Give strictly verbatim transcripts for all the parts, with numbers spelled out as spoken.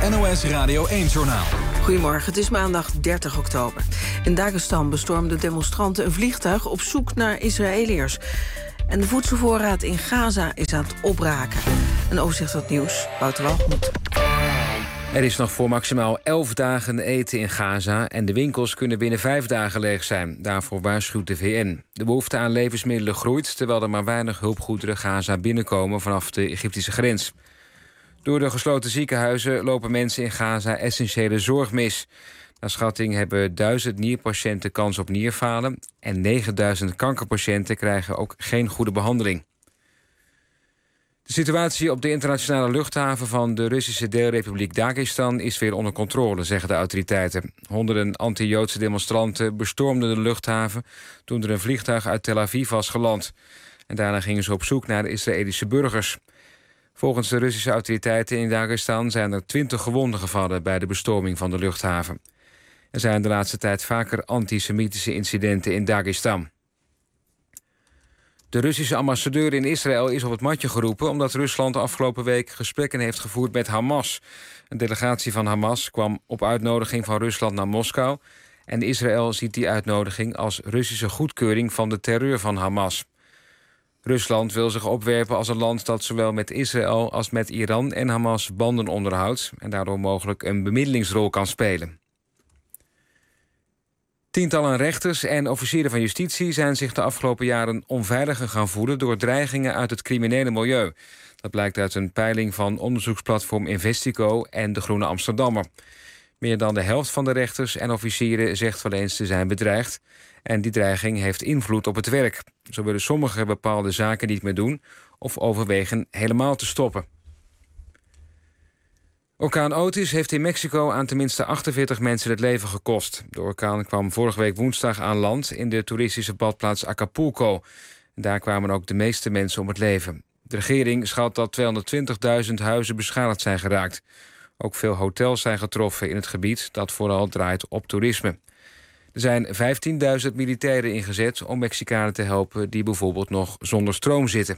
N O S Radio één-journaal. Goedemorgen, het is maandag dertig oktober. In Dagestan bestormden demonstranten een vliegtuig op zoek naar Israëliërs. En de voedselvoorraad in Gaza is aan het opraken. Een overzicht van het nieuws, Wouter Walgemoed. Er is nog voor maximaal elf dagen eten in Gaza en de winkels kunnen binnen vijf dagen leeg zijn. Daarvoor waarschuwt de V N. De behoefte aan levensmiddelen groeit, terwijl er maar weinig hulpgoederen Gaza binnenkomen vanaf de Egyptische grens. Door de gesloten ziekenhuizen lopen mensen in Gaza essentiële zorg mis. Naar schatting hebben duizend nierpatiënten kans op nierfalen en negenduizend kankerpatiënten krijgen ook geen goede behandeling. De situatie op de internationale luchthaven van de Russische deelrepubliek Dagestan is weer onder controle, zeggen de autoriteiten. Honderden anti-Joodse demonstranten bestormden de luchthaven toen er een vliegtuig uit Tel Aviv was geland. En daarna gingen ze op zoek naar de Israëlische burgers. Volgens de Russische autoriteiten in Dagestan zijn er twintig gewonden gevallen bij de bestorming van de luchthaven. Er zijn de laatste tijd vaker antisemitische incidenten in Dagestan. De Russische ambassadeur in Israël is op het matje geroepen omdat Rusland de afgelopen week gesprekken heeft gevoerd met Hamas. Een delegatie van Hamas kwam op uitnodiging van Rusland naar Moskou en Israël ziet die uitnodiging als Russische goedkeuring van de terreur van Hamas. Rusland wil zich opwerpen als een land dat zowel met Israël als met Iran en Hamas banden onderhoudt en daardoor mogelijk een bemiddelingsrol kan spelen. Tientallen rechters en officieren van justitie zijn zich de afgelopen jaren onveiliger gaan voelen door dreigingen uit het criminele milieu. Dat blijkt uit een peiling van onderzoeksplatform Investico en de Groene Amsterdammer. Meer dan de helft van de rechters en officieren zegt wel eens te zijn bedreigd. En die dreiging heeft invloed op het werk. Zo willen sommigen bepaalde zaken niet meer doen of overwegen helemaal te stoppen. Orkaan Otis heeft in Mexico aan tenminste achtenveertig mensen het leven gekost. De orkaan kwam vorige week woensdag aan land in de toeristische badplaats Acapulco. Daar kwamen ook de meeste mensen om het leven. De regering schat dat tweehonderdtwintigduizend huizen beschadigd zijn geraakt. Ook veel hotels zijn getroffen in het gebied dat vooral draait op toerisme. Er zijn vijftienduizend militairen ingezet om Mexicanen te helpen die bijvoorbeeld nog zonder stroom zitten.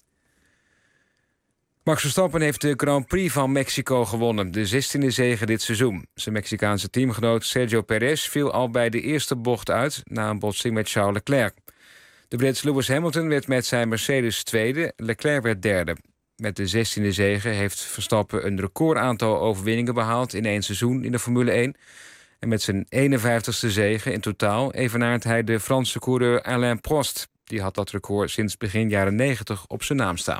Max Verstappen heeft de Grand Prix van Mexico gewonnen, de zestiende zege dit seizoen. Zijn Mexicaanse teamgenoot Sergio Perez viel al bij de eerste bocht uit na een botsing met Charles Leclerc. De Brit Lewis Hamilton werd met zijn Mercedes tweede, Leclerc werd derde. Met de zestiende zege heeft Verstappen een recordaantal overwinningen behaald in één seizoen in de Formule één. En met zijn eenenvijftigste zege in totaal evenaart hij de Franse coureur Alain Prost. Die had dat record sinds begin jaren negentig op zijn naam staan.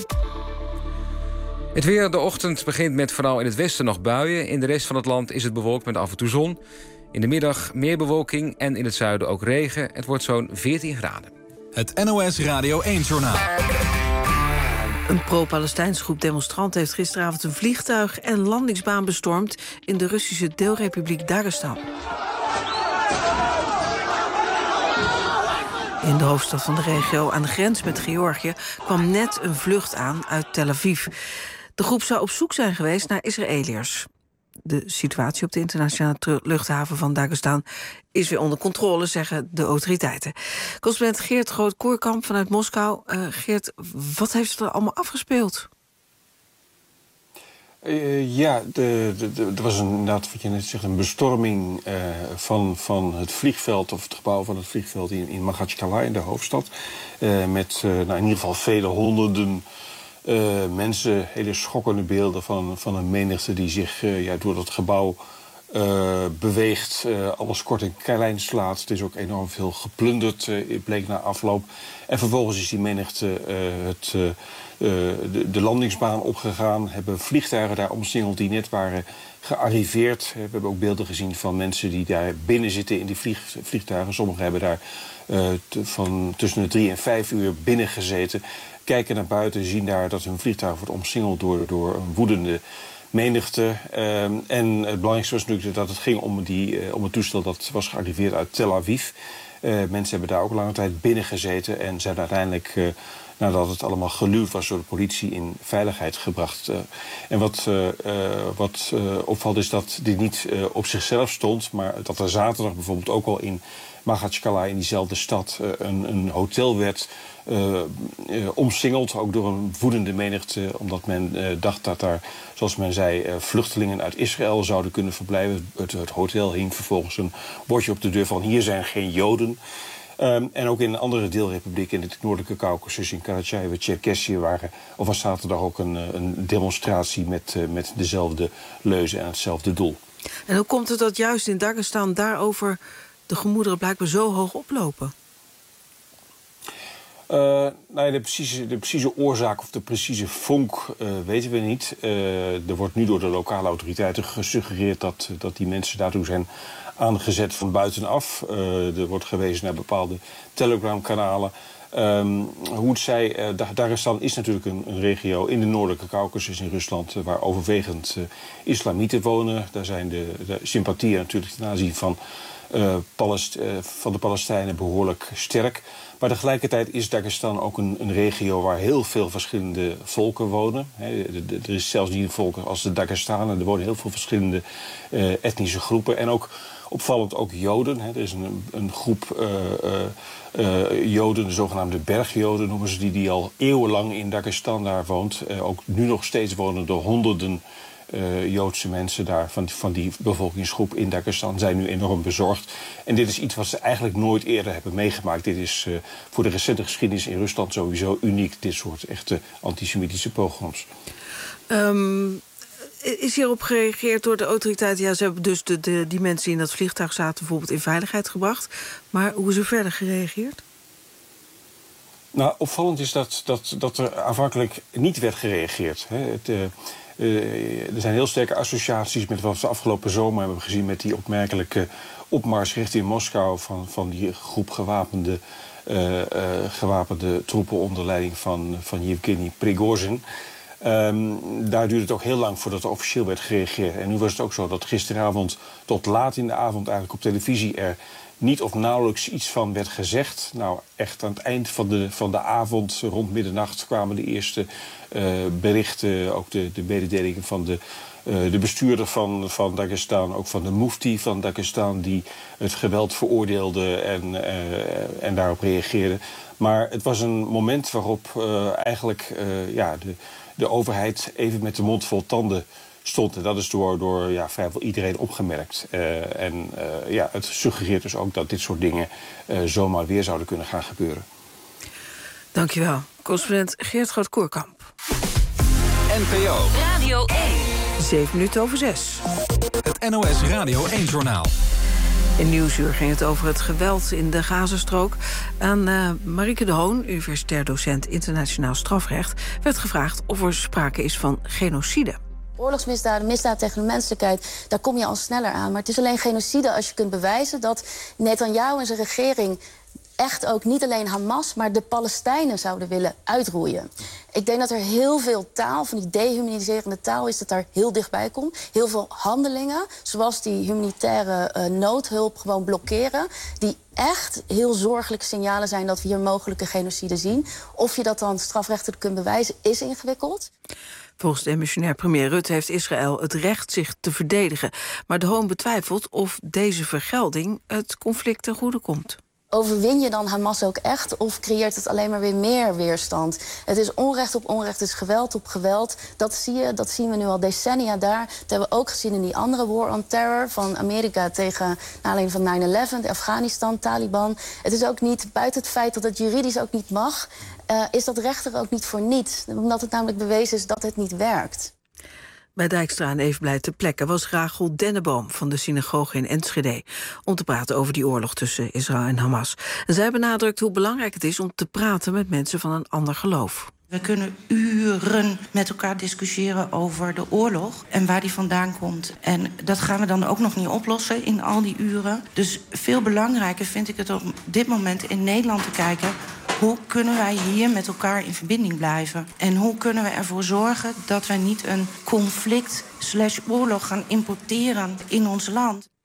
Het weer, de ochtend begint met vooral in het westen nog buien. In de rest van het land is het bewolkt met af en toe zon. In de middag meer bewolking en in het zuiden ook regen. Het wordt zo'n veertien graden. Het N O S Radio één-journaal. Een pro-Palestijns groep demonstranten heeft gisteravond een vliegtuig en landingsbaan bestormd in de Russische deelrepubliek Dagestan. In de hoofdstad van de regio, aan de grens met Georgië, kwam net een vlucht aan uit Tel Aviv. De groep zou op zoek zijn geweest naar Israëliërs. De situatie op de internationale luchthaven van Dagestan is weer onder controle, zeggen de autoriteiten. Correspondent Geert Groot-Koerkamp vanuit Moskou. Uh, Geert, wat heeft er allemaal afgespeeld? Uh, ja, de, de, de, er was een, inderdaad, wat je net zegt, een bestorming uh, van, van het vliegveld, of het gebouw van het vliegveld in, in Magachkala, in de hoofdstad. Uh, met uh, nou, in ieder geval vele honderden uh, mensen, hele schokkende beelden van, van een menigte die zich uh, ja, door dat gebouw uh, beweegt. Uh, alles kort en klein slaat. Het is ook enorm veel geplunderd, uh, het bleek na afloop. En vervolgens is die menigte uh, het... Uh, Uh, de, de landingsbaan opgegaan, hebben vliegtuigen daar omsingeld die net waren gearriveerd. We hebben ook beelden gezien van mensen die daar binnen zitten in die vlieg, vliegtuigen. Sommigen hebben daar uh, te, van tussen de drie en vijf uur binnen gezeten. Kijken naar buiten, zien daar dat hun vliegtuig wordt omsingeld door, door een woedende menigte. Uh, en het belangrijkste was natuurlijk dat het ging om, die, uh, om het toestel dat was gearriveerd uit Tel Aviv. Uh, mensen hebben daar ook lange tijd binnen gezeten en zijn uiteindelijk uh, nadat het allemaal geluwd was door de politie, in veiligheid gebracht. Uh, en wat, uh, uh, wat uh, opvalt is dat dit niet uh, op zichzelf stond, maar dat er zaterdag bijvoorbeeld ook al in Magatskala, in diezelfde stad, uh, een, een hotel werd uh, uh, omsingeld, ook door een woedende menigte, omdat men uh, dacht dat daar, zoals men zei, uh, vluchtelingen uit Israël zouden kunnen verblijven. Het, het hotel hing vervolgens een bordje op de deur van: hier zijn geen Joden. Um, en ook in een andere deelrepubliek in de noordelijke Caucasus, in Karacháyevo, Tsjerkessië, waren, of was zaterdag ook een, een demonstratie met, uh, met dezelfde leuzen en hetzelfde doel. En hoe komt het dat juist in Dagestan daarover de gemoederen blijkbaar zo hoog oplopen? Uh, nou ja, de, precieze, de precieze oorzaak of de precieze vonk uh, weten we niet. Uh, er wordt nu door de lokale autoriteiten gesuggereerd dat, dat die mensen daartoe zijn aangezet van buitenaf. Uh, er wordt gewezen naar bepaalde Telegram-kanalen. Um, hoe het zij, uh, Dagestan is natuurlijk een, een regio in de noordelijke Caucasus in Rusland, uh, waar overwegend uh, islamieten wonen. Daar zijn de, de sympathieën natuurlijk ten aanzien van, uh, Palest, uh, van de Palestijnen behoorlijk sterk. Maar tegelijkertijd is Dagestan ook een, een regio waar heel veel verschillende volken wonen. He, de, de, er is zelfs niet een volk als de Dagestanen. Er wonen heel veel verschillende uh, etnische groepen. En ook opvallend ook Joden. He. Er is een, een groep uh, uh, uh, Joden, de zogenaamde bergjoden noemen ze die, die al eeuwenlang in Dagestan daar woont. Uh, ook nu nog steeds wonen er honderden Uh, Joodse mensen daar van, van die bevolkingsgroep in Dagestan zijn nu enorm bezorgd. En dit is iets wat ze eigenlijk nooit eerder hebben meegemaakt. Dit is uh, voor de recente geschiedenis in Rusland sowieso uniek, dit soort echte antisemitische pogroms. Um, is hierop gereageerd door de autoriteiten? Ja, ze hebben dus de, de, die mensen die in dat vliegtuig zaten bijvoorbeeld in veiligheid gebracht. Maar hoe is er verder gereageerd? Nou, opvallend is dat, dat, dat er aanvankelijk niet werd gereageerd. Hè. Het, uh, Uh, er zijn heel sterke associaties met wat we afgelopen zomer hebben gezien met die opmerkelijke opmars richting Moskou van, van die groep gewapende, uh, uh, gewapende troepen onder leiding van, van Yevgeny Prigozhin. Um, daar duurde het ook heel lang voordat er officieel werd gereageerd. En nu was het ook zo dat gisteravond tot laat in de avond eigenlijk op televisie er niet of nauwelijks iets van werd gezegd. Nou, echt aan het eind van de, van de avond, rond middernacht, kwamen de eerste uh, berichten, ook de, de mededelingen van de, uh, de bestuurder van, van Dagestan, ook van de mufti van Dagestan, die het geweld veroordeelde en, uh, en daarop reageerde. Maar het was een moment waarop uh, eigenlijk uh, ja, de, de overheid even met de mond vol tanden stond. En dat is door, door ja, vrijwel iedereen opgemerkt. Uh, en uh, ja, het suggereert dus ook dat dit soort dingen uh, zomaar weer zouden kunnen gaan gebeuren. Dankjewel. Correspondent Geert Groot-Koerkamp. N P O Radio één. Zeven minuten over zes. Het N O S Radio één-journaal. In Nieuwsuur ging het over het geweld in de Gazastrook. Aan uh, Marieke de Hoon, universitair docent internationaal strafrecht, werd gevraagd of er sprake is van genocide. Oorlogsmisdaden, misdaad tegen de menselijkheid, daar kom je al sneller aan. Maar het is alleen genocide als je kunt bewijzen dat Netanyahu en zijn regering echt ook niet alleen Hamas, maar de Palestijnen zouden willen uitroeien. Ik denk dat er heel veel taal, van die dehumaniserende taal, is dat daar heel dichtbij komt. Heel veel handelingen, zoals die humanitaire uh, noodhulp gewoon blokkeren, die echt heel zorgelijke signalen zijn dat we hier mogelijke genocide zien. Of je dat dan strafrechtelijk kunt bewijzen, is ingewikkeld. Volgens de demissionair premier Rutte heeft Israël het recht zich te verdedigen. Maar de Hoon betwijfelt of deze vergelding het conflict ten goede komt. Overwin je dan Hamas ook echt of creëert het alleen maar weer meer weerstand? Het is onrecht op onrecht, het is geweld op geweld. Dat zie je, dat zien we nu al decennia daar. Dat hebben we ook gezien in die andere war on terror van Amerika tegen aanleiding van nine eleven, Afghanistan, Taliban. Het is ook niet, buiten het feit dat het juridisch ook niet mag, uh, is dat recht er ook niet voor niets. Omdat het namelijk bewezen is dat het niet werkt. Bij Dijkstra en Evenblij ter plekke was Rachel Denneboom van de synagoge in Enschede om te praten over die oorlog tussen Israël en Hamas. En zij benadrukt hoe belangrijk het is om te praten met mensen van een ander geloof. We kunnen uren met elkaar discussiëren over de oorlog en waar die vandaan komt. En dat gaan we dan ook nog niet oplossen in al die uren. Dus veel belangrijker vind ik het op dit moment in Nederland te kijken: hoe kunnen wij hier met elkaar in verbinding blijven? En hoe kunnen we ervoor zorgen dat wij niet een conflict slash oorlog gaan importeren in ons land?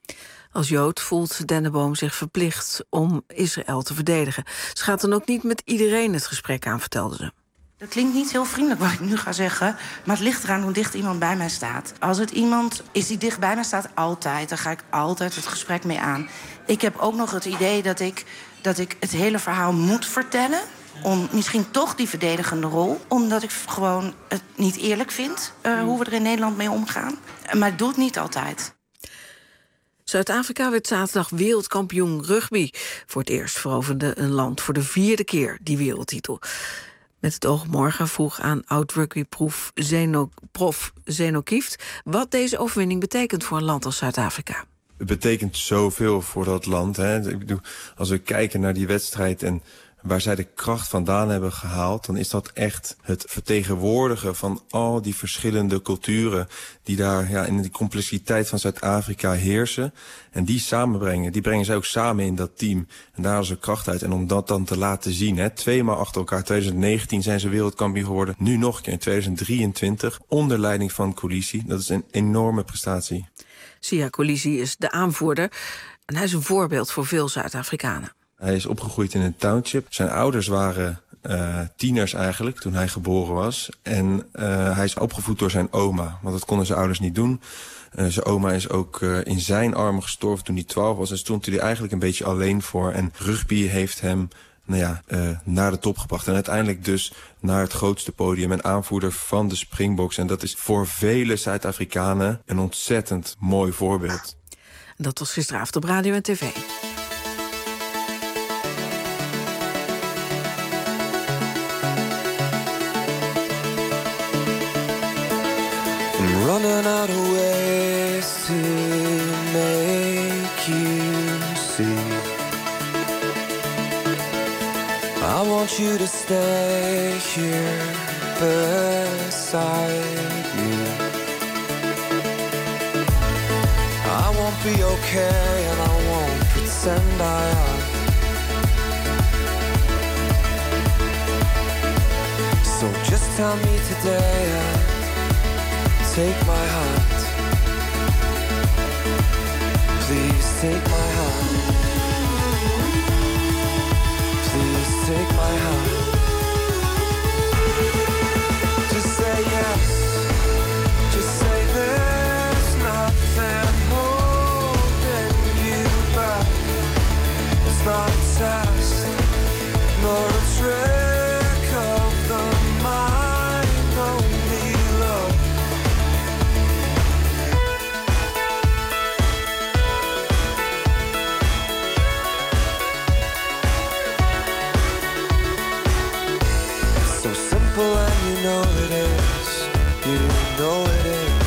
Als Jood voelt Denneboom zich verplicht om Israël te verdedigen. Ze gaat dan ook niet met iedereen het gesprek aan, vertelde ze. Dat klinkt niet heel vriendelijk wat ik nu ga zeggen, maar het ligt eraan hoe dicht iemand bij mij staat. Als het iemand is die dicht bij mij staat, altijd, dan ga ik altijd het gesprek mee aan. Ik heb ook nog het idee dat ik, dat ik het hele verhaal moet vertellen, om misschien toch die verdedigende rol, omdat ik gewoon het niet eerlijk vind uh, hoe we er in Nederland mee omgaan. Maar ik doe het niet altijd. Zuid-Afrika werd zaterdag wereldkampioen rugby. Voor het eerst veroverde een land voor de vierde keer die wereldtitel. Met het oog morgen vroeg aan oud-rugbyprof Zeno, prof Zeno Kieft wat deze overwinning betekent voor een land als Zuid-Afrika. Het betekent zoveel voor dat land. Hè. Ik bedoel, als we kijken naar die wedstrijd en waar zij de kracht vandaan hebben gehaald, dan is dat echt het vertegenwoordigen van al die verschillende culturen die daar ja, in die complexiteit van Zuid-Afrika heersen. En die samenbrengen, die brengen zij ook samen in dat team. En daar is er kracht uit. En om dat dan te laten zien, hè, tweemaal achter elkaar. twintig negentien zijn ze wereldkampioen geworden. Nu nog een keer in twintig drieëntwintig. Onder leiding van Kolisi. Dat is een enorme prestatie. Siya Kolisi is de aanvoerder. En hij is een voorbeeld voor veel Zuid-Afrikanen. Hij is opgegroeid in een township. Zijn ouders waren uh, tieners eigenlijk toen hij geboren was. En uh, hij is opgevoed door zijn oma, want dat konden zijn ouders niet doen. Uh, zijn oma is ook uh, in zijn armen gestorven toen hij twaalf was. En stond hij er eigenlijk een beetje alleen voor. En rugby heeft hem nou ja, uh, naar de top gebracht. En uiteindelijk dus naar het grootste podium en aanvoerder van de Springboks. En dat is voor vele Zuid-Afrikanen een ontzettend mooi voorbeeld. Dat was gisteravond op radio en tv. Running out of ways to make you see. I want you to stay here beside me. I won't be okay and I won't pretend I am. So just tell me today and take my hand. Please take my hand. Please take my hand. Just say yes. Just say there's nothing holding you back. It's not a test, nor a trick of the mind, only love. And you know it is, you know it is.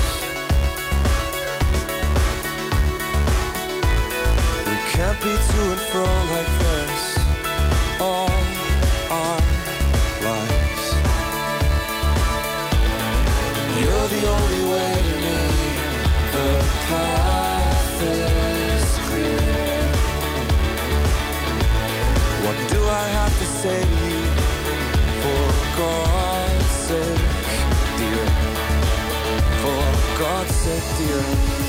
We can't be to and fro like this all our lives. You're the only way to me, the path is clear. What do I have to say to you? For God's sake, dear. For God's sake, dear.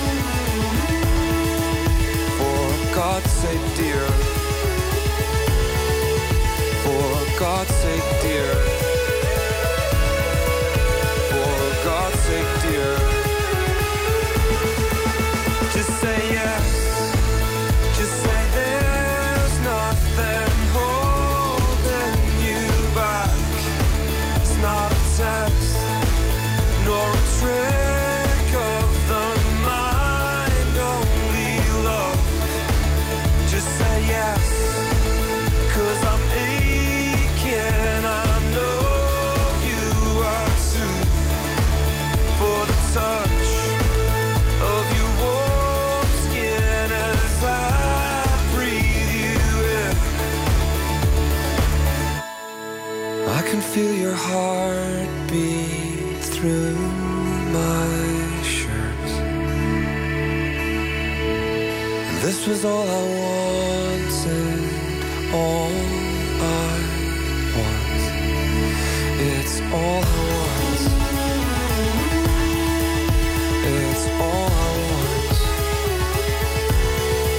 For God's sake, dear. For God's sake, dear. For God's sake, dear. Just say yes. Just say there's nothing holding you back. Not a test, nor a trick of the mind, only love. Just say yes, 'cause I'm aching, I know you are too. For the touch of your warm skin as I breathe you in. I can feel your heart beat through my shirt. And this was all I wanted, all I want. It's all I want. It's all I want.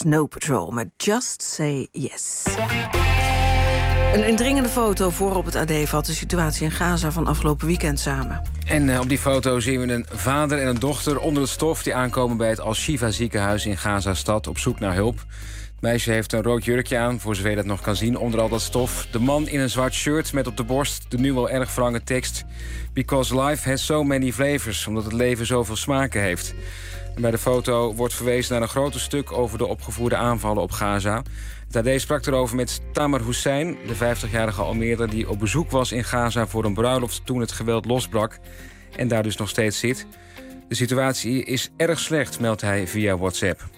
Snow Patrol met Just Say Yes. Een indringende foto voor op het A D vat de situatie in Gaza van afgelopen weekend samen. En uh, op die foto zien we een vader en een dochter onder het stof die aankomen bij het Al-Shifa ziekenhuis in Gaza-stad op zoek naar hulp. Het meisje heeft een rood jurkje aan, voor zover je dat nog kan zien, onder al dat stof. De man in een zwart shirt met op de borst de nu wel erg wrange tekst: Because life has so many flavors, omdat het leven zoveel smaken heeft. En bij de foto wordt verwezen naar een groter stuk over de opgevoerde aanvallen op Gaza. Het A D sprak erover met Tamer Hussein, de vijftigjarige Almeerder die op bezoek was in Gaza voor een bruiloft toen het geweld losbrak en daar dus nog steeds zit. De situatie is erg slecht, meldt hij via WhatsApp.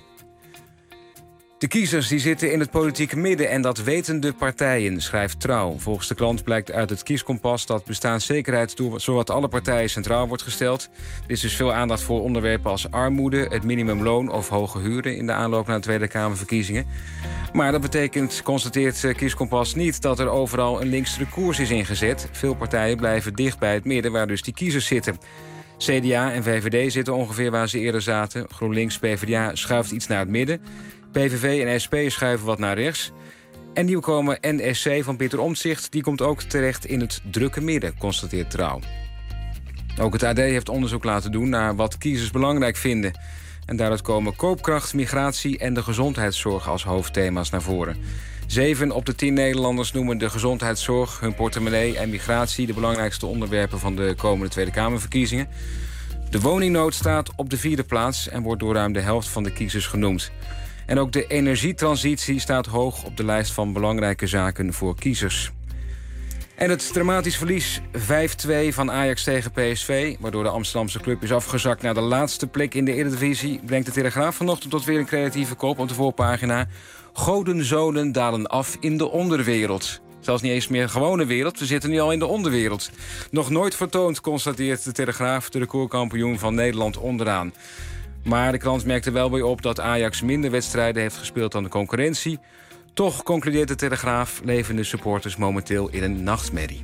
De kiezers die zitten in het politieke midden en dat weten de partijen, schrijft Trouw. Volgens de krant blijkt uit het kieskompas dat bestaanszekerheid door zowat alle partijen centraal wordt gesteld. Er is dus veel aandacht voor onderwerpen als armoede, het minimumloon of hoge huren in de aanloop naar de Tweede Kamerverkiezingen. Maar dat betekent, constateert kieskompas, niet dat er overal een linksere koers is ingezet. Veel partijen blijven dicht bij het midden waar dus die kiezers zitten. C D A en V V D zitten ongeveer waar ze eerder zaten. GroenLinks, P v d A schuift iets naar het midden. P V V en S P schuiven wat naar rechts. En nieuwkomer N S C van Pieter Omtzigt die komt ook terecht in het drukke midden, constateert Trouw. Ook het A D heeft onderzoek laten doen naar wat kiezers belangrijk vinden. En daaruit komen koopkracht, migratie en de gezondheidszorg als hoofdthema's naar voren. Zeven op de tien Nederlanders noemen de gezondheidszorg, hun portemonnee en migratie de belangrijkste onderwerpen van de komende Tweede Kamerverkiezingen. De woningnood staat op de vierde plaats en wordt door ruim de helft van de kiezers genoemd. En ook de energietransitie staat hoog op de lijst van belangrijke zaken voor kiezers. En het dramatisch verlies vijf twee van Ajax tegen P S V... waardoor de Amsterdamse club is afgezakt naar de laatste plek in de Eredivisie... brengt de Telegraaf vanochtend tot weer een creatieve kop op de voorpagina. Godenzonen dalen af in de onderwereld. Zelfs niet eens meer gewone wereld, we zitten nu al in de onderwereld. Nog nooit vertoond, constateert de Telegraaf, de recordkampioen van Nederland onderaan. Maar de krant merkte wel weer op dat Ajax minder wedstrijden heeft gespeeld dan de concurrentie. Toch concludeert de Telegraaf, leven de supporters momenteel in een nachtmerrie.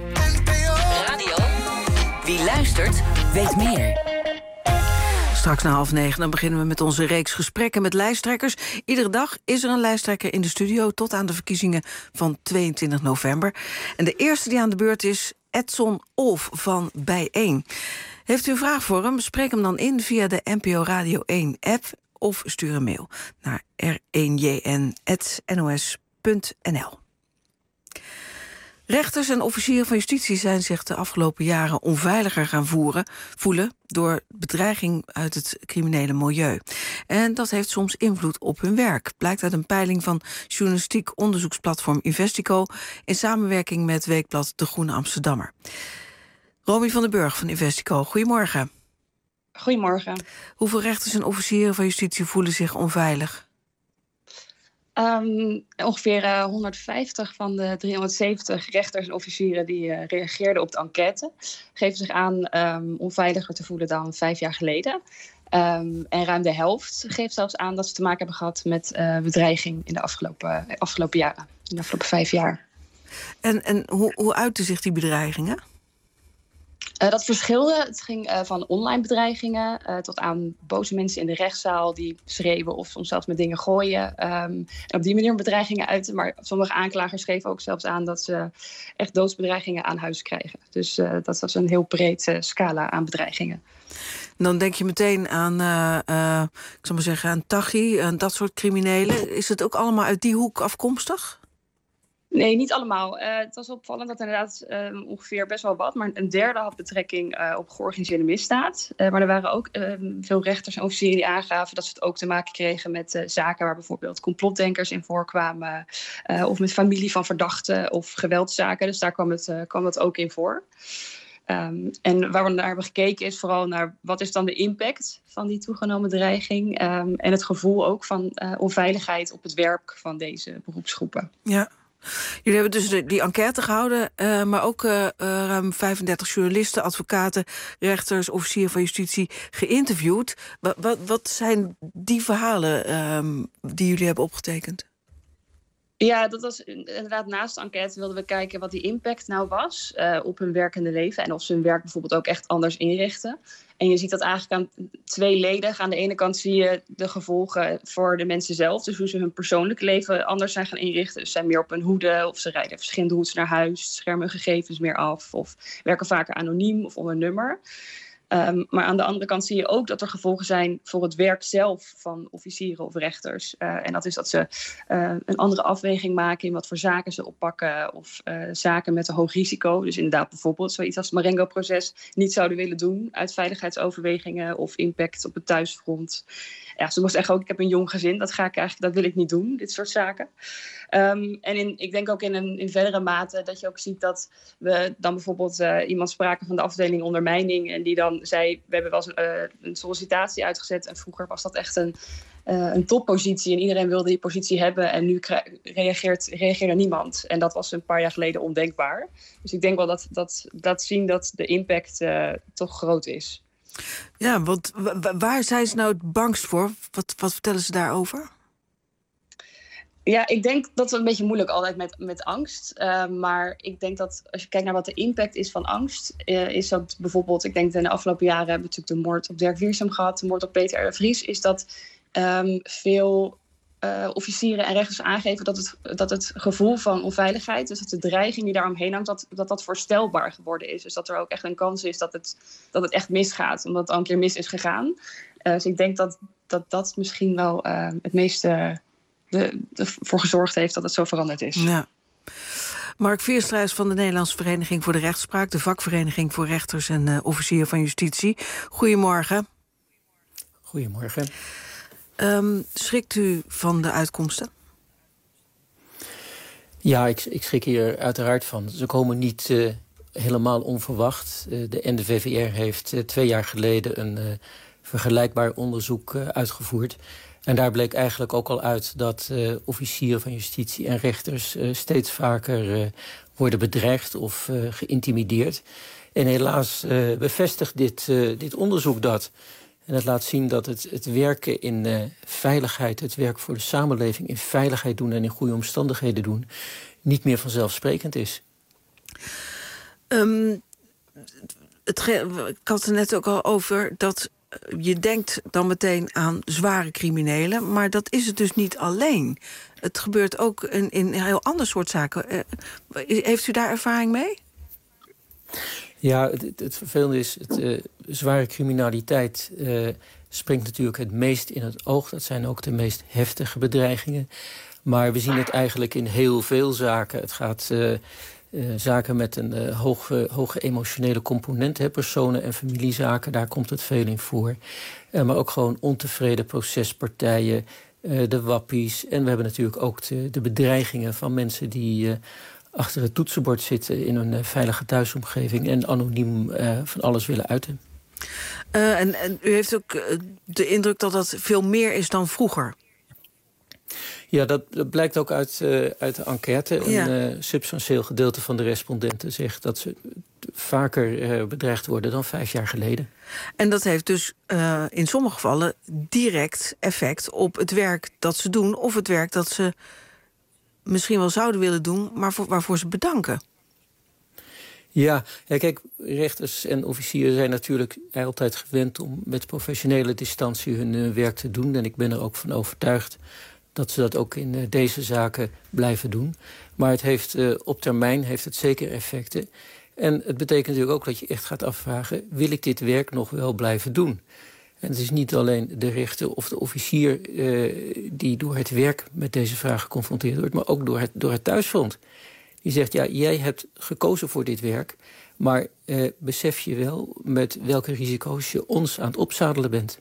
Radio. Wie luistert, weet meer. Straks na half negen dan beginnen we met onze reeks gesprekken met lijsttrekkers. Iedere dag is er een lijsttrekker in de studio tot aan de verkiezingen van tweeëntwintig november. En de eerste die aan de beurt is Edson Olf van Bijeen. Heeft u een vraag voor hem? Spreek hem dan in via de N P O Radio één app of stuur een mail naar r één j n at n o s punt n l. Rechters en officieren van justitie zijn zich de afgelopen jaren onveiliger gaan voeren, voelen door bedreiging uit het criminele milieu. En dat heeft soms invloed op hun werk, blijkt uit een peiling van journalistiek onderzoeksplatform Investico in samenwerking met weekblad De Groene Amsterdammer. Romy van den Burg van Investico, goedemorgen. Goedemorgen. Hoeveel rechters en officieren van justitie voelen zich onveilig? Um, ongeveer uh, honderdvijftig van de driehonderdzeventig rechters en officieren die uh, reageerden op de enquête geven zich aan um, onveiliger te voelen dan vijf jaar geleden. Um, en ruim de helft geeft zelfs aan dat ze te maken hebben gehad met uh, bedreiging in de afgelopen, uh, afgelopen jaren, in de afgelopen vijf jaar. En, en hoe, hoe uiten zich die bedreigingen? Uh, dat verschilde. Het ging uh, van online bedreigingen uh, tot aan boze mensen in de rechtszaal die schreeuwen of soms zelfs met dingen gooien. Um, en op die manier bedreigingen uiten. Maar sommige aanklagers geven ook zelfs aan dat ze echt doodsbedreigingen aan huis krijgen. Dus uh, dat was een heel breed uh, scala aan bedreigingen. Dan denk je meteen aan, uh, uh, ik zal maar zeggen, aan Taghi, aan dat soort criminelen. Is het ook allemaal uit die hoek afkomstig? Nee, niet allemaal. Uh, het was opvallend dat inderdaad uh, ongeveer best wel wat, maar een derde had betrekking uh, op georganiseerde misdaad. Uh, maar er waren ook uh, veel rechters en officieren die aangaven dat ze het ook te maken kregen met uh, zaken waar bijvoorbeeld complotdenkers in voorkwamen. Uh, of met familie van verdachten of geweldszaken. Dus daar kwam het, uh, kwam het ook in voor. Um, en waar we naar hebben gekeken is vooral naar wat is dan de impact van die toegenomen dreiging. Um, en het gevoel ook van uh, onveiligheid op het werk van deze beroepsgroepen. Ja. Jullie hebben dus de, die enquête gehouden, uh, maar ook uh, uh, ruim vijfendertig journalisten, advocaten, rechters, officieren van justitie geïnterviewd. Wat, wat, wat zijn die verhalen um, die jullie hebben opgetekend? Ja, dat was inderdaad naast de enquête wilden we kijken wat die impact nou was uh, op hun werkende leven. En of ze hun werk bijvoorbeeld ook echt anders inrichten. En je ziet dat eigenlijk aan tweeledig. Aan de ene kant zie je de gevolgen voor de mensen zelf. Dus hoe ze hun persoonlijke leven anders zijn gaan inrichten. Dus zijn meer op hun hoede of ze rijden verschillende routes naar huis. Schermen hun gegevens meer af of werken vaker anoniem of om een nummer. Um, maar aan de andere kant zie je ook dat er gevolgen zijn voor het werk zelf van officieren of rechters. Uh, en dat is dat ze uh, een andere afweging maken in wat voor zaken ze oppakken. Of uh, zaken met een hoog risico. Dus inderdaad bijvoorbeeld zoiets als het Marengo-proces niet zouden willen doen uit veiligheidsoverwegingen of impact op het thuisfront. Ja, ze moest zeggen ook, ik heb een jong gezin, dat ga ik eigenlijk, dat wil ik niet doen, dit soort zaken. Um, en in, ik denk ook in een in verdere mate dat je ook ziet dat we dan bijvoorbeeld uh, iemand spraken van de afdeling ondermijning en die dan zei, we hebben wel eens uh, een sollicitatie uitgezet en vroeger was dat echt een, uh, een toppositie en iedereen wilde die positie hebben en nu kri- reageert, reageerde niemand. En dat was een paar jaar geleden ondenkbaar. Dus ik denk wel dat dat, dat zien dat de impact uh, toch groot is. Ja, want w- waar zijn ze nou het bangst voor? Wat, wat vertellen ze daarover? Ja, ik denk dat het een beetje moeilijk altijd met, met angst. Uh, maar ik denk dat als je kijkt naar wat de impact is van angst, Uh, is dat bijvoorbeeld, ik denk dat in de afgelopen jaren hebben we natuurlijk de moord op Dirk Wiersum gehad, de moord op Peter R. de Vries, is dat um, veel uh, officieren en rechters aangeven dat het, dat het gevoel van onveiligheid, dus dat de dreiging die daaromheen hangt, dat, dat dat voorstelbaar geworden is. Dus dat er ook echt een kans is dat het, dat het echt misgaat, omdat het al een keer mis is gegaan. Uh, dus ik denk dat dat, dat misschien wel uh, het meeste De, ervoor gezorgd heeft dat het zo veranderd is. Ja. Mark Vierstra is van de Nederlandse Vereniging voor de Rechtspraak, de vakvereniging voor rechters en uh, officieren van justitie. Goedemorgen. Goedemorgen. Um, schrikt u van de uitkomsten? Ja, ik, ik schrik hier uiteraard van. Ze komen niet uh, helemaal onverwacht. Uh, de N V V R heeft uh, twee jaar geleden een uh, vergelijkbaar onderzoek uh, uitgevoerd. En daar bleek eigenlijk ook al uit dat uh, officieren van justitie en rechters uh, steeds vaker uh, worden bedreigd of uh, geïntimideerd. En helaas uh, bevestigt dit, uh, dit onderzoek dat. En het laat zien dat het, het werken in uh, veiligheid, het werk voor de samenleving in veiligheid doen en in goede omstandigheden doen, niet meer vanzelfsprekend is. Um, het ge- ik had het net ook al over dat je denkt dan meteen aan zware criminelen, maar dat is het dus niet alleen. Het gebeurt ook in, in een heel ander soort zaken. Uh, heeft u daar ervaring mee? Ja, het, het vervelende is, het, uh, zware criminaliteit uh, springt natuurlijk het meest in het oog. Dat zijn ook de meest heftige bedreigingen. Maar we zien het eigenlijk in heel veel zaken. Het gaat uh, uh, zaken met een uh, hoge, hoge emotionele component. Hè, personen- en familiezaken, daar komt het veel in voor. Uh, maar ook gewoon ontevreden procespartijen, uh, de wappies. En we hebben natuurlijk ook de, de bedreigingen van mensen die Uh, achter het toetsenbord zitten in een uh, veilige thuisomgeving en anoniem uh, van alles willen uiten. Uh, en, en u heeft ook uh, de indruk dat dat veel meer is dan vroeger? Ja, dat, dat blijkt ook uit, uh, uit de enquête. Ja. Een uh, substantieel gedeelte van de respondenten zegt dat ze vaker uh, bedreigd worden dan vijf jaar geleden. En dat heeft dus uh, in sommige gevallen direct effect op het werk dat ze doen, of het werk dat ze misschien wel zouden willen doen, maar voor, waarvoor ze bedanken. Ja, ja, kijk, rechters en officieren zijn natuurlijk altijd gewend om met professionele distantie hun uh, werk te doen. En ik ben er ook van overtuigd dat ze dat ook in uh, deze zaken blijven doen. Maar het heeft uh, op termijn heeft het zeker effecten. En het betekent natuurlijk ook dat je echt gaat afvragen, wil ik dit werk nog wel blijven doen? En het is niet alleen de rechter of de officier uh, die door het werk met deze vraag geconfronteerd wordt, maar ook door het, door het thuisfront. Die zegt, ja, jij hebt gekozen voor dit werk, maar uh, besef je wel met welke risico's je ons aan het opzadelen bent.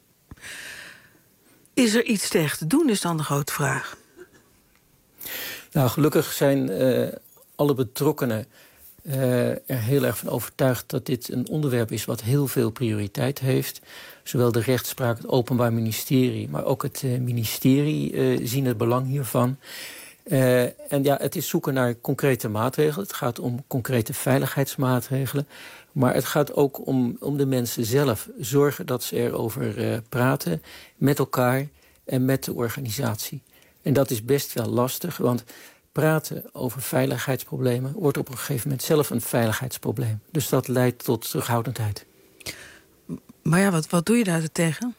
Is er iets tegen te doen, is dan de grote vraag. Nou, gelukkig zijn uh, alle betrokkenen uh, er heel erg van overtuigd dat dit een onderwerp is wat heel veel prioriteit heeft. Zowel de rechtspraak, het Openbaar Ministerie, maar ook het uh, ministerie uh, zien het belang hiervan. Uh, en ja, het is zoeken naar concrete maatregelen. Het gaat om concrete veiligheidsmaatregelen. Maar het gaat ook om, om de mensen zelf. Zorgen dat ze erover uh, praten met elkaar en met de organisatie. En dat is best wel lastig, want praten over veiligheidsproblemen wordt op een gegeven moment zelf een veiligheidsprobleem. Dus dat leidt tot terughoudendheid. Maar ja, wat, wat doe je daar tegen?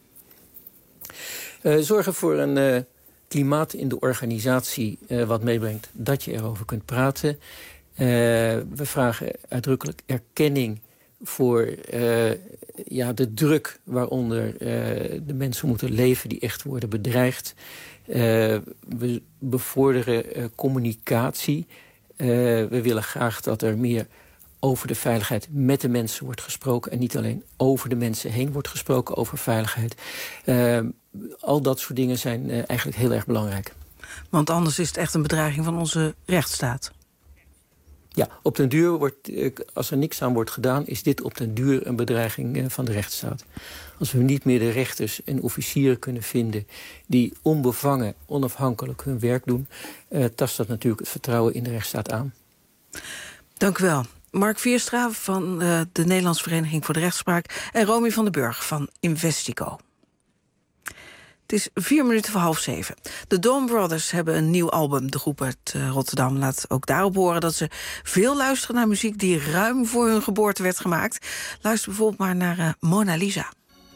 Uh, zorgen voor een uh, klimaat in de organisatie uh, wat meebrengt dat je erover kunt praten. Uh, we vragen uitdrukkelijk erkenning voor uh, ja, de druk waaronder uh, de mensen moeten leven die echt worden bedreigd. Uh, we bevorderen uh, communicatie. Uh, we willen graag dat er meer over de veiligheid met de mensen wordt gesproken en niet alleen over de mensen heen wordt gesproken over veiligheid. Uh, al dat soort dingen zijn uh, eigenlijk heel erg belangrijk. Want anders is het echt een bedreiging van onze rechtsstaat. Ja, op den duur wordt, als er niks aan wordt gedaan, is dit op den duur een bedreiging van de rechtsstaat. Als we niet meer de rechters en officieren kunnen vinden die onbevangen, onafhankelijk hun werk doen, uh, tast dat natuurlijk het vertrouwen in de rechtsstaat aan. Dank u wel. Mark Vierstra van uh, de Nederlandse Vereniging voor de Rechtspraak en Romy van den Burg van Investico. Het is vier minuten voor half zeven. De Dawn Brothers hebben een nieuw album. De groep uit uh, Rotterdam laat ook daarop horen dat ze veel luisteren naar muziek die ruim voor hun geboorte werd gemaakt. Luister bijvoorbeeld maar naar uh, Mona Lisa.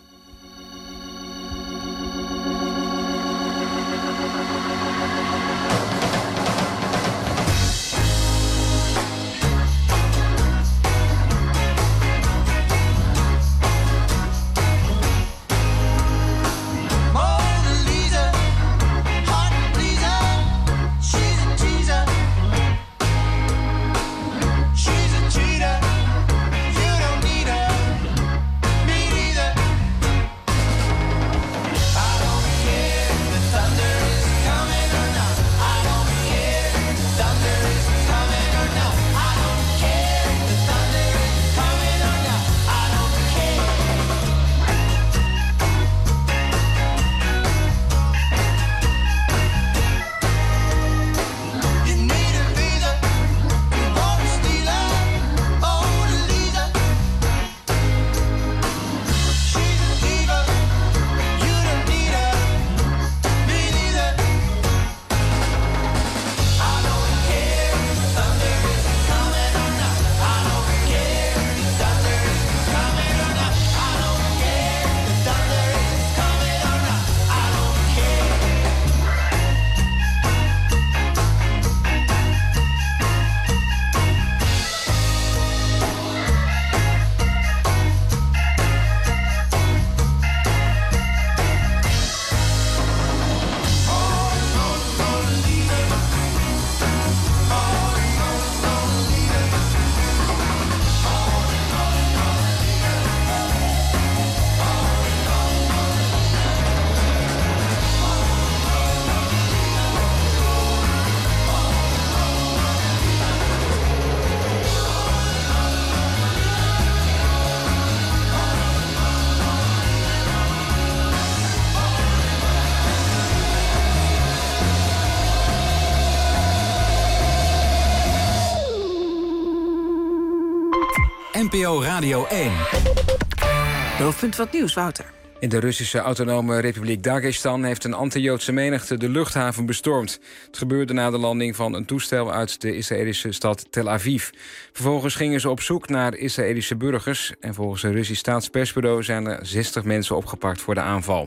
N P O Radio één. De hoofdpunt van het nieuws, Wouter. In de Russische autonome republiek Dagestan heeft een anti-Joodse menigte de luchthaven bestormd. Het gebeurde na de landing van een toestel uit de Israëlische stad Tel Aviv. Vervolgens gingen ze op zoek naar Israëlische burgers. En volgens een Russisch staatspersbureau zijn er zestig mensen opgepakt voor de aanval.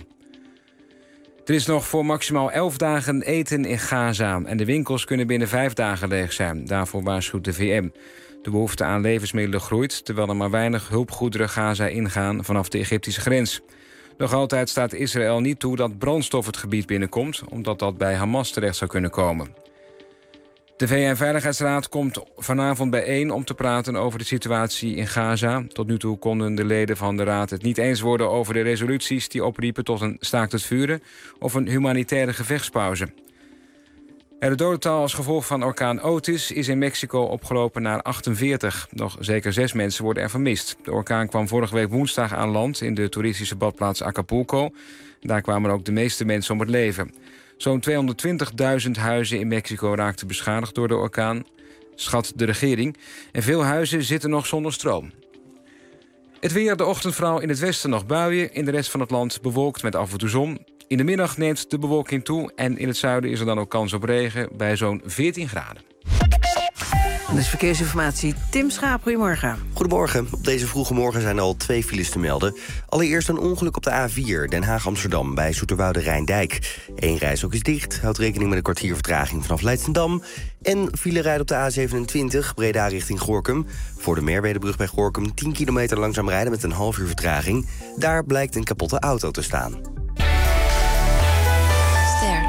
Er is nog voor maximaal elf dagen eten in Gaza. En de winkels kunnen binnen vijf dagen leeg zijn. Daarvoor waarschuwt de V N. De behoefte aan levensmiddelen groeit, terwijl er maar weinig hulpgoederen Gaza ingaan vanaf de Egyptische grens. Nog altijd staat Israël niet toe dat brandstof het gebied binnenkomt, omdat dat bij Hamas terecht zou kunnen komen. De V N-veiligheidsraad komt vanavond bijeen om te praten over de situatie in Gaza. Tot nu toe konden de leden van de raad het niet eens worden over de resoluties die opriepen tot een staakt het vuren of een humanitaire gevechtspauze. Het dodental als gevolg van orkaan Otis is in Mexico opgelopen naar achtenveertig. Nog zeker zes mensen worden er vermist. De orkaan kwam vorige week woensdag aan land in de toeristische badplaats Acapulco. Daar kwamen ook de meeste mensen om het leven. Zo'n tweehonderdtwintigduizend huizen in Mexico raakten beschadigd door de orkaan, schat de regering. En veel huizen zitten nog zonder stroom. Het weer, de ochtend vooral in het westen nog buien. In de rest van het land bewolkt met af en toe zon. In de middag neemt de bewolking toe en in het zuiden is er dan ook kans op regen bij zo'n veertien graden. Dat is verkeersinformatie. Tim Schaap, goedemorgen. Goedemorgen. Op deze vroege morgen zijn al twee files te melden. Allereerst een ongeluk op de A vier, Den Haag-Amsterdam, bij Zoeterwoude Rijndijk. Eén reishok is dicht, houdt rekening met een kwartier vertraging vanaf Leidschendam. En file rijdt op de A zevenentwintig, Breda richting Gorinchem. Voor de Merwedebrug bij Gorinchem tien kilometer langzaam rijden met een half uur vertraging. Daar blijkt een kapotte auto te staan. Ster.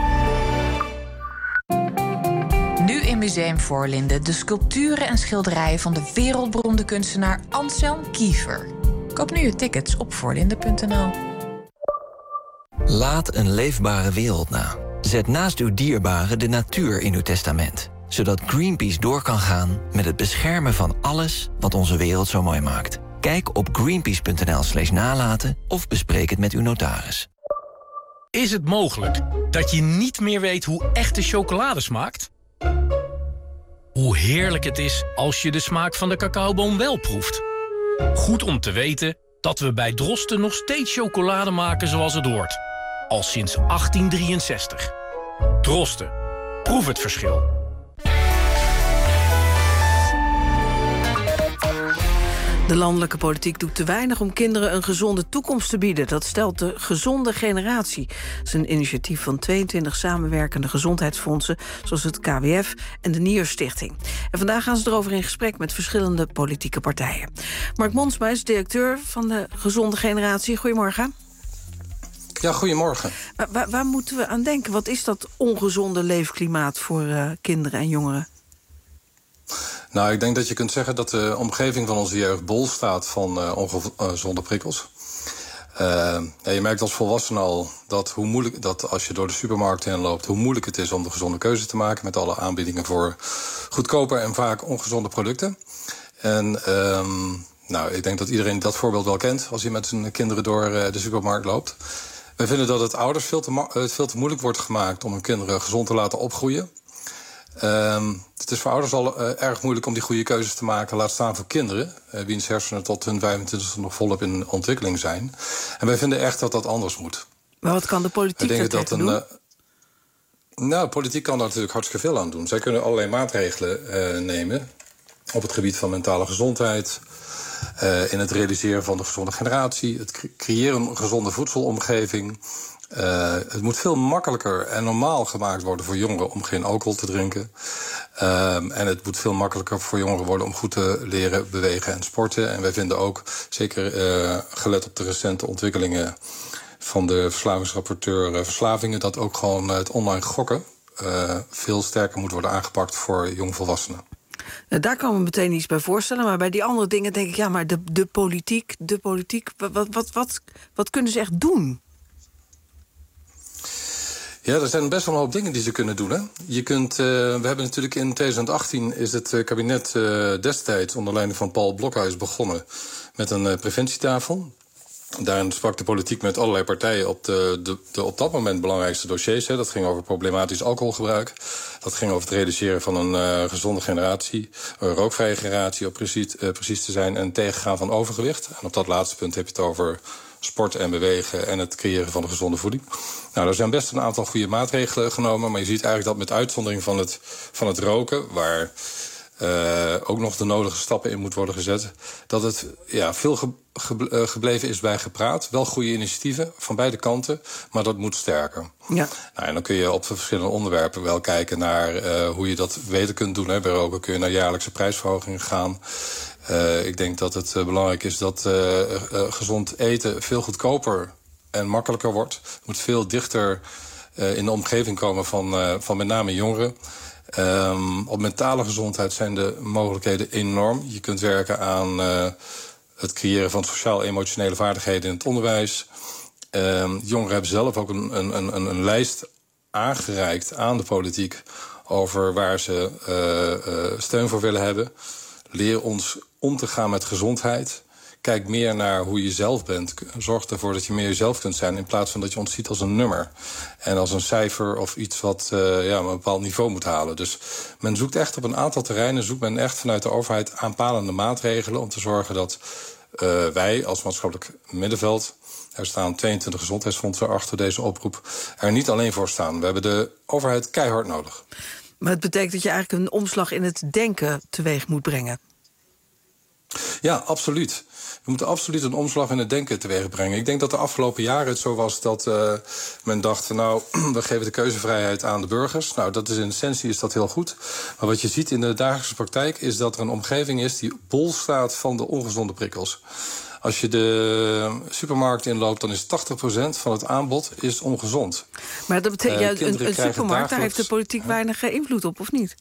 Nu in Museum Voorlinden de sculpturen en schilderijen van de wereldberoemde kunstenaar Anselm Kiefer. Koop nu je tickets op voorlinden punt n l. Laat een leefbare wereld na. Zet naast uw dierbaren de natuur in uw testament. Zodat Greenpeace door kan gaan met het beschermen van alles wat onze wereld zo mooi maakt. Kijk op greenpeace punt n l slash nalaten of bespreek het met uw notaris. Is het mogelijk dat je niet meer weet hoe echte chocolade smaakt? Hoe heerlijk het is als je de smaak van de cacaoboom wel proeft. Goed om te weten dat we bij Drosten nog steeds chocolade maken zoals het hoort. Al sinds achttien drieënzestig. Drosten. Proef het verschil. De landelijke politiek doet te weinig om kinderen een gezonde toekomst te bieden. Dat stelt de Gezonde Generatie. Dat is een initiatief van tweeëntwintig samenwerkende gezondheidsfondsen, zoals het K W F en de Nierstichting. En vandaag gaan ze erover in gesprek met verschillende politieke partijen. Mark Monsma is directeur van de Gezonde Generatie. Goedemorgen. Ja, goedemorgen. Waar, waar, waar moeten we aan denken? Wat is dat ongezonde leefklimaat voor uh, kinderen en jongeren? Nou, ik denk dat je kunt zeggen dat de omgeving van onze jeugd bol staat van uh, ongezonde prikkels. Uh, ja, je merkt als volwassene al dat, hoe moeilijk, dat als je door de supermarkt heen loopt, hoe moeilijk het is om de gezonde keuze te maken met alle aanbiedingen voor goedkoper en vaak ongezonde producten. En um, nou, ik denk dat iedereen dat voorbeeld wel kent als hij met zijn kinderen door uh, de supermarkt loopt. Wij vinden dat het ouders veel te, ma- uh, veel te moeilijk wordt gemaakt om hun kinderen gezond te laten opgroeien. Um, het is voor ouders al uh, erg moeilijk om die goede keuzes te maken, laat staan voor kinderen, uh, wiens hersenen tot hun vijfentwintigste nog volop in ontwikkeling zijn. En wij vinden echt dat dat anders moet. Maar wat kan de politiek er dat een, doen? Uh, nou, politiek kan daar natuurlijk hartstikke veel aan doen. Zij kunnen allerlei maatregelen uh, nemen op het gebied van mentale gezondheid, uh, in het realiseren van de gezonde generatie, het cre- creëren van een gezonde voedselomgeving. Uh, het moet veel makkelijker en normaal gemaakt worden voor jongeren om geen alcohol te drinken. Uh, en het moet veel makkelijker voor jongeren worden om goed te leren bewegen en sporten. En wij vinden ook, zeker uh, gelet op de recente ontwikkelingen van de verslavingsrapporteur uh, Verslavingen, dat ook gewoon uh, het online gokken uh, veel sterker moet worden aangepakt voor jongvolwassenen. Daar kan me meteen iets bij voorstellen. Maar bij die andere dingen denk ik, ja, maar de, de politiek, de politiek, wat, wat, wat, wat kunnen ze echt doen? Ja, er zijn best wel een hoop dingen die ze kunnen doen. Hè? Je kunt, uh, we hebben natuurlijk in twintig achttien is het uh, kabinet uh, destijds onder leiding van Paul Blokhuis begonnen met een uh, preventietafel. Daarin sprak de politiek met allerlei partijen op de, de, de op dat moment belangrijkste dossiers. Hè. Dat ging over problematisch alcoholgebruik. Dat ging over het realiseren van een uh, gezonde generatie, een rookvrije generatie, om precies, uh, precies te zijn, en tegengaan van overgewicht. En op dat laatste punt heb je het over sport en bewegen en het creëren van een gezonde voeding. Nou, er zijn best een aantal goede maatregelen genomen, maar je ziet eigenlijk dat met uitzondering van het, van het roken, waar uh, ook nog de nodige stappen in moet worden gezet, dat het ja, veel ge, ge, uh, gebleven is bij gepraat. Wel goede initiatieven van beide kanten, maar dat moet sterker. Ja. Nou, en dan kun je op verschillende onderwerpen wel kijken naar uh, hoe je dat beter kunt doen. Hè. Bij roken kun je naar jaarlijkse prijsverhogingen gaan. Uh, ik denk dat het uh, belangrijk is dat uh, uh, gezond eten veel goedkoper en makkelijker wordt. Het moet veel dichter uh, in de omgeving komen van, uh, van met name jongeren. Um, op mentale gezondheid zijn de mogelijkheden enorm. Je kunt werken aan uh, het creëren van sociaal-emotionele vaardigheden in het onderwijs. Um, jongeren hebben zelf ook een, een, een, een lijst aangereikt aan de politiek over waar ze uh, uh, steun voor willen hebben. Leer ons om te gaan met gezondheid. Kijk meer naar hoe je zelf bent. Zorg ervoor dat je meer jezelf kunt zijn, in plaats van dat je ons ziet als een nummer. En als een cijfer of iets wat uh, ja, een bepaald niveau moet halen. Dus men zoekt echt op een aantal terreinen, zoekt men echt vanuit de overheid aanpalende maatregelen om te zorgen dat uh, wij als maatschappelijk middenveld, er staan tweeëntwintig gezondheidsfondsen achter deze oproep, er niet alleen voor staan. We hebben de overheid keihard nodig. Maar het betekent dat je eigenlijk een omslag in het denken teweeg moet brengen. Ja, absoluut. We moeten absoluut een omslag in het denken teweeg brengen. Ik denk dat de afgelopen jaren het zo was dat uh, men dacht, nou, we geven de keuzevrijheid aan de burgers. Nou, dat is in essentie is dat heel goed. Maar wat je ziet in de dagelijkse praktijk is dat er een omgeving is die bol staat van de ongezonde prikkels. Als je de supermarkt inloopt, dan is tachtig procent van het aanbod is ongezond. Maar dat betekent, uh, ja, een, een supermarkt, dagelijks, daar heeft de politiek weinig invloed op, of niet?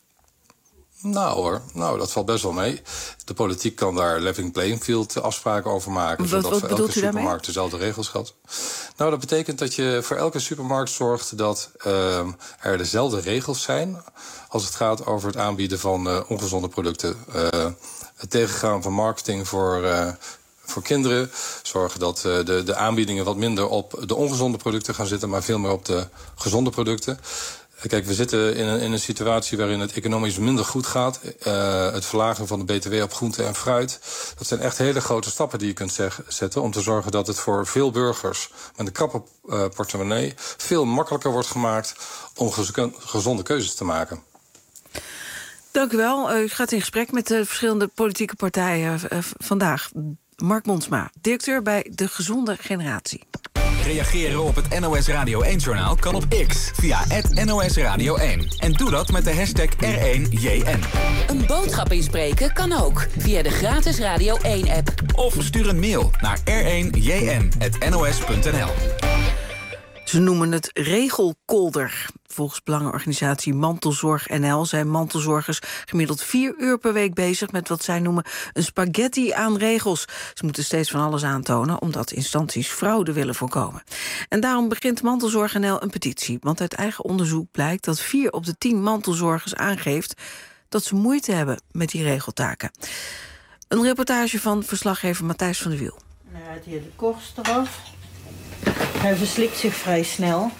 Nou hoor, nou, dat valt best wel mee. De politiek kan daar leveling playing field afspraken over maken. Wat, zodat wat voor elke supermarkt daarmee? dezelfde regels geldt. Nou, dat betekent dat je voor elke supermarkt zorgt dat uh, er dezelfde regels zijn als het gaat over het aanbieden van uh, ongezonde producten. Uh, het tegengaan van marketing voor, uh, voor kinderen. Zorgen dat uh, de, de aanbiedingen wat minder op de ongezonde producten gaan zitten, maar veel meer op de gezonde producten. Kijk, we zitten in een, in een situatie waarin het economisch minder goed gaat. Uh, het verlagen van de B T W op groente en fruit. Dat zijn echt hele grote stappen die je kunt zeg, zetten om te zorgen dat het voor veel burgers met een krappe uh, portemonnee veel makkelijker wordt gemaakt om gez- gezonde keuzes te maken. Dank u wel. U gaat in gesprek met de verschillende politieke partijen uh, vandaag. Mark Monsma, directeur bij De Gezonde Generatie. Reageren op het N O S Radio één-journaal kan op X via het N O S Radio één. En doe dat met de hashtag R één J N. Een boodschap inspreken kan ook via de gratis Radio één-app. Of stuur een mail naar r één j n punt n o s punt n l. Ze noemen het regelkolder. Volgens belangenorganisatie Mantelzorg N L zijn mantelzorgers gemiddeld vier uur per week bezig met wat zij noemen een spaghetti aan regels. Ze moeten steeds van alles aantonen omdat instanties fraude willen voorkomen. En daarom begint Mantelzorg N L een petitie. Want uit eigen onderzoek blijkt dat vier op de tien mantelzorgers aangeeft dat ze moeite hebben met die regeltaken. Een reportage van verslaggever Matthijs van der Wiel. Nou, hij heeft hier de korst eraf. Hij verslikt zich vrij snel.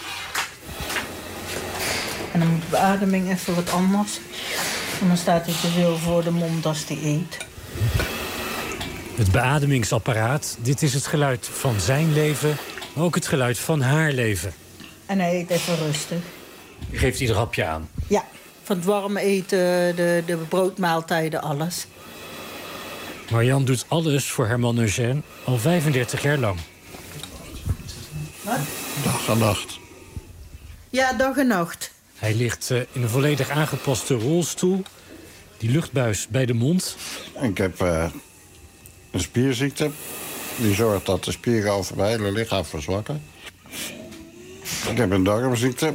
En dan moet de beademing even wat anders. En dan staat hij te veel voor de mond als hij eet. Het beademingsapparaat, dit is het geluid van zijn leven, maar ook het geluid van haar leven. En hij eet even rustig. Je geeft ieder hapje aan. Ja, van het warme eten, de, de broodmaaltijden, alles. Marianne doet alles voor haar man Eugène al vijfendertig jaar lang. Wat? Dag en nacht. Ja, dag en nacht. Hij ligt uh, in een volledig aangepaste rolstoel. Die luchtbuis bij de mond. Ik heb uh, een spierziekte. Die zorgt dat de spieren over mijn hele lichaam verzwakken. Ik heb een darmziekte.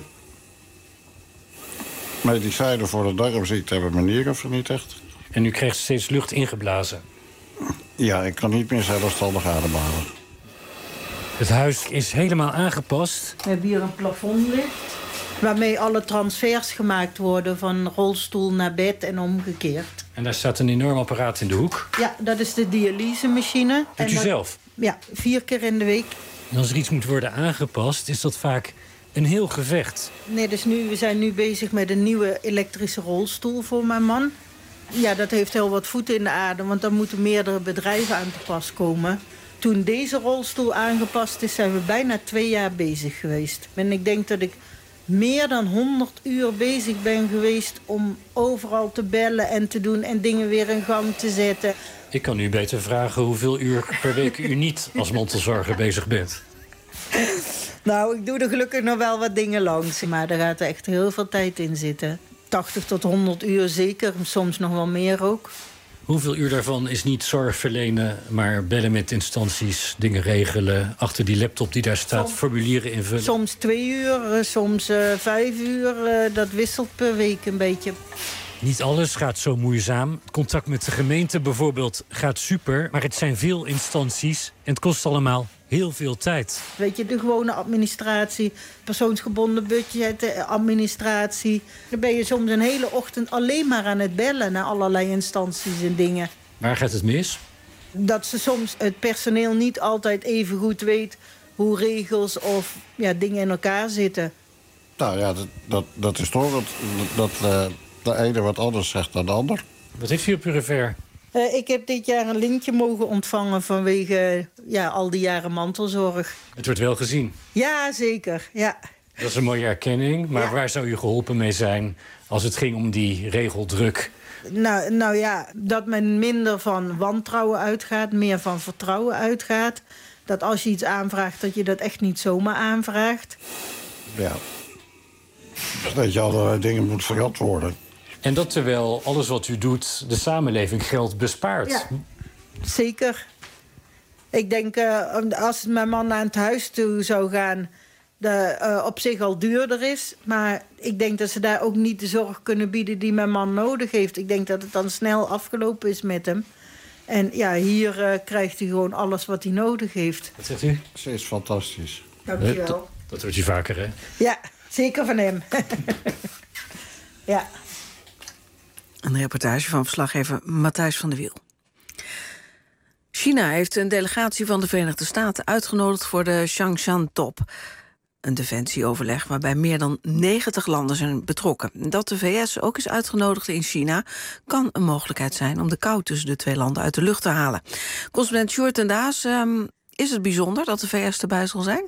Medicijnen voor de darmziekte hebben mijn nieren vernietigd. En u krijgt steeds lucht ingeblazen? Ja, ik kan niet meer zelfstandig ademhalen. Het huis is helemaal aangepast. We hebben hier een plafondlicht, waarmee alle transfers gemaakt worden van rolstoel naar bed en omgekeerd. En daar staat een enorm apparaat in de hoek. Ja, dat is de dialysemachine. Doet u dat, zelf? Ja, vier keer in de week. En als er iets moet worden aangepast, is dat vaak een heel gevecht. Nee, dus nu, we zijn nu bezig met een nieuwe elektrische rolstoel voor mijn man. Ja, dat heeft heel wat voeten in de aarde, want dan moeten meerdere bedrijven aan te pas komen. Toen deze rolstoel aangepast is, zijn we bijna twee jaar bezig geweest. En ik denk dat ik meer dan honderd uur bezig ben geweest om overal te bellen en te doen en dingen weer in gang te zetten. Ik kan u beter vragen hoeveel uur per week u niet als mantelzorger bezig bent. Nou, ik doe er gelukkig nog wel wat dingen langs, maar er gaat echt heel veel tijd in zitten. tachtig tot honderd uur zeker, soms nog wel meer ook. Hoeveel uur daarvan is niet zorg verlenen, maar bellen met instanties, dingen regelen, achter die laptop die daar staat, soms, formulieren invullen? Soms twee uur, soms uh, vijf uur, uh, dat wisselt per week een beetje. Niet alles gaat zo moeizaam. Contact met de gemeente bijvoorbeeld gaat super, maar het zijn veel instanties en het kost allemaal heel veel tijd. Weet je, de gewone administratie, persoonsgebonden budget, administratie. Dan ben je soms een hele ochtend alleen maar aan het bellen naar allerlei instanties en dingen. Waar gaat het mis? Dat ze soms het personeel niet altijd even goed weet hoe regels of ja, dingen in elkaar zitten. Nou ja, dat, dat, dat is toch dat, dat uh, de ene wat anders zegt dan de ander. Wat heeft u op uw revers? Uh, ik heb dit jaar een lintje mogen ontvangen vanwege ja, al die jaren mantelzorg. Het wordt wel gezien. Ja, zeker. Ja. Dat is een mooie erkenning. Maar ja. Waar zou u geholpen mee zijn als het ging om die regeldruk? Nou, nou ja, dat men minder van wantrouwen uitgaat, meer van vertrouwen uitgaat. Dat als je iets aanvraagt, dat je dat echt niet zomaar aanvraagt. Ja. Dat je allerlei dingen moet verantwoorden. En dat terwijl alles wat u doet de samenleving geld bespaart. Ja, zeker. Ik denk, uh, als mijn man naar het huis toe zou gaan, dat uh, op zich al duurder is. Maar ik denk dat ze daar ook niet de zorg kunnen bieden die mijn man nodig heeft. Ik denk dat het dan snel afgelopen is met hem. En ja, hier uh, krijgt hij gewoon alles wat hij nodig heeft. Wat zegt u? Ze is fantastisch. Dank u wel. Dat, dat hoort u vaker, hè? Ja, zeker van hem. Ja. Een reportage van verslaggever Matthijs van der Wiel. China heeft een delegatie van de Verenigde Staten uitgenodigd voor de Changshan-top. Een defensieoverleg waarbij meer dan negentig landen zijn betrokken. Dat de V S ook is uitgenodigd in China kan een mogelijkheid zijn om de kou tussen de twee landen uit de lucht te halen. Correspondent Sjoerd ten Daas, um, is het bijzonder dat de V S erbij zal zijn?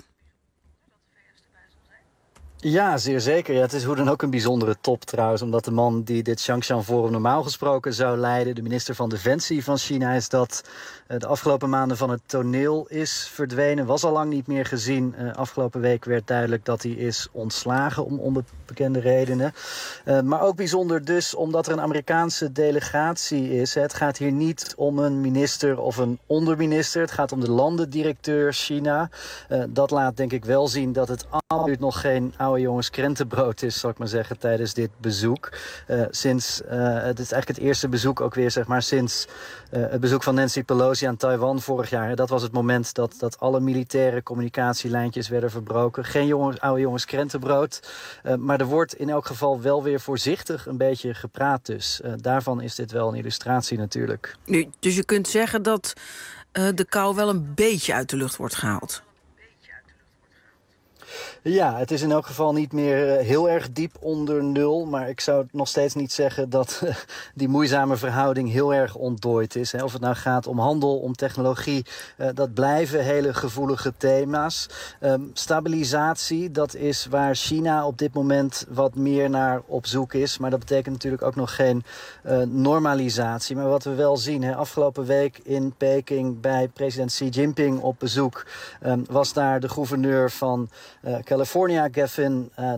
Ja, zeer zeker. Ja, het is hoe dan ook een bijzondere top trouwens. Omdat de man die dit Changshan Forum normaal gesproken zou leiden, de minister van Defensie van China, is dat uh, de afgelopen maanden van het toneel is verdwenen. Was al lang niet meer gezien. Uh, afgelopen week werd duidelijk dat hij is ontslagen om onbekende redenen. Uh, maar ook bijzonder dus omdat er een Amerikaanse delegatie is. Het gaat hier niet om een minister of een onderminister. Het gaat om de landendirecteur China. Uh, dat laat denk ik wel zien dat het absoluut nog geen oude jongens krentenbrood is, zal ik maar zeggen, tijdens dit bezoek. Uh, sinds, uh, het is eigenlijk het eerste bezoek ook weer, zeg maar, sinds uh, het bezoek van Nancy Pelosi aan Taiwan vorig jaar. Dat was het moment dat, dat alle militaire communicatielijntjes werden verbroken. Geen jongens, oude jongens krentenbrood. Uh, maar er wordt in elk geval wel weer voorzichtig een beetje gepraat dus. Uh, daarvan is dit wel een illustratie natuurlijk. Nu, dus je kunt zeggen dat uh, de kou wel een beetje uit de lucht wordt gehaald. Ja, het is in elk geval niet meer heel erg diep onder nul. Maar ik zou nog steeds niet zeggen dat uh, die moeizame verhouding heel erg ontdooid is. Hè. Of het nou gaat om handel, om technologie, uh, dat blijven hele gevoelige thema's. Um, stabilisatie, dat is waar China op dit moment wat meer naar op zoek is. Maar dat betekent natuurlijk ook nog geen uh, normalisatie. Maar wat we wel zien, hè, afgelopen week in Peking bij president Xi Jinping op bezoek, um, was daar de gouverneur van Uh, California, Gavin, uh,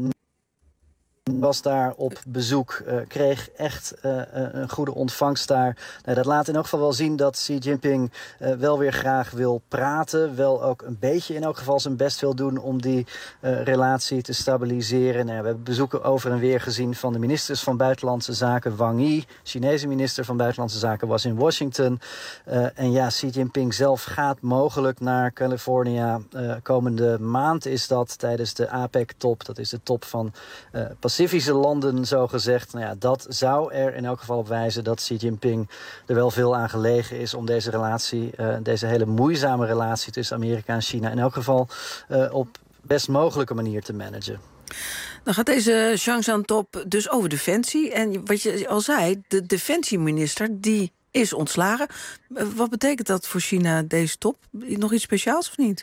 was daar op bezoek, uh, kreeg echt uh, een goede ontvangst daar. Nou, dat laat in elk geval wel zien dat Xi Jinping uh, wel weer graag wil praten. Wel ook een beetje in elk geval zijn best wil doen om die uh, relatie te stabiliseren. Nou, we hebben bezoeken over en weer gezien van de ministers van Buitenlandse Zaken. Wang Yi, Chinese minister van Buitenlandse Zaken, was in Washington. Uh, en ja, Xi Jinping zelf gaat mogelijk naar California. Uh, komende maand is dat tijdens de APEC-top. Dat is de top van uh, Pacifische landen, zo gezegd. Nou ja, dat zou er in elk geval op wijzen dat Xi Jinping er wel veel aan gelegen is om deze relatie, uh, deze hele moeizame relatie tussen Amerika en China in elk geval uh, op best mogelijke manier te managen. Dan gaat deze Changshan-top dus over defensie. En wat je al zei, de defensieminister die is ontslagen. Wat betekent dat voor China, deze top? Nog iets speciaals of niet?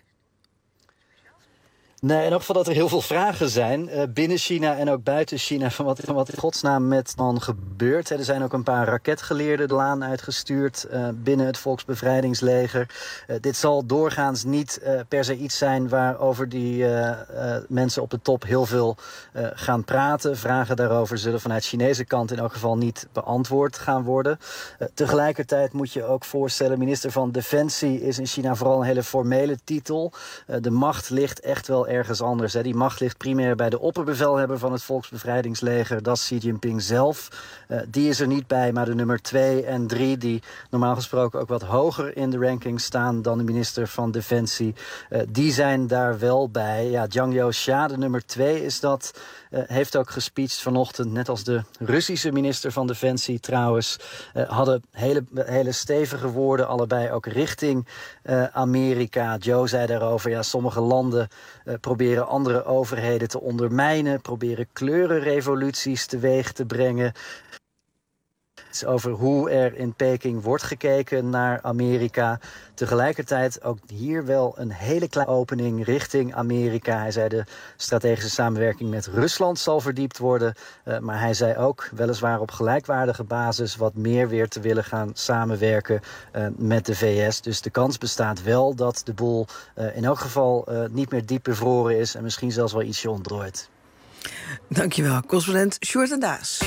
Nee, in elk geval dat er heel veel vragen zijn uh, binnen China en ook buiten China van wat, van wat in godsnaam met man gebeurt. Er zijn ook een paar raketgeleerden de laan uitgestuurd uh, binnen het Volksbevrijdingsleger. Uh, dit zal doorgaans niet uh, per se iets zijn waarover die uh, uh, mensen op de top heel veel uh, gaan praten. Vragen daarover zullen vanuit Chinese kant in elk geval niet beantwoord gaan worden. Uh, tegelijkertijd moet je ook voorstellen, minister van Defensie is in China vooral een hele formele titel. Uh, de macht ligt echt wel ergens anders. Hè. Die macht ligt primair bij de opperbevelhebber van het Volksbevrijdingsleger. Dat is Xi Jinping zelf. Uh, die is er niet bij, maar de nummer twee en drie... die normaal gesproken ook wat hoger in de ranking staan dan de minister van Defensie. Uh, die zijn daar wel bij. Ja, Zhang Youxia, de nummer twee is dat, uh, heeft ook gespeecht vanochtend, net als de Russische minister van Defensie trouwens. Uh, hadden hele, hele stevige woorden, allebei ook richting uh, Amerika. Joe zei daarover, ja, sommige landen Uh, proberen andere overheden te ondermijnen, proberen kleurenrevoluties teweeg te brengen. is over hoe er in Peking wordt gekeken naar Amerika. Tegelijkertijd ook hier wel een hele kleine opening richting Amerika. Hij zei de strategische samenwerking met Rusland zal verdiept worden. Uh, maar hij zei ook, weliswaar op gelijkwaardige basis, wat meer weer te willen gaan samenwerken uh, met de V S. Dus de kans bestaat wel dat de boel uh, in elk geval uh, niet meer diep bevroren is en misschien zelfs wel ietsje ontdooit. Dankjewel, correspondent Sjoerd en Daas.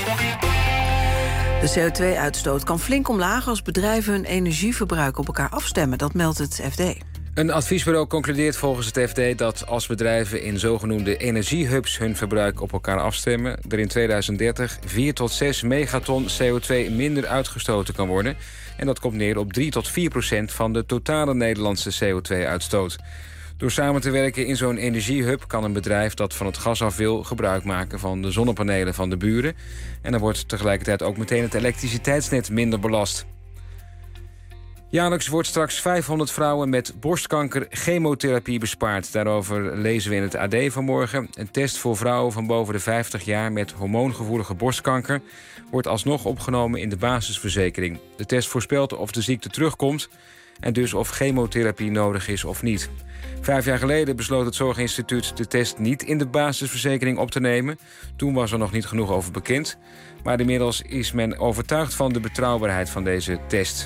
De C O twee uitstoot kan flink omlaag als bedrijven hun energieverbruik op elkaar afstemmen. Dat meldt het F D. Een adviesbureau concludeert volgens het F D dat als bedrijven in zogenoemde energiehubs hun verbruik op elkaar afstemmen, er in tweeduizend dertig vier tot zes megaton C O twee minder uitgestoten kan worden. En dat komt neer op drie tot vier procent van de totale Nederlandse C O twee uitstoot. Door samen te werken in zo'n energiehub kan een bedrijf dat van het gas af wil gebruik maken van de zonnepanelen van de buren. En dan wordt tegelijkertijd ook meteen het elektriciteitsnet minder belast. Jaarlijks wordt straks vijfhonderd vrouwen met borstkanker chemotherapie bespaard. Daarover lezen we in het A D vanmorgen. Een test voor vrouwen van boven de vijftig jaar met hormoongevoelige borstkanker wordt alsnog opgenomen in de basisverzekering. De test voorspelt of de ziekte terugkomt en dus of chemotherapie nodig is of niet. Vijf jaar geleden besloot het Zorginstituut de test niet in de basisverzekering op te nemen. Toen was er nog niet genoeg over bekend. Maar inmiddels is men overtuigd van de betrouwbaarheid van deze test.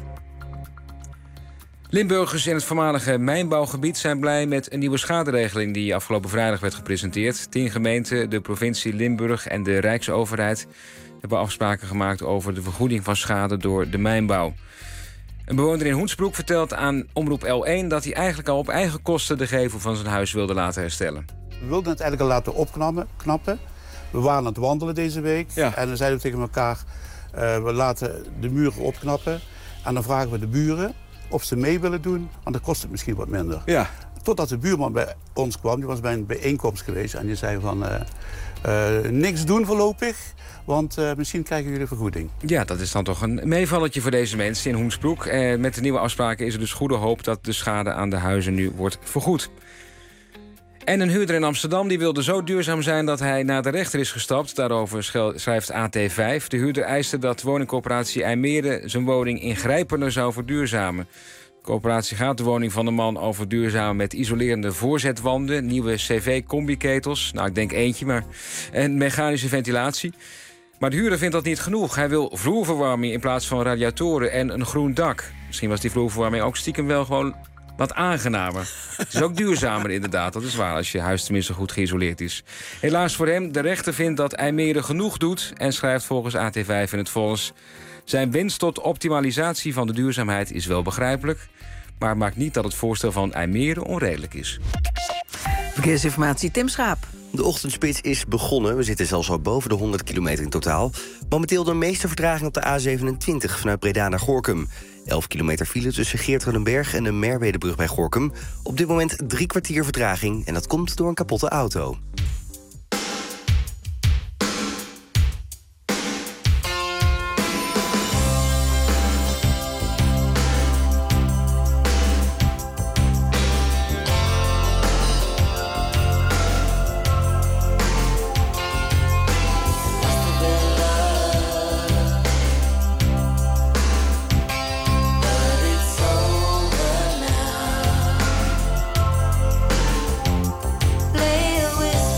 Limburgers in het voormalige mijnbouwgebied zijn blij met een nieuwe schaderegeling die afgelopen vrijdag werd gepresenteerd. Tien gemeenten, de provincie Limburg en de Rijksoverheid hebben afspraken gemaakt over de vergoeding van schade door de mijnbouw. Een bewoner in Hoensbroek vertelt aan Omroep L één dat hij eigenlijk al op eigen kosten de gevel van zijn huis wilde laten herstellen. We wilden het eigenlijk al laten opknappen. We waren aan het wandelen deze week ja. en dan zeiden we tegen elkaar, uh, we laten de muren opknappen. En dan vragen we de buren of ze mee willen doen, want dan kost het misschien wat minder. Ja. Totdat de buurman bij ons kwam, die was bij een bijeenkomst geweest en die zei van uh, uh, niks doen voorlopig. Want uh, misschien krijgen jullie vergoeding. Ja, dat is dan toch een meevalletje voor deze mensen in Hoensbroek. Eh, met de nieuwe afspraken is er dus goede hoop dat de schade aan de huizen nu wordt vergoed. En een huurder in Amsterdam die wilde zo duurzaam zijn dat hij naar de rechter is gestapt. Daarover schrijft A T vijf. De huurder eiste dat woningcorporatie IJmere zijn woning ingrijpender zou verduurzamen. De coöperatie gaat de woning van de man al verduurzamen met isolerende voorzetwanden, nieuwe C V-combiketels, nou ik denk eentje, maar en mechanische ventilatie. Maar de huurder vindt dat niet genoeg. Hij wil vloerverwarming in plaats van radiatoren en een groen dak. Misschien was die vloerverwarming ook stiekem wel gewoon wat aangenamer. Het is ook duurzamer inderdaad, dat is waar, als je huis tenminste goed geïsoleerd is. Helaas voor hem, de rechter vindt dat IJmere genoeg doet en schrijft volgens A T vijf in het Volks: zijn wens tot optimalisatie van de duurzaamheid is wel begrijpelijk, maar maakt niet dat het voorstel van IJmere onredelijk is. Verkeersinformatie, Tim Schaap. De ochtendspits is begonnen. We zitten zelfs al boven de honderd kilometer in totaal. Momenteel de meeste vertraging op de A zevenentwintig vanuit Breda naar Gorinchem. elf kilometer file tussen Geertruidenberg en de Merwedebrug bij Gorinchem. Op dit moment drie kwartier vertraging en dat komt door een kapotte auto. Play a whistle.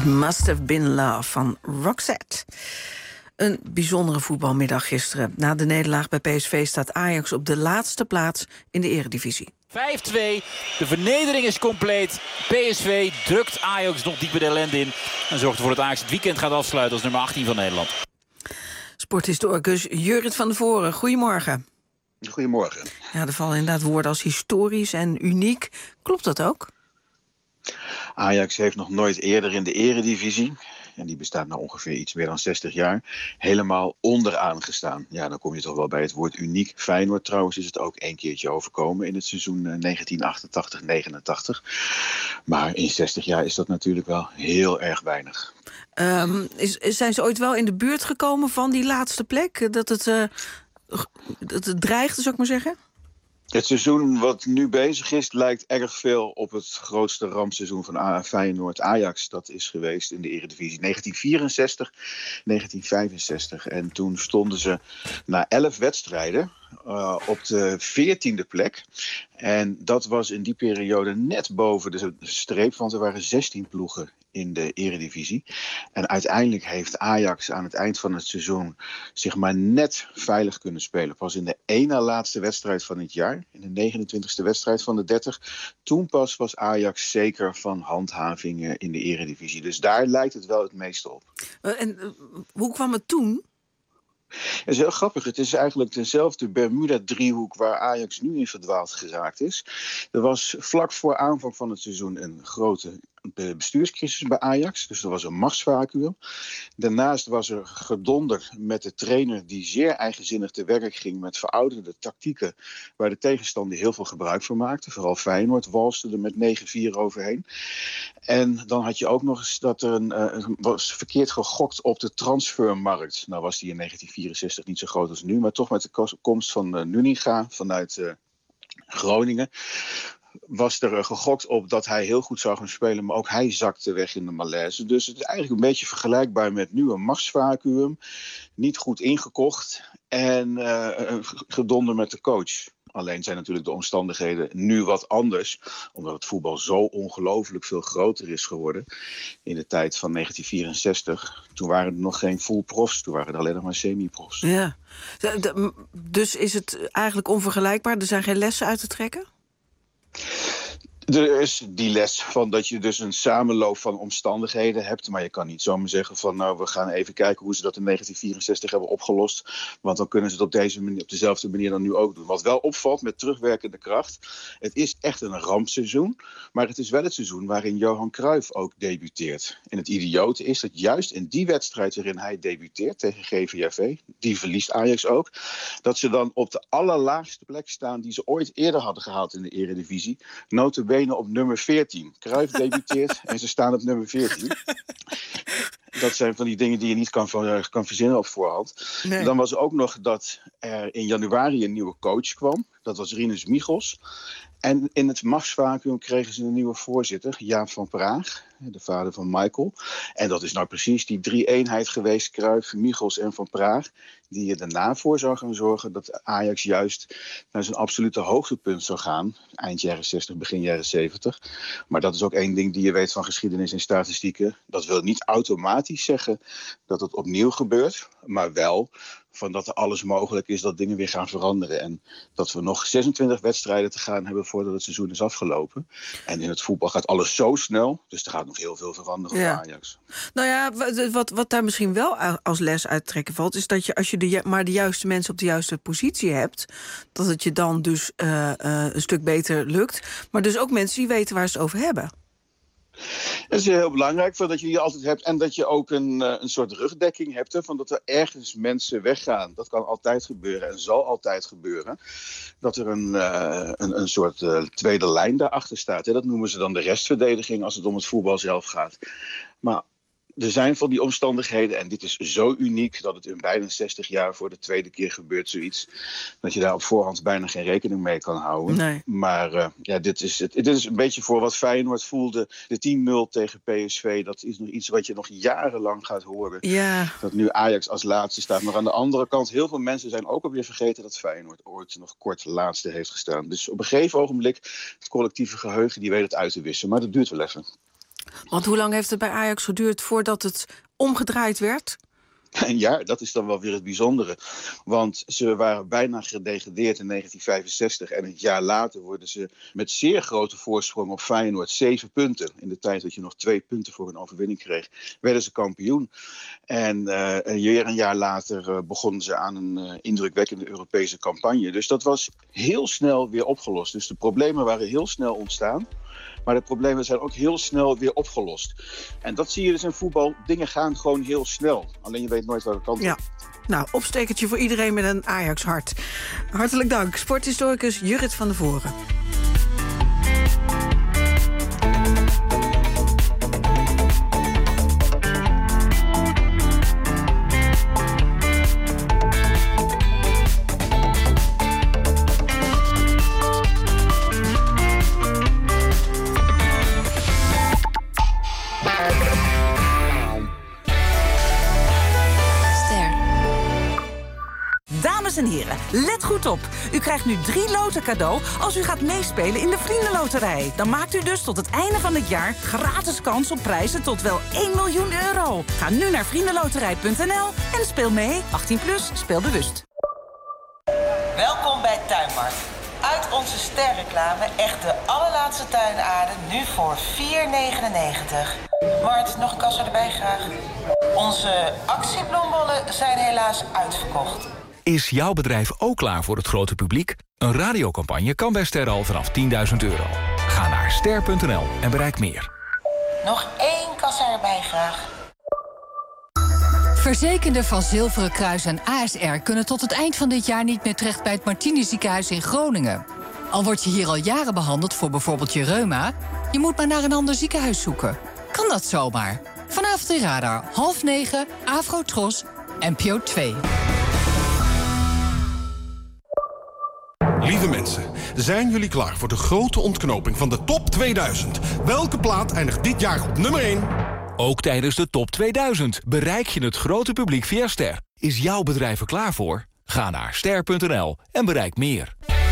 Must Have Been Love van Roxette. Een bijzondere voetbalmiddag gisteren. Na de nederlaag bij P S V staat Ajax op de laatste plaats in de eredivisie. vijf twee, de vernedering is compleet. P S V drukt Ajax nog dieper de ellende in en zorgt ervoor dat Ajax het weekend gaat afsluiten als nummer achttien van Nederland. Sporthistoricus Jurrit van der Voren, goedemorgen. Goedemorgen. Ja, er vallen inderdaad woorden als historisch en uniek. Klopt dat ook? Ajax heeft nog nooit eerder in de eredivisie, en die bestaat nou ongeveer iets meer dan zestig jaar, helemaal onderaan gestaan. Ja, dan kom je toch wel bij het woord uniek. Feyenoord trouwens is het ook één keertje overkomen in het seizoen negentien achtentachtig negenentachtig. Maar in zestig jaar is dat natuurlijk wel heel erg weinig. Um, is, zijn ze ooit wel in de buurt gekomen van die laatste plek? Dat het, uh, dat het dreigde, zou ik maar zeggen? Het seizoen wat nu bezig is lijkt erg veel op het grootste rampseizoen van Feyenoord Ajax. Dat is geweest in de eredivisie negentien vierenzestig, negentien vijfenzestig. En toen stonden ze na elf wedstrijden uh, op de veertiende plek. En dat was in die periode net boven de streep, want er waren zestien ploegen in de eredivisie. En uiteindelijk heeft Ajax aan het eind van het seizoen zich maar net veilig kunnen spelen. Pas in de ene laatste wedstrijd van het jaar, in de negenentwintigste wedstrijd van de dertig, toen pas was Ajax zeker van handhaving in de eredivisie. Dus daar lijkt het wel het meeste op. Uh, en uh, hoe kwam het toen? Het is heel grappig. Het is eigenlijk dezelfde Bermuda-driehoek waar Ajax nu in verdwaald geraakt is. Er was vlak voor aanvang van het seizoen een grote bestuurscrisis bij Ajax. Dus er was een machtsvacuüm. Daarnaast was er gedonder met de trainer die zeer eigenzinnig te werk ging met verouderde tactieken waar de tegenstander heel veel gebruik van maakte. Vooral Feyenoord walste er met negen vier overheen. En dan had je ook nog eens dat er een, uh, was verkeerd gegokt op de transfermarkt. Nou was die in negentien vierenzestig niet zo groot als nu, maar toch met de komst van uh, Nuninga vanuit uh, Groningen was er gegokt op dat hij heel goed zou gaan spelen, maar ook hij zakte weg in de malaise. Dus het is eigenlijk een beetje vergelijkbaar met nu een machtsvacuüm. Niet goed ingekocht en uh, gedonder met de coach. Alleen zijn natuurlijk de omstandigheden nu wat anders, omdat het voetbal zo ongelooflijk veel groter is geworden. In de tijd van negentien vierenzestig, toen waren er nog geen full profs, toen waren er alleen nog maar semi-profs. Ja. Dus is het eigenlijk onvergelijkbaar? Er zijn geen lessen uit te trekken? Er is die les van dat je dus een samenloop van omstandigheden hebt. Maar je kan niet zomaar zeggen van nou, we gaan even kijken hoe ze dat in negentien vierenzestig hebben opgelost. Want dan kunnen ze het op, deze manier, op dezelfde manier dan nu ook doen. Wat wel opvalt met terugwerkende kracht. Het is echt een rampseizoen. Maar het is wel het seizoen waarin Johan Cruijff ook debuteert. En het idiote is dat juist in die wedstrijd waarin hij debuteert tegen G V V, die verliest Ajax ook, dat ze dan op de allerlaagste plek staan die ze ooit eerder hadden gehaald in de eredivisie. Nota bene op nummer veertien. Cruijff debuteert en ze staan op nummer veertien. Dat zijn van die dingen die je niet kan, kan verzinnen op voorhand. Nee. Dan was er ook nog dat er in januari een nieuwe coach kwam. Dat was Rinus Michels. En in het machtsvacuüm kregen ze een nieuwe voorzitter, Jaap van Praag, de vader van Michael. En dat is nou precies die drie-eenheid geweest, Cruijff, Michels en Van Praag, die er daarna voor zou gaan zorgen dat Ajax juist naar zijn absolute hoogtepunt zou gaan. Eind jaren zestig, begin jaren zeventig. Maar dat is ook één ding die je weet van geschiedenis en statistieken. Dat wil niet automatisch zeggen dat het opnieuw gebeurt, maar wel van dat er alles mogelijk is dat dingen weer gaan veranderen. En dat we nog zesentwintig wedstrijden te gaan hebben voordat het seizoen is afgelopen. En in het voetbal gaat alles zo snel, dus er gaat nog heel veel veranderen ja. voor Ajax. Nou ja, wat, wat daar misschien wel als les uit trekken valt, is dat je als je de, maar de juiste mensen op de juiste positie hebt, dat het je dan dus uh, uh, een stuk beter lukt. Maar dus ook mensen die weten waar ze het over hebben. Het is heel belangrijk dat je die altijd hebt en dat je ook een, een soort rugdekking hebt. Hè, van dat er ergens mensen weggaan. Dat kan altijd gebeuren en zal altijd gebeuren. Dat er een, uh, een, een soort uh, tweede lijn daarachter staat. Hè. Dat noemen ze dan de restverdediging als het om het voetbal zelf gaat. Maar er zijn van die omstandigheden, en dit is zo uniek dat het in bijna zestig jaar voor de tweede keer gebeurt zoiets, dat je daar op voorhand bijna geen rekening mee kan houden. Nee. Maar uh, ja, dit is, het, dit is een beetje voor wat Feyenoord voelde. De tien nul tegen P S V, dat is nog iets wat je nog jarenlang gaat horen. Ja. Dat nu Ajax als laatste staat. Maar aan de andere kant, heel veel mensen zijn ook alweer vergeten dat Feyenoord ooit nog kort laatste heeft gestaan. Dus op een gegeven ogenblik, het collectieve geheugen, die weet het uit te wissen. Maar dat duurt wel even. Want hoe lang heeft het bij Ajax geduurd voordat het omgedraaid werd? Een jaar, dat is dan wel weer het bijzondere. Want ze waren bijna gedegradeerd in negentien vijfenzestig... en het jaar later worden ze met zeer grote voorsprong op Feyenoord... zeven punten, in de tijd dat je nog twee punten voor een overwinning kreeg... werden ze kampioen. En uh, weer een jaar later uh, begonnen ze aan een uh, indrukwekkende Europese campagne. Dus dat was heel snel weer opgelost. Dus de problemen waren heel snel ontstaan... Maar de problemen zijn ook heel snel weer opgelost. En dat zie je dus in voetbal. Dingen gaan gewoon heel snel. Alleen je weet nooit waar de kant op. Ja. Nou, opstekertje voor iedereen met een Ajax-hart. Hartelijk dank, sporthistoricus Jurrit van der Voren. Dames en heren, let goed op. U krijgt nu drie loten cadeau als u gaat meespelen in de Vriendenloterij. Dan maakt u dus tot het einde van het jaar gratis kans op prijzen tot wel één miljoen euro. Ga nu naar vriendenloterij punt n l en speel mee. achttien plus, speel bewust. Welkom bij Tuinmarkt. Uit onze sterreclame echt de allerlaatste tuinaarden, nu voor vier negenennegentig. Mart, nog een kassa erbij graag. Onze actiebloembollen zijn helaas uitverkocht. Is jouw bedrijf ook klaar voor het grote publiek? Een radiocampagne kan bij Ster al vanaf tienduizend euro. Ga naar ster punt n l en bereik meer. Nog één kassa erbij graag. Verzekerden van Zilveren Kruis en A S R kunnen tot het eind van dit jaar niet meer terecht bij het Martini ziekenhuis in Groningen. Al word je hier al jaren behandeld voor bijvoorbeeld je reuma, je moet maar naar een ander ziekenhuis zoeken. Kan dat zomaar? Vanavond in Radar, half negen, Afro-Tros, N P O twee. Lieve mensen, zijn jullie klaar voor de grote ontknoping van de top tweeduizend? Welke plaat eindigt dit jaar op nummer één? Ook tijdens de top tweeduizend bereik je het grote publiek via Ster. Is jouw bedrijf er klaar voor? Ga naar ster punt n l en bereik meer.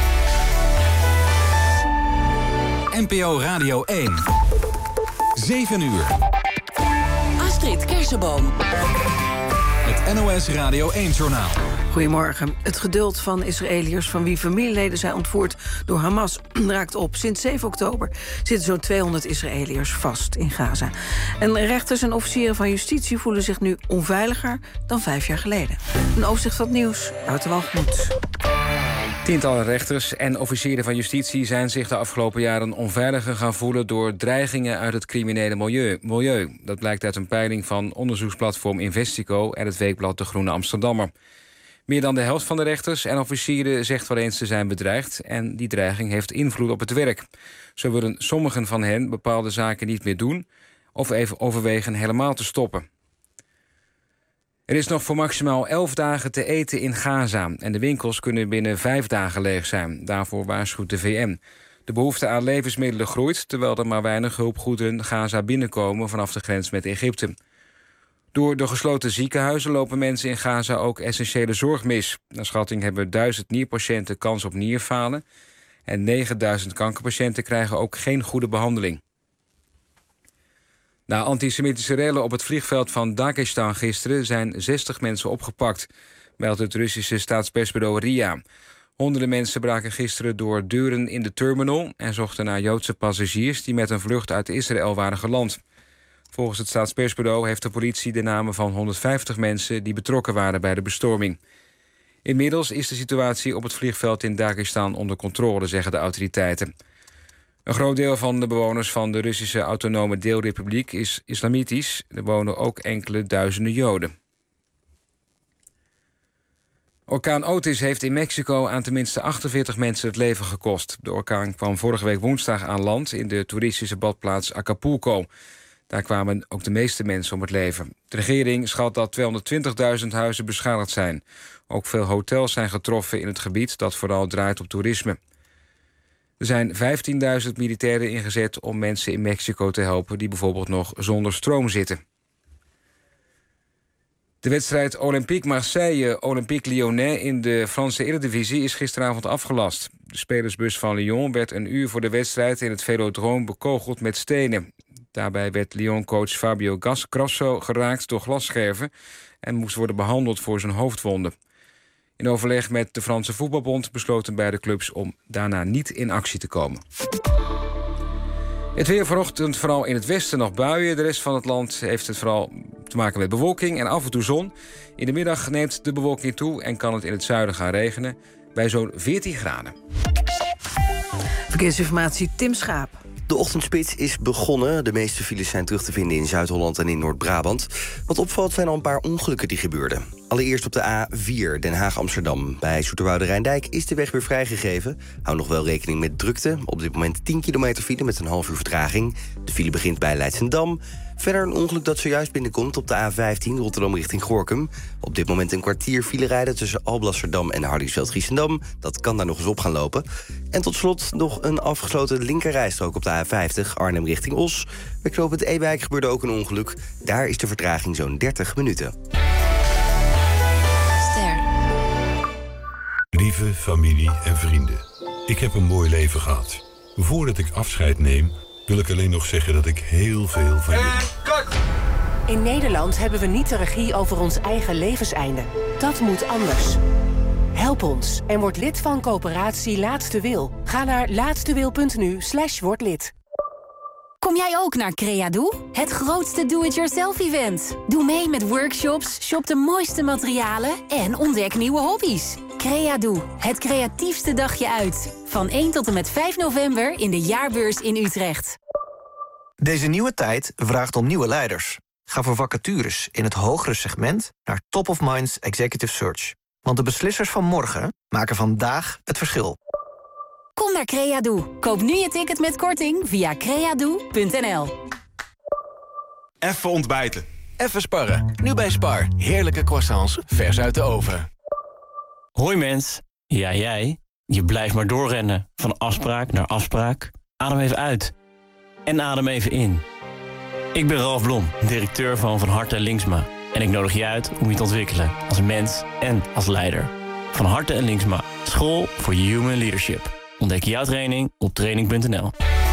N P O Radio één. zeven uur. Astrid Kersenboom. Het N O S Radio één-journaal. Goedemorgen. Het geduld van Israëliërs van wie familieleden zijn ontvoerd door Hamas raakt op. Sinds zeven oktober zitten zo'n tweehonderd Israëliërs vast in Gaza. En rechters en officieren van justitie voelen zich nu onveiliger dan vijf jaar geleden. Een overzicht van het nieuws. Wouter Walgemoed. Tientallen rechters en officieren van justitie zijn zich de afgelopen jaren onveiliger gaan voelen door dreigingen uit het criminele milieu. milieu. Dat blijkt uit een peiling van onderzoeksplatform Investico en het weekblad De Groene Amsterdammer. Meer dan de helft van de rechters en officieren zegt wel eens te zijn bedreigd en die dreiging heeft invloed op het werk. Zo willen sommigen van hen bepaalde zaken niet meer doen of even overwegen helemaal te stoppen. Er is nog voor maximaal elf dagen te eten in Gaza en de winkels kunnen binnen vijf dagen leeg zijn. Daarvoor waarschuwt de V N. De behoefte aan levensmiddelen groeit, terwijl er maar weinig hulpgoederen Gaza binnenkomen vanaf de grens met Egypte. Door de gesloten ziekenhuizen lopen mensen in Gaza ook essentiële zorg mis. Naar schatting hebben duizend nierpatiënten kans op nierfalen en negenduizend kankerpatiënten krijgen ook geen goede behandeling. Na antisemitische rellen op het vliegveld van Dagestan gisteren zijn zestig mensen opgepakt, meldt het Russische staatspersbureau R I A. Honderden mensen braken gisteren door deuren in de terminal en zochten naar Joodse passagiers die met een vlucht uit Israël waren geland. Volgens het staatspersbureau heeft de politie de namen van honderdvijftig mensen die betrokken waren bij de bestorming. Inmiddels is de situatie op het vliegveld in Dagestan onder controle, zeggen de autoriteiten. Een groot deel van de bewoners van de Russische autonome deelrepubliek is islamitisch. Er wonen ook enkele duizenden Joden. Orkaan Otis heeft in Mexico aan tenminste achtenveertig mensen het leven gekost. De orkaan kwam vorige week woensdag aan land in de toeristische badplaats Acapulco. Daar kwamen ook de meeste mensen om het leven. De regering schat dat tweehonderdtwintigduizend huizen beschadigd zijn. Ook veel hotels zijn getroffen in het gebied dat vooral draait op toerisme. Er zijn vijftienduizend militairen ingezet om mensen in Mexico te helpen die bijvoorbeeld nog zonder stroom zitten. De wedstrijd Olympique Marseille-Olympique Lyonnais in de Franse Eredivisie is gisteravond afgelast. De spelersbus van Lyon werd een uur voor de wedstrijd in het Velodrome bekogeld met stenen. Daarbij werd Lyon-coach Fabio Grosso geraakt door glasscherven en moest worden behandeld voor zijn hoofdwonden. In overleg met de Franse Voetbalbond besloten beide clubs om daarna niet in actie te komen. Het weer vanochtend vooral in het westen nog buien. De rest van het land heeft het vooral te maken met bewolking en af en toe zon. In de middag neemt de bewolking toe en kan het in het zuiden gaan regenen bij zo'n veertien graden. Verkeersinformatie Tim Schaap. De ochtendspits is begonnen. De meeste files zijn terug te vinden in Zuid-Holland en in Noord-Brabant. Wat opvalt zijn al een paar ongelukken die gebeurden. Allereerst op de A vier, Den Haag-Amsterdam. Bij Zoeterwoude Rijndijk is de weg weer vrijgegeven. Hou nog wel rekening met drukte. Op dit moment tien kilometer file met een half uur vertraging. De file begint bij Leidschendam. Verder een ongeluk dat zojuist binnenkomt op de A vijftien Rotterdam richting Gorinchem. Op dit moment een kwartier file rijden tussen Alblasserdam en Hardingsveld-Giessendam. Dat kan daar nog eens op gaan lopen. En tot slot nog een afgesloten linkerrijstrook op de A vijftig Arnhem richting Os. Bij knooppunt Ewijk gebeurde ook een ongeluk. Daar is de vertraging zo'n dertig minuten. Lieve familie en vrienden, ik heb een mooi leven gehad. Voordat ik afscheid neem, wil ik alleen nog zeggen dat ik heel veel van jullie... In Nederland hebben we niet de regie over ons eigen levenseinde. Dat moet anders. Help ons en word lid van coöperatie Laatste Wil. Ga naar laatstewil.nu slash word lid. Kom jij ook naar Creadoe? Het grootste do-it-yourself-event. Doe mee met workshops, shop de mooiste materialen en ontdek nieuwe hobby's. Creadoe, het creatiefste dagje uit. Van één tot en met vijf november in de Jaarbeurs in Utrecht. Deze nieuwe tijd vraagt om nieuwe leiders. Ga voor vacatures in het hogere segment naar Top of Minds Executive Search. Want de beslissers van morgen maken vandaag het verschil. Kom naar Creadoe. Koop nu je ticket met korting via creadoe punt n l. Even ontbijten. Even sparren. Nu bij Spar. Heerlijke croissants, vers uit de oven. Hoi mens. Ja, jij. Je blijft maar doorrennen. Van afspraak naar afspraak. Adem even uit. En adem even in. Ik ben Ralf Blom, directeur van Van Harte en Linksma. En ik nodig je uit om je te ontwikkelen als mens en als leider. Van Harte en Linksma. School voor Human Leadership. Ontdek jouw training op training punt n l.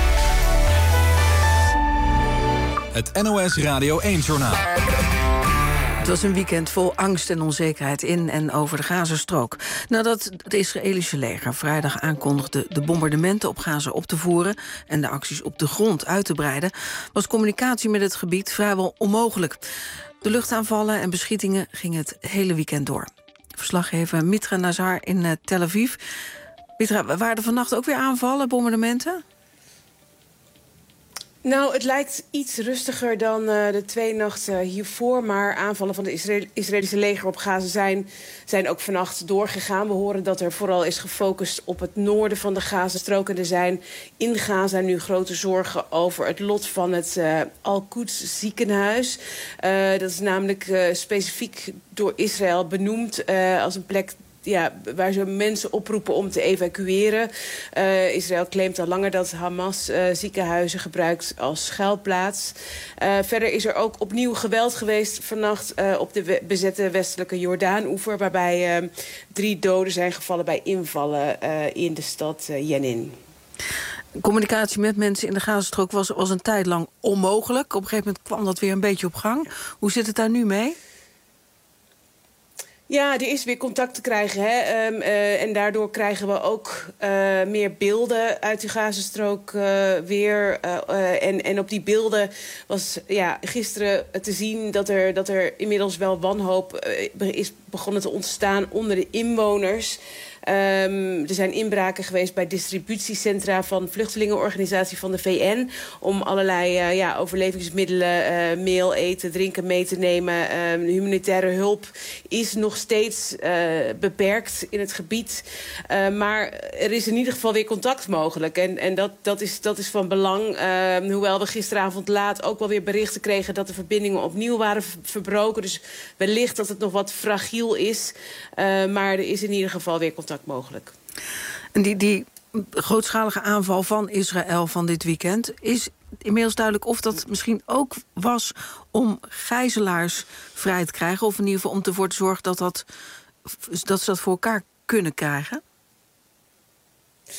Het N O S Radio één-journaal. Het was een weekend vol angst en onzekerheid in en over de Gazastrook. Nadat het Israëlische leger vrijdag aankondigde de bombardementen op Gaza op te voeren en de acties op de grond uit te breiden, was communicatie met het gebied vrijwel onmogelijk. De luchtaanvallen en beschietingen gingen het hele weekend door. Verslaggever Mitra Nazar in uh, Tel Aviv. Mitra, waren er vannacht ook weer aanvallen, bombardementen? Nou, het lijkt iets rustiger dan uh, de twee nachten hiervoor. Maar aanvallen van het Israël Israëlische leger op Gaza zijn, zijn ook vannacht doorgegaan. We horen dat er vooral is gefocust op het noorden van de Gazastrook. En er zijn in Gaza nu grote zorgen over het lot van het uh, Al-Quds ziekenhuis. Uh, dat is namelijk uh, specifiek door Israël benoemd uh, als een plek, ja, waar ze mensen oproepen om te evacueren. Uh, Israël claimt al langer dat Hamas uh, ziekenhuizen gebruikt als schuilplaats. Uh, verder is er ook opnieuw geweld geweest vannacht uh, op de we- bezette westelijke Jordaan-oever, waarbij uh, drie doden zijn gevallen bij invallen uh, in de stad uh, Jenin. Communicatie met mensen in de Gazastrook was, was een tijd lang onmogelijk. Op een gegeven moment kwam dat weer een beetje op gang. Hoe zit het daar nu mee? Ja, er is weer contact te krijgen. Hè? Um, uh, en daardoor krijgen we ook uh, meer beelden uit de Gazastrook uh, weer. Uh, uh, en, en op die beelden was ja, gisteren te zien dat er, dat er inmiddels wel wanhoop uh, is begonnen te ontstaan onder de inwoners. Um, er zijn inbraken geweest bij distributiecentra van vluchtelingenorganisatie van de V N... om allerlei uh, ja, overlevingsmiddelen, uh, meel, eten, drinken mee te nemen. Um, de humanitaire hulp is nog steeds uh, beperkt in het gebied. Uh, maar er is in ieder geval weer contact mogelijk. En, en dat, dat, is, dat is van belang. Uh, hoewel we gisteravond laat ook wel weer berichten kregen dat de verbindingen opnieuw waren verbroken. Dus wellicht dat het nog wat fragiel is. Uh, maar er is in ieder geval weer contact mogelijk. En die, die grootschalige aanval van Israël van dit weekend, is inmiddels duidelijk of dat misschien ook was om gijzelaars vrij te krijgen, of in ieder geval om ervoor te zorgen dat, dat, dat ze dat voor elkaar kunnen krijgen?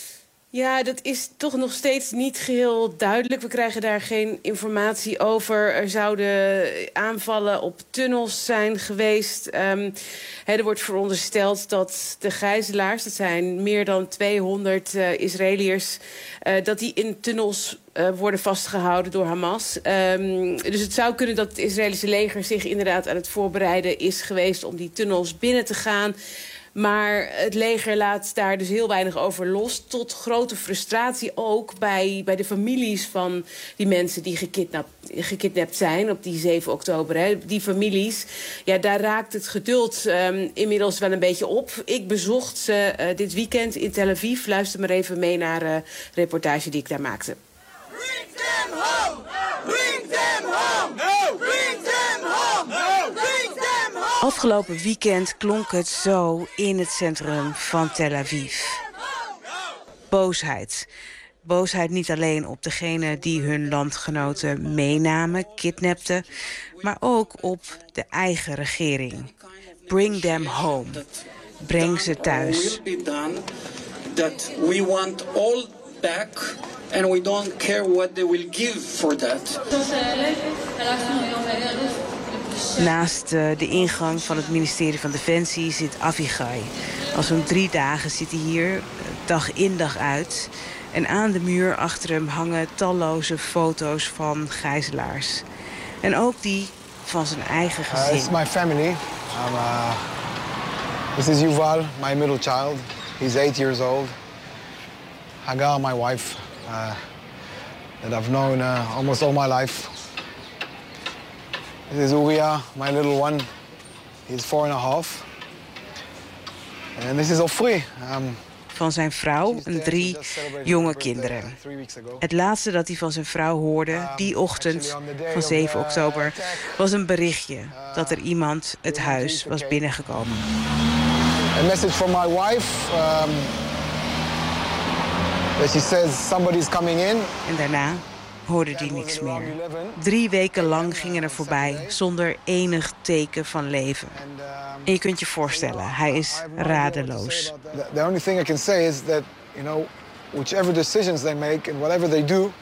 Ja, dat is toch nog steeds niet geheel duidelijk. We krijgen daar geen informatie over. Er zouden aanvallen op tunnels zijn geweest. Um, he, er wordt verondersteld dat de gijzelaars, dat zijn meer dan tweehonderd uh, Israëliërs, uh, dat die in tunnels uh, worden vastgehouden door Hamas. Um, dus het zou kunnen dat het Israëlische leger zich inderdaad aan het voorbereiden is geweest om die tunnels binnen te gaan. Maar het leger laat daar dus heel weinig over los. Tot grote frustratie ook bij, bij de families van die mensen die gekidnapt, gekidnapt zijn op die zeven oktober. Hè. Die families, ja, daar raakt het geduld um, inmiddels wel een beetje op. Ik bezocht ze uh, dit weekend in Tel Aviv. Luister maar even mee naar de uh, reportage die ik daar maakte. Bring them home! Bring them home! No! Bring them home! No! Bring them home! Afgelopen weekend klonk het zo in het centrum van Tel Aviv. Boosheid. Boosheid niet alleen op degene die hun landgenoten meenamen, kidnapten, maar ook op de eigen regering. Bring them home. Breng ze thuis. That we want all back and we don't care what they will give for that. Naast uh, de ingang van het ministerie van Defensie zit Avigai. Al zo'n drie dagen zit hij hier, dag in dag uit. En aan de muur achter hem hangen talloze foto's van gijzelaars. En ook die van zijn eigen gezin. Uh, this is my family. I'm, uh, this is Yuval, my middle child. He's eight years old. Hagar, my wife, uh, that I've known uh, almost all my life. This is Uriah, my little one. He's four and a half. And this is Ofri. Um, van zijn vrouw en drie jonge kinderen. Het laatste dat hij van zijn vrouw hoorde, die ochtend van zeven oktober... was een berichtje dat er iemand het huis was binnengekomen. A message from my wife. Um, that she says somebody's coming in. En daarna hoorde hij niks meer. Drie weken lang gingen er voorbij zonder enig teken van leven. En je kunt je voorstellen, hij is radeloos. The only thing I can say is that, you know, whichever decisions they make and whatever they do,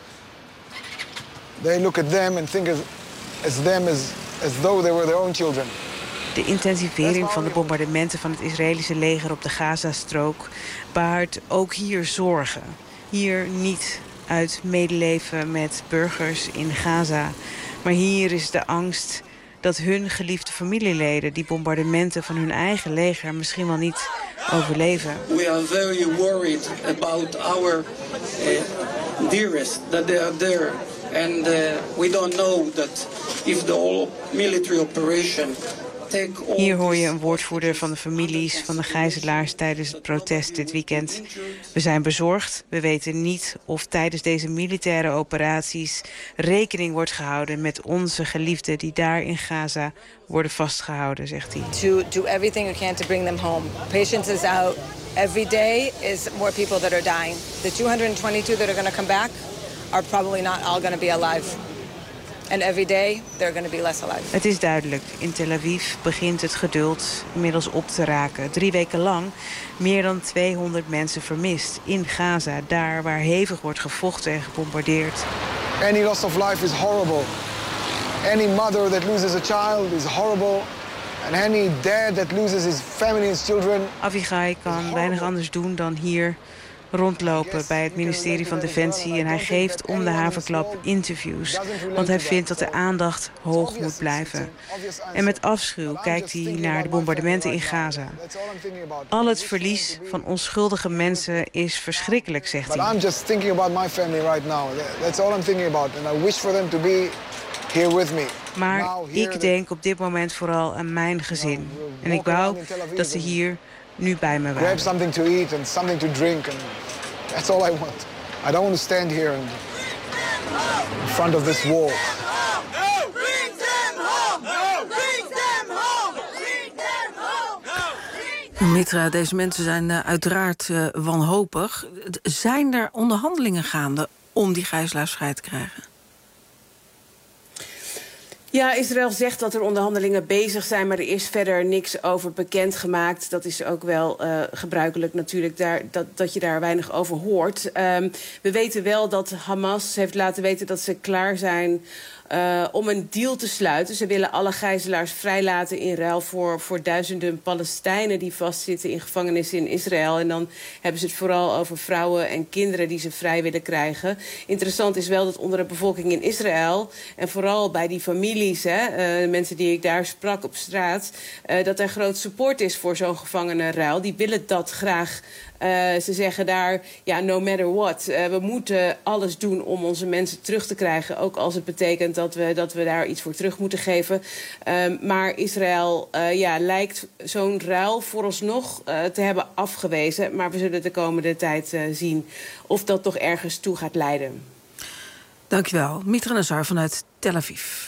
they look at them and think as, as them as, as though they were their own children. De intensivering van de bombardementen van het Israëlische leger op de Gazastrook baart ook hier zorgen. Hier niet uit medeleven met burgers in Gaza, maar hier is de angst dat hun geliefde familieleden die bombardementen van hun eigen leger misschien wel niet overleven. We are very worried about our uh, dearest, that they are there. And uh, we don't know that if the whole military operation. Hier hoor je een woordvoerder van de families van de gijzelaars tijdens het protest dit weekend. We zijn bezorgd. We weten niet of tijdens deze militaire operaties rekening wordt gehouden met onze geliefden die daar in Gaza worden vastgehouden, zegt hij. To do everything you can to bring them home. Patience is out. Every day is more people that are dying. The two hundred twenty-two that are going to come back are probably not all going to be alive. And every day they're going to be less alive. Het is duidelijk. In Tel Aviv begint het geduld inmiddels op te raken. Drie weken lang meer dan tweehonderd mensen vermist in Gaza, daar waar hevig wordt gevochten en gebombardeerd. Any loss of life is horrible. Any mother that loses a child is horrible. And any dad that loses his family, his children. Avigai kan weinig anders doen dan hier rondlopen bij het ministerie van Defensie en hij geeft om de haverklap interviews, want hij vindt dat de aandacht hoog moet blijven. En met afschuw kijkt hij naar de bombardementen in Gaza. Al het verlies van onschuldige mensen is verschrikkelijk, zegt hij. I'm just thinking about my family right now. That's all I'm thinking about, and I wish for them to be here with me. Maar ik denk op dit moment vooral aan mijn gezin en ik wou dat ze hier nu bij me waren. Grab something to eat and something to drink, and that's all I want. I don't want to stand here in front of this wall. Mitra, deze mensen zijn uh, uiteraard uh, wanhopig. Zijn er onderhandelingen gaande om die gijzelaars vrij te krijgen? Ja, Israël zegt dat er onderhandelingen bezig zijn, maar er is verder niks over bekendgemaakt. Dat is ook wel uh, gebruikelijk natuurlijk, daar, dat, dat je daar weinig over hoort. Um, we weten wel dat Hamas heeft laten weten dat ze klaar zijn Uh, om een deal te sluiten. Ze willen alle gijzelaars vrijlaten in ruil voor, voor duizenden Palestijnen die vastzitten in gevangenissen in Israël. En dan hebben ze het vooral over vrouwen en kinderen die ze vrij willen krijgen. Interessant is wel dat onder de bevolking in Israël, en vooral bij die families, hè, uh, de mensen die ik daar sprak op straat, uh, dat er groot support is voor zo'n gevangenenruil. Die willen dat graag. Uh, ze zeggen daar, ja, no matter what. Uh, we moeten alles doen om onze mensen terug te krijgen. Ook als het betekent dat we, dat we daar iets voor terug moeten geven. Uh, maar Israël uh, ja, lijkt zo'n ruil vooralsnog uh, te hebben afgewezen. Maar we zullen de komende tijd uh, zien of dat toch ergens toe gaat leiden. Dankjewel. Mitra Nazar vanuit Tel Aviv.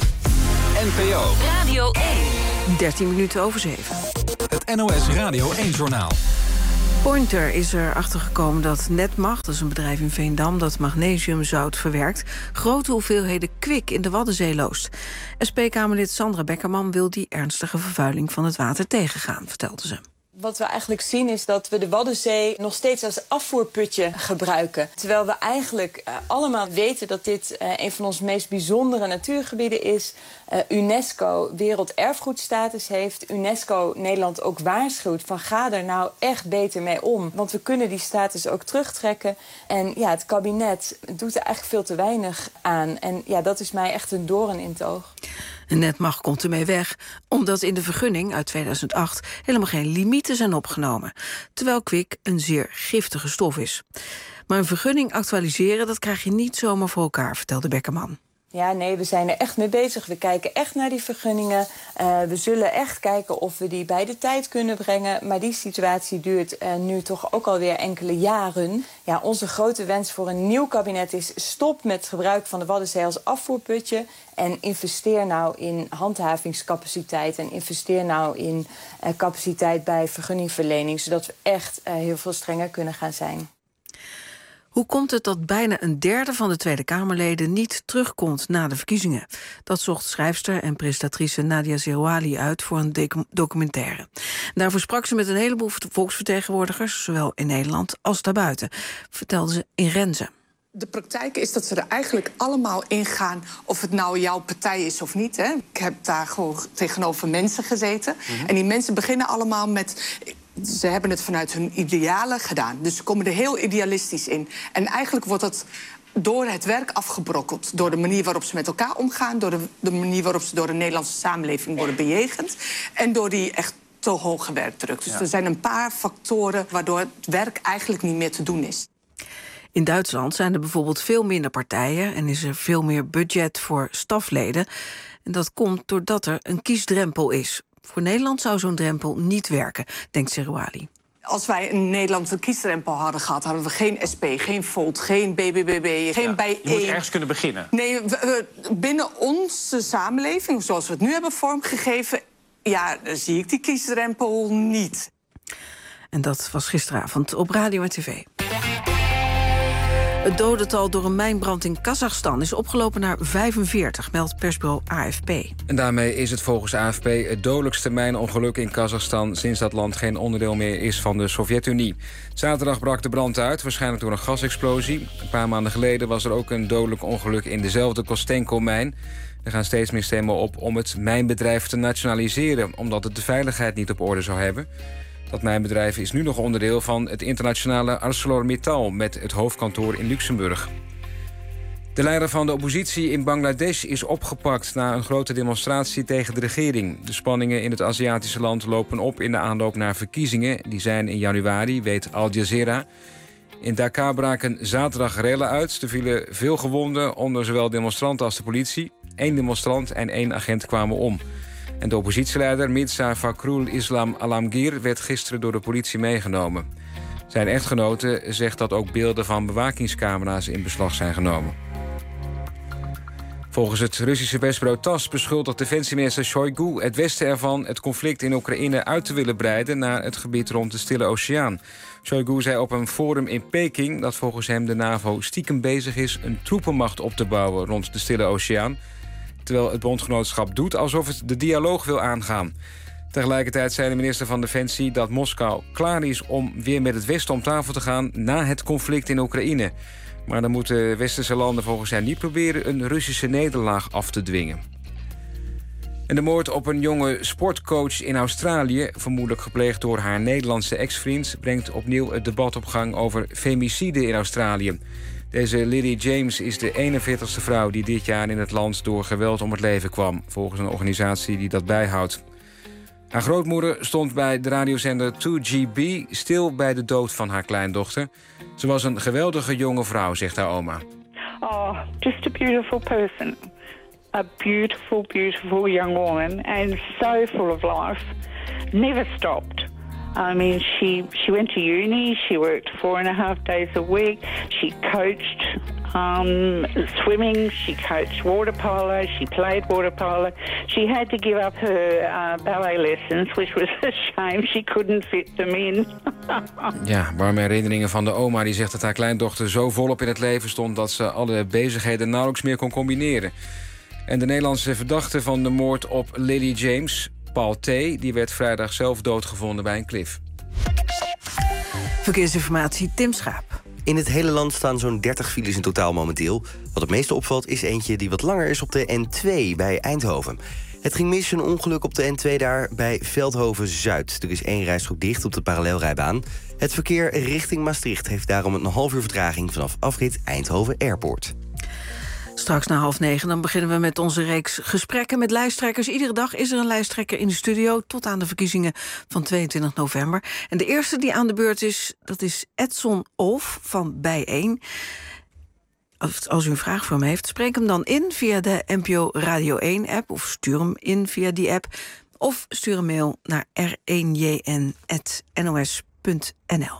N P O Radio één. dertien minuten over zeven. Het N O S Radio één-journaal. Pointer is erachter gekomen dat Netmag, dat is een bedrijf in Veendam dat magnesiumzout verwerkt, grote hoeveelheden kwik in de Waddenzee loost. S P-Kamerlid Sandra Beckerman wil die ernstige vervuiling van het water tegengaan, vertelde ze. Wat we eigenlijk zien is dat we de Waddenzee nog steeds als afvoerputje gebruiken. Terwijl we eigenlijk uh, allemaal weten dat dit uh, een van onze meest bijzondere natuurgebieden is. Uh, UNESCO werelderfgoedstatus heeft. UNESCO Nederland ook waarschuwt van ga er nou echt beter mee om. Want we kunnen die status ook terugtrekken. En ja, het kabinet doet er eigenlijk veel te weinig aan. En ja, dat is mij echt een doorn in het oog. Netmag komt ermee weg, omdat in de vergunning uit tweeduizend acht helemaal geen limieten zijn opgenomen, terwijl kwik een zeer giftige stof is. Maar een vergunning actualiseren, dat krijg je niet zomaar voor elkaar, vertelde Beckerman. Ja, nee, we zijn er echt mee bezig. We kijken echt naar die vergunningen. Uh, we zullen echt kijken of we die bij de tijd kunnen brengen. Maar die situatie duurt uh, nu toch ook alweer enkele jaren. Ja, onze grote wens voor een nieuw kabinet is stop met het gebruik van de Waddenzee als afvoerputje. En investeer nou in handhavingscapaciteit. En investeer nou in uh, capaciteit bij vergunningverlening. Zodat we echt uh, heel veel strenger kunnen gaan zijn. Hoe komt het dat bijna een derde van de Tweede Kamerleden niet terugkomt na de verkiezingen? Dat zocht schrijfster en presentatrice Nadia Zerouali uit voor een documentaire. Daarvoor sprak ze met een heleboel volksvertegenwoordigers, zowel in Nederland als daarbuiten, vertelde ze in Renze. De praktijk is dat ze er eigenlijk allemaal ingaan of het nou jouw partij is of niet. Hè? Ik heb daar gewoon tegenover mensen gezeten. Mm-hmm. En die mensen beginnen allemaal met... Ze hebben het vanuit hun idealen gedaan. Dus ze komen er heel idealistisch in. En eigenlijk wordt dat door het werk afgebrokkeld. Door de manier waarop ze met elkaar omgaan. Door de, de manier waarop ze door de Nederlandse samenleving worden bejegend. En door die echt te hoge werkdruk. Dus ja. Er zijn een paar factoren waardoor het werk eigenlijk niet meer te doen is. In Duitsland zijn er bijvoorbeeld veel minder partijen en is er veel meer budget voor stafleden. En dat komt doordat er een kiesdrempel is. Voor Nederland zou zo'n drempel niet werken, denkt Zerouali. Als wij in Nederland een kiesdrempel hadden gehad, hadden we geen S P, geen Volt, geen B B B B, geen ja, bijeen. Je moet ergens kunnen beginnen. Nee, we, we, binnen onze samenleving, zoals we het nu hebben vormgegeven, ja, dan zie ik die kiesdrempel niet. En dat was gisteravond op radio en tv. Het dodental door een mijnbrand in Kazachstan is opgelopen naar vijfenveertig, meldt persbureau A F P. En daarmee is het volgens A F P het dodelijkste mijnongeluk in Kazachstan sinds dat land geen onderdeel meer is van de Sovjet-Unie. Zaterdag brak de brand uit, waarschijnlijk door een gasexplosie. Een paar maanden geleden was er ook een dodelijk ongeluk in dezelfde Kostenko-mijn. Er gaan steeds meer stemmen op om het mijnbedrijf te nationaliseren, omdat het de veiligheid niet op orde zou hebben. Dat mijnbedrijf is nu nog onderdeel van het internationale ArcelorMittal met het hoofdkantoor in Luxemburg. De leider van de oppositie in Bangladesh is opgepakt na een grote demonstratie tegen de regering. De spanningen in het Aziatische land lopen op in de aanloop naar verkiezingen. Die zijn in januari, weet Al Jazeera. In Dhaka braken zaterdag rellen uit. Er vielen veel gewonden onder zowel demonstranten als de politie. Eén demonstrant en één agent kwamen om. En de oppositieleider Mirza Fakhrul Islam Alamgir werd gisteren door de politie meegenomen. Zijn echtgenote zegt dat ook beelden van bewakingscamera's in beslag zijn genomen. Volgens het Russische persbureau TASS beschuldigt defensieminister Shoigu het Westen ervan het conflict in Oekraïne uit te willen breiden naar het gebied rond de Stille Oceaan. Shoigu zei op een forum in Peking dat volgens hem de NAVO stiekem bezig is een troepenmacht op te bouwen rond de Stille Oceaan. terwijl het bondgenootschap doet alsof het de dialoog wil aangaan. Tegelijkertijd zei de minister van Defensie dat Moskou klaar is om weer met het Westen om tafel te gaan na het conflict in Oekraïne. Maar dan moeten westerse landen volgens hen niet proberen een Russische nederlaag af te dwingen. En de moord op een jonge sportcoach in Australië, vermoedelijk gepleegd door haar Nederlandse ex-vriend, brengt opnieuw het debat op gang over femicide in Australië. Deze Lily James is de eenenveertigste vrouw die dit jaar in het land door geweld om het leven kwam, volgens een organisatie die dat bijhoudt. Haar grootmoeder stond bij de radiozender two G B stil bij de dood van haar kleindochter. Ze was een geweldige jonge vrouw, zegt haar oma. Oh, just a beautiful person. A beautiful, beautiful young woman and so full of life. Never stopped. I mean, she, she went to uni, she worked four and a half days a week, she coached um, swimming, she coached water polo, she played water polo. She had to give up her uh, ballet lessons, which was a shame. She couldn't fit them in. Ja, warme herinneringen van de oma die zegt dat haar kleindochter zo volop in het leven stond dat ze alle bezigheden nauwelijks meer kon combineren. En de Nederlandse verdachte van de moord op Lily James, Paul T., die werd vrijdag zelf doodgevonden bij een klif. Verkeersinformatie, Tim Schaap. In het hele land staan zo'n dertig files in totaal momenteel. Wat het meeste opvalt is eentje die wat langer is op de N twee bij Eindhoven. Het ging mis, een ongeluk op de N twee daar bij Veldhoven-Zuid. Er is één rijstrook dicht op de parallelrijbaan. Het verkeer richting Maastricht heeft daarom een half uur vertraging vanaf afrit Eindhoven Airport. Straks na half negen dan beginnen we met onze reeks gesprekken met lijsttrekkers. Iedere dag is er een lijsttrekker in de studio tot aan de verkiezingen van tweeëntwintig november. En de eerste die aan de beurt is, dat is Edson Olf van Bijeen. Als u een vraag voor hem heeft, spreek hem dan in via de N P O Radio één app of stuur hem in via die app. Of stuur een mail naar r één j n at n o s punt n l.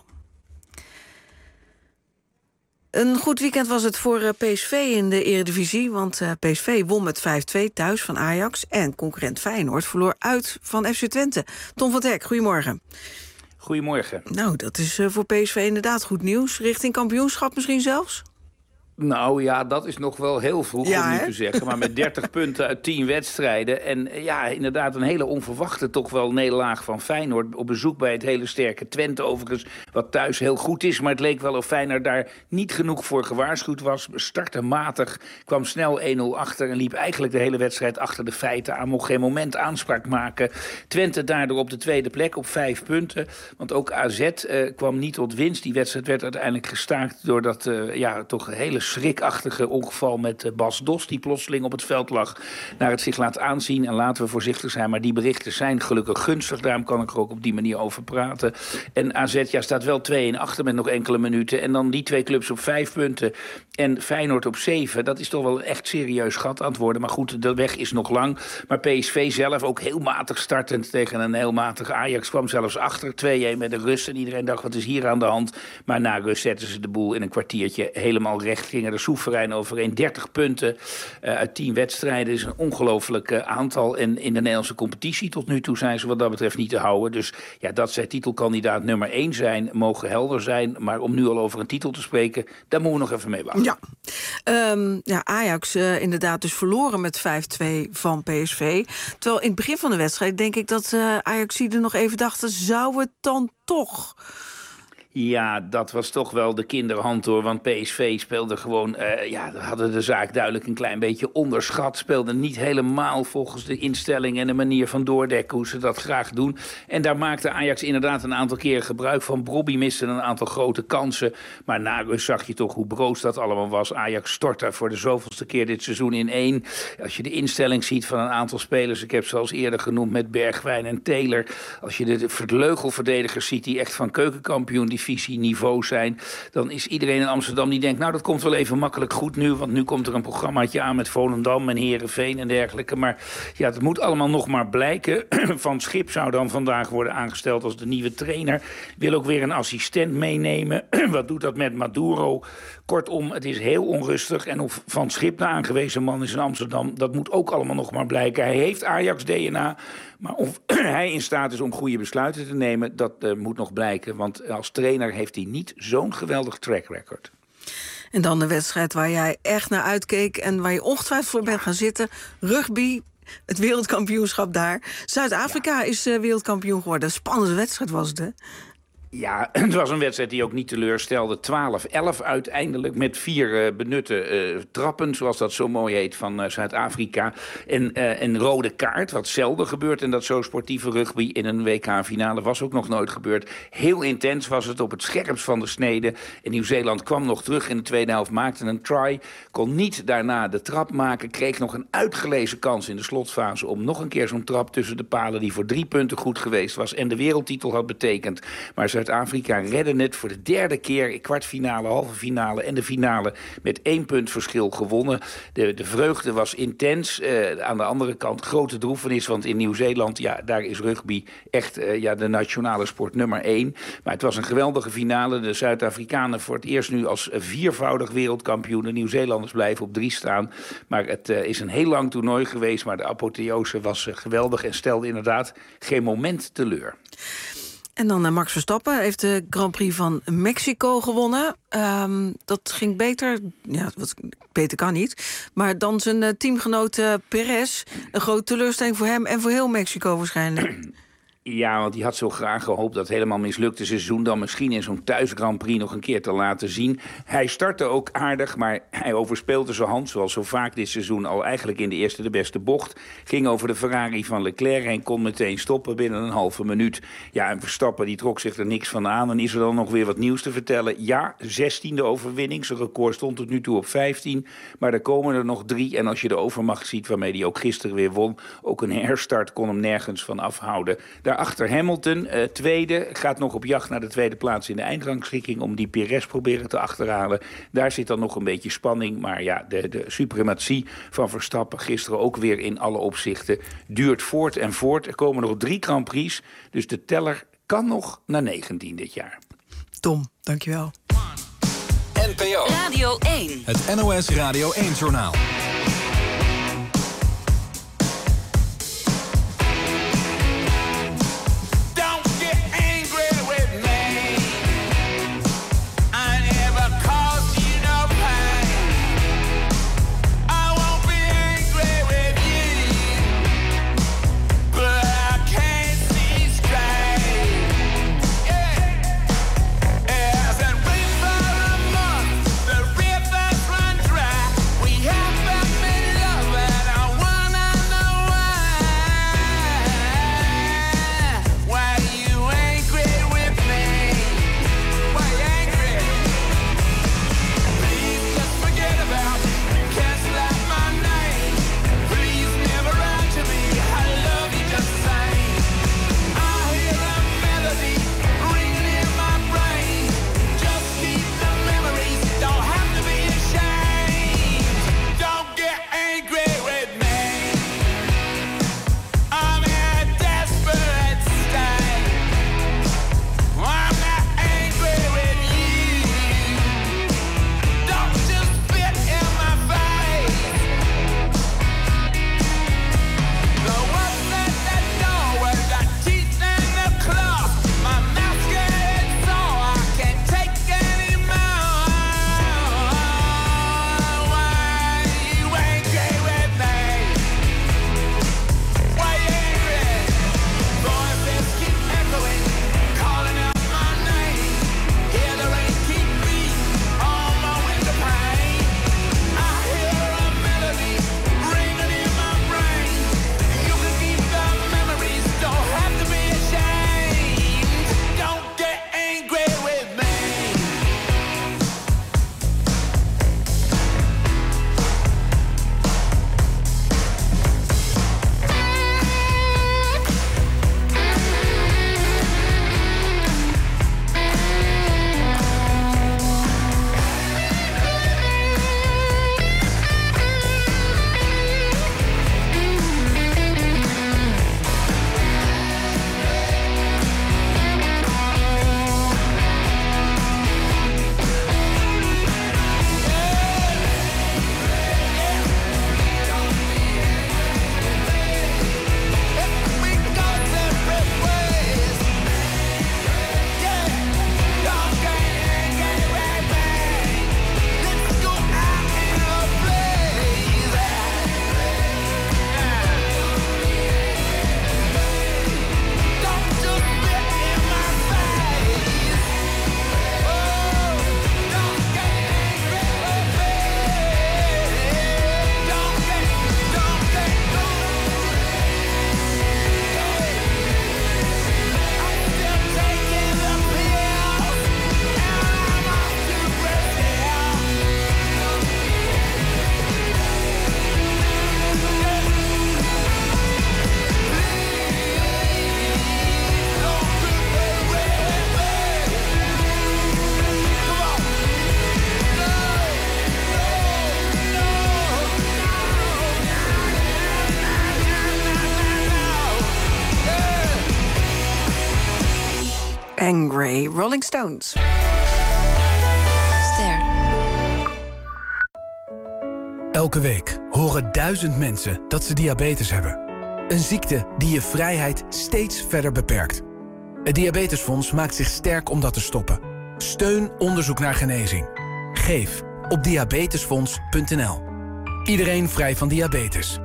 Een goed weekend was het voor P S V in de Eredivisie, want P S V won met vijf twee thuis van Ajax en concurrent Feyenoord verloor uit van F C Twente. Tom van Dijk, goedemorgen. Goedemorgen. Nou, dat is voor P S V inderdaad goed nieuws. Richting kampioenschap misschien zelfs? Nou ja, dat is nog wel heel vroeg ja, om nu hè? te zeggen. Maar met dertig punten uit tien wedstrijden. En ja, inderdaad een hele onverwachte toch wel nederlaag van Feyenoord. Op bezoek bij het hele sterke Twente overigens. Wat thuis heel goed is. Maar het leek wel of Feyenoord daar niet genoeg voor gewaarschuwd was. Startte matig, kwam snel één nul achter. En liep eigenlijk de hele wedstrijd achter de feiten aan. Mocht geen moment aanspraak maken. Twente daardoor op de tweede plek op vijf punten. Want ook A Z uh, kwam niet tot winst. Die wedstrijd werd uiteindelijk gestaakt door dat uh, ja, toch hele schrikachtige ongeval met Bas Dos, die plotseling op het veld lag, naar het zich laat aanzien. En laten we voorzichtig zijn, maar die berichten zijn gelukkig gunstig. Daarom kan ik er ook op die manier over praten. En A Z ja, staat wel twee een achter met nog enkele minuten. En dan die twee clubs op vijf punten en Feyenoord op zeven. Dat is toch wel een echt serieus gat aan het worden. Maar goed, de weg is nog lang. Maar P S V zelf ook heel matig startend tegen een heel matig Ajax. Kwam zelfs achter twee een met de rust. En iedereen dacht, wat is hier aan de hand? Maar na rust zetten ze de boel in een kwartiertje helemaal recht. Gingen er soeverein overheen. dertig punten uh, uit tien wedstrijden is een ongelooflijk uh, aantal. En in de Nederlandse competitie tot nu toe zijn ze wat dat betreft niet te houden. Dus ja, dat zij titelkandidaat nummer één zijn, mogen helder zijn. Maar om nu al over een titel te spreken, daar moeten we nog even mee wachten. Ja, um, ja Ajax uh, inderdaad dus verloren met vijf twee van P S V. Terwijl in het begin van de wedstrijd denk ik dat uh, Ajaxiden nog even dachten, zou het dan toch? Ja, dat was toch wel de kinderhand hoor. Want P S V speelde gewoon, uh, ja, hadden de zaak duidelijk een klein beetje onderschat. Speelde niet helemaal volgens de instelling en de manier van doordekken hoe ze dat graag doen. En daar maakte Ajax inderdaad een aantal keren gebruik van. Brobby miste een aantal grote kansen. Maar na rust zag je toch hoe broos dat allemaal was. Ajax stortte voor de zoveelste keer dit seizoen in één. Als je de instelling ziet van een aantal spelers, ik heb ze al eerder genoemd met Bergwijn en Taylor. Als je de vleugelverdedigers ziet die echt van keukenkampioen die niveau zijn, dan is iedereen in Amsterdam die denkt, nou dat komt wel even makkelijk goed nu, want nu komt er een programmaatje aan met Volendam en Heerenveen en dergelijke. Maar ja, het moet allemaal nog maar blijken. Van Schip zou dan vandaag worden aangesteld als de nieuwe trainer. Wil ook weer een assistent meenemen. Wat doet dat met Maduro? Kortom, het is heel onrustig. En of Van Schip de aangewezen man is in Amsterdam, dat moet ook allemaal nog maar blijken. Hij heeft Ajax D N A, maar of hij in staat is om goede besluiten te nemen, dat uh, moet nog blijken. Want als trainer heeft hij niet zo'n geweldig track record. En dan de wedstrijd waar jij echt naar uitkeek en waar je ongetwijfeld voor bent gaan zitten. Rugby, het wereldkampioenschap daar. Zuid-Afrika ja. is uh, wereldkampioen geworden. Een spannende wedstrijd was het, hè? Ja, het was een wedstrijd die ook niet teleurstelde. twaalf elf uiteindelijk met vier uh, benutte uh, trappen, zoals dat zo mooi heet, van uh, Zuid-Afrika. En uh, een rode kaart, wat zelden gebeurt. En dat zo sportieve rugby in een W K-finale was ook nog nooit gebeurd. Heel intens was het, op het scherpst van de snede. En Nieuw-Zeeland kwam nog terug in de tweede helft, maakte een try. Kon niet daarna de trap maken. Kreeg nog een uitgelezen kans in de slotfase om nog een keer zo'n trap tussen de palen die voor drie punten goed geweest was en de wereldtitel had betekend. Maar Zuid-Afrika redde het voor de derde keer, kwartfinale, halve finale en de finale met één punt verschil gewonnen. De, de vreugde was intens. Uh, aan de andere kant grote droefenis, want in Nieuw-Zeeland, ja, daar is rugby echt uh, ja, de nationale sport nummer één. Maar het was een geweldige finale. De Zuid-Afrikanen voor het eerst nu als viervoudig wereldkampioen. De Nieuw-Zeelanders blijven op drie staan. Maar het uh, is een heel lang toernooi geweest, maar de apotheose was uh, geweldig en stelde inderdaad geen moment teleur. En dan uh, Max Verstappen heeft de Grand Prix van Mexico gewonnen. Um, dat ging beter, ja, wat, beter kan niet. Maar dan zijn uh, teamgenoot uh, Perez. Een grote teleurstelling voor hem en voor heel Mexico waarschijnlijk. Ja, want die had zo graag gehoopt dat het helemaal mislukte seizoen dan misschien in zo'n thuis Grand Prix nog een keer te laten zien. Hij startte ook aardig, maar hij overspeelde zijn hand, zoals zo vaak dit seizoen, al eigenlijk in de eerste de beste bocht. Ging over de Ferrari van Leclerc en kon meteen stoppen binnen een halve minuut. Ja, en Verstappen die trok zich er niks van aan. En is er dan nog weer wat nieuws te vertellen? Ja, zestiende overwinning. Zijn record stond tot nu toe op vijftien. Maar er komen er nog drie. En als je de overmacht ziet waarmee hij ook gisteren weer won, ook een herstart kon hem nergens van afhouden. Daarachter Hamilton, uh, tweede, gaat nog op jacht naar de tweede plaats in de eindrangschikking om die Perez proberen te achterhalen. Daar zit dan nog een beetje spanning. Maar ja, de, de suprematie van Verstappen gisteren ook weer in alle opzichten duurt voort en voort. Er komen nog drie Grand Prix, dus de teller kan nog naar negentien dit jaar. Tom, dankjewel. N P O Radio één. Het N O S Radio één-journaal. We have Angry, Rolling Stones. Ster. Elke week horen duizend mensen dat ze diabetes hebben. Een ziekte die je vrijheid steeds verder beperkt. Het Diabetesfonds maakt zich sterk om dat te stoppen. Steun onderzoek naar genezing. Geef op diabetesfonds punt n l. Iedereen vrij van diabetes.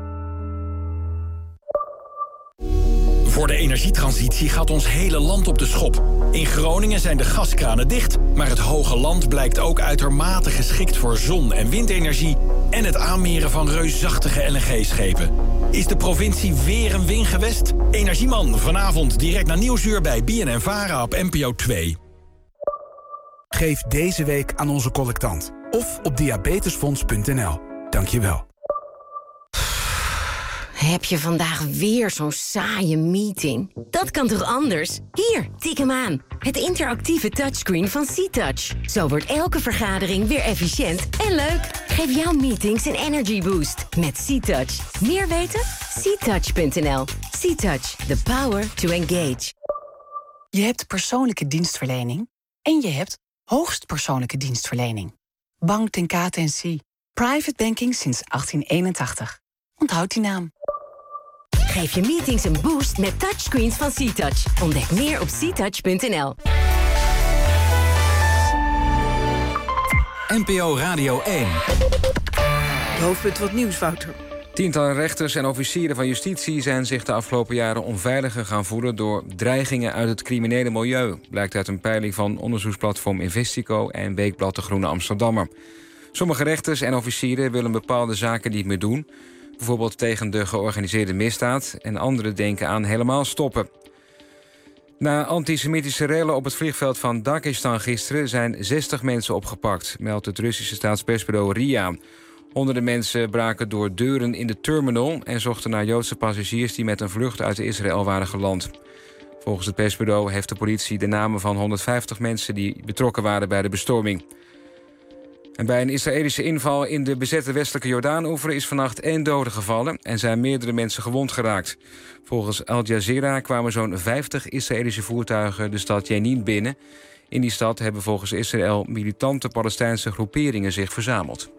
Voor de energietransitie gaat ons hele land op de schop. In Groningen zijn de gaskranen dicht, maar het hoge land blijkt ook uitermate geschikt voor zon- en windenergie en het aanmeren van reusachtige L N G-schepen. Is de provincie weer een wingewest? Energieman, vanavond direct naar Nieuwsuur bij B N N Vara op N P O twee. Geef deze week aan onze collectant of op diabetesfonds punt n l. Dank je wel. Heb je vandaag weer zo'n saaie meeting? Dat kan toch anders? Hier, tik hem aan. Het interactieve touchscreen van C-Touch. Zo wordt elke vergadering weer efficiënt en leuk. Geef jouw meetings een energy boost met C-Touch. Meer weten? c touch punt n l. C-Touch, the power to engage. Je hebt persoonlijke dienstverlening en je hebt hoogst persoonlijke dienstverlening. Bank ten Kate en C. Private banking sinds achttien eenentachtig. Onthoud die naam. Geef je meetings een boost met touchscreens van C-Touch. Ontdek meer op c touch punt n l. N P O Radio één. De hoofdpunt wat nieuws, Wouter. Tientallen rechters en officieren van justitie zijn zich de afgelopen jaren onveiliger gaan voelen door dreigingen uit het criminele milieu. Blijkt uit een peiling van onderzoeksplatform Investico en weekblad De Groene Amsterdammer. Sommige rechters en officieren willen bepaalde zaken niet meer doen, bijvoorbeeld tegen de georganiseerde misdaad, en anderen denken aan helemaal stoppen. Na antisemitische rellen op het vliegveld van Dagestan gisteren zijn zestig mensen opgepakt, meldt het Russische staatspersbureau R I A. Honderden mensen braken door deuren in de terminal en zochten naar Joodse passagiers die met een vlucht uit Israël waren geland. Volgens het persbureau heeft de politie de namen van honderdvijftig mensen die betrokken waren bij de bestorming. En bij een Israëlische inval in de bezette westelijke Jordaan-oever is vannacht één dode gevallen en zijn meerdere mensen gewond geraakt. Volgens Al Jazeera kwamen zo'n vijftig Israëlische voertuigen de stad Jenin binnen. In die stad hebben volgens Israël militante Palestijnse groeperingen zich verzameld.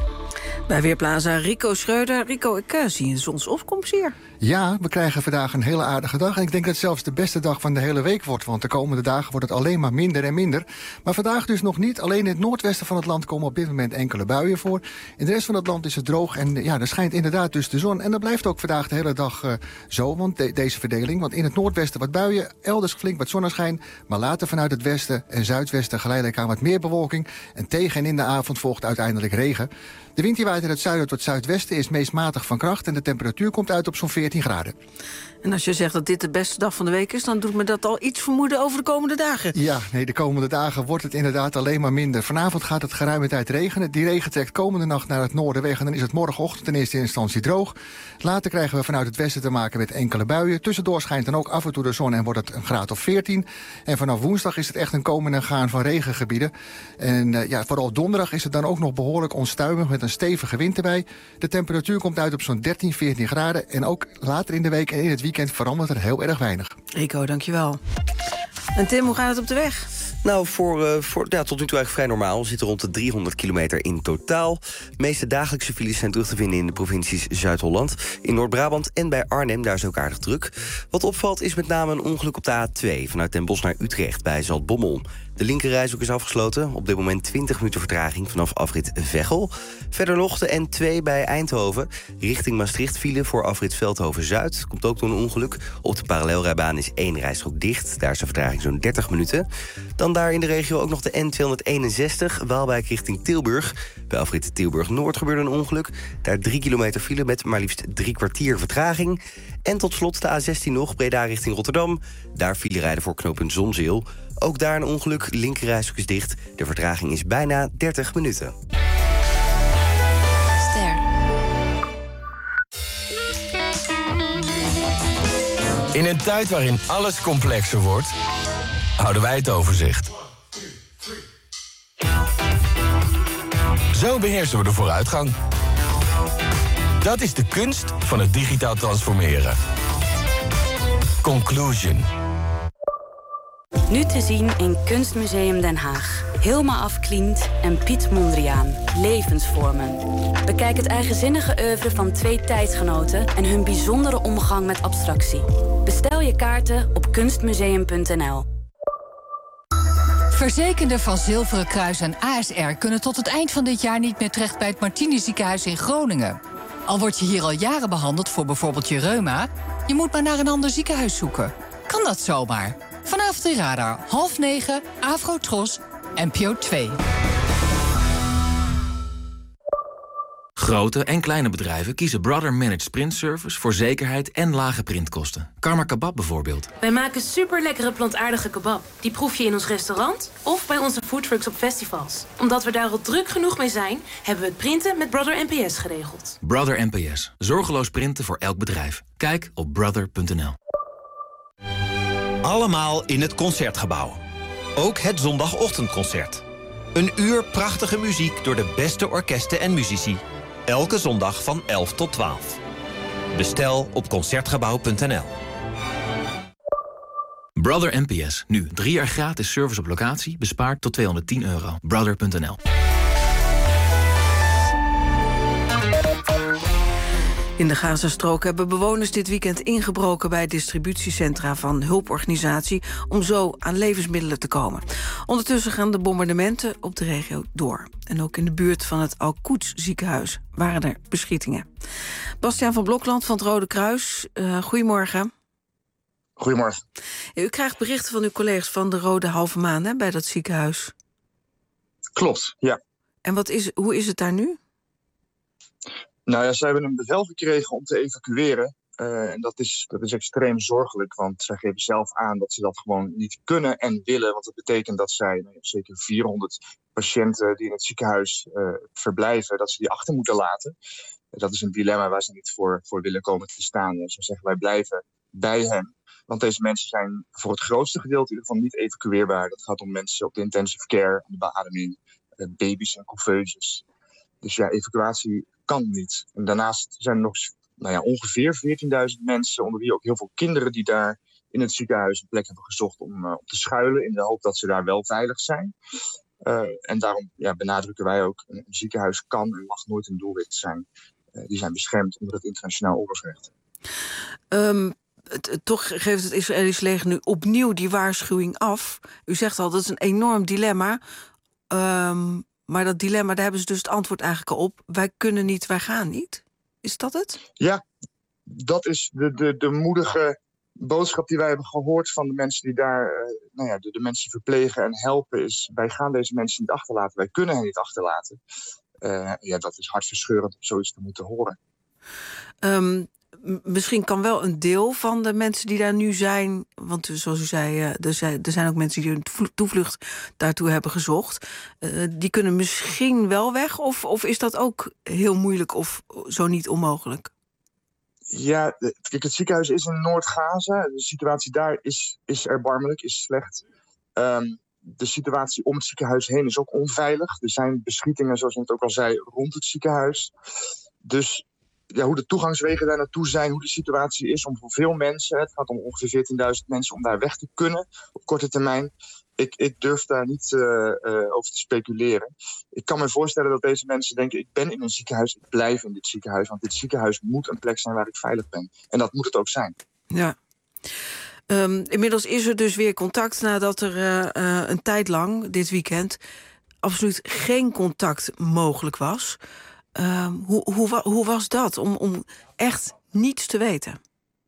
Bij Weerplaza Rico Schreuder. Rico, ik uh, zie een zonsopkomst hier. Ja, we krijgen vandaag een hele aardige dag. En ik denk dat het zelfs de beste dag van de hele week wordt. Want de komende dagen wordt het alleen maar minder en minder. Maar vandaag dus nog niet. Alleen in het noordwesten van het land komen op dit moment enkele buien voor. In de rest van het land is het droog. En ja, er schijnt inderdaad dus de zon. En dat blijft ook vandaag de hele dag uh, zo. Want de, deze verdeling. Want in het noordwesten wat buien. Elders flink wat zonneschijn. Maar later vanuit het westen en zuidwesten geleidelijk aan wat meer bewolking. En tegen en in de avond volgt uiteindelijk regen. De wind die waait in het zuiden tot zuidwesten is meest matig van kracht. En de temperatuur komt uit op zo'n veertien graden. En als je zegt dat dit de beste dag van de week is, dan doet me dat al iets vermoeden over de komende dagen. Ja, nee, de komende dagen wordt het inderdaad alleen maar minder. Vanavond gaat het geruime tijd regenen. Die regen trekt komende nacht naar het noorden weg. En dan is het morgenochtend in eerste instantie droog. Later krijgen we vanuit het westen te maken met enkele buien. Tussendoor schijnt dan ook af en toe de zon en wordt het een graad of veertien. En vanaf woensdag is het echt een komen en gaan van regengebieden. En uh, ja, vooral donderdag is het dan ook nog behoorlijk onstuimig met een stevige wind erbij. De temperatuur komt uit op zo'n dertien, veertien graden. En ook later in de week en in het weekend verandert er heel erg weinig. Rico, dankjewel. En Tim, hoe gaat het op de weg? Nou, voor, uh, voor, ja, tot nu toe eigenlijk vrij normaal. We zitten rond de driehonderd kilometer in totaal. De meeste dagelijkse files zijn terug te vinden in de provincies Zuid-Holland. In Noord-Brabant en bij Arnhem, daar is ook aardig druk. Wat opvalt is met name een ongeluk op de A twee... vanuit Den Bosch naar Utrecht bij Zaltbommel. De linkerrijstrook is afgesloten. Op dit moment twintig minuten vertraging vanaf afrit Veghel. Verder nog de N twee bij Eindhoven. Richting Maastricht file voor afrit Veldhoven-Zuid. Komt ook door een ongeluk. Op de parallelrijbaan is één rijstrook dicht. Daar is de vertraging zo'n dertig minuten. Dan daar in de regio ook nog de N tweehonderdeenenzestig. Waalwijk richting Tilburg. Bij afrit Tilburg-Noord gebeurde een ongeluk. Daar drie kilometer file met maar liefst drie kwartier vertraging. En tot slot de A zestien nog, Breda richting Rotterdam. Daar file rijden voor knooppunt Zonzeel. Ook daar een ongeluk, linkerrijstrook is dicht. De vertraging is bijna dertig minuten. Ster. In een tijd waarin alles complexer wordt, houden wij het overzicht. Zo beheersen we de vooruitgang. Dat is de kunst van het digitaal transformeren. Conclusion. Nu te zien in Kunstmuseum Den Haag. Hilma af Klint en Piet Mondriaan. Levensvormen. Bekijk het eigenzinnige oeuvre van twee tijdsgenoten en hun bijzondere omgang met abstractie. Bestel je kaarten op kunstmuseum punt n l. Verzekerden van Zilveren Kruis en A S R kunnen tot het eind van dit jaar niet meer terecht bij het Martini Ziekenhuis in Groningen. Al word je hier al jaren behandeld voor bijvoorbeeld je reuma, je moet maar naar een ander ziekenhuis zoeken. Kan dat zomaar? Vanavond in Radar, half negen, Afrotros, N P O twee. Grote en kleine bedrijven kiezen Brother Managed Print Service voor zekerheid en lage printkosten. Karma Kebab bijvoorbeeld. Wij maken super lekkere plantaardige kebab. Die proef je in ons restaurant of bij onze foodtrucks op festivals. Omdat we daar al druk genoeg mee zijn, hebben we het printen met Brother N P S geregeld. Brother N P S. Zorgeloos printen voor elk bedrijf. Kijk op brother punt n l. Allemaal in het Concertgebouw. Ook het zondagochtendconcert. Een uur prachtige muziek door de beste orkesten en muzici. Elke zondag van elf tot twaalf. Bestel op concertgebouw punt n l. Brother N P S. Nu drie jaar gratis service op locatie. Bespaard tot tweehonderdtien euro. brother punt n l. In de Gazastrook hebben bewoners dit weekend ingebroken bij distributiecentra van hulporganisatie om zo aan levensmiddelen te komen. Ondertussen gaan de bombardementen op de regio door. En ook in de buurt van het Al-Quds ziekenhuis waren er beschietingen. Bastiaan van Blokland van het Rode Kruis, uh, goedemorgen. Goedemorgen. Ja, u krijgt berichten van uw collega's van de Rode Halve Maan hè, bij dat ziekenhuis. Klopt, ja. En wat is, hoe is het daar nu? Nou ja, ze hebben een bevel gekregen om te evacueren. Uh, en dat is, dat is extreem zorgelijk, want zij geven zelf aan dat ze dat gewoon niet kunnen en willen. Want dat betekent dat zij nou ja, zeker vierhonderd patiënten die in het ziekenhuis uh, verblijven, dat ze die achter moeten laten. Uh, dat is een dilemma waar ze niet voor, voor willen komen te staan. Uh, ze zeggen wij blijven bij hen. Want deze mensen zijn voor het grootste gedeelte in ieder geval niet evacueerbaar. Dat gaat om mensen op de intensive care, de beademing, uh, baby's en couveuses. Dus ja, evacuatie kan niet. En daarnaast zijn er nog nou ja, ongeveer veertienduizend mensen, onder wie ook heel veel kinderen die daar in het ziekenhuis een plek hebben gezocht om uh, op te schuilen, in de hoop dat ze daar wel veilig zijn. Uh, en daarom ja, benadrukken wij ook, een ziekenhuis kan en mag nooit een doelwit zijn. Uh, die zijn beschermd onder het internationaal oorlogsrecht. Um, het, toch geeft het Israëlische leger nu opnieuw die waarschuwing af. U zegt al, dat is een enorm dilemma. Um, Maar dat dilemma, daar hebben ze dus het antwoord eigenlijk al op. Wij kunnen niet, wij gaan niet. Is dat het? Ja, dat is de, de, de moedige boodschap die wij hebben gehoord van de mensen die daar, uh, nou ja, de, de mensen verplegen en helpen is, wij gaan deze mensen niet achterlaten. Wij kunnen hen niet achterlaten. Uh, ja, dat is hartverscheurend om zoiets te moeten horen. Um, Misschien kan wel een deel van de mensen die daar nu zijn, want zoals u zei, er zijn, er zijn ook mensen die hun toevlucht daartoe hebben gezocht. Uh, die kunnen misschien wel weg, of, of is dat ook heel moeilijk of zo niet onmogelijk? Ja, kijk, het ziekenhuis is in Noord-Gaza. De situatie daar is, is erbarmelijk, is slecht. Um, de situatie om het ziekenhuis heen is ook onveilig. Er zijn beschietingen, zoals ik het ook al zei, rond het ziekenhuis. Dus ja, hoe de toegangswegen daar naartoe zijn, hoe de situatie is om voor veel mensen, het gaat om ongeveer veertienduizend mensen, om daar weg te kunnen op korte termijn. Ik, ik durf daar niet uh, uh, over te speculeren. Ik kan me voorstellen dat deze mensen denken, ik ben in een ziekenhuis, ik blijf in dit ziekenhuis, want dit ziekenhuis moet een plek zijn waar ik veilig ben. En dat moet het ook zijn. Ja. Um, inmiddels is er dus weer contact nadat er uh, uh, een tijd lang, dit weekend, absoluut geen contact mogelijk was. Um, hoe, hoe, hoe was dat, om, om echt niets te weten?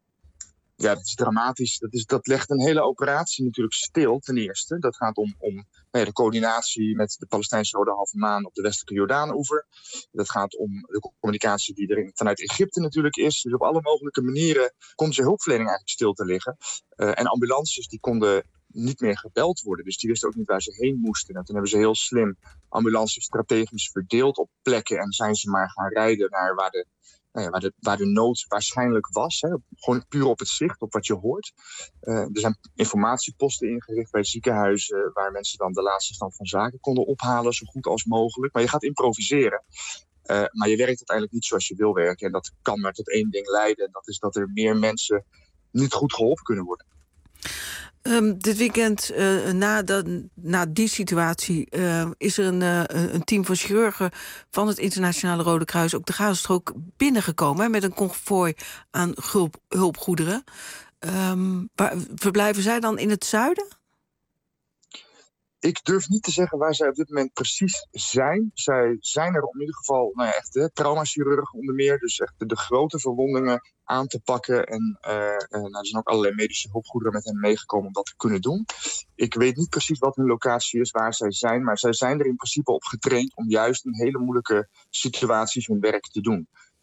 Ja, dat is dramatisch. Dat, is, dat legt een hele operatie natuurlijk stil, ten eerste. Dat gaat om, om nou ja, de coördinatie met de Palestijnse Rode Halve Maan op de westelijke Jordaan-oever. Dat gaat om de communicatie die er vanuit Egypte natuurlijk is. Dus op alle mogelijke manieren komt je hulpverlening eigenlijk stil te liggen. Uh, en ambulances die konden niet meer gebeld worden. Dus die wisten ook niet waar ze heen moesten. En toen hebben ze heel slim ambulances strategisch verdeeld op plekken en zijn ze maar gaan rijden naar waar de, nou ja, waar de, waar de nood waarschijnlijk was. Hè. Gewoon puur op het zicht, op wat je hoort. Uh, er zijn informatieposten ingericht bij ziekenhuizen waar mensen dan de laatste stand van zaken konden ophalen zo goed als mogelijk. Maar je gaat improviseren. Uh, maar je werkt uiteindelijk niet zoals je wil werken. En dat kan maar tot één ding leiden. En dat is dat er meer mensen niet goed geholpen kunnen worden. Um, dit weekend, uh, na, de, na die situatie, uh, is er een, uh, een team van chirurgen van het Internationale Rode Kruis ook de Gazastrook binnengekomen, hè, met een konvooi aan hulp, hulpgoederen. Um, waar, verblijven zij dan in het zuiden? Ik durf niet te zeggen waar zij op dit moment precies zijn. Zij zijn er in ieder geval nou ja, echt hè, traumachirurgen onder meer. Dus echt de, de grote verwondingen aan te pakken. En uh, uh, nou, er zijn ook allerlei medische hulpgoederen met hen meegekomen om dat te kunnen doen. Ik weet niet precies wat hun locatie is, waar zij zijn. Maar zij zijn er in principe op getraind om juist in hele moeilijke situaties hun werk te doen.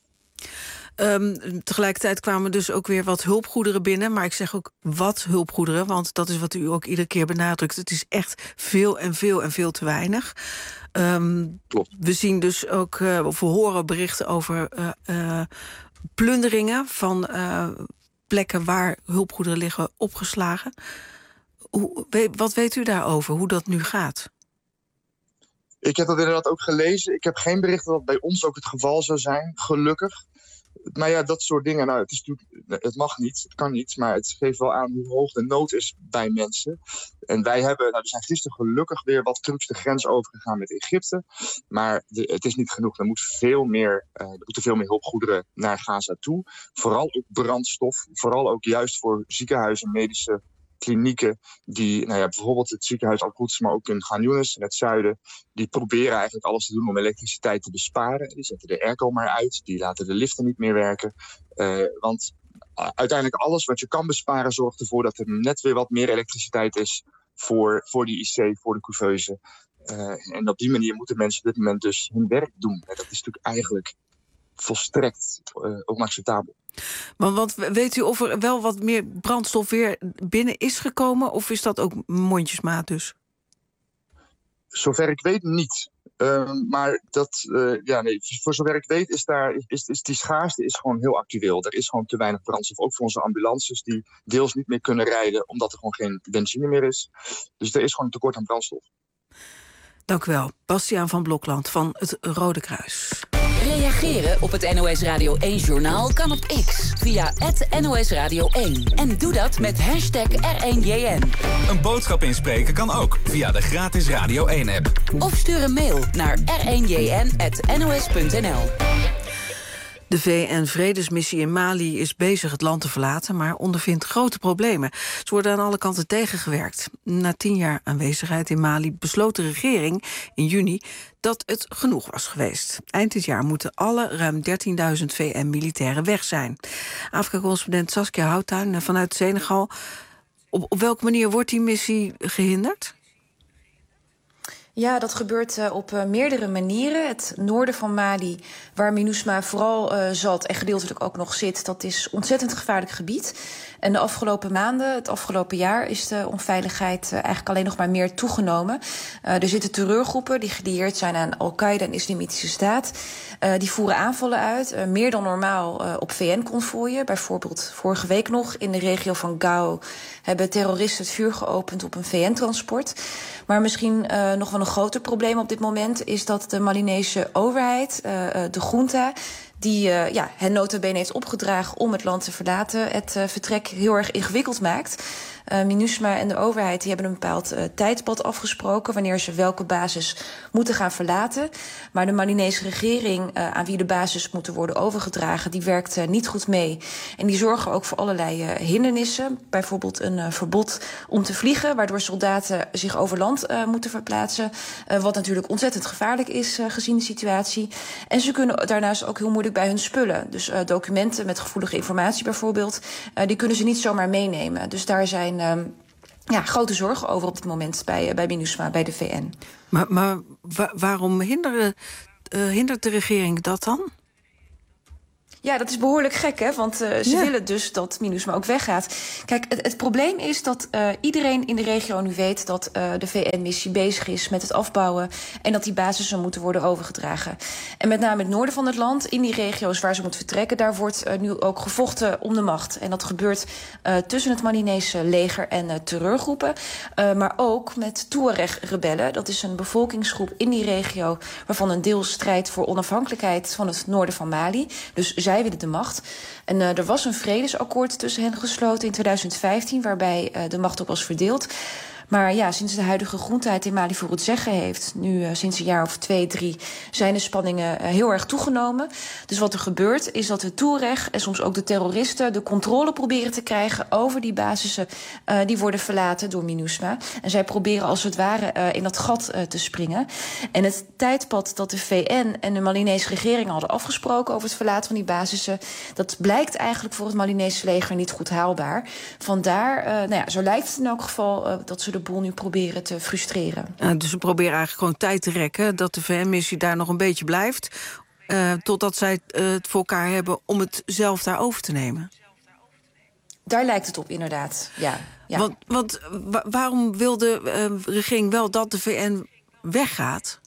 Um, tegelijkertijd kwamen dus ook weer wat hulpgoederen binnen. Maar ik zeg ook wat hulpgoederen, want dat is wat u ook iedere keer benadrukt. Het is echt veel en veel en veel te weinig. Um, we zien dus ook, uh, of we horen berichten over uh, uh, plunderingen van uh, plekken waar hulpgoederen liggen opgeslagen. Hoe, we, wat weet u daarover, hoe dat nu gaat? Ik heb dat inderdaad ook gelezen. Ik heb geen bericht dat dat bij ons ook het geval zou zijn, gelukkig. Maar ja, dat soort dingen, nou, het, is natuurlijk, het mag niet, het kan niet, maar het geeft wel aan hoe hoog de nood is bij mensen. En wij hebben, nou, we zijn gisteren gelukkig weer wat trucks de grens overgegaan met Egypte. Maar de, het is niet genoeg. Er, moet veel meer, uh, er moeten veel meer hulpgoederen naar Gaza toe. Vooral ook brandstof, vooral ook juist voor ziekenhuizen, medische klinieken die, nou ja, bijvoorbeeld het ziekenhuis Al-Quds, maar ook in Khan Younis in het zuiden, die proberen eigenlijk alles te doen om elektriciteit te besparen. Die zetten de airco maar uit, die laten de liften niet meer werken. Uh, want uh, uiteindelijk alles wat je kan besparen zorgt ervoor dat er net weer wat meer elektriciteit is voor, voor die I C, voor de couveuse. Uh, en op die manier moeten mensen op dit moment dus hun werk doen. En dat is natuurlijk eigenlijk volstrekt uh, onacceptabel. Maar wat, weet u of er wel wat meer brandstof weer binnen is gekomen? Of is dat ook mondjesmaat dus? Zover ik weet niet. Uh, maar dat, uh, ja, nee, voor zover ik weet is, daar, is, is die schaarste is gewoon heel actueel. Er is gewoon te weinig brandstof. Ook voor onze ambulances die deels niet meer kunnen rijden omdat er gewoon geen benzine meer is. Dus er is gewoon een tekort aan brandstof. Dank u wel. Bastiaan van Blokland van het Rode Kruis. Reageren op het N O S Radio één-journaal kan op X via het N O S Radio één. En doe dat met hashtag R één J N. Een boodschap inspreken kan ook via de gratis Radio één-app. Of stuur een mail naar r één j n at n o s punt n l. De V N-vredesmissie in Mali is bezig het land te verlaten, maar ondervindt grote problemen. Ze worden aan alle kanten tegengewerkt. Na tien jaar aanwezigheid in Mali besloot de regering in juni dat het genoeg was geweest. Eind dit jaar moeten alle ruim dertienduizend V N-militairen weg zijn. Afrika-correspondent Saskia Houttuin vanuit Senegal. Op, op welke manier wordt die missie gehinderd? Ja, dat gebeurt uh, op uh, meerdere manieren. Het noorden van Mali, waar MINUSMA vooral uh, zat en gedeeltelijk ook nog zit, dat is ontzettend gevaarlijk gebied. En de afgelopen maanden, het afgelopen jaar, is de onveiligheid uh, eigenlijk alleen nog maar meer toegenomen. Uh, er zitten terreurgroepen die gelieerd zijn aan Al-Qaeda en Islamitische Staat. Uh, die voeren aanvallen uit, uh, meer dan normaal uh, op V N-konvooien. Bijvoorbeeld vorige week nog in de regio van Gao hebben terroristen het vuur geopend op een V N-transport. Maar misschien uh, nog wel een groter probleem op dit moment is dat de Malinese overheid, uh, de junta, die uh, ja, hen nota bene heeft opgedragen om het land te verlaten, het uh, vertrek heel erg ingewikkeld maakt. Uh, MINUSMA en de overheid die hebben een bepaald uh, tijdpad afgesproken wanneer ze welke basis moeten gaan verlaten. Maar de Malinese regering, uh, aan wie de basis moeten worden overgedragen, die werkt uh, niet goed mee. En die zorgen ook voor allerlei uh, hindernissen. Bijvoorbeeld een uh, verbod om te vliegen, waardoor soldaten zich over land uh, moeten verplaatsen. Uh, wat natuurlijk ontzettend gevaarlijk is uh, gezien de situatie. En ze kunnen daarnaast ook heel moeilijk bij hun spullen. Dus uh, documenten met gevoelige informatie bijvoorbeeld, uh, die kunnen ze niet zomaar meenemen. Dus daar zijn Um, ja, grote zorgen over op dit moment bij, uh, bij MINUSMA, bij de V N. Maar, maar wa- waarom hinderen, uh, hindert de regering dat dan? Ja, dat is behoorlijk gek, hè? Want uh, ze ja. willen dus dat MINUSMA ook weggaat. Kijk, het, het probleem is dat uh, iedereen in de regio nu weet dat uh, de V N-missie bezig is met het afbouwen en dat die basissen moeten worden overgedragen. En met name het noorden van het land, in die regio's waar ze moeten vertrekken, daar wordt uh, nu ook gevochten om de macht. En dat gebeurt uh, tussen het Malinese leger en uh, terreurgroepen, uh, maar ook met Tuareg-rebellen. Dat is een bevolkingsgroep in die regio waarvan een deel strijdt voor onafhankelijkheid van het noorden van Mali. Dus zij willen de macht. En uh, er was een vredesakkoord tussen hen gesloten in twintig vijftien... waarbij uh, de macht ook was verdeeld. Maar ja, sinds de huidige junta het in Mali voor het zeggen heeft... nu uh, sinds een jaar of twee, drie... zijn de spanningen uh, heel erg toegenomen. Dus wat er gebeurt is dat de Tuareg en soms ook de terroristen... de controle proberen te krijgen over die basissen... Uh, die worden verlaten door MINUSMA. En zij proberen als het ware uh, in dat gat uh, te springen. En het tijdpad dat de V N en de Malinese regering hadden afgesproken... over het verlaten van die basissen... dat blijkt eigenlijk voor het Malinese leger niet goed haalbaar. Vandaar, uh, nou ja, zo lijkt het in elk geval... Uh, dat ze de boel nu proberen te frustreren. Ja, dus ze proberen eigenlijk gewoon tijd te rekken... dat de V N-missie daar nog een beetje blijft... Uh, totdat zij uh, het voor elkaar hebben om het zelf daar over te nemen. Daar lijkt het op, inderdaad. Ja, ja. Want, want wa- waarom wil de uh, regering wel dat de V N weggaat?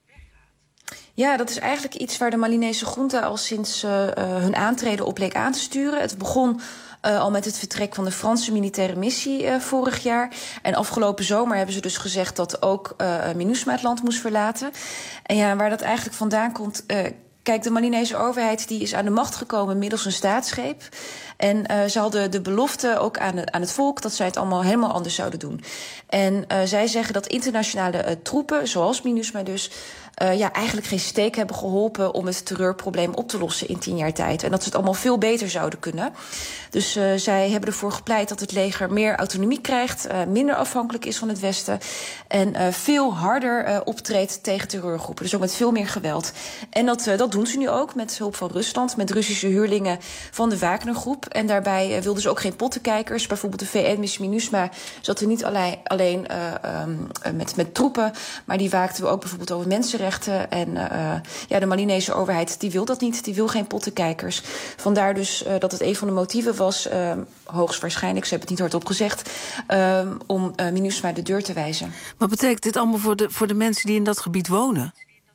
Ja, dat is eigenlijk iets waar de Malinese junta al sinds uh, uh, hun aantreden op leek aan te sturen. Het begon uh, al met het vertrek van de Franse militaire missie uh, vorig jaar. En afgelopen zomer hebben ze dus gezegd dat ook uh, MINUSMA het land moest verlaten. En ja, waar dat eigenlijk vandaan komt... Uh, Kijk, de Malinese overheid die is aan de macht gekomen middels een staatsgreep. En uh, ze hadden de belofte ook aan, de, aan het volk... dat zij het allemaal helemaal anders zouden doen. En uh, zij zeggen dat internationale uh, troepen, zoals MINUSMA dus... Uh, ja, eigenlijk geen steek hebben geholpen om het terreurprobleem op te lossen in tien jaar tijd. En dat ze het allemaal veel beter zouden kunnen. Dus uh, zij hebben ervoor gepleit dat het leger meer autonomie krijgt... Uh, minder afhankelijk is van het Westen... en uh, veel harder uh, optreedt tegen terreurgroepen. Dus ook met veel meer geweld. En dat, uh, dat doen ze nu ook met hulp van Rusland... met Russische huurlingen van de Wagnergroep. En daarbij uh, wilden ze ook geen pottenkijkers. Bijvoorbeeld de V N-missie MINUSMA zat er niet alleen, alleen uh, um, met, met troepen... maar die waakten we ook bijvoorbeeld over mensenrechten. En uh, ja, de Malinese overheid die wil dat niet. Die wil geen pottenkijkers. Vandaar dus uh, dat het een van de motieven was... Uh, hoogstwaarschijnlijk, ze hebben het niet hardop gezegd... Uh, om uh, MINUSMA de deur te wijzen. Wat betekent dit allemaal voor de, voor de mensen die in dat gebied wonen?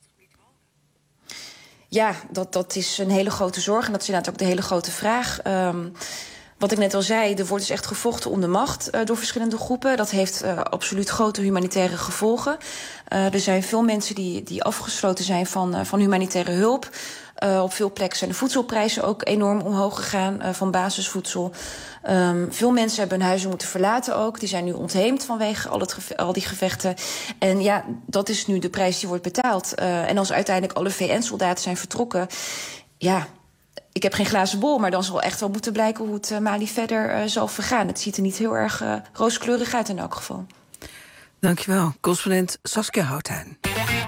Ja, dat, dat is een hele grote zorg. En dat is inderdaad ook de hele grote vraag... Um, Wat ik net al zei, er wordt dus echt gevochten om de macht uh, door verschillende groepen. Dat heeft uh, absoluut grote humanitaire gevolgen. Uh, er zijn veel mensen die, die afgesloten zijn van, uh, van humanitaire hulp. Uh, op veel plekken zijn de voedselprijzen ook enorm omhoog gegaan uh, van basisvoedsel. Um, veel mensen hebben hun huizen moeten verlaten ook. Die zijn nu ontheemd vanwege al, het geve- al die gevechten. En ja, dat is nu de prijs die wordt betaald. Uh, en als uiteindelijk alle V N-soldaten zijn vertrokken... ja. Ik heb geen glazen bol, maar dan zal echt wel moeten blijken... hoe het uh, Mali verder uh, zal vergaan. Het ziet er niet heel erg uh, rooskleurig uit in elk geval. Dankjewel, correspondent Saskia Houthuin.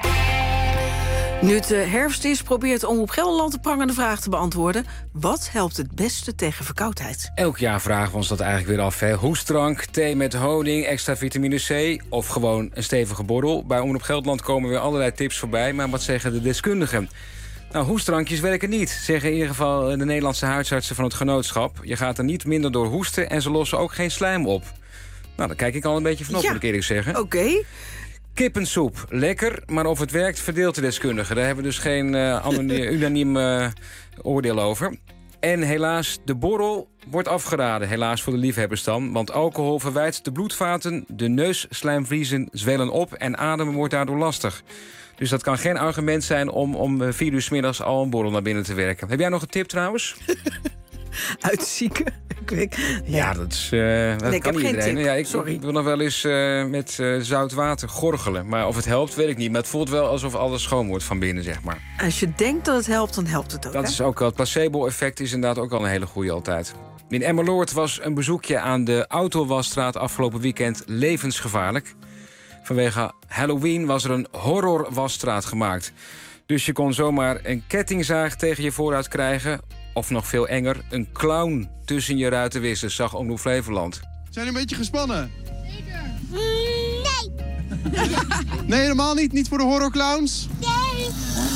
Nu het uh, herfst is, probeert Omroep Gelderland de prangende vraag te beantwoorden. Wat helpt het beste tegen verkoudheid? Elk jaar vragen we ons dat eigenlijk weer af. Hè? Hoestdrank, thee met honing, extra vitamine C... of gewoon een stevige borrel. Bij Omroep Gelderland komen weer allerlei tips voorbij. Maar wat zeggen de deskundigen? Nou, hoestdrankjes werken niet, zeggen in ieder geval de Nederlandse huisartsen van het genootschap. Je gaat er niet minder door hoesten en ze lossen ook geen slijm op. Nou, daar kijk ik al een beetje vanop, ja, moet ik eerlijk zeggen. Oké. Okay. Kippensoep, lekker, maar of het werkt verdeelt de deskundigen. Daar hebben we dus geen uh, anoniem, unaniem uh, oordeel over. En helaas, de borrel wordt afgeraden, helaas voor de liefhebbers dan. Want alcohol verwijt de bloedvaten, de neusslijmvliezen zwellen op... en ademen wordt daardoor lastig. Dus dat kan geen argument zijn om om vier uur 's middags al een borrel naar binnen te werken. Heb jij nog een tip trouwens? Uitzieken? Ja, ja, dat is... Uh, dat nee, kan ik heb iedereen. geen tip. Ja, ik, Sorry. ik wil nog wel eens uh, met uh, zout water gorgelen. Maar of het helpt, weet ik niet. Maar het voelt wel alsof alles schoon wordt van binnen, zeg maar. Als je denkt dat het helpt, dan helpt het ook. Dat hè? is ook wel. Het placebo-effect is inderdaad ook al een hele goede altijd. In Emmeloord was een bezoekje aan de Autowasstraat afgelopen weekend levensgevaarlijk. Vanwege Halloween was er een horrorwasstraat gemaakt. Dus je kon zomaar een kettingzaag tegen je vooruit krijgen... of nog veel enger, een clown tussen je ruitenwissers, zag Omroep Flevoland. Zijn jullie een beetje gespannen? Nee. Nee, helemaal niet? Niet voor de horrorclowns? Nee.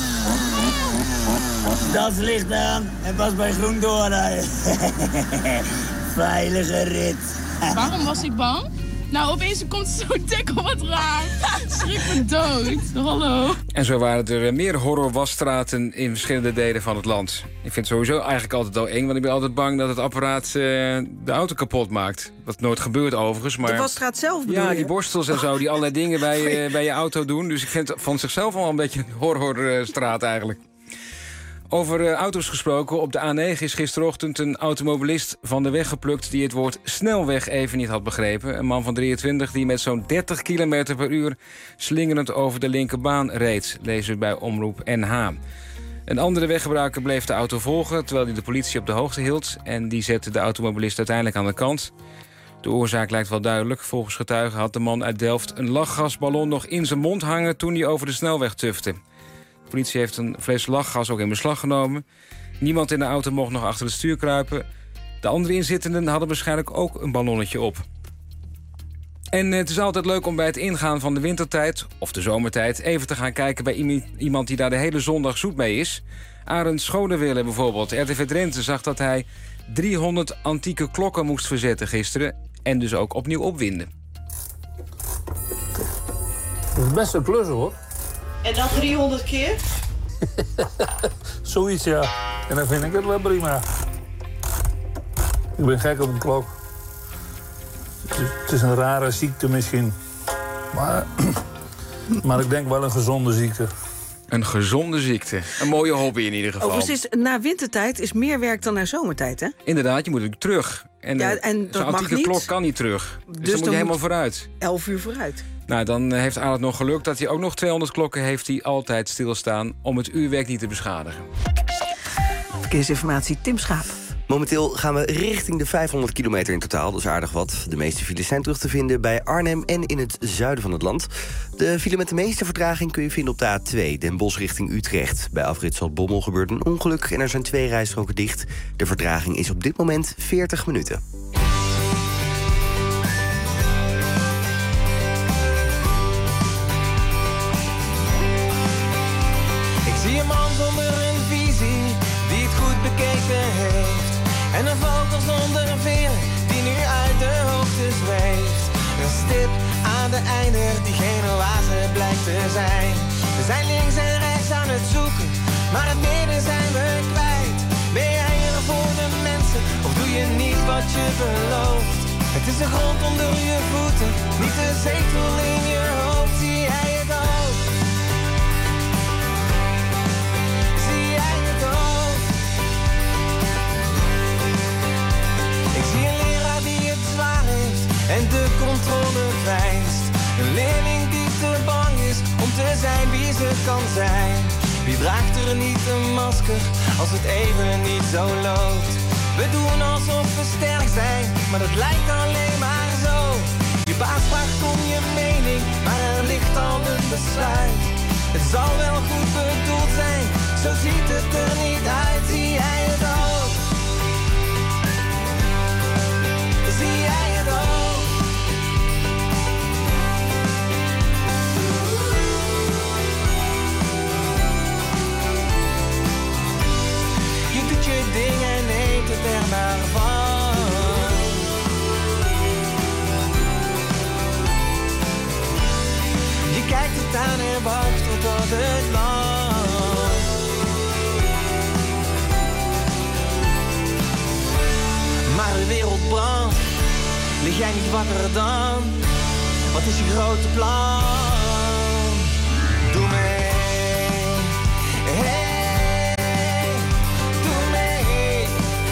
Dat licht aan en pas bij groen doorrijden. Veilige rit. Waarom was ik bang? Nou, opeens komt zo'n tikkel wat raar. Schrik me dood. Hallo. En zo waren er meer horrorwasstraten in verschillende delen van het land. Ik vind het sowieso eigenlijk altijd al eng, want ik ben altijd bang dat het apparaat uh, de auto kapot maakt. Wat nooit gebeurt overigens, maar... De wasstraat zelf bedoel Ja, je? Die borstels en zo, die allerlei dingen bij, uh, bij je auto doen. Dus ik vind het van zichzelf al een beetje een horrorstraat eigenlijk. Over uh, auto's gesproken, op de A negen is gisterochtend een automobilist van de weg geplukt die het woord snelweg even niet had begrepen. Een man van drieëntwintig die met zo'n dertig kilometer per uur slingerend over de linkerbaan reed, lezen we bij Omroep N H. Een andere weggebruiker bleef de auto volgen terwijl hij de politie op de hoogte hield en die zette de automobilist uiteindelijk aan de kant. De oorzaak lijkt wel duidelijk. Volgens getuigen had de man uit Delft een lachgasballon nog in zijn mond hangen toen hij over de snelweg tufte. De politie heeft een fles lachgas ook in beslag genomen. Niemand in de auto mocht nog achter het stuur kruipen. De andere inzittenden hadden waarschijnlijk ook een ballonnetje op. En het is altijd leuk om bij het ingaan van de wintertijd, of de zomertijd, even te gaan kijken bij iemand die daar de hele zondag zoet mee is. Arend Schonewille bijvoorbeeld. R T V Drenthe zag dat hij driehonderd antieke klokken moest verzetten gisteren en dus ook opnieuw opwinden. Dat is best een klus, hoor. En dan driehonderd keer? Zoiets, ja. En dan vind ik het wel prima. Ik ben gek op een klok. Het is, het is een rare ziekte misschien. Maar, maar ik denk wel een gezonde ziekte. Een gezonde ziekte. Een mooie hobby in ieder geval. Overigens is na wintertijd is meer werk dan na zomertijd, hè? Inderdaad, je moet ook terug. En, ja, en zo'n antieke niet. klok kan niet terug. Dus, Dus dan moet dan je helemaal moet- vooruit. Elf uur vooruit. Nou, dan heeft Arend nog geluk dat hij ook nog tweehonderd klokken heeft die altijd stilstaan om het uurwerk niet te beschadigen. Verkeersinformatie, Tim Schaap. Momenteel gaan we richting de vijfhonderd kilometer in totaal. Dat is aardig wat. De meeste files zijn terug te vinden bij Arnhem en in het zuiden van het land. De file met de meeste vertraging kun je vinden op de A twee, Den Bosch richting Utrecht. Bij afrit Zaltbommel gebeurt een ongeluk en er zijn twee rijstroken dicht. De vertraging is op dit moment veertig minuten. Ik zie een man zonder een visie, die het goed bekeken heeft. En een vogel zonder een veer, die nu uit de hoogte zweeft. Een stip aan de einde, die geen oase blijkt te zijn. We zijn links en rechts aan het zoeken, maar het midden zijn we kwijt. Ben jij er voor de mensen, of doe je niet wat je belooft? Het is de grond onder je voeten, niet de zetel in je hoofd. Zie jij het ook? Zie jij het ook? Ik zie een leraar die het zwaar heeft en de controle veinst. Een leerling die te bang is om te zijn wie ze kan zijn. Wie draagt er niet een masker als het even niet zo loopt? We doen alsof we sterk zijn, maar dat lijkt alleen maar zo. Je baas vraagt om je mening, maar er ligt al een besluit. Het zal wel goed bedoeld zijn, zo ziet het er niet uit. Zie jij het ook? Zie jij het ook? Je doet je ding en neemt het er maar van. Je kijkt het aan en wacht totdat het landt. Maar de wereld brandt, lig jij niet wakker dan? Wat is je grote plan? Doe mee, hey, doe mee.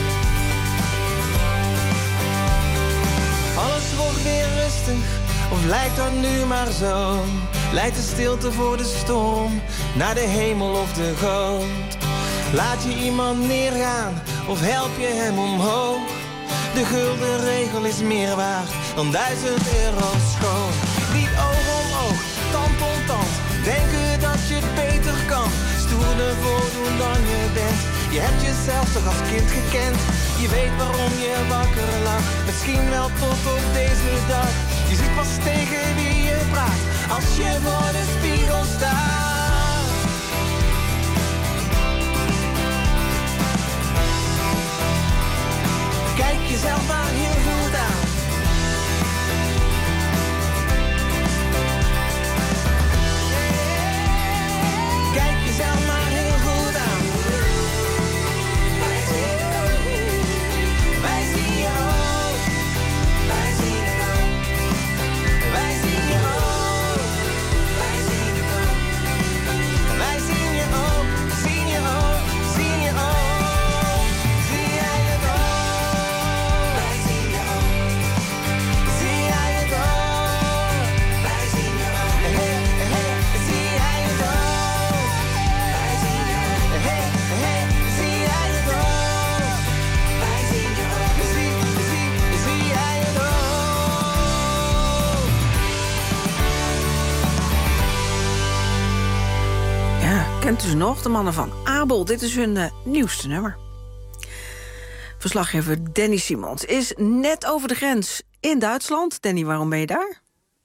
Alles wordt weer rustig, of lijkt dat nu maar zo? Leidt de stilte voor de storm, naar de hemel of de goot? Laat je iemand neergaan, of help je hem omhoog? De gulden regel is meer waard dan duizend euro's schoon. Niet oog om oog, tand om tand, denken dat je het beter kan. Stoerder voordoen dan je bent, je hebt jezelf toch als kind gekend. Je weet waarom je wakker lag, misschien wel tot op deze dag. Je ziet pas tegen wie je praat, als je voor de spiegel staat. Kijk jezelf maar heel goed aan. Kijk jezelf maar heel goed aan. Wij zien je ook. Wij zien je ook. Wij zien het ook. Wij zien je ook. Wij zien het ook. kent u ze nog, de mannen van Abel. Dit is hun uh, nieuwste nummer. Verslaggever Danny Simons is net over de grens in Duitsland. Danny, waarom ben je daar?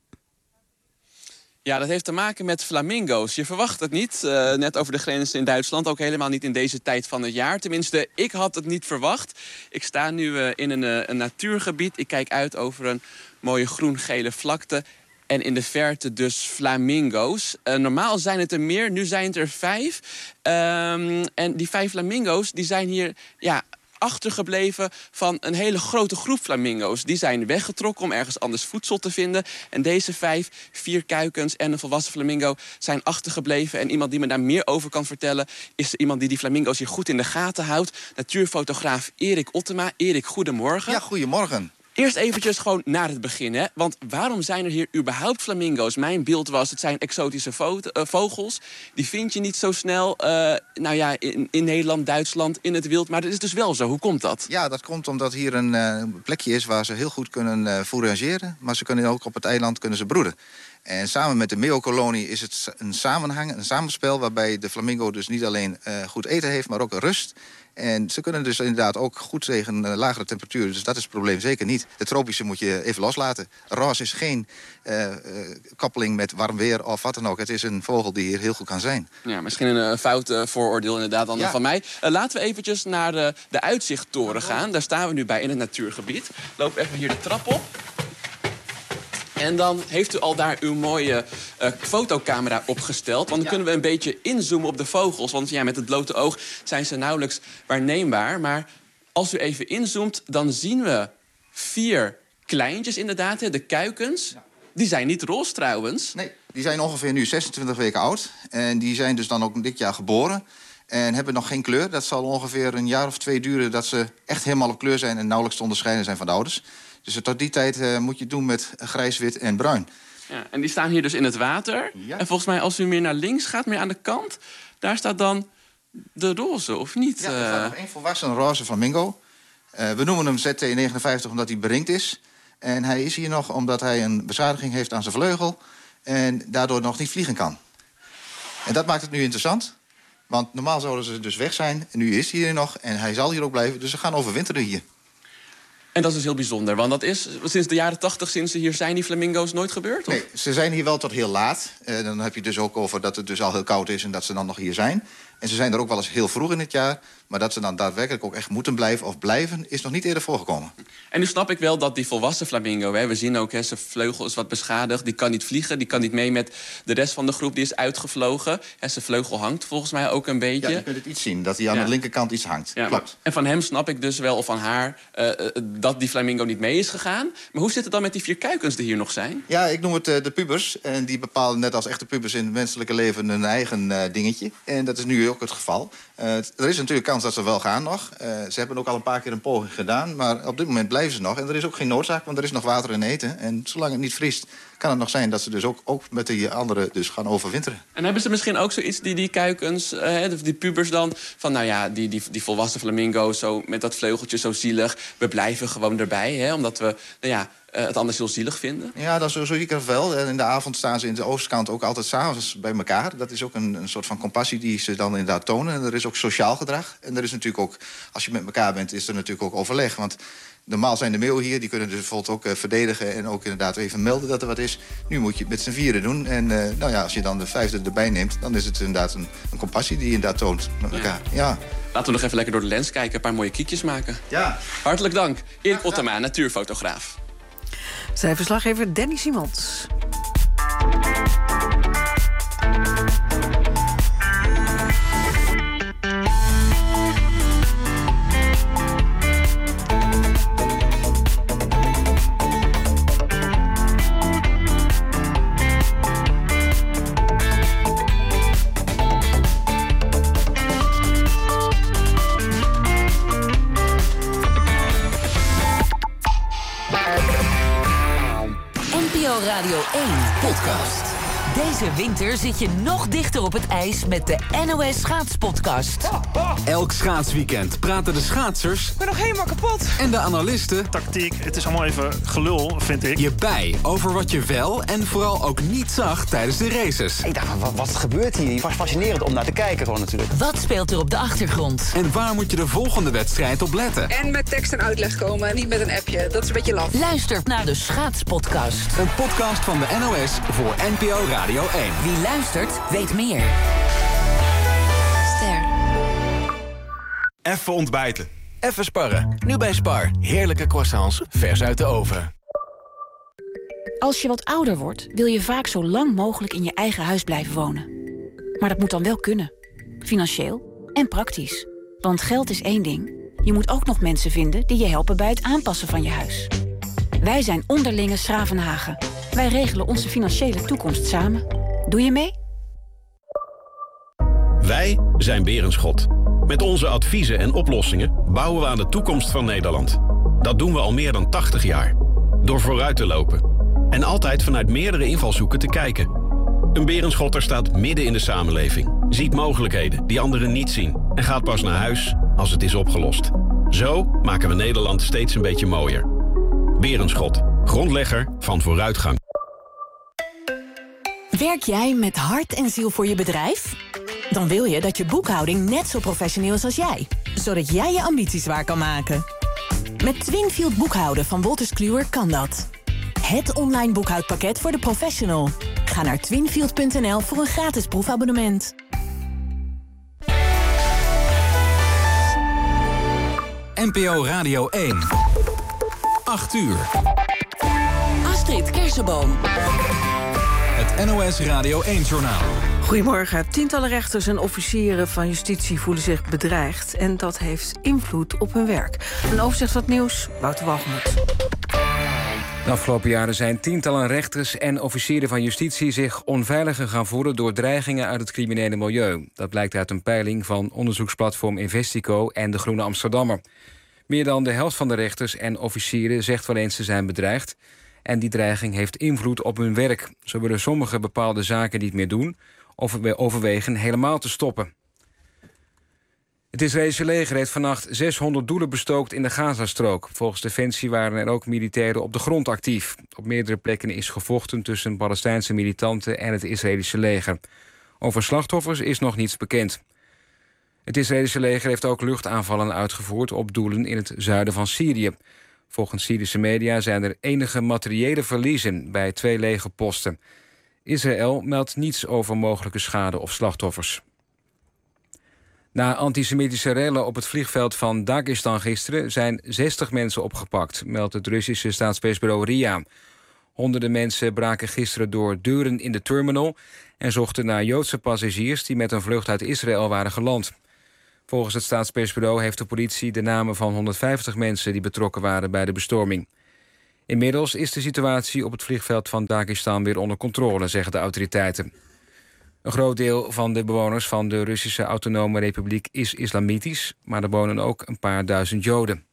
Ja, dat heeft te maken met flamingo's. Je verwacht het niet, uh, net over de grens in Duitsland. Ook helemaal niet in deze tijd van het jaar. Tenminste, ik had het niet verwacht. Ik sta nu uh, in een, uh, een natuurgebied. Ik kijk uit over een mooie groen-gele vlakte. En in de verte dus flamingo's. Uh, normaal zijn het er meer, nu zijn het er vijf. Um, en die vijf flamingo's die zijn hier... ja. achtergebleven van een hele grote groep flamingo's. Die zijn weggetrokken om ergens anders voedsel te vinden. En deze vijf, vier kuikens en een volwassen flamingo zijn achtergebleven. En iemand die me daar meer over kan vertellen is er iemand die die flamingo's hier goed in de gaten houdt. Natuurfotograaf Erik Ottema. Erik, goedemorgen. Ja, goedemorgen. Eerst eventjes gewoon naar het begin, hè? Want waarom zijn er hier überhaupt flamingo's? Mijn beeld was, het zijn exotische vo- uh, vogels. Die vind je niet zo snel, uh, nou ja, in, in Nederland, Duitsland, in het wild. Maar dat is dus wel zo. Hoe komt dat? Ja, dat komt omdat hier een uh, plekje is waar ze heel goed kunnen uh, fourageren. Maar ze kunnen ook op het eiland kunnen ze broeden. En samen met de meeuwkolonie is het een samenhang, een samenspel... waarbij de flamingo dus niet alleen uh, goed eten heeft, maar ook een rust. En ze kunnen dus inderdaad ook goed tegen uh, lagere temperaturen. Dus dat is het probleem zeker niet. De tropische moet je even loslaten. Roze is geen uh, uh, koppeling met warm weer of wat dan ook. Het is een vogel die hier heel goed kan zijn. Ja, misschien een uh, fout uh, vooroordeel inderdaad dan ja. van mij. Uh, laten we eventjes naar de, de uitzichttoren gaan. Daar staan we nu bij in het natuurgebied. Loop even hier de trap op. En dan heeft u al daar uw mooie uh, fotocamera opgesteld. Want dan ja. kunnen we een beetje inzoomen op de vogels. Want ja, met het blote oog zijn ze nauwelijks waarneembaar. Maar als u even inzoomt, dan zien we vier kleintjes inderdaad. Hè, de kuikens. Ja. Die zijn niet roze trouwens. Nee, die zijn ongeveer nu zesentwintig weken oud. En die zijn dus dan ook dit jaar geboren. En hebben nog geen kleur. Dat zal ongeveer een jaar of twee duren dat ze echt helemaal op kleur zijn... en nauwelijks te onderscheiden zijn van de ouders. Dus tot die tijd uh, moet je het doen met grijs, wit en bruin. Ja, en die staan hier dus in het water. Ja. En volgens mij als u meer naar links gaat, meer aan de kant... daar staat dan de roze, of niet? Ja, er staat nog één volwassen roze flamingo. Uh, we noemen hem Z T negenenvijftig omdat hij beringd is. En hij is hier nog omdat hij een beschadiging heeft aan zijn vleugel... en daardoor nog niet vliegen kan. En dat maakt het nu interessant. Want normaal zouden ze dus weg zijn. En nu is hij hier nog en hij zal hier ook blijven. Dus ze gaan overwinteren hier. En dat is dus heel bijzonder, want dat is sinds de jaren tachtig, sinds ze hier zijn, die flamingo's nooit gebeurd? Of? Nee, ze zijn hier wel tot heel laat. Uh, dan heb je dus ook over dat het dus al heel koud is en dat ze dan nog hier zijn. En ze zijn er ook wel eens heel vroeg in het jaar. Maar dat ze dan daadwerkelijk ook echt moeten blijven of blijven... is nog niet eerder voorgekomen. En nu snap ik wel dat die volwassen flamingo... Hè, we zien ook, hè, zijn vleugel is wat beschadigd. Die kan niet vliegen, die kan niet mee met de rest van de groep. Die is uitgevlogen. Hè, zijn vleugel hangt volgens mij ook een beetje. Ja, je kunt het iets zien, dat hij aan ja. de linkerkant iets hangt. Ja, klopt. Maar, en van hem snap ik dus wel, of van haar... Uh, uh, dat die flamingo niet mee is gegaan. Maar hoe zit het dan met die vier kuikens die hier nog zijn? Ja, ik noem het uh, de pubers. En die bepalen net als echte pubers in het menselijke leven... een eigen uh, dingetje. En dat is nu ook het geval. Uh, er is natuurlijk kans dat ze wel gaan nog. Uh, ze hebben ook al een paar keer een poging gedaan. Maar op dit moment blijven ze nog. En er is ook geen noodzaak, want er is nog water en eten. En zolang het niet vriest, kan het nog zijn... dat ze dus ook, ook met die anderen dus gaan overwinteren. En hebben ze misschien ook zoiets, die, die kuikens, uh, die pubers dan... van nou ja, die, die, die volwassen flamingo's zo met dat vleugeltje zo zielig... we blijven gewoon erbij, hè, omdat we nou ja, uh, het anders heel zielig vinden? Ja, dat is zo zie ik het wel. En in de avond staan ze in de oostkant ook altijd s'avonds bij elkaar. Dat is ook een, een soort van compassie die ze dan inderdaad tonen. En er is ook sociaal gedrag. En er is natuurlijk ook, als je met elkaar bent, is er natuurlijk ook overleg. Want normaal zijn de meeuwen hier, die kunnen dus bijvoorbeeld ook uh, verdedigen... en ook inderdaad even melden dat er wat is. Nu moet je het met z'n vieren doen. En uh, nou ja, als je dan de vijfde erbij neemt... dan is het inderdaad een, een compassie die je inderdaad toont met elkaar. Ja. Ja. Laten we nog even lekker door de lens kijken, een paar mooie kiekjes maken. Ja. Hartelijk dank, Erik ja, Ottema, natuurfotograaf. Zij verslaggever Danny Simons. Radio één podcast. Deze winter zit je nog dichter op het ijs met de N O S Schaatspodcast. Elk schaatsweekend praten de schaatsers... Ik ben nog helemaal kapot. ...en de analisten... Tactiek, het is allemaal even gelul, vind ik. ...je bij over wat je wel en vooral ook niet zag tijdens de races. Ik dacht, wat, wat gebeurt hier? Het was fascinerend om naar te kijken gewoon natuurlijk. Wat speelt er op de achtergrond? En waar moet je de volgende wedstrijd op letten? En met tekst en uitleg komen, niet met een appje. Dat is een beetje laf. Luister naar de Schaatspodcast. Een podcast van de N O S voor N P O Radio één. Wie luistert, weet meer. Ster. Even ontbijten. Even sparren. Nu bij Spar. Heerlijke croissants, vers uit de oven. Als je wat ouder wordt, wil je vaak zo lang mogelijk in je eigen huis blijven wonen. Maar dat moet dan wel kunnen. Financieel en praktisch. Want geld is één ding. Je moet ook nog mensen vinden die je helpen bij het aanpassen van je huis. Wij zijn Onderlinge Schravenhagen. Wij regelen onze financiële toekomst samen. Doe je mee? Wij zijn Berenschot. Met onze adviezen en oplossingen bouwen we aan de toekomst van Nederland. Dat doen we al meer dan tachtig jaar. Door vooruit te lopen. En altijd vanuit meerdere invalshoeken te kijken. Een Berenschotter staat midden in de samenleving. Ziet mogelijkheden die anderen niet zien. En gaat pas naar huis als het is opgelost. Zo maken we Nederland steeds een beetje mooier. Berenschot. Grondlegger van vooruitgang. Werk jij met hart en ziel voor je bedrijf? Dan wil je dat je boekhouding net zo professioneel is als jij. Zodat jij je ambities waar kan maken. Met Twinfield boekhouden van Wolters Kluwer kan dat. Het online boekhoudpakket voor de professional. Ga naar twinfield punt n l voor een gratis proefabonnement. N P O Radio één. acht uur. Astrid Kersenboom. Het N O S Radio één-journaal. Goedemorgen. Tientallen rechters en officieren van justitie voelen zich bedreigd. En dat heeft invloed op hun werk. Een overzicht van het nieuws, Wouter Walgemoed. De afgelopen jaren zijn tientallen rechters en officieren van justitie zich onveiliger gaan voelen door dreigingen uit het criminele milieu. Dat blijkt uit een peiling van onderzoeksplatform Investico en de Groene Amsterdammer. Meer dan de helft van de rechters en officieren zegt wel eens te zijn bedreigd. En die dreiging heeft invloed op hun werk. Zo willen sommigen bepaalde zaken niet meer doen of overwegen helemaal te stoppen. Het Israëlische leger heeft vannacht zeshonderd doelen bestookt in de Gazastrook. Volgens Defensie waren er ook militairen op de grond actief. Op meerdere plekken is gevochten tussen Palestijnse militanten en het Israëlische leger. Over slachtoffers is nog niets bekend. Het Israëlische leger heeft ook luchtaanvallen uitgevoerd op doelen in het zuiden van Syrië. Volgens Syrische media zijn er enige materiële verliezen bij twee legerposten. Israël meldt niets over mogelijke schade of slachtoffers. Na antisemitische rellen op het vliegveld van Dagestan gisteren zijn zestig mensen opgepakt, meldt het Russische staatspersbureau R I A. Honderden mensen braken gisteren door deuren in de terminal en zochten naar Joodse passagiers die met een vlucht uit Israël waren geland. Volgens het staatspersbureau heeft de politie de namen van honderdvijftig mensen die betrokken waren bij de bestorming. Inmiddels is de situatie op het vliegveld van Dagestan weer onder controle, zeggen de autoriteiten. Een groot deel van de bewoners van de Russische Autonome Republiek is islamitisch, maar er wonen ook een paar duizend Joden.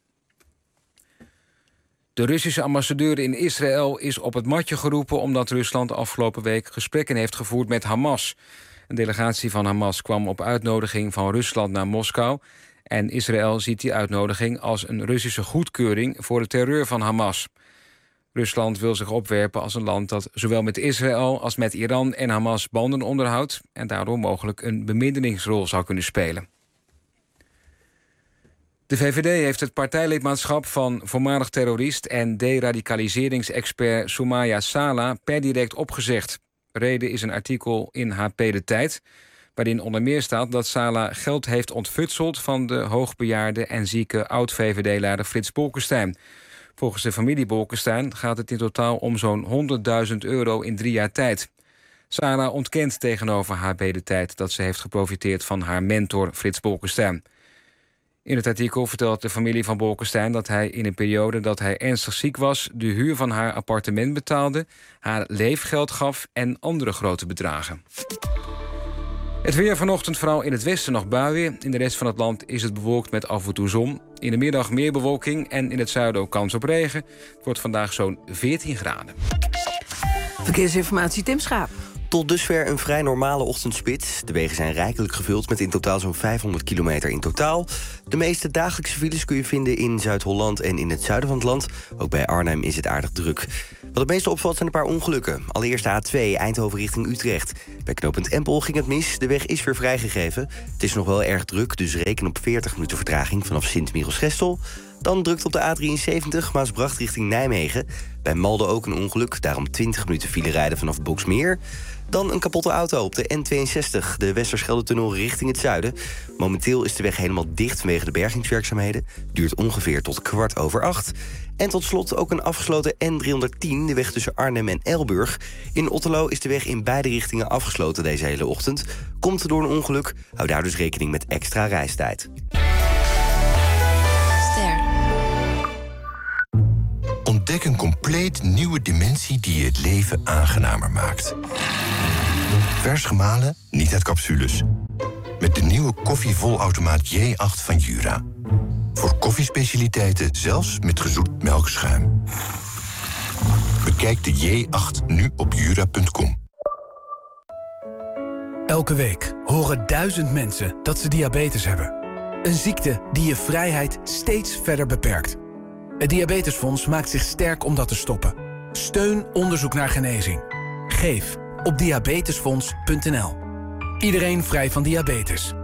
De Russische ambassadeur in Israël is op het matje geroepen omdat Rusland afgelopen week gesprekken heeft gevoerd met Hamas. Een delegatie van Hamas kwam op uitnodiging van Rusland naar Moskou en Israël ziet die uitnodiging als een Russische goedkeuring voor de terreur van Hamas. Rusland wil zich opwerpen als een land dat zowel met Israël als met Iran en Hamas banden onderhoudt en daardoor mogelijk een bemiddelingsrol zou kunnen spelen. De V V D heeft het partijlidmaatschap van voormalig terrorist en deradicaliseringsexpert Soumaya Sala per direct opgezegd. Reden is een artikel in H P De Tijd, waarin onder meer staat dat Sala geld heeft ontfutseld van de hoogbejaarde en zieke oud-V V D-leider Frits Bolkestein. Volgens de familie Bolkestein gaat het in totaal om zo'n honderdduizend euro in drie jaar tijd. Sala ontkent tegenover H P De Tijd dat ze heeft geprofiteerd van haar mentor Frits Bolkestein. In het artikel vertelt de familie van Bolkestein dat hij in een periode dat hij ernstig ziek was de huur van haar appartement betaalde, haar leefgeld gaf en andere grote bedragen. Het weer vanochtend vooral in het westen nog buien. In de rest van het land is het bewolkt met af en toe zon. In de middag meer bewolking en in het zuiden ook kans op regen. Het wordt vandaag zo'n veertien graden. Verkeersinformatie Tim Schaap. Tot dusver een vrij normale ochtendspits. De wegen zijn rijkelijk gevuld met in totaal zo'n vijfhonderd kilometer in totaal. De meeste dagelijkse files kun je vinden in Zuid-Holland en in het zuiden van het land. Ook bij Arnhem is het aardig druk. Wat het meeste opvalt zijn een paar ongelukken. Allereerst de A twee, Eindhoven richting Utrecht. Bij knooppunt Empel ging het mis. De weg is weer vrijgegeven. Het is nog wel erg druk, dus reken op veertig minuten vertraging vanaf Sint-Michielsgestel. Dan drukt op de A drieënzeventig, Maasbracht richting Nijmegen. Bij Malden ook een ongeluk, daarom twintig minuten file rijden vanaf Boksmeer. Dan een kapotte auto op de N tweeënzestig, de Westerschelde-tunnel richting het zuiden. Momenteel is de weg helemaal dicht vanwege de bergingswerkzaamheden. Duurt ongeveer tot kwart over acht. En tot slot ook een afgesloten N driehonderdtien, de weg tussen Arnhem en Elburg. In Otterlo is de weg in beide richtingen afgesloten deze hele ochtend. Komt door een ongeluk, hou daar dus rekening met extra reistijd. Ontdek een compleet nieuwe dimensie die je het leven aangenamer maakt. Vers gemalen, niet uit capsules. Met de nieuwe koffievolautomaat J acht van Jura. Voor koffiespecialiteiten zelfs met gezoet melkschuim. Bekijk de J acht nu op jura punt com. Elke week horen duizend mensen dat ze diabetes hebben. Een ziekte die je vrijheid steeds verder beperkt. Het Diabetesfonds maakt zich sterk om dat te stoppen. Steun onderzoek naar genezing. Geef op diabetesfonds punt n l. Iedereen vrij van diabetes.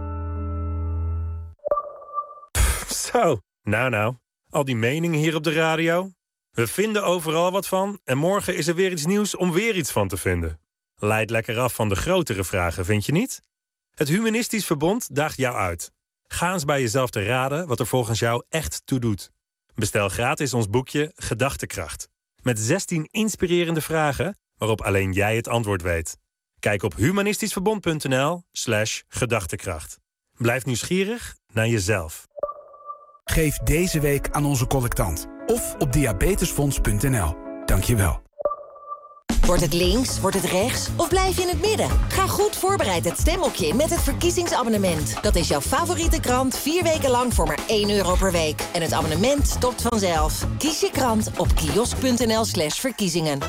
Zo, nou nou. Al die meningen hier op de radio. We vinden overal wat van en morgen is er weer iets nieuws om weer iets van te vinden. Leid lekker af van de grotere vragen, vind je niet? Het Humanistisch Verbond daagt jou uit. Ga eens bij jezelf te raden wat er volgens jou echt toe doet. Bestel gratis ons boekje Gedachtekracht. Met zestien inspirerende vragen waarop alleen jij het antwoord weet. Kijk op humanistischverbond punt n l slash gedachtekracht. Blijf nieuwsgierig naar jezelf. Geef deze week aan onze collectant. Of op diabetesfonds punt n l. Dank je wel. Wordt het links, wordt het rechts of blijf je in het midden? Ga goed voorbereid het stemhokje in met het verkiezingsabonnement. Dat is jouw favoriete krant vier weken lang voor maar één euro per week. En het abonnement stopt vanzelf. Kies je krant op kiosk punt n l slash verkiezingen.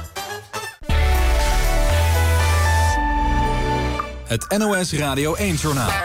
Het N O S Radio één-journaal.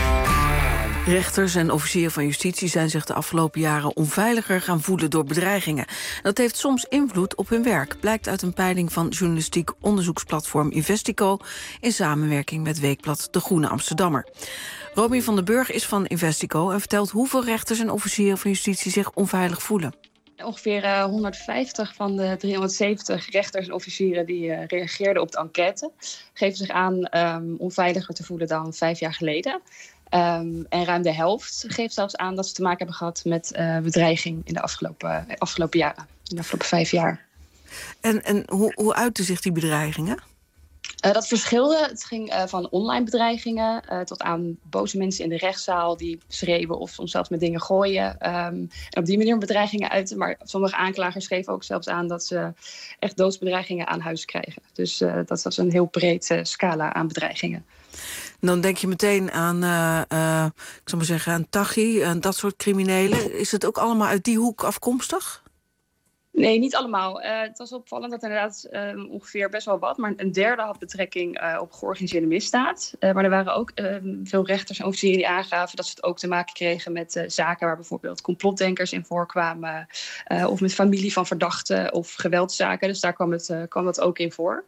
Rechters en officieren van justitie zijn zich de afgelopen jaren onveiliger gaan voelen door bedreigingen. Dat heeft soms invloed op hun werk, blijkt uit een peiling van journalistiek onderzoeksplatform Investico in samenwerking met weekblad De Groene Amsterdammer. Romy van den Burg is van Investico en vertelt hoeveel rechters en officieren van justitie zich onveilig voelen. Ongeveer uh, honderdvijftig van de driehonderdzeventig rechters en officieren die uh, reageerden op de enquête geven zich aan um, onveiliger te voelen dan vijf jaar geleden. Um, en ruim de helft geeft zelfs aan dat ze te maken hebben gehad met uh, bedreiging in de afgelopen, uh, afgelopen jaren, in de afgelopen vijf jaar. En, en hoe, hoe uiten zich die bedreigingen? Uh, dat verschilde. Het ging uh, van online bedreigingen uh, tot aan boze mensen in de rechtszaal die schreeuwen of soms zelfs met dingen gooien. Um, en op die manier bedreigingen uiten. Maar sommige aanklagers geven ook zelfs aan dat ze echt doodsbedreigingen aan huis krijgen. Dus uh, dat was een heel breed uh, scala aan bedreigingen. Dan denk je meteen aan, uh, uh, ik zal maar zeggen, aan Taghi, aan dat soort criminelen. Is het ook allemaal uit die hoek afkomstig? Nee, niet allemaal. Uh, het was opvallend dat inderdaad uh, ongeveer best wel wat, maar een derde had betrekking uh, op georganiseerde misdaad. Uh, maar er waren ook uh, veel rechters en officieren die aangaven dat ze het ook te maken kregen met uh, zaken waar bijvoorbeeld complotdenkers in voorkwamen. Uh, of met familie van verdachten of geweldszaken. Dus daar kwam het, uh, kwam het ook in voor.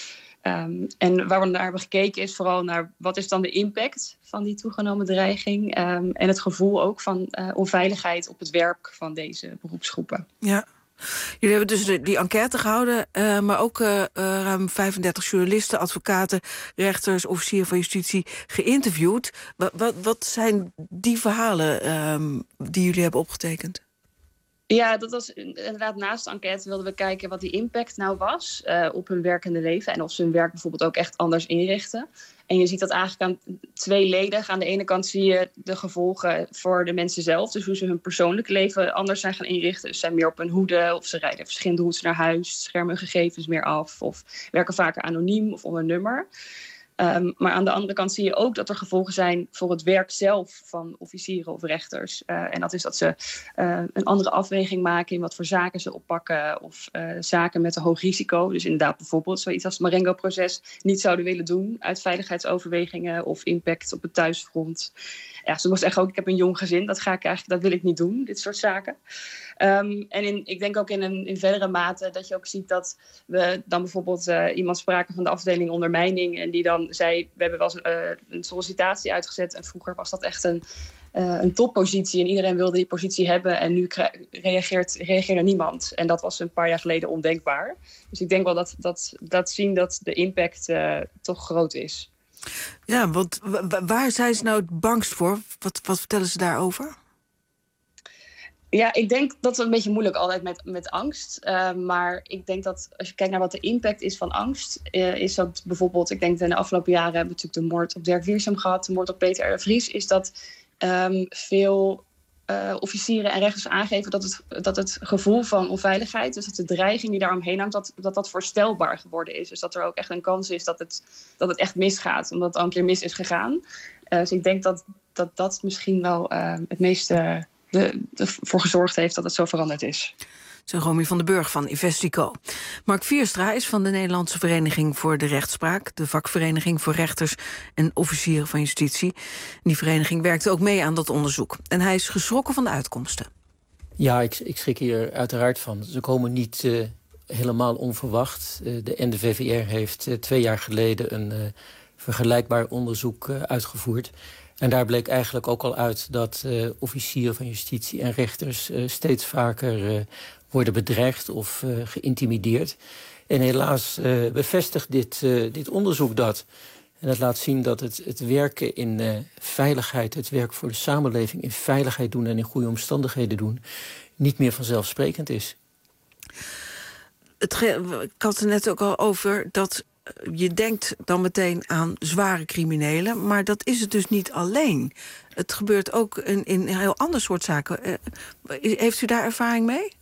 Um, en waar we naar hebben gekeken is vooral naar wat is dan de impact van die toegenomen dreiging. Um, en het gevoel ook van uh, onveiligheid op het werk van deze beroepsgroepen. Ja. Jullie hebben dus de, die enquête gehouden, uh, maar ook uh, uh, ruim vijfendertig journalisten, advocaten, rechters, officieren van justitie geïnterviewd. Wat, wat, wat zijn die verhalen um, die jullie hebben opgetekend? Ja, dat was inderdaad naast de enquête wilden we kijken wat die impact nou was uh, op hun werkende leven. En of ze hun werk bijvoorbeeld ook echt anders inrichten. En je ziet dat eigenlijk aan tweeledig. Aan de ene kant zie je de gevolgen voor de mensen zelf. Dus hoe ze hun persoonlijke leven anders zijn gaan inrichten. Dus zijn meer op hun hoede of ze rijden verschillende routes naar huis. Schermen hun gegevens meer af of werken vaker anoniem of onder nummer. Um, maar aan de andere kant zie je ook dat er gevolgen zijn voor het werk zelf van officieren of rechters. Uh, en dat is dat ze uh, een andere afweging maken in wat voor zaken ze oppakken. Of uh, zaken met een hoog risico. Dus inderdaad bijvoorbeeld zoiets als het Marengo-proces niet zouden willen doen uit veiligheidsoverwegingen of impact op het thuisfront. Ja, ze zeggen ook, ik heb een jong gezin, dat ga ik eigenlijk, dat wil ik niet doen, dit soort zaken. Um, en in, ik denk ook in een in verdere mate dat je ook ziet dat we dan bijvoorbeeld uh, iemand spraken van de afdeling ondermijning en die dan zei, we hebben wel eens een, uh, een sollicitatie uitgezet en vroeger was dat echt een, uh, een toppositie en iedereen wilde die positie hebben en nu kri- reageert, reageerde niemand. En dat was een paar jaar geleden ondenkbaar. Dus ik denk wel dat dat, dat zien dat de impact uh, toch groot is. Ja, want waar zijn ze nou het bangst voor? Wat, wat vertellen ze daarover? Ja, ik denk dat het een beetje moeilijk altijd met, met angst. Uh, maar ik denk dat als je kijkt naar wat de impact is van angst, Uh, is dat bijvoorbeeld, ik denk dat in de afgelopen jaren hebben we natuurlijk de moord op Dirk Wiersum gehad, de moord op Peter R. de Vries, is dat um, veel uh, officieren en rechters aangeven dat het, dat het gevoel van onveiligheid, dus dat de dreiging die daaromheen hangt, dat, dat dat voorstelbaar geworden is. Dus dat er ook echt een kans is dat het, dat het echt misgaat, omdat het al een keer mis is gegaan. Uh, dus ik denk dat dat, dat misschien wel uh, het meeste De, ervoor gezorgd heeft dat het zo veranderd is. Zo Romy van den Burg van Investico. Mark Vierstra is van de Nederlandse Vereniging voor de Rechtspraak, de vakvereniging voor rechters en officieren van justitie. Die vereniging werkte ook mee aan dat onderzoek. En hij is geschrokken van de uitkomsten. Ja, ik, ik schrik hier uiteraard van. Ze komen niet uh, helemaal onverwacht. Uh, de N D V V R heeft uh, twee jaar geleden een uh, vergelijkbaar onderzoek uh, uitgevoerd. En daar bleek eigenlijk ook al uit dat uh, officieren van justitie en rechters uh, steeds vaker uh, worden bedreigd of uh, geïntimideerd. En helaas uh, bevestigt dit, uh, dit onderzoek dat. En dat laat zien dat het, het werken in uh, veiligheid, het werk voor de samenleving in veiligheid doen en in goede omstandigheden doen, niet meer vanzelfsprekend is. Het ge- ik had het net ook al over dat je denkt dan meteen aan zware criminelen, maar dat is het dus niet alleen. Het gebeurt ook in, in een heel ander soort zaken. Uh, heeft u daar ervaring mee?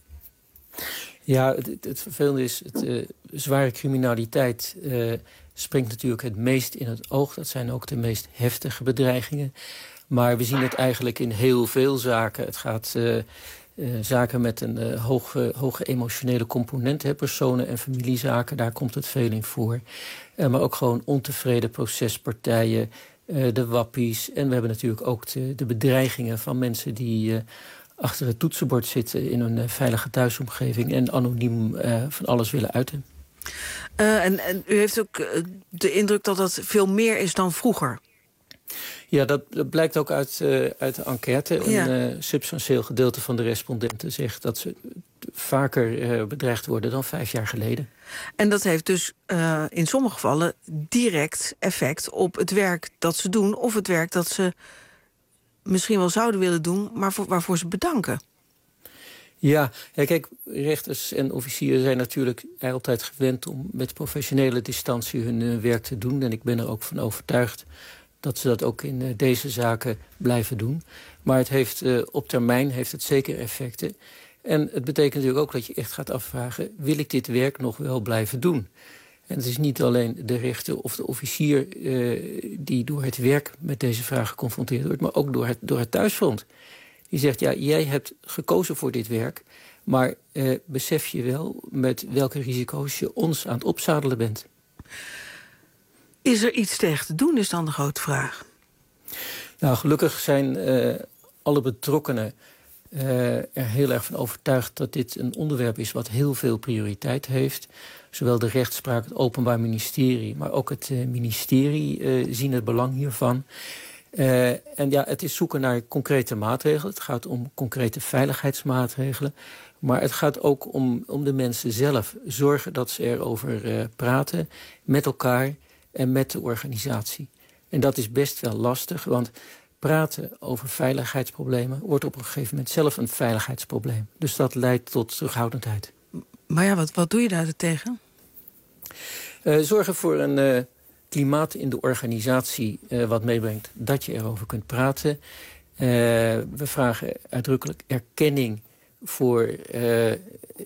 Ja, het, het vervelende is, het, uh, zware criminaliteit uh, springt natuurlijk het meest in het oog. Dat zijn ook de meest heftige bedreigingen. Maar we zien het eigenlijk in heel veel zaken. Het gaat uh, uh, zaken met een uh, hoge, hoge emotionele component. Hè, personen- en familiezaken, daar komt het veel in voor. Uh, maar ook gewoon ontevreden procespartijen, uh, de wappies. En we hebben natuurlijk ook de, de bedreigingen van mensen die uh, achter het toetsenbord zitten in een uh, veilige thuisomgeving en anoniem uh, van alles willen uiten. Uh, en, en u heeft ook uh, de indruk dat dat veel meer is dan vroeger. Ja, dat, dat blijkt ook uit, uh, uit de enquête. Ja. Een uh, substantieel gedeelte van de respondenten zegt dat ze vaker uh, bedreigd worden dan vijf jaar geleden. En dat heeft dus uh, in sommige gevallen direct effect op het werk dat ze doen, of het werk dat ze misschien wel zouden willen doen, maar voor, waarvoor ze bedanken. Ja, ja, kijk, rechters en officieren zijn natuurlijk altijd gewend om met professionele distantie hun uh, werk te doen. En ik ben er ook van overtuigd dat ze dat ook in uh, deze zaken blijven doen. Maar het heeft, uh, op termijn heeft het zeker effecten. En het betekent natuurlijk ook dat je echt gaat afvragen, wil ik dit werk nog wel blijven doen? En het is niet alleen de rechter of de officier uh, die door het werk met deze vraag geconfronteerd wordt, maar ook door het, door het thuisfront. Die zegt, ja, jij hebt gekozen voor dit werk, maar uh, besef je wel met welke risico's je ons aan het opzadelen bent. Is er iets tegen te doen, is dan de grote vraag. Nou, gelukkig zijn uh, alle betrokkenen uh, er heel erg van overtuigd dat dit een onderwerp is wat heel veel prioriteit heeft. Zowel de rechtspraak, het Openbaar Ministerie, maar ook het uh, ministerie uh, zien het belang hiervan. Uh, en ja, het is zoeken naar concrete maatregelen. Het gaat om concrete veiligheidsmaatregelen. Maar het gaat ook om, om de mensen zelf. Zorgen dat ze erover uh, praten met elkaar en met de organisatie. En dat is best wel lastig, want praten over veiligheidsproblemen wordt op een gegeven moment zelf een veiligheidsprobleem. Dus dat leidt tot terughoudendheid. Maar ja, wat, wat doe je daar tegen? Uh, zorgen voor een uh, klimaat in de organisatie uh, wat meebrengt dat je erover kunt praten. Uh, we vragen uitdrukkelijk erkenning voor uh,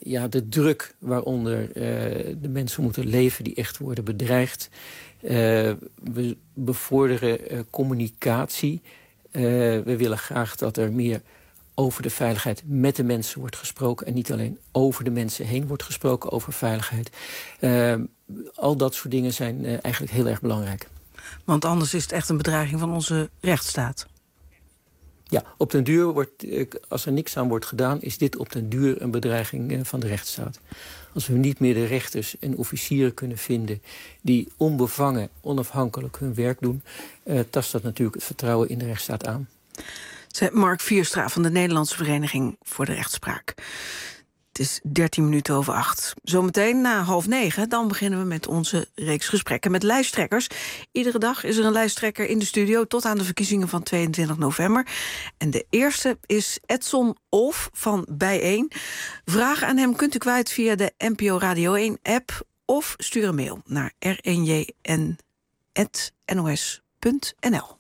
ja, de druk waaronder uh, de mensen moeten leven die echt worden bedreigd. Uh, we bevorderen uh, communicatie. Uh, we willen graag dat er meer over de veiligheid met de mensen wordt gesproken en niet alleen over de mensen heen wordt gesproken over veiligheid. Uh, al dat soort dingen zijn uh, eigenlijk heel erg belangrijk. Want anders is het echt een bedreiging van onze rechtsstaat. Ja, op den duur wordt, als er niks aan wordt gedaan, is dit op den duur een bedreiging van de rechtsstaat. Als we niet meer de rechters en officieren kunnen vinden die onbevangen, onafhankelijk hun werk doen, uh, tast dat natuurlijk het vertrouwen in de rechtsstaat aan. Zei Mark Vierstra van de Nederlandse Vereniging voor de Rechtspraak. Het is dertien minuten over acht. Zometeen na half negen, dan beginnen we met onze reeks gesprekken met lijsttrekkers. Iedere dag is er een lijsttrekker in de studio tot aan de verkiezingen van tweeëntwintig november. En de eerste is Edson Olf van Bijeen. Vragen aan hem kunt u kwijt via de N P O Radio één app of stuur een mail naar r n j n punt n o s punt n l.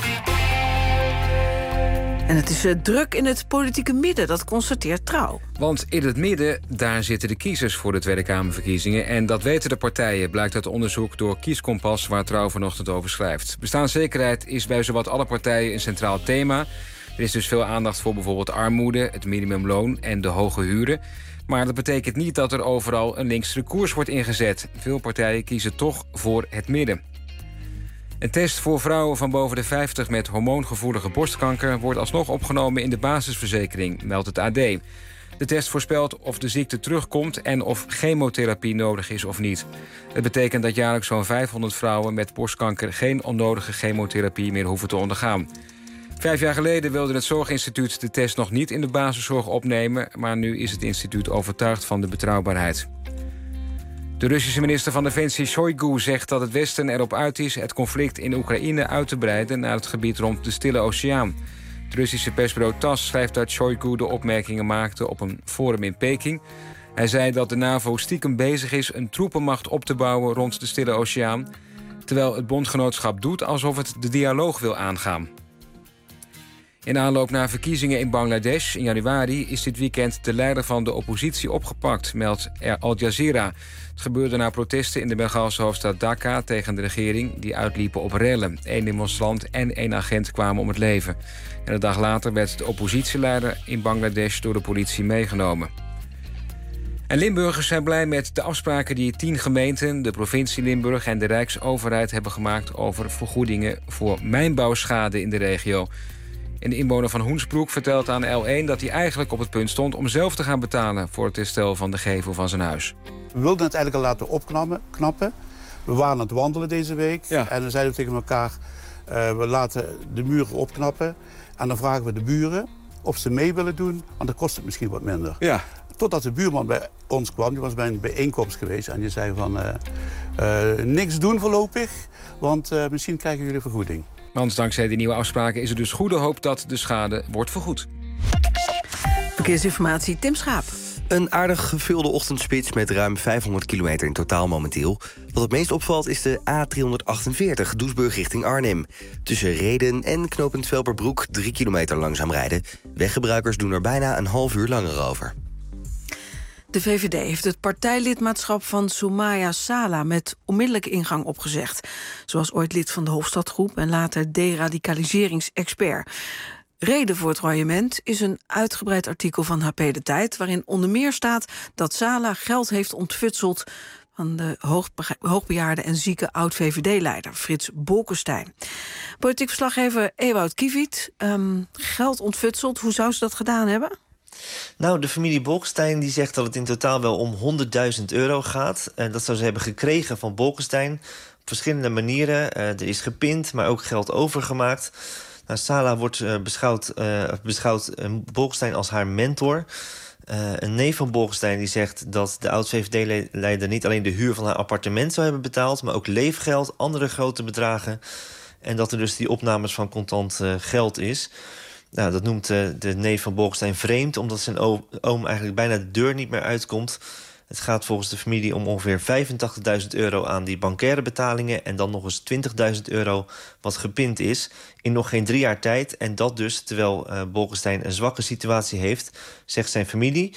En het is uh, druk in het politieke midden, dat constateert Trouw. Want in het midden, daar zitten de kiezers voor de Tweede Kamerverkiezingen. En dat weten de partijen, blijkt uit onderzoek door Kieskompas, waar Trouw vanochtend over schrijft. Bestaanszekerheid is bij zowat alle partijen een centraal thema. Er is dus veel aandacht voor bijvoorbeeld armoede, het minimumloon en de hoge huren. Maar dat betekent niet dat er overal een linksere koers wordt ingezet. Veel partijen kiezen toch voor het midden. Een test voor vrouwen van boven de vijftig met hormoongevoelige borstkanker wordt alsnog opgenomen in de basisverzekering, meldt het A D. De test voorspelt of de ziekte terugkomt en of chemotherapie nodig is of niet. Het betekent dat jaarlijks zo'n vijfhonderd vrouwen met borstkanker geen onnodige chemotherapie meer hoeven te ondergaan. Vijf jaar geleden wilde het Zorginstituut de test nog niet in de basiszorg opnemen, maar nu is het instituut overtuigd van de betrouwbaarheid. De Russische minister van Defensie Shoigu zegt dat het Westen erop uit is het conflict in Oekraïne uit te breiden naar het gebied rond de Stille Oceaan. Het Russische persbureau TASS schrijft dat Shoigu de opmerkingen maakte op een forum in Peking. Hij zei dat de NAVO stiekem bezig is een troepenmacht op te bouwen rond de Stille Oceaan, terwijl het bondgenootschap doet alsof het de dialoog wil aangaan. In aanloop naar verkiezingen in Bangladesh in januari is dit weekend de leider van de oppositie opgepakt, meldt Al Jazeera. Het gebeurde na protesten in de Bengaalse hoofdstad Dhaka tegen de regering die uitliepen op rellen. Eén demonstrant en één agent kwamen om het leven. En een dag later werd de oppositieleider in Bangladesh door de politie meegenomen. En Limburgers zijn blij met de afspraken die tien gemeenten, de provincie Limburg en de Rijksoverheid hebben gemaakt over vergoedingen voor mijnbouwschade in de regio. En de inwoner van Hoensbroek vertelt aan L één dat hij eigenlijk op het punt stond om zelf te gaan betalen voor het herstel van de gevel van zijn huis. We wilden het eigenlijk al laten opknappen. We waren aan het wandelen deze week. Ja. En dan zeiden we tegen elkaar, uh, we laten de muren opknappen. En dan vragen we de buren of ze mee willen doen, want dan kost het misschien wat minder. Ja. Totdat de buurman bij ons kwam, die was bij een bijeenkomst geweest. En die zei van, uh, uh, niks doen voorlopig, want uh, misschien krijgen jullie vergoeding. Want dankzij die nieuwe afspraken is er dus goede hoop dat de schade wordt vergoed. Verkeersinformatie, Tim Schaap. Een aardig gevulde ochtendspits met ruim vijfhonderd kilometer in totaal momenteel. Wat het meest opvalt is de A driehonderdachtenveertig, Doesburg richting Arnhem. Tussen Rheden en knooppunt Velperbroek drie kilometer langzaam rijden. Weggebruikers doen er bijna een half uur langer over. De V V D heeft het partijlidmaatschap van Soumaya Sala met onmiddellijke ingang opgezegd. Ze was ooit lid van de Hofstadgroep en later deradicaliseringsexpert. Reden voor het royement is een uitgebreid artikel van H P De Tijd, waarin onder meer staat dat Sala geld heeft ontfutseld van de hoogbejaarde en zieke oud-V V D-leider Frits Bolkestein. Politiek verslaggever Ewout Kiviet, um, geld ontfutseld, hoe zou ze dat gedaan hebben? Nou, de familie Bolkestein die zegt dat het in totaal wel om honderdduizend euro gaat. Uh, dat zou ze hebben gekregen van Bolkestein op verschillende manieren. Uh, er is gepind, maar ook geld overgemaakt. Nou, Sala wordt uh, beschouwd, uh, beschouwt uh, Bolkestein als haar mentor. Uh, een neef van Bolkestein die zegt dat de oud-V V D-leider niet alleen de huur van haar appartement zou hebben betaald, maar ook leefgeld, andere grote bedragen. En dat er dus die opnames van contant uh, geld is. Nou, dat noemt uh, de neef van Bolkestein vreemd, omdat zijn oom eigenlijk bijna de deur niet meer uitkomt. Het gaat volgens de familie om ongeveer vijfentachtigduizend euro aan die bankaire betalingen en dan nog eens twintigduizend euro wat gepind is in nog geen drie jaar tijd. En dat dus terwijl uh, Bolkestein een zwakke situatie heeft, zegt zijn familie.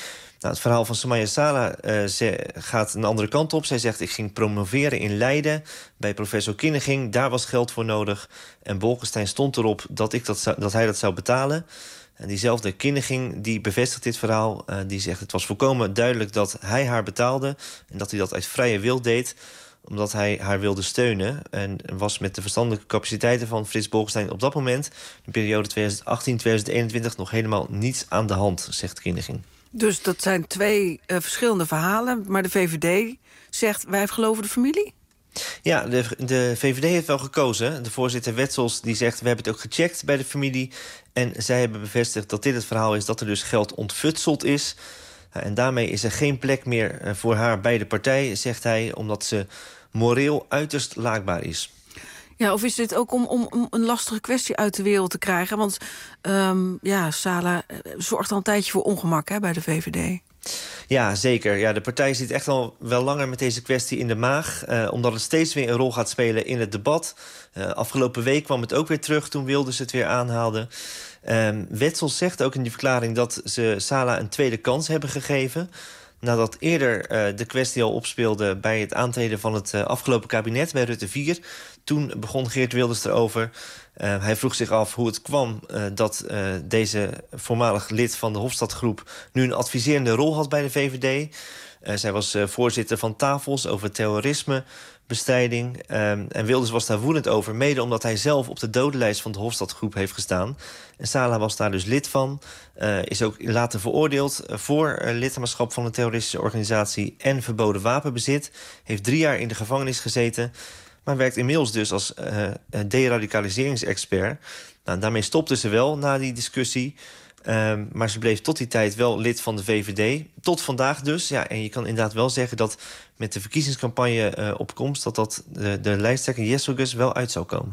het verhaal van Soumaya Salah uh, ze gaat een andere kant op. Zij zegt, ik ging promoveren in Leiden bij professor Kinneging. Daar was geld voor nodig. En Bolkestein stond erop dat, ik dat, zou, dat hij dat zou betalen. En diezelfde Kinneging die bevestigt dit verhaal. Uh, die zegt, het was volkomen duidelijk dat hij haar betaalde. En dat hij dat uit vrije wil deed, omdat hij haar wilde steunen. En was met de verstandelijke capaciteiten van Frits Bolkestein op dat moment, de periode twintig achttien tot twintig eenentwintig, nog helemaal niets aan de hand, zegt Kinneging. Dus dat zijn twee uh, verschillende verhalen. Maar de V V D zegt, wij geloven de familie? Ja, de, de V V D heeft wel gekozen. De voorzitter Wetsels die zegt, we hebben het ook gecheckt bij de familie. En zij hebben bevestigd dat dit het verhaal is, dat er dus geld ontfutseld is. En daarmee is er geen plek meer voor haar bij de partij, zegt hij, omdat ze moreel uiterst laakbaar is. Ja, of is dit ook om, om, om een lastige kwestie uit de wereld te krijgen? Want um, ja, Salah zorgt al een tijdje voor ongemak, hè, bij de V V D. Ja, zeker. Ja, de partij zit echt al wel langer met deze kwestie in de maag. Uh, omdat het steeds weer een rol gaat spelen in het debat. Uh, afgelopen week kwam het ook weer terug toen Wilders het weer aanhaalde. Um, Wetsels zegt ook in die verklaring dat ze Salah een tweede kans hebben gegeven. Nadat eerder uh, de kwestie al opspeelde bij het aantreden van het uh, afgelopen kabinet, bij Rutte vier. Toen begon Geert Wilders erover. Uh, hij vroeg zich af hoe het kwam uh, dat uh, deze voormalig lid van de Hofstadgroep nu een adviserende rol had bij de V V D. Uh, zij was uh, voorzitter van tafels over terrorismebestrijding. Uh, en Wilders was daar woedend over, mede omdat hij zelf op de dodenlijst van de Hofstadgroep heeft gestaan. En Salah was daar dus lid van. Uh, is ook later veroordeeld voor uh, lidmaatschap van een terroristische organisatie en verboden wapenbezit. Heeft drie jaar in de gevangenis gezeten, maar werkt inmiddels dus als uh, deradicaliseringsexpert. Nou, daarmee stopte ze wel na die discussie. Um, maar ze bleef tot die tijd wel lid van de V V D. Tot vandaag dus. Ja, en je kan inderdaad wel zeggen dat met de verkiezingscampagne uh, op komst, dat dat de, de lijsttrekker Jesselgus wel uit zou komen.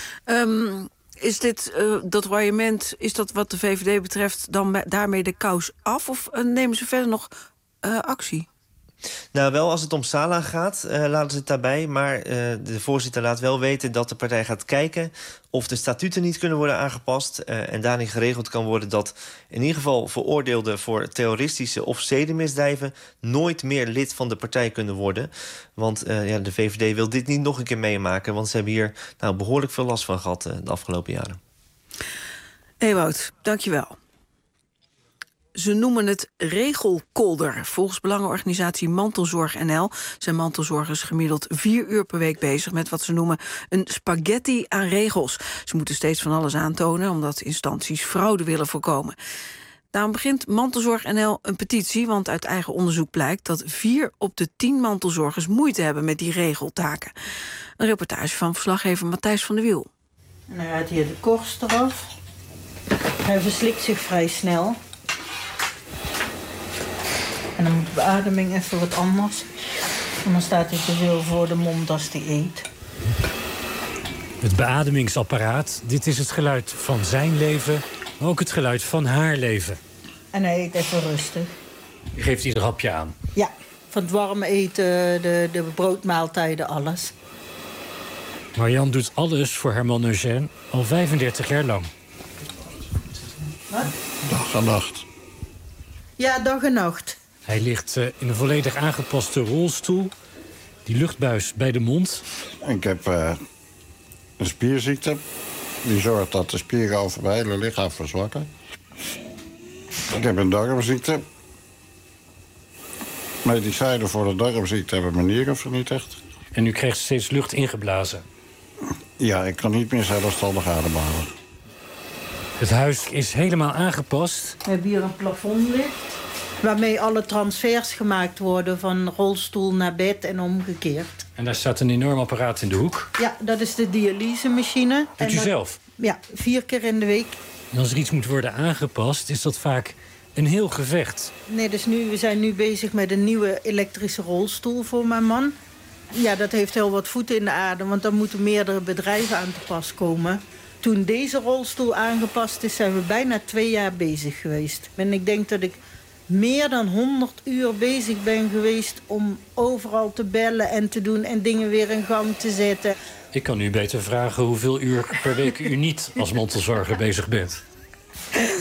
Um, is dit, uh, dat royement, is dat wat de V V D betreft dan daarmee de kous af? Of uh, nemen ze verder nog uh, actie? Nou, wel als het om Salah gaat, uh, laten ze het daarbij. Maar uh, de voorzitter laat wel weten dat de partij gaat kijken of de statuten niet kunnen worden aangepast. Uh, en daarin geregeld kan worden dat in ieder geval veroordeelden voor terroristische of zedenmisdrijven nooit meer lid van de partij kunnen worden. Want uh, ja, de V V D wil dit niet nog een keer meemaken, want ze hebben hier nou, behoorlijk veel last van gehad uh, de afgelopen jaren. Ewout, dankjewel. Ze noemen het regelkolder. Volgens belangenorganisatie Mantelzorg N L zijn mantelzorgers gemiddeld vier uur per week bezig met wat ze noemen een spaghetti aan regels. Ze moeten steeds van alles aantonen omdat instanties fraude willen voorkomen. Daarom begint Mantelzorg N L een petitie, want uit eigen onderzoek blijkt dat vier op de tien mantelzorgers moeite hebben met die regeltaken. Een reportage van verslaggever Matthijs van der Wiel. En dan gaat hier de korst eraf. Hij verslikt zich vrij snel. En dan moet de beademing even wat anders. En dan staat hij te veel voor de mond als hij eet. Het beademingsapparaat, dit is het geluid van zijn leven, maar ook het geluid van haar leven. En hij eet even rustig. Je geeft ieder hapje aan? Ja, van het warme eten, de, de broodmaaltijden, alles. Marianne doet alles voor haar man Eugène al vijfendertig jaar lang. Wat? Dag en nacht. Ja, dag en nacht. Hij ligt uh, in een volledig aangepaste rolstoel. Die luchtbuis bij de mond. Ik heb uh, een spierziekte. Die zorgt dat de spieren over mijn hele lichaam verzwakken. Ik heb een darmziekte. Medicijnen voor de darmziekte hebben mijn nieren vernietigd. En u krijgt steeds lucht ingeblazen? Ja, ik kan niet meer zelfstandig ademhalen. Het huis is helemaal aangepast. We hebben hier een plafondlicht, waarmee alle transfers gemaakt worden van rolstoel naar bed en omgekeerd. En daar staat een enorm apparaat in de hoek. Ja, dat is de dialysemachine. Doet u dat, zelf? Ja, vier keer in de week. En als er iets moet worden aangepast, is dat vaak een heel gevecht. Nee, dus nu, we zijn nu bezig met een nieuwe elektrische rolstoel voor mijn man. Ja, dat heeft heel wat voeten in de aarde, want dan moeten meerdere bedrijven aan te pas komen. Toen deze rolstoel aangepast is, zijn we bijna twee jaar bezig geweest. En ik denk dat ik meer dan honderd uur bezig ben geweest om overal te bellen en te doen en dingen weer in gang te zetten. Ik kan u beter vragen hoeveel uur per week u niet als mantelzorger bezig bent.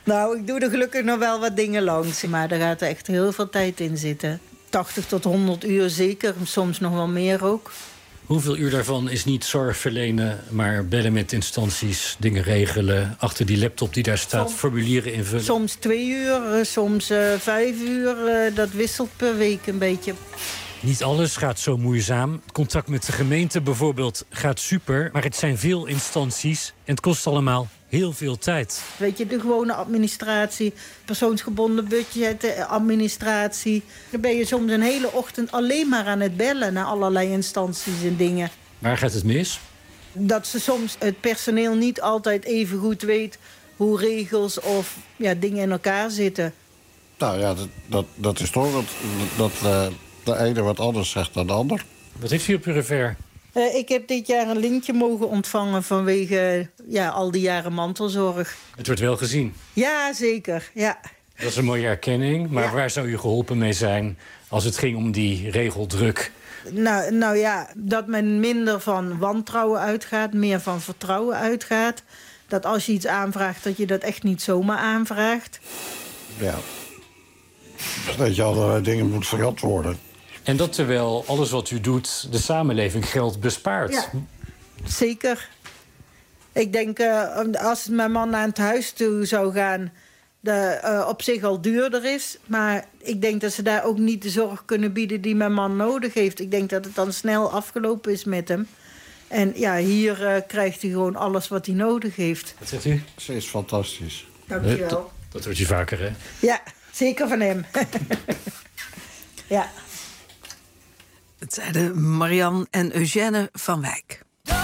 Nou, ik doe er gelukkig nog wel wat dingen langs. Maar er gaat echt heel veel tijd in zitten. tachtig tot honderd uur zeker, soms nog wel meer ook. Hoeveel uur daarvan is niet zorg verlenen, maar bellen met instanties, dingen regelen, achter die laptop die daar staat, soms, formulieren invullen? Soms twee uur, soms uh, vijf uur. Uh, dat wisselt per week een beetje. Niet alles gaat zo moeizaam. Contact met de gemeente bijvoorbeeld gaat super, maar het zijn veel instanties en het kost allemaal heel veel tijd. Weet je, de gewone administratie, persoonsgebonden budget, administratie. Dan ben je soms een hele ochtend alleen maar aan het bellen naar allerlei instanties en dingen. Waar gaat het mis? Dat ze soms het personeel niet altijd even goed weet hoe regels of ja, dingen in elkaar zitten. Nou ja, dat, dat, dat is toch dat, dat uh, de ene wat anders zegt dan de ander. Wat heeft u op uw revers? Uh, ik heb dit jaar een lintje mogen ontvangen vanwege ja, al die jaren mantelzorg. Het wordt wel gezien. Ja, zeker. Ja. Dat is een mooie erkenning. Maar ja. Waar zou u geholpen mee zijn als het ging om die regeldruk? Nou, nou ja, dat men minder van wantrouwen uitgaat, meer van vertrouwen uitgaat. Dat als je iets aanvraagt, dat je dat echt niet zomaar aanvraagt. Ja. Dat je allerlei dingen moet verantwoorden. En dat terwijl alles wat u doet de samenleving geld bespaart. Ja, zeker. Ik denk, uh, als mijn man naar het huis toe zou gaan, dat uh, op zich al duurder is. Maar ik denk dat ze daar ook niet de zorg kunnen bieden die mijn man nodig heeft. Ik denk dat het dan snel afgelopen is met hem. En ja, hier uh, krijgt hij gewoon alles wat hij nodig heeft. Wat zegt u? Ze is fantastisch. Dank je wel. Dat, dat hoort je vaker, hè? Ja, zeker van hem. Ja. Het zeiden Marianne en Eugène van Wijk.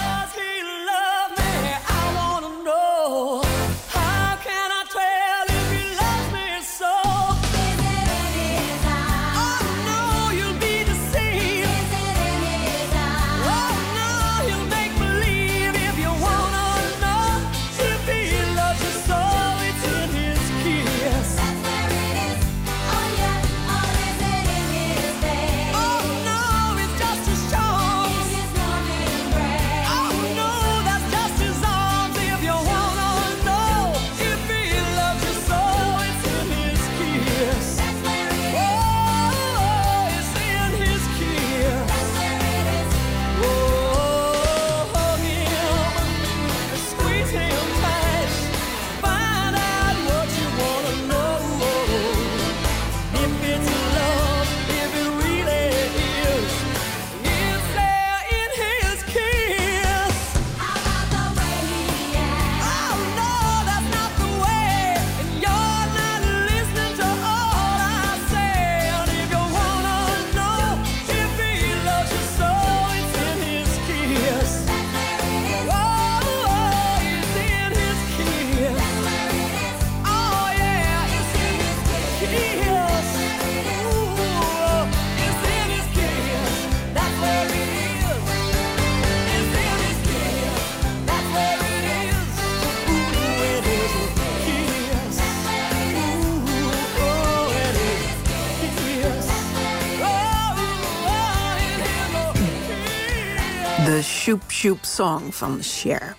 De Shoop Shoop Song van Cher.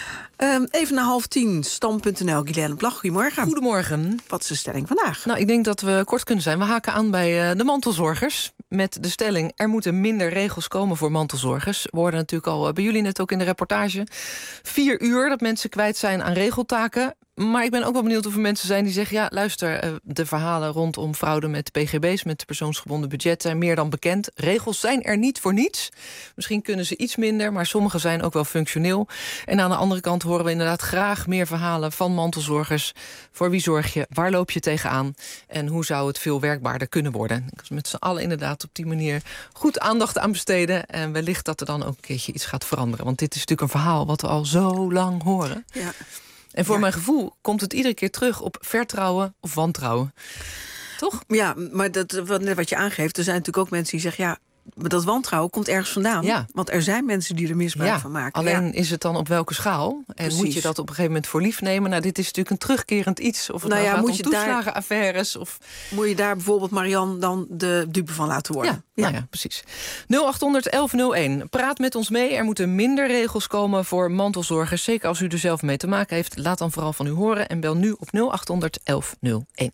Um, even na half tien, stand punt n l. Guilaine Plag, goedemorgen. Goedemorgen. Wat is de stelling vandaag? Nou, ik denk dat we kort kunnen zijn. We haken aan bij uh, de mantelzorgers. Met de stelling, er moeten minder regels komen voor mantelzorgers. We hoorden natuurlijk al uh, bij jullie net ook in de reportage. Vier uur dat mensen kwijt zijn aan regeltaken. Maar ik ben ook wel benieuwd of er mensen zijn die zeggen... ja, luister, de verhalen rondom fraude met P G B's... met persoonsgebonden budget zijn meer dan bekend. Regels zijn er niet voor niets. Misschien kunnen ze iets minder, maar sommige zijn ook wel functioneel. En aan de andere kant horen we inderdaad graag meer verhalen... van mantelzorgers. Voor wie zorg je? Waar loop je tegenaan? En hoe zou het veel werkbaarder kunnen worden? Dus met z'n allen inderdaad op die manier goed aandacht aan besteden... en wellicht dat er dan ook een keertje iets gaat veranderen. Want dit is natuurlijk een verhaal wat we al zo lang horen. Ja. En voor ja. mijn gevoel komt het iedere keer terug op vertrouwen of wantrouwen. Toch? Ja, maar dat, wat, net wat je aangeeft, er zijn natuurlijk ook mensen die zeggen... ja, dat wantrouwen komt ergens vandaan. Ja. Want er zijn mensen die er misbruik ja, van maken. Alleen ja. is het dan op welke schaal? En Precies. moet je dat op een gegeven moment voor lief nemen? Nou, dit is natuurlijk een terugkerend iets. Of het nou nou ja, gaat moet om je toeslagenaffaires. Of... Moet je daar bijvoorbeeld Marianne dan de dupe van laten worden? Ja, ja. Nou ja, precies. nul acht honderd elf nul één. Praat met ons mee. Er moeten minder regels komen voor mantelzorgers. Zeker als u er zelf mee te maken heeft. Laat dan vooral van u horen. En bel nu op nul acht honderd elf nul één.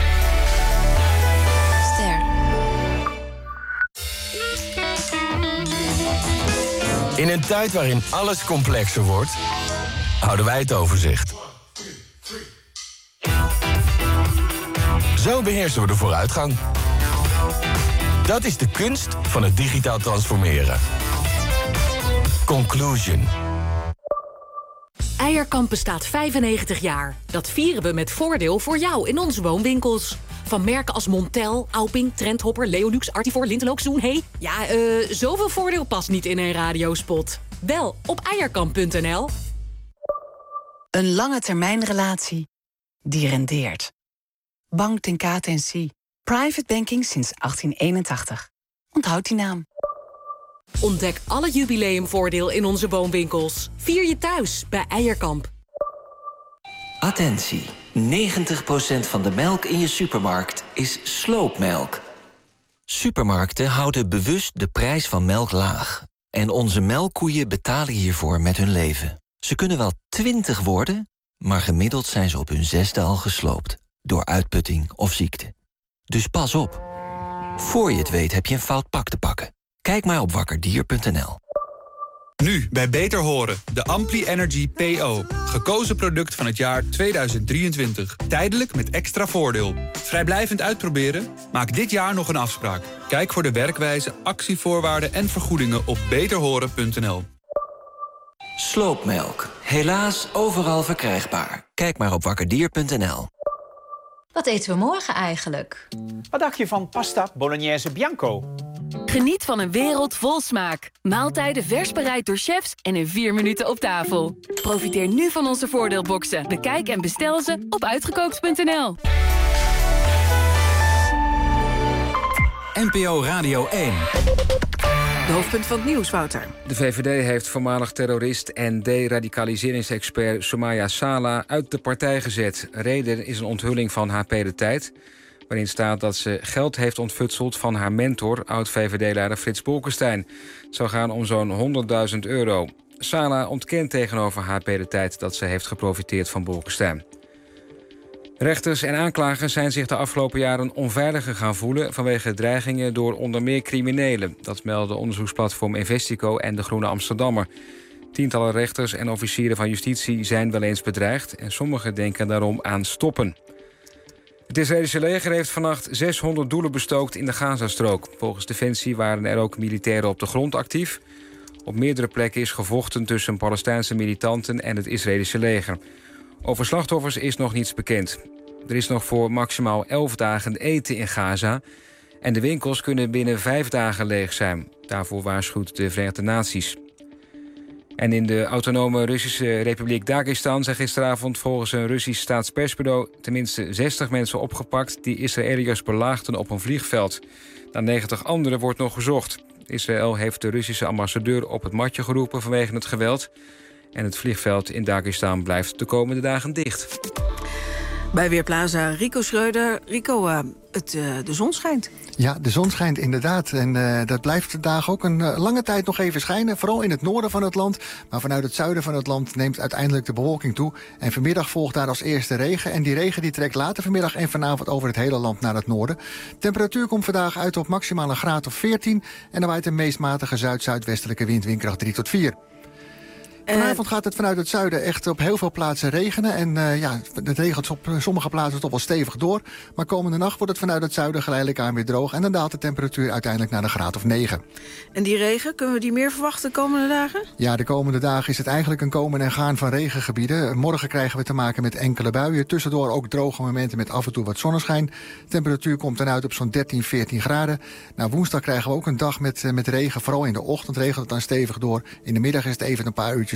In een tijd waarin alles complexer wordt, houden wij het overzicht. Zo beheersen we de vooruitgang. Dat is de kunst van het digitaal transformeren. Conclusion. Eierkamp bestaat vijfennegentig jaar. Dat vieren we met voordeel voor jou in onze woonwinkels. Van merken als Montel, Auping, Trendhopper, Leolux, Artivor, Lintelook, Zoen. Hey, ja, eh, zoveel voordeel past niet in een radiospot. Wel op eierkamp punt n l. Een lange termijnrelatie die rendeert. Bank ten K T en C. Private banking sinds achttien eenentachtig. Onthoud die naam. Ontdek alle jubileumvoordeel in onze woonwinkels. Vier je thuis bij Eierkamp. Attentie, negentig procent van de melk in je supermarkt is sloopmelk. Supermarkten houden bewust de prijs van melk laag. En onze melkkoeien betalen hiervoor met hun leven. Ze kunnen wel twintig worden, maar gemiddeld zijn ze op hun zesde al gesloopt. Door uitputting of ziekte. Dus pas op. Voor je het weet heb je een fout pak te pakken. Kijk maar op wakkerdier punt n l. Nu bij Beter Horen, de Ampli Energy P O. Gekozen product van het jaar tweeduizend drieëntwintig. Tijdelijk met extra voordeel. Vrijblijvend uitproberen? Maak dit jaar nog een afspraak. Kijk voor de werkwijze, actievoorwaarden en vergoedingen op beter horen punt n l. Sloopmelk. Helaas overal verkrijgbaar. Kijk maar op wakkerdier punt n l. Wat eten we morgen eigenlijk? Wat dacht je van pasta bolognese bianco? Geniet van een wereld vol smaak. Maaltijden vers bereid door chefs en in vier minuten op tafel. Profiteer nu van onze voordeelboxen. Bekijk en bestel ze op uitgekookt punt n l. N P O Radio één. De hoofdpunt van het nieuws, Wouter. De V V D heeft voormalig terrorist en deradicaliseringsexpert Soumaya Sala uit de partij gezet. Reden is een onthulling van H P De Tijd, waarin staat dat ze geld heeft ontfutseld van haar mentor, oud-V V D-leider Frits Bolkestein. Het zou gaan om zo'n honderdduizend euro. Sala ontkent tegenover H P De Tijd dat ze heeft geprofiteerd van Bolkestein. Rechters en aanklagers zijn zich de afgelopen jaren onveiliger gaan voelen vanwege dreigingen door onder meer criminelen. Dat melden onderzoeksplatform Investico en de Groene Amsterdammer. Tientallen rechters en officieren van justitie zijn wel eens bedreigd en sommigen denken daarom aan stoppen. Het Israëlische leger heeft vannacht zeshonderd doelen bestookt in de Gazastrook. Volgens Defensie waren er ook militairen op de grond actief. Op meerdere plekken is gevochten tussen Palestijnse militanten en het Israëlische leger. Over slachtoffers is nog niets bekend. Er is nog voor maximaal elf dagen eten in Gaza. En de winkels kunnen binnen vijf dagen leeg zijn. Daarvoor waarschuwt de Verenigde Naties. En in de autonome Russische Republiek Dagestan zijn gisteravond volgens een Russisch staatspersbureau tenminste zestig mensen opgepakt die Israëliërs belaagden op een vliegveld. Naar negentig anderen wordt nog gezocht. Israël heeft de Russische ambassadeur op het matje geroepen vanwege het geweld. En het vliegveld in Dagestan blijft de komende dagen dicht. Bij Weerplaza Rico Schreuder. Rico, uh, het, uh, de zon schijnt. Ja, de zon schijnt inderdaad. En uh, dat blijft vandaag ook een uh, lange tijd nog even schijnen. Vooral in het noorden van het land. Maar vanuit het zuiden van het land neemt uiteindelijk de bewolking toe. En vanmiddag volgt daar als eerste regen. En die regen die trekt later vanmiddag en vanavond over het hele land naar het noorden. Temperatuur komt vandaag uit op maximaal een graad of veertien. En er waait een meest matige zuid-zuidwestelijke wind, windkracht drie tot vier. Vanavond gaat het vanuit het zuiden echt op heel veel plaatsen regenen. En uh, ja, het regent op sommige plaatsen toch wel stevig door. Maar komende nacht wordt het vanuit het zuiden geleidelijk aan weer droog. En dan daalt de temperatuur uiteindelijk naar een graad of negen. En die regen, kunnen we die meer verwachten de komende dagen? Ja, de komende dagen is het eigenlijk een komen en gaan van regengebieden. Morgen krijgen we te maken met enkele buien. Tussendoor ook droge momenten met af en toe wat zonneschijn. De temperatuur komt dan uit op zo'n dertien, veertien graden. Nou, woensdag krijgen we ook een dag met, met regen. Vooral in de ochtend regent het dan stevig door. In de middag is het even een paar uurtjes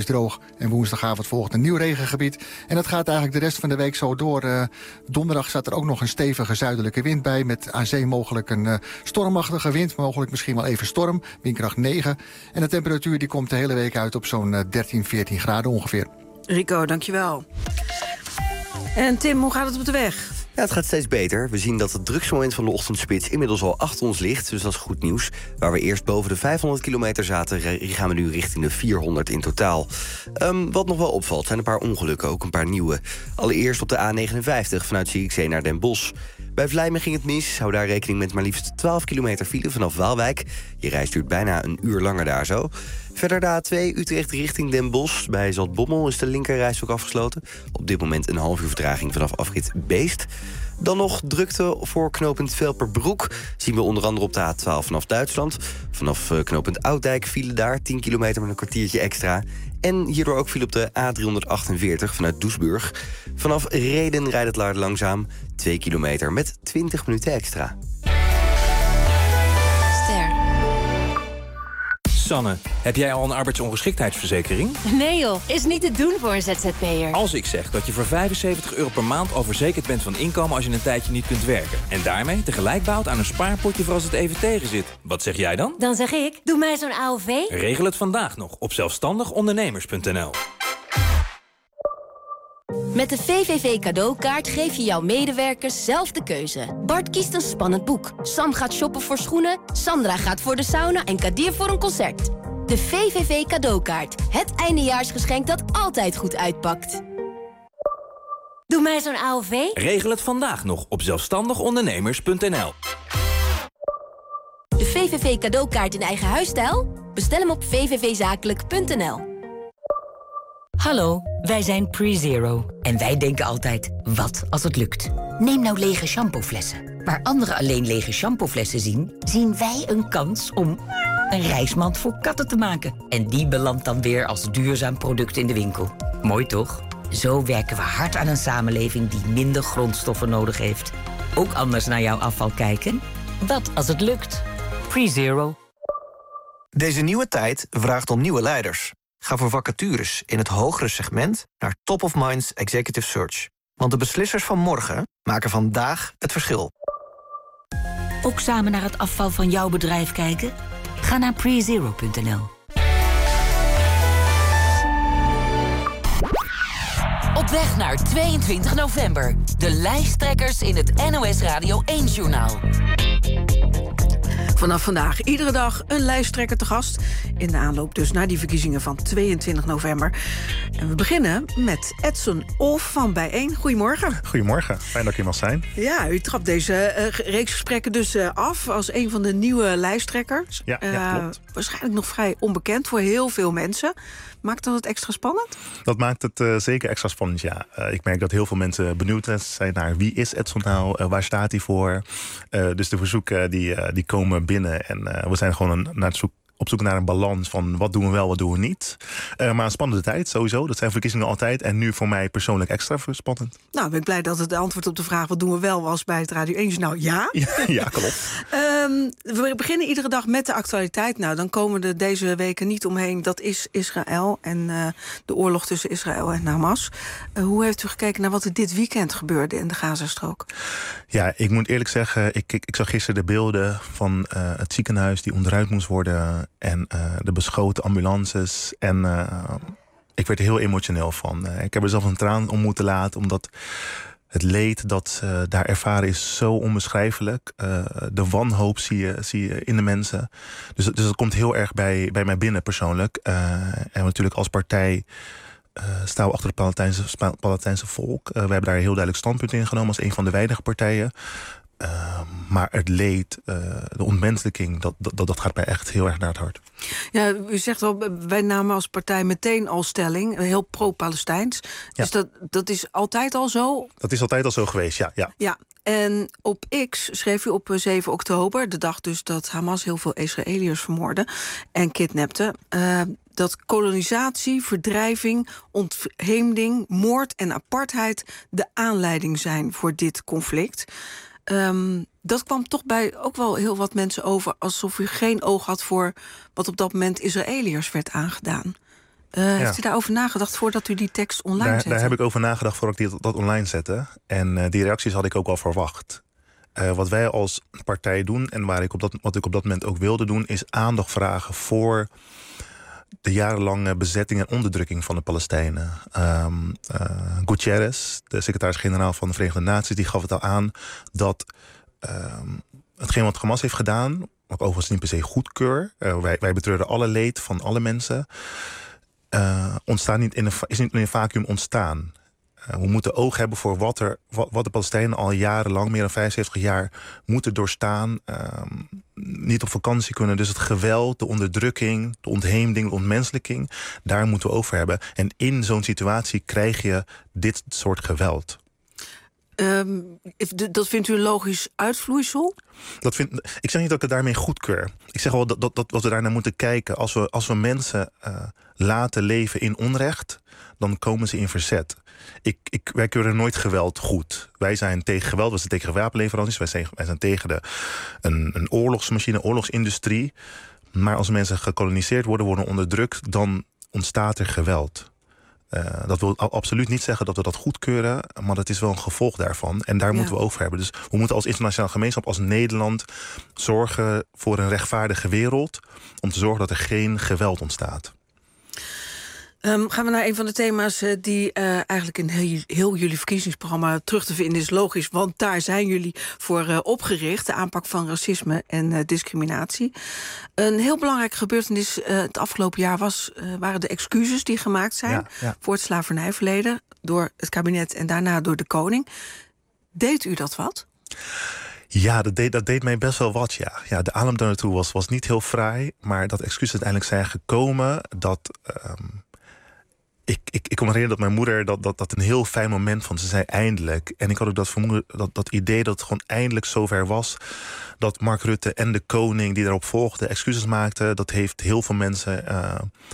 droog. En woensdagavond volgt een nieuw regengebied. En dat gaat eigenlijk de rest van de week zo door. Uh, donderdag staat er ook nog een stevige zuidelijke wind bij. Met aan zee mogelijk een uh, stormachtige wind. Mogelijk misschien wel even storm. Windkracht negen. En de temperatuur die komt de hele week uit op zo'n uh, dertien, veertien graden ongeveer. Rico, dankjewel. En Tim, hoe gaat het op de weg? Ja, het gaat steeds beter. We zien dat het drugsmoment van de ochtendspits inmiddels al achter ons ligt. Dus dat is goed nieuws. Waar we eerst boven de vijfhonderd kilometer zaten, gaan we nu richting de vierhonderd in totaal. Um, wat nog wel opvalt, zijn een paar ongelukken, ook een paar nieuwe. Allereerst op de A negenenvijftig vanuit Zierikzee naar Den Bosch. Bij Vlijmen ging het mis. Hou daar rekening met maar liefst twaalf kilometer file vanaf Waalwijk. Je reis duurt bijna een uur langer daar zo. Verder de A twee Utrecht richting Den Bosch. Bij Zaltbommel is de linkerreis ook afgesloten. Op dit moment een half uur vertraging vanaf afrit Beest. Dan nog drukte voor knooppunt Velperbroek. Zien we onder andere op de A twaalf vanaf Duitsland. Vanaf knooppunt Oudijk file daar tien kilometer met een kwartiertje extra. En hierdoor ook viel op de A driehonderdachtenveertig vanuit Doesburg. Vanaf Rheden rijdt het langzaam. twee kilometer met twintig minuten extra. Ster. Sanne, heb jij al een arbeidsongeschiktheidsverzekering? Nee joh, is niet te doen voor een Z Z P'er. Als ik zeg dat je voor vijfenzeventig euro per maand al verzekerd bent van inkomen als je een tijdje niet kunt werken. En daarmee tegelijk bouwt aan een spaarpotje voor als het even tegen zit. Wat zeg jij dan? Dan zeg ik, doe mij zo'n A O V. Regel het vandaag nog op zelfstandig ondernemers punt n l. Met de V V V cadeaukaart geef je jouw medewerkers zelf de keuze. Bart kiest een spannend boek. Sam gaat shoppen voor schoenen. Sandra gaat voor de sauna en Kadir voor een concert. De V V V cadeaukaart. Het eindejaarsgeschenk dat altijd goed uitpakt. Doe mij zo'n A O V. Regel het vandaag nog op zelfstandig ondernemers punt n l. De V V V cadeaukaart in eigen huisstijl? Bestel hem op v v v zakelijk punt n l. Hallo, wij zijn PreZero. En wij denken altijd, wat als het lukt? Neem nou lege shampooflessen. Waar anderen alleen lege shampooflessen zien, zien wij een kans om een reismand voor katten te maken. En die belandt dan weer als duurzaam product in de winkel. Mooi toch? Zo werken we hard aan een samenleving die minder grondstoffen nodig heeft. Ook anders naar jouw afval kijken? Wat als het lukt? PreZero. Deze nieuwe tijd vraagt om nieuwe leiders. Ga voor vacatures in het hogere segment naar Top of Minds Executive Search. Want de beslissers van morgen maken vandaag het verschil. Ook samen naar het afval van jouw bedrijf kijken? Ga naar prezero punt n l. Op weg naar tweeëntwintig november. De lijsttrekkers in het N O S Radio één-journaal. Vanaf vandaag iedere dag een lijsttrekker te gast. In de aanloop dus naar die verkiezingen van tweeëntwintig november. En we beginnen met Edson Olf van Bijeen. Goedemorgen. Goedemorgen, fijn dat ik hier mag zijn. Ja, u trapt deze uh, reeks gesprekken dus uh, af als een van de nieuwe lijsttrekkers. Ja, ja, uh, klopt. Waarschijnlijk nog vrij onbekend voor heel veel mensen. Maakt dat het extra spannend? Dat maakt het uh, zeker extra spannend, ja. Uh, ik merk dat heel veel mensen benieuwd zijn naar wie is Edson nou, uh, waar staat hij voor. Uh, dus de verzoeken die, uh, die komen binnen en uh, we zijn gewoon een, naar het zoek, op zoek naar een balans van wat doen we wel, wat doen we niet. Uh, maar een spannende tijd, sowieso. Dat zijn verkiezingen altijd. En nu voor mij persoonlijk extra spannend. Nou, ben ik blij dat het antwoord op de vraag wat doen we wel was bij het Radio één. Nou, ja. Ja, ja klopt. um, we beginnen iedere dag met de actualiteit. Nou, dan komen er deze weken niet omheen. Dat is Israël en uh, de oorlog tussen Israël en Hamas. Uh, hoe heeft u gekeken naar wat er dit weekend gebeurde in de Gazastrook? Ja, ik moet eerlijk zeggen, ik, ik, ik zag gisteren de beelden van uh, het ziekenhuis die onderuit moest worden. En uh, de beschoten ambulances. En uh, ik werd er heel emotioneel van. Uh, ik heb er zelf een traan om moeten laten. Omdat het leed dat uh, daar ervaren is zo onbeschrijfelijk. Uh, de wanhoop zie je, zie je in de mensen. Dus, dus dat komt heel erg bij, bij mij binnen persoonlijk. Uh, en natuurlijk als partij uh, staan we achter het Palestijnse, Palestijnse volk. Uh, we hebben daar een heel duidelijk standpunt in genomen als een van de weinige partijen. Uh, maar het leed, uh, de ontmenselijking, dat, dat, dat gaat mij echt heel erg naar het hart. Ja, u zegt al, wij namen als partij meteen al stelling, heel pro-Palestijns. Ja. Dus dat, dat is altijd al zo? Dat is altijd al zo geweest, ja. Ja, ja. En op X schreef u op zeven oktober, de dag dus dat Hamas heel veel Israëliërs vermoordde en kidnapte, uh, dat kolonisatie, verdrijving, ontheemding, moord en apartheid de aanleiding zijn voor dit conflict. Um, dat kwam toch bij ook wel heel wat mensen over, alsof u geen oog had voor wat op dat moment Israëliërs werd aangedaan. Uh, ja. Heeft u daarover nagedacht voordat u die tekst online daar, zette? Daar heb ik over nagedacht voordat ik die, dat online zette. En uh, die reacties had ik ook al verwacht. Uh, wat wij als partij doen en waar ik op dat, wat ik op dat moment ook wilde doen, is aandacht vragen voor de jarenlange bezetting en onderdrukking van de Palestijnen. Um, uh, Guterres, de secretaris-generaal van de Verenigde Naties, die gaf het al aan dat um, hetgeen wat Hamas heeft gedaan, wat ik overigens niet per se goedkeur, uh, wij, wij betreuren alle leed van alle mensen, uh, ontstaan niet in een, is niet in een vacuüm ontstaan. Uh, we moeten oog hebben voor wat, er, wat, wat de Palestijnen al jarenlang, meer dan vijfenzeventig jaar, moeten doorstaan. Uh, niet op vakantie kunnen. Dus het geweld, de onderdrukking, de ontheemding, de ontmenselijking, daar moeten we over hebben. En in zo'n situatie krijg je dit soort geweld. Um, dat vindt u een logisch uitvloeisel? Dat vind, ik zeg niet dat ik het daarmee goedkeur. Ik zeg wel dat, dat, dat we daar naar moeten kijken. Als we, als we mensen uh, laten leven in onrecht, dan komen ze in verzet. Ik, ik, wij keuren nooit geweld goed. Wij zijn tegen geweld, wij zijn tegen wapenleveranties, wij zijn, wij zijn tegen de, een, een oorlogsmachine, oorlogsindustrie. Maar als mensen gekoloniseerd worden, worden onderdrukt, dan ontstaat er geweld. Uh, dat wil absoluut niet zeggen dat we dat goedkeuren, maar dat is wel een gevolg daarvan. En daar ja. moeten we over hebben. Dus we moeten als internationale gemeenschap, als Nederland, zorgen voor een rechtvaardige wereld, om te zorgen dat er geen geweld ontstaat. Um, gaan we naar een van de thema's uh, die uh, eigenlijk in heel, heel jullie verkiezingsprogramma terug te vinden is. Logisch, want daar zijn jullie voor uh, opgericht. De aanpak van racisme en uh, discriminatie. Een heel belangrijke gebeurtenis uh, het afgelopen jaar was, uh, waren de excuses die gemaakt zijn ja, ja. voor het slavernijverleden door het kabinet en daarna door de koning. Deed u dat wat? Ja, dat deed, dat deed mij best wel wat, ja. ja de aanloop daar naartoe was, was niet heel fraai, maar dat excuses uiteindelijk zijn gekomen, dat Um, Ik, ik, ik kon me herinneren dat mijn moeder dat, dat, dat een heel fijn moment vond. Ze zei eindelijk. En ik had ook dat vermoeden, dat, dat idee dat het gewoon eindelijk zover was. Dat Mark Rutte en de koning die daarop volgden excuses maakten. Dat heeft heel veel mensen uh,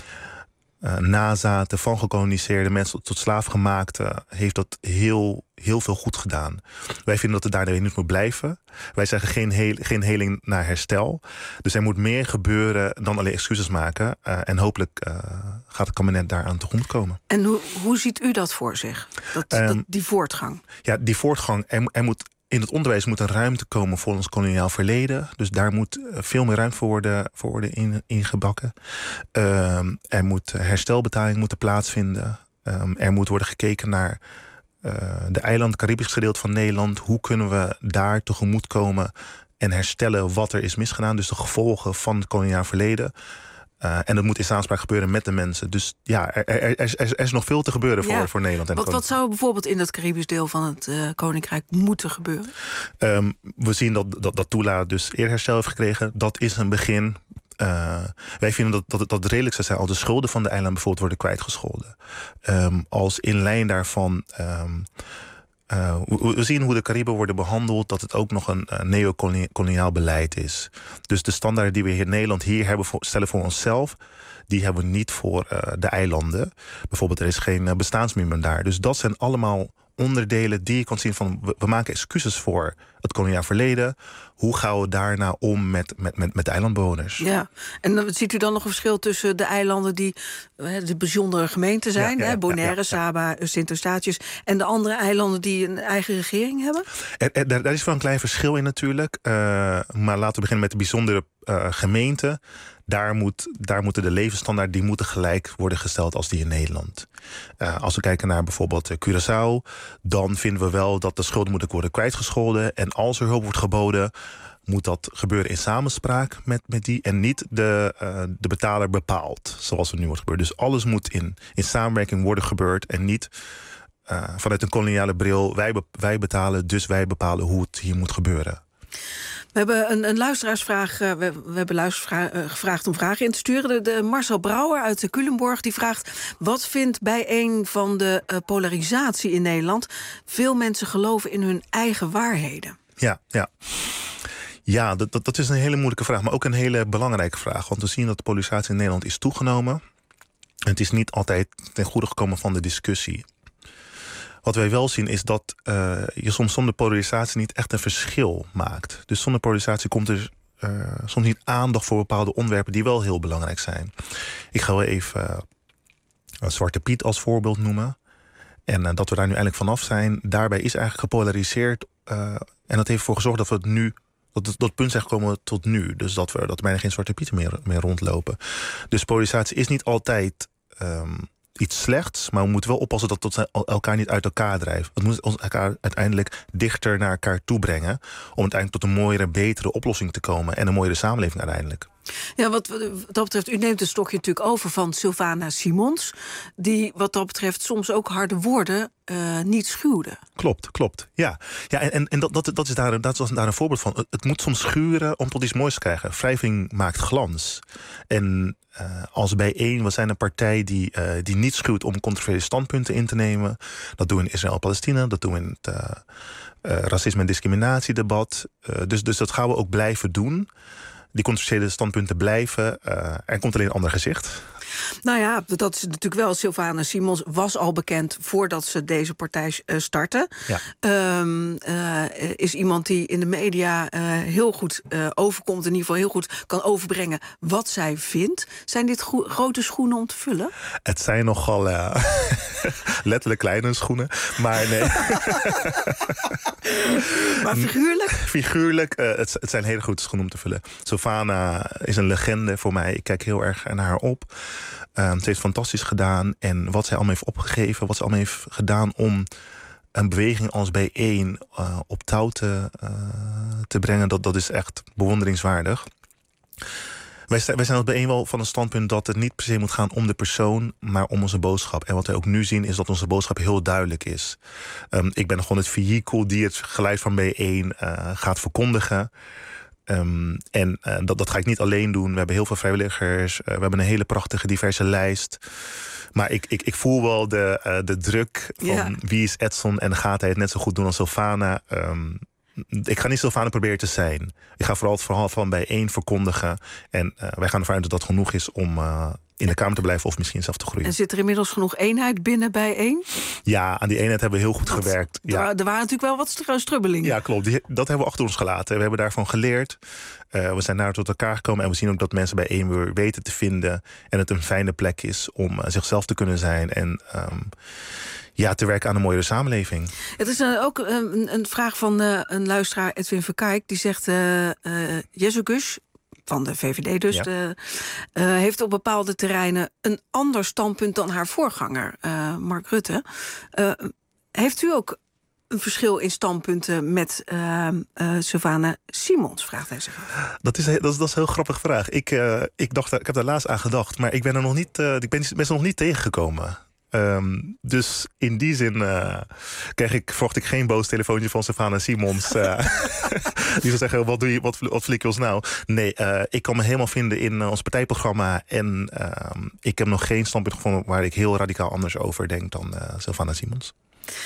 uh, nazaten van gekoloniseerde mensen tot slaafgemaakte. Heeft dat heel, heel veel goed gedaan. Wij vinden dat het daar niet moet blijven. Wij zeggen geen, heel, geen heling naar herstel. Dus er moet meer gebeuren dan alleen excuses maken. Uh, en hopelijk uh, gaat het kabinet daaraan tegemoet komen. En hoe, hoe ziet u dat voor zich? Dat, um, dat, die voortgang? Ja, die voortgang. Er, er moet, in het onderwijs moet een ruimte komen voor ons koloniaal verleden. Dus daar moet veel meer ruimte voor worden, voor worden in, ingebakken. Um, er moet herstelbetaling moeten plaatsvinden. Um, er moet worden gekeken naar Uh, de eiland, Caribisch gedeelte van Nederland. Hoe kunnen we daar tegemoet komen en herstellen wat er is misgedaan? Dus de gevolgen van het koloniaal verleden. Uh, en dat moet in samenspraak gebeuren met de mensen. Dus ja, er, er, er, er, er is nog veel te gebeuren voor, ja. voor Nederland. En wat, wat zou bijvoorbeeld in dat Caribisch deel van het uh, Koninkrijk moeten gebeuren? Um, we zien dat, dat, dat Tula dus eerherstel heeft gekregen. Dat is een begin. Uh, wij vinden dat, dat, het, dat het redelijk zou zijn als de schulden van de eilanden bijvoorbeeld worden kwijtgescholden. Um, als in lijn daarvan Um, uh, we, we zien hoe de Cariben worden behandeld, dat het ook nog een uh, neocoloniaal beleid is. Dus de standaarden die we hier in Nederland hier hebben voor, stellen voor onszelf, die hebben we niet voor uh, de eilanden. Bijvoorbeeld, er is geen uh, bestaansminimum daar. Dus dat zijn allemaal onderdelen die je kan zien van, we, we maken excuses voor het koloniaal verleden. Hoe gaan we daarna om met, met, met, met de eilandbewoners? Ja, en dan ziet u dan nog een verschil tussen de eilanden die de bijzondere gemeenten zijn, ja, ja, hè, Bonaire, ja, ja, ja. Saba, Sint-Eustatius, en de andere eilanden die een eigen regering hebben? Er, er, daar is wel een klein verschil in natuurlijk. Uh, maar laten we beginnen met de bijzondere uh, gemeenten. Daar, moet, daar moeten de levensstandaarden die moeten gelijk worden gesteld als die in Nederland. Uh, als we kijken naar bijvoorbeeld Curaçao, dan vinden we wel dat de schulden moeten worden kwijtgescholden. En als er hulp wordt geboden, moet dat gebeuren in samenspraak met, met die en niet de, uh, de betaler bepaalt, zoals het nu wordt gebeurd. Dus alles moet in, in samenwerking worden gebeurd en niet uh, vanuit een koloniale bril. Wij, be, wij betalen, dus wij bepalen hoe het hier moet gebeuren. We hebben een, een luisteraarsvraag. Uh, we, we hebben luisteraars uh, gevraagd om vragen in te sturen. De, de Marcel Brouwer uit de Culemborg die vraagt: wat vindt bij een van de uh, polarisatie in Nederland? Veel mensen geloven in hun eigen waarheden. Ja, ja. Ja, dat, dat, dat is een hele moeilijke vraag, maar ook een hele belangrijke vraag. Want we zien dat de polarisatie in Nederland is toegenomen. En het is niet altijd ten goede gekomen van de discussie. Wat wij wel zien is dat uh, je soms zonder polarisatie niet echt een verschil maakt. Dus zonder polarisatie komt er uh, soms niet aandacht voor bepaalde onderwerpen die wel heel belangrijk zijn. Ik ga wel even uh, Zwarte Piet als voorbeeld noemen. En uh, dat we daar nu eindelijk vanaf zijn. Daarbij is eigenlijk gepolariseerd. Uh, en dat heeft ervoor gezorgd dat we het nu... dat het, dat punt zijn gekomen tot nu. Dus dat, we, dat er bijna geen Zwarte Pieten meer, meer rondlopen. Dus polarisatie is niet altijd... Um, iets slechts, maar we moeten wel oppassen dat het elkaar niet uit elkaar drijft. Het moet ons elkaar uiteindelijk dichter naar elkaar toe brengen, om uiteindelijk tot een mooiere, betere oplossing te komen en een mooiere samenleving uiteindelijk. Ja, wat, wat dat betreft, u neemt het stokje natuurlijk over van Sylvana Simons, die wat dat betreft soms ook harde woorden uh, niet schuwde. Klopt, klopt. Ja, ja en, en, en dat, dat, dat, is daar, dat is daar een voorbeeld van. Het, het moet soms schuren om tot iets moois te krijgen. Wrijving maakt glans. En uh, als bijeen, we zijn een partij die, uh, die niet schuwt om controversiële standpunten in te nemen. Dat doen we in Israël-Palestina, dat doen we in het uh, uh, racisme- en discriminatiedebat. Uh, dus, dus dat gaan we ook blijven doen. Die controversiële standpunten blijven. Uh, er komt alleen een ander gezicht. Nou ja, dat is natuurlijk wel. Sylvana Simons was al bekend voordat ze deze partij uh, startte. Ja. Um, uh, is iemand die in de media uh, heel goed uh, overkomt. In ieder geval heel goed kan overbrengen wat zij vindt. Zijn dit go- grote schoenen om te vullen? Het zijn nogal uh, letterlijk kleine schoenen. Maar nee. Maar figuurlijk? Figuurlijk, uh, het, het zijn hele grote schoenen om te vullen. Sylvana is een legende voor mij. Ik kijk heel erg naar haar op. Um, ze heeft fantastisch gedaan. En wat zij allemaal heeft opgegeven, wat ze allemaal heeft gedaan om een beweging als bijeen uh, op touw te, uh, te brengen, dat, dat is echt bewonderingswaardig. Wij, st- wij zijn als bijeen wel van een standpunt dat het niet per se moet gaan om de persoon, maar om onze boodschap. En wat wij ook nu zien is dat onze boodschap heel duidelijk is. Um, ik ben gewoon het vehikel die het geluid van bijeen uh, gaat verkondigen. Um, en uh, dat, dat ga ik niet alleen doen. We hebben heel veel vrijwilligers. Uh, we hebben een hele prachtige, diverse lijst. Maar ik, ik, ik voel wel de, uh, de druk van ja. Wie is Edson en gaat hij het net zo goed doen als Sylvana. Um, ik ga niet Sylvana proberen te zijn. Ik ga vooral het verhaal van bijeen verkondigen. En uh, wij gaan ervan uit dat dat genoeg is om uh, in de Kamer te blijven of misschien zelf te groeien. En zit er inmiddels genoeg eenheid binnen bijeen? Ja, aan die eenheid hebben we heel goed Want gewerkt. Ja. Er, er waren natuurlijk wel wat strubbelingen. Ja, klopt. Die, dat hebben we achter ons gelaten. We hebben daarvan geleerd. Uh, we zijn daar tot elkaar gekomen en we zien ook dat mensen bijeen weer weten te vinden. En het een fijne plek is om uh, zichzelf te kunnen zijn. En um, ja, te werken aan een mooiere samenleving. Het is uh, ook uh, een, een vraag van uh, een luisteraar, Edwin Verkijk. Die zegt, uh, uh, Jezus van de V V D dus, ja. de, uh, heeft op bepaalde terreinen een ander standpunt dan haar voorganger, uh, Mark Rutte. Uh, heeft u ook een verschil in standpunten met uh, uh, Sylvana Simons, vraagt hij zich af. Dat is, dat is, dat is een heel grappige vraag. Ik, uh, ik, dacht, ik heb daar laatst aan gedacht, maar ik ben er nog niet, uh, ik ben, ben ze nog niet tegengekomen. Um, dus in die zin uh, kreeg ik, verwacht ik geen boos telefoontje van Sylvana Simons. Uh, die zou zeggen, wat doe je, wat, wat flik je ons nou? Nee, uh, ik kan me helemaal vinden in uh, ons partijprogramma. En uh, ik heb nog geen standpunt gevonden waar ik heel radicaal anders over denk dan uh, Sylvana Simons.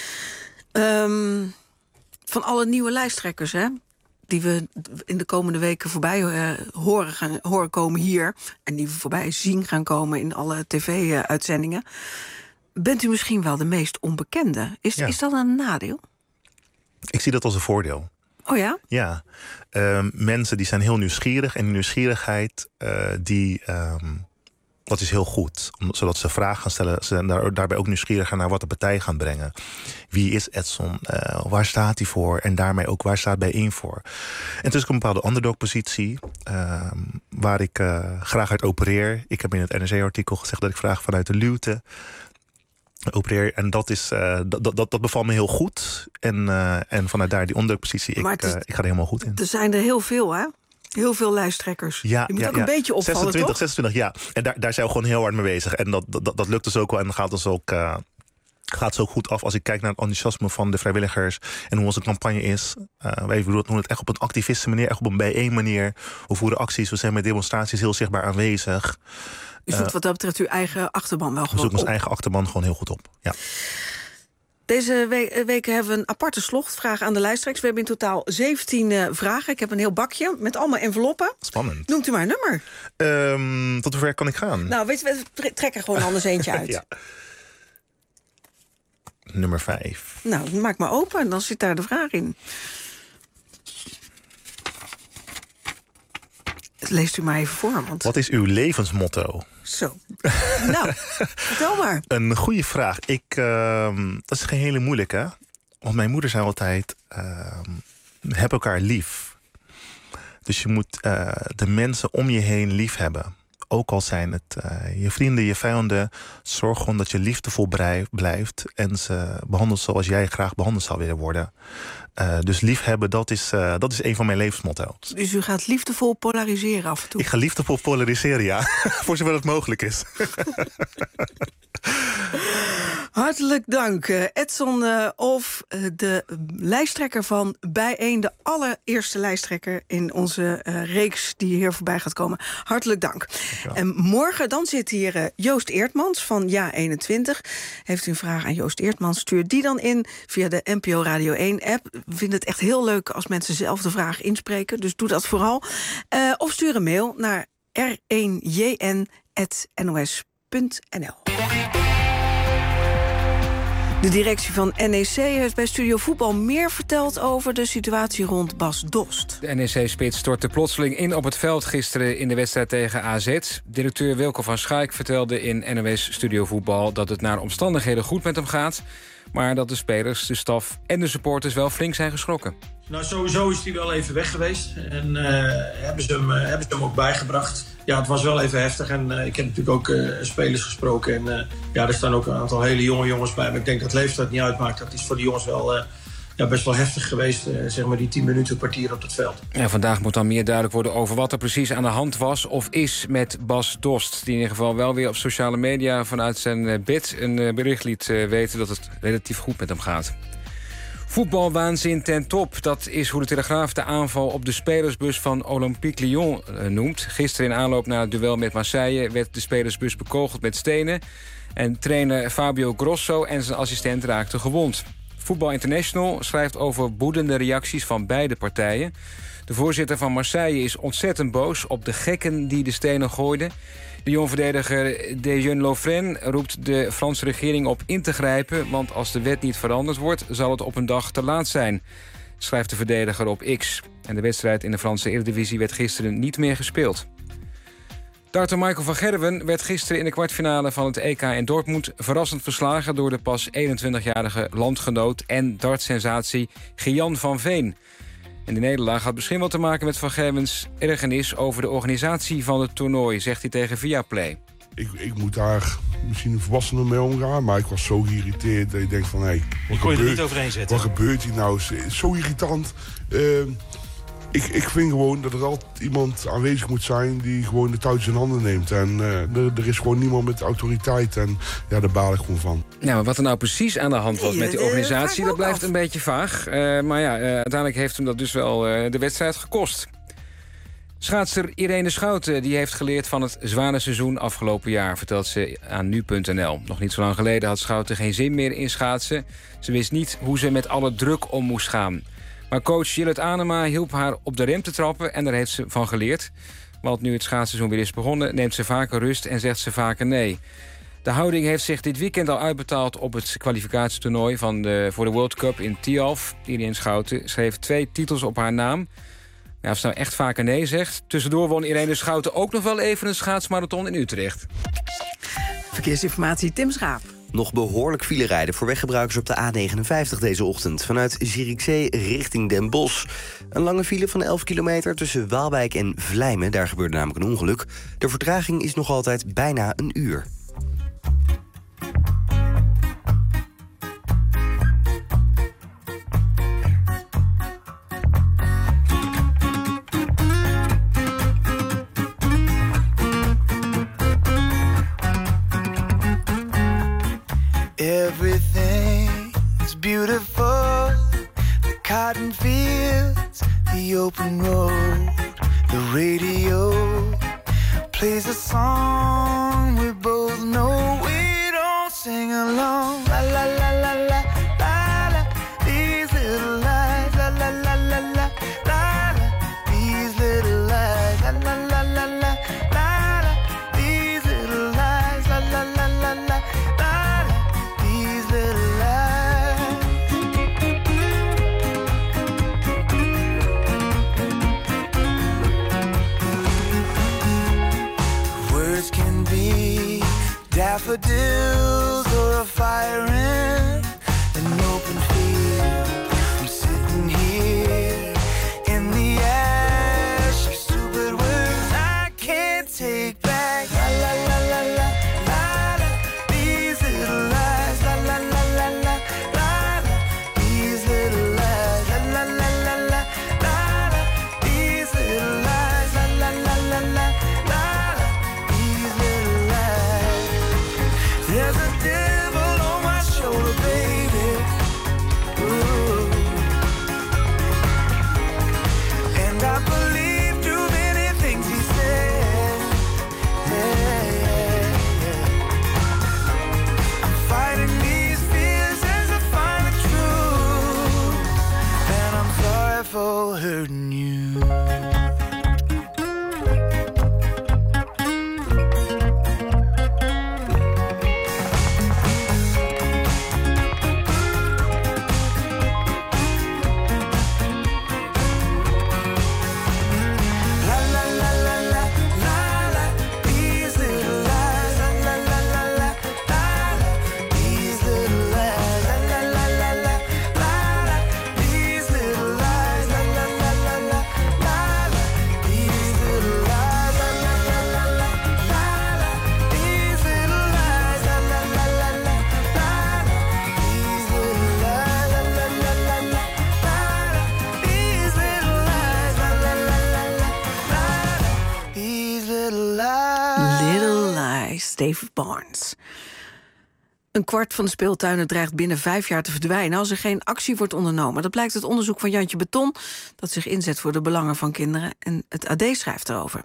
Um, van alle nieuwe lijsttrekkers, hè, die we in de komende weken voorbij uh, horen, gaan, horen komen hier, en die we voorbij zien gaan komen in alle tv-uitzendingen... bent u misschien wel de meest onbekende. Is, ja. is dat een nadeel? Ik zie dat als een voordeel. Oh ja? Ja. Uh, mensen die zijn heel nieuwsgierig. En die nieuwsgierigheid, uh, die, um, dat is heel goed. Om, zodat ze vragen gaan stellen. Ze daar, daarbij ook nieuwsgierig naar wat de partij gaan brengen. Wie is Edson? Uh, waar staat hij voor? En daarmee ook, waar staat bijeen voor? En het is ook een bepaalde underdog-positie. Uh, waar ik uh, graag uit opereer. Ik heb in het N R C-artikel gezegd dat ik vraag vanuit de luwte. Opereer. En dat, is, uh, dat, dat, dat bevalt me heel goed. En, uh, en vanuit daar die onderpositie, ik, is, uh, ik ga er helemaal goed in. Er zijn er heel veel, hè? Heel veel lijsttrekkers. Ja, je moet ja, ook ja. een beetje opvallen, zesentwintig, toch? zesentwintig, ja. En daar, daar zijn we gewoon heel hard mee bezig. En dat, dat, dat lukt dus ook wel. En dan gaat ons ook, uh, gaat zo goed af als ik kijk naar het enthousiasme van de vrijwilligers. En hoe onze campagne is. Uh, wij doen het echt op een activistische manier. Echt op een bijeen manier. We voeren acties. We zijn met demonstraties heel zichtbaar aanwezig. U zoekt wat dat betreft uw eigen achterban wel gewoon op. We zoeken ons eigen achterban gewoon heel goed op, ja. Deze we- weken hebben we een aparte slochtvraag aan de lijsttrekkers. We hebben in totaal zeventien uh, vragen. Ik heb een heel bakje met allemaal enveloppen. Spannend. Noemt u maar een nummer. Um, tot hoe ver kan ik gaan? Nou, weet je, we trekken er gewoon anders eentje uit. Ja. Nummer vijf. Nou, maak maar open en dan zit daar de vraag in. leest u maar even voor. Want... Wat is uw levensmotto? Zo. Nou, vertel maar. Een goede vraag. Ik, uh, dat is geen hele moeilijke. Want mijn moeder zei altijd... Uh, heb elkaar lief. Dus je moet uh, de mensen om je heen lief hebben. Ook al zijn het uh, je vrienden, je vijanden. Zorg gewoon dat je liefdevol blijft. En ze behandelt zoals jij graag behandeld zou willen worden. Uh, dus liefhebben, dat is, uh, dat is een van mijn levensmotto's. Dus u gaat liefdevol polariseren af en toe? Ik ga liefdevol polariseren, ja. Voor zover het mogelijk is. Hartelijk dank, Edson uh, of uh, de lijsttrekker van Bijeen. De allereerste lijsttrekker in onze uh, reeks die hier voorbij gaat komen. Hartelijk dank. En morgen dan zit hier uh, Joost Eertmans van Ja eenentwintig. Heeft u een vraag aan Joost Eertmans, stuur die dan in via de N P O Radio één-app. We vinden het echt heel leuk als mensen zelf de vraag inspreken. Dus doe dat vooral. Uh, of stuur een mail naar r één j n at n o s punt n l. De directie van N E C heeft bij Studio Voetbal meer verteld over de situatie rond Bas Dost. De N E C-spits stortte plotseling in op het veld gisteren in de wedstrijd tegen A Z. Directeur Wilco van Schaik vertelde in N O S Studio Voetbal dat het naar omstandigheden goed met hem gaat, maar dat de spelers, de staf en de supporters wel flink zijn geschrokken. Nou, sowieso is hij wel even weg geweest. En uh, hebben, ze hem, uh, hebben ze hem ook bijgebracht. Ja, het was wel even heftig. En uh, ik heb natuurlijk ook uh, spelers gesproken. En uh, ja, er staan ook een aantal hele jonge jongens bij. Maar ik denk dat leeftijd niet uitmaakt. Dat is voor die jongens wel uh, ja, best wel heftig geweest. Uh, zeg maar die tien minuten kwartier op het veld. Ja, vandaag moet dan meer duidelijk worden over wat er precies aan de hand was of is met Bas Dost. Die in ieder geval wel weer op sociale media vanuit zijn bed een bericht liet uh, weten dat het relatief goed met hem gaat. Voetbalwaanzin ten top, dat is hoe de Telegraaf de aanval op de spelersbus van Olympique Lyon noemt. Gisteren in aanloop naar het duel met Marseille werd de spelersbus bekogeld met stenen. En trainer Fabio Grosso en zijn assistent raakten gewond. Voetbal International schrijft over woedende reacties van beide partijen. De voorzitter van Marseille is ontzettend boos op de gekken die de stenen gooiden. De Lyon-verdediger Dejeun Lovren roept de Franse regering op in te grijpen, want als de wet niet veranderd wordt, zal het op een dag te laat zijn, schrijft de verdediger op X. En de wedstrijd in de Franse Eredivisie werd gisteren niet meer gespeeld. Darter Michael van Gerwen werd gisteren in de kwartfinale van het E K in Dortmund verrassend verslagen door de pas eenentwintigjarige landgenoot en dartsensatie Gian van Veen. En de nederlaag had misschien wel te maken met Van Gerwens ergernis over de organisatie van het toernooi, zegt hij tegen Viaplay. Ik, ik moet daar misschien volwassener mee omgaan, maar ik was zo geïrriteerd dat ik denk van, hé, hey, wat, kon je gebeurt, er niet overheen zetten. Wat gebeurt hier nou? Zo irritant. Uh, ik, ik vind gewoon dat er altijd iemand aanwezig moet zijn die gewoon de touwtjes in handen neemt. En uh, er, er is gewoon niemand met autoriteit en ja, daar baal ik gewoon van. Ja, maar wat er nou precies aan de hand was met die organisatie, dat blijft een beetje vaag. Uh, maar ja, uh, uiteindelijk heeft hem dat dus wel uh, de wedstrijd gekost. Schaatser Irene Schouten die heeft geleerd van het zware seizoen afgelopen jaar, vertelt ze aan nu punt n l. Nog niet zo lang geleden had Schouten geen zin meer in schaatsen. Ze wist niet hoe ze met alle druk om moest gaan. Maar coach Jillet Anema hielp haar op de rem te trappen en daar heeft ze van geleerd. Want nu het schaatsseizoen weer is begonnen, neemt ze vaker rust en zegt ze vaker nee. De houding heeft zich dit weekend al uitbetaald op het kwalificatietoernooi van de, voor de World Cup in Tialf. Irene Schouten schreef twee titels op haar naam. Ja, of ze nou echt vaker nee zegt. Tussendoor won Irene Schouten ook nog wel even een schaatsmarathon in Utrecht. Verkeersinformatie, Tim Schaap. Nog behoorlijk file rijden voor weggebruikers op de A negenenvijftig deze ochtend. Vanuit Zierikzee richting Den Bosch. Een lange file van elf kilometer tussen Waalwijk en Vlijmen. Daar gebeurde namelijk een ongeluk. De vertraging is nog altijd bijna een uur. Everything is beautiful. The cotton fields, the open road. The radio plays a song we both know. We don't sing along. La la la la la la la. These little lies. La la la la la la la. These little lies. La la la la la la la. These little lies. La la la la la. daffodils or a fire in an open field. I'm sitting here in the ash of stupid words I can't take back. La la la la la la la. These little lies. La la la la la la la. These little lies. La la la la la la la. These little lies. La la la la la la la. These little lies. There's a devil on my shoulder, baby. Ooh. And I believe too many things he said. Yeah, yeah, yeah. I'm fighting these fears as I find the truth. And I'm sorry for hurting you. La la la la la la la. These little lies. La la la la la la la. These little lies. La la la la la la la. These little lies. La la la la la la la. These little lies. La la la la la la la. These little lies. La la la la la la la. These little lies. La la la la la la la. These little lies. La la la la la la la. These little lies. Little Lies, Dave Barnes. Een kwart van de speeltuinen dreigt binnen vijf jaar te verdwijnen als er geen actie wordt ondernomen. Dat blijkt uit onderzoek van Jantje Beton, dat zich inzet voor de belangen van kinderen. En het A D schrijft erover.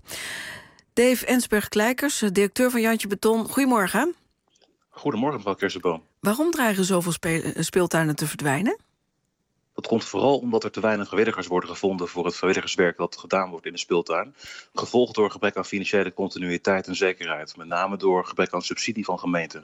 Dave Ensberg-Kleikers, directeur van Jantje Beton. Goedemorgen. Goedemorgen, mevrouw Kersenboom. Waarom dreigen zoveel spe- speeltuinen te verdwijnen? Dat komt vooral omdat er te weinig vrijwilligers worden gevonden voor het vrijwilligerswerk dat gedaan wordt in de speeltuin. Gevolgd door gebrek aan financiële continuïteit en zekerheid. Met name door gebrek aan subsidie van gemeenten.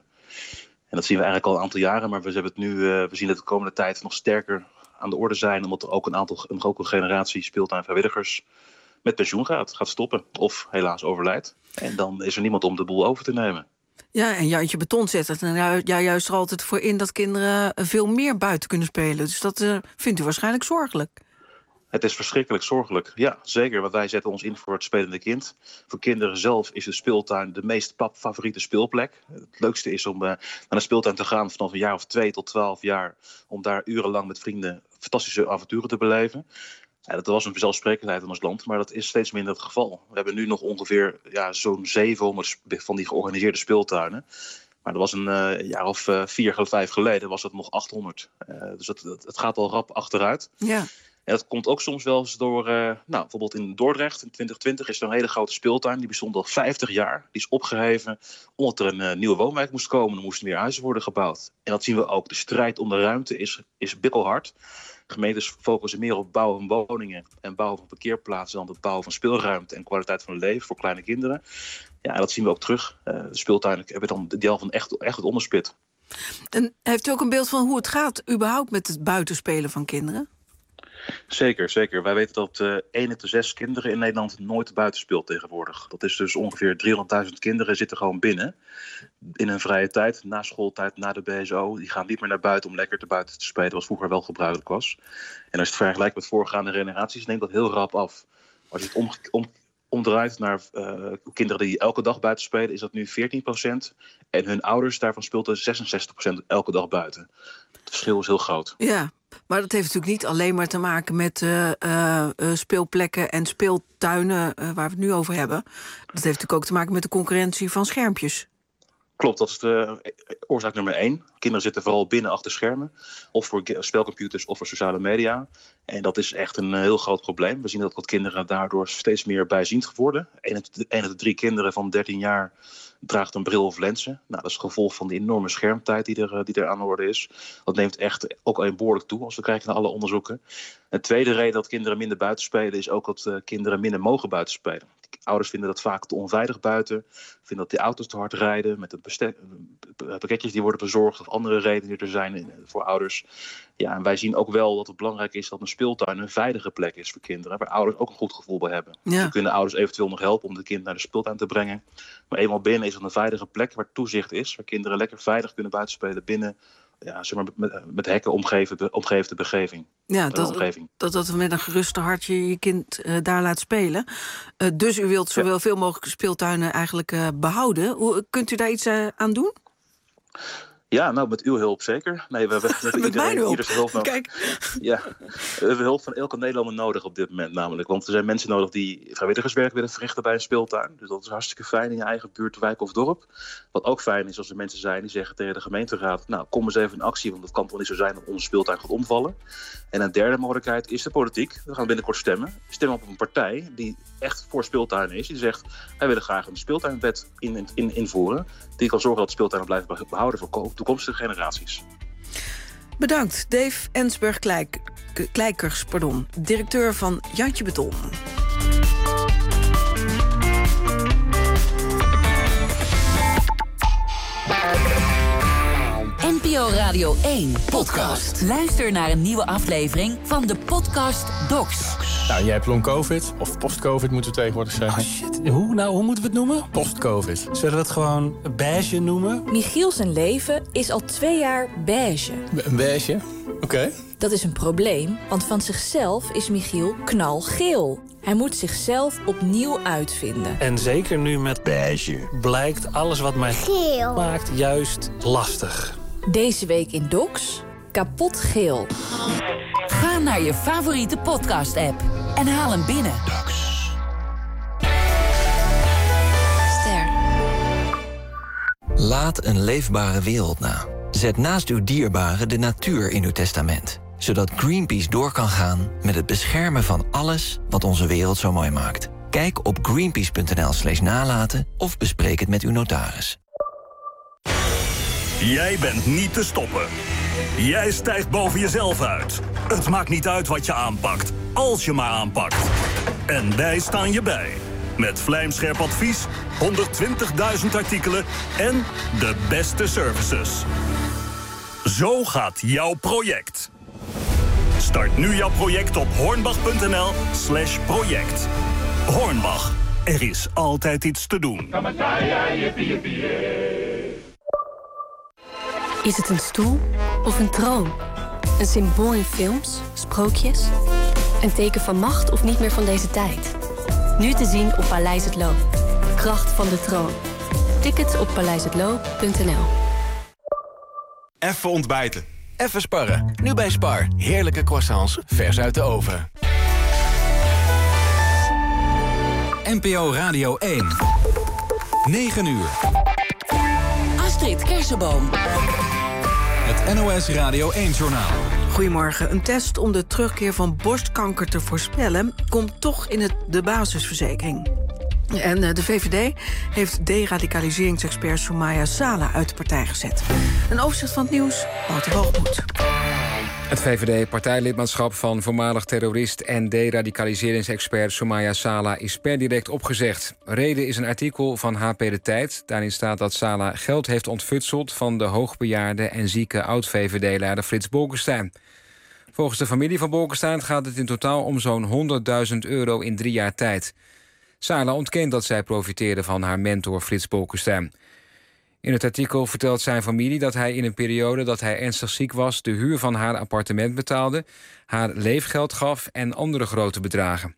En dat zien we eigenlijk al een aantal jaren, maar we, hebben het nu, uh, we zien het de komende tijd nog sterker aan de orde zijn. Omdat er ook een aantal, ook een generatie speeltuinvrijwilligers met pensioen gaat, gaat stoppen. Of helaas overlijdt. En dan is er niemand om de boel over te nemen. Ja, en Jantje Beton zet het nou, ja, juist er altijd voor in dat kinderen veel meer buiten kunnen spelen. Dus dat uh, vindt u waarschijnlijk zorgelijk. Het is verschrikkelijk zorgelijk. Ja, zeker. Want wij zetten ons in voor het spelende kind. Voor kinderen zelf is de speeltuin de meest favoriete speelplek. Het leukste is om uh, naar de speeltuin te gaan vanaf een jaar of twee tot twaalf jaar. Om daar urenlang met vrienden fantastische avonturen te beleven. Ja, dat was een vanzelfsprekendheid in ons land, maar dat is steeds minder het geval. We hebben nu nog ongeveer ja, zo'n zevenhonderd van die georganiseerde speeltuinen. Maar dat was een uh, jaar of uh, vier, vijf geleden was het nog achthonderd. Uh, dus het, het gaat al rap achteruit. Ja. En dat komt ook soms wel eens door, uh, nou, bijvoorbeeld in Dordrecht in twintig twintig is er een hele grote speeltuin. Die bestond al vijftig jaar. Die is opgeheven omdat er een uh, nieuwe woonwijk moest komen. Er moesten meer huizen worden gebouwd. En dat zien we ook. De strijd om de ruimte is, is bikkelhard. Gemeentes focussen meer op het bouwen van woningen en bouwen van parkeerplaatsen dan het bouwen van speelruimte en kwaliteit van leven voor kleine kinderen. Ja, en dat zien we ook terug. Uh, de speeltuinen hebben dan de deel van echt, echt het onderspit. En heeft u ook een beeld van hoe het gaat überhaupt met het buitenspelen van kinderen? Zeker, zeker. Wij weten dat uh, één op de zes kinderen in Nederland nooit buiten speelt tegenwoordig. Dat is dus ongeveer driehonderdduizend kinderen zitten gewoon binnen. In hun vrije tijd, na schooltijd, na de B S O. Die gaan niet meer naar buiten om lekker te buiten te spelen, wat vroeger wel gebruikelijk was. En als je het vergelijkt met voorgaande generaties, neemt dat heel rap af. Als je het om, om, omdraait naar uh, kinderen die elke dag buiten spelen, is dat nu veertien procent. En hun ouders, daarvan speelt er zesenzestig procent elke dag buiten. Het verschil is heel groot. Ja, maar dat heeft natuurlijk niet alleen maar te maken met uh, uh, speelplekken en speeltuinen uh, waar we het nu over hebben. Dat heeft natuurlijk ook te maken met de concurrentie van schermpjes. Klopt, dat is de oorzaak nummer één. Kinderen zitten vooral binnen achter schermen. Of voor spelcomputers of voor sociale media. En dat is echt een heel groot probleem. We zien dat wat kinderen daardoor steeds meer bijziend worden. Een uit de drie kinderen van dertien jaar draagt een bril of lenzen. Nou, dat is het gevolg van de enorme schermtijd die er, die er aan de orde is. Dat neemt echt ook een behoorlijk toe als we kijken naar alle onderzoeken. Een tweede reden dat kinderen minder buiten spelen is ook dat uh, kinderen minder mogen buiten spelen. Ouders vinden dat vaak te onveilig buiten. Vinden dat die auto's te hard rijden. Met de bestek, pakketjes die worden bezorgd. Of andere redenen die er zijn voor ouders. Ja, en wij zien ook wel dat het belangrijk is dat een speeltuin een veilige plek is voor kinderen. Waar ouders ook een goed gevoel bij hebben. Ja. We kunnen ouders eventueel nog helpen om het kind naar de speeltuin te brengen. Maar eenmaal binnen is dan een veilige plek waar toezicht is. Waar kinderen lekker veilig kunnen buitenspelen binnen ja, zeg maar, met, met hekken omgeven, omgeven de begeving. Ja, de dat, omgeving. dat, dat met een geruste hartje je kind uh, daar laat spelen. Uh, dus u wilt zoveel ja. veel mogelijk speeltuinen eigenlijk uh, behouden. Hoe, kunt u daar iets uh, aan doen? Ja, nou, met uw hulp zeker. Nee, we hebben met iedereen, mijn hulp? hulp nodig. Kijk. Ja, we hebben hulp van elke Nederlander nodig op dit moment namelijk. Want er zijn mensen nodig die vrijwilligerswerk willen verrichten bij een speeltuin. Dus dat is hartstikke fijn in je eigen buurt, wijk of dorp. Wat ook fijn is als er mensen zijn die zeggen tegen de gemeenteraad... nou, kom eens even in actie, want het kan toch niet zo zijn dat onze speeltuin gaat omvallen. En een derde mogelijkheid is de politiek. We gaan binnenkort stemmen. Stemmen op een partij die echt voor speeltuinen is. Die zegt, wij willen graag een speeltuinwet in, in, in, invoeren. Die kan zorgen dat speeltuinen blijven behouden voor toekomstige generaties. Bedankt, Dave Ensberg Kleikers, pardon, directeur van Jantje Beton. N P O Radio één podcast. Luister naar een nieuwe aflevering van de podcast Docs. Nou, jij hebt long-covid, of post-covid moeten we tegenwoordig zeggen. Oh shit, hoe, nou, hoe moeten we het noemen? Post-covid. Zullen we het gewoon beige noemen? Michiel zijn leven is al twee jaar beige. Een beige? Oké. Okay. Dat is een probleem, want van zichzelf is Michiel knalgeel. Hij moet zichzelf opnieuw uitvinden. En zeker nu met beige blijkt alles wat mij geel maakt juist lastig. Deze week in Docs, kapot geel. Ga naar je favoriete podcast-app en haal hem binnen. Docs. Ster. Laat een leefbare wereld na. Zet naast uw dierbaren de natuur in uw testament. Zodat Greenpeace door kan gaan met het beschermen van alles wat onze wereld zo mooi maakt. Kijk op greenpeace.nl slash nalaten of bespreek het met uw notaris. Jij bent niet te stoppen. Jij stijgt boven jezelf uit. Het maakt niet uit wat je aanpakt, als je maar aanpakt. En wij staan je bij. Met vlijmscherp advies, honderdtwintigduizend artikelen en de beste services. Zo gaat jouw project. Start nu jouw project op hornbach.nl slash project. Hornbach, er is altijd iets te doen. Is het een stoel of een troon? Een symbool in films, sprookjes? Een teken van macht of niet meer van deze tijd? Nu te zien op Paleis het Loo. Kracht van de troon. Tickets op paleis het loo punt n l. Even ontbijten. Even sparren. Nu bij Spar. Heerlijke croissants, vers uit de oven. N P O Radio één. negen uur. Astrid Kersenboom. Het N O S Radio één-journaal. Goedemorgen. Een test om de terugkeer van borstkanker te voorspellen komt toch in het, de basisverzekering. En de V V D heeft deradicaliseringsexpert Soumaya Sala uit de partij gezet. Een overzicht van het nieuws, Wouter Hoogmoed. Het V V D-partijlidmaatschap van voormalig terrorist en deradicaliseringsexpert Soumaya Sala is per direct opgezegd. Reden is een artikel van H P De Tijd. Daarin staat dat Sala geld heeft ontfutseld van de hoogbejaarde en zieke oud-V V D-leider Frits Bolkestein. Volgens de familie van Bolkestein gaat het in totaal om zo'n honderdduizend euro in drie jaar tijd. Sala ontkent dat zij profiteerde van haar mentor Frits Bolkestein. In het artikel vertelt zijn familie dat hij in een periode dat hij ernstig ziek was de huur van haar appartement betaalde, haar leefgeld gaf en andere grote bedragen.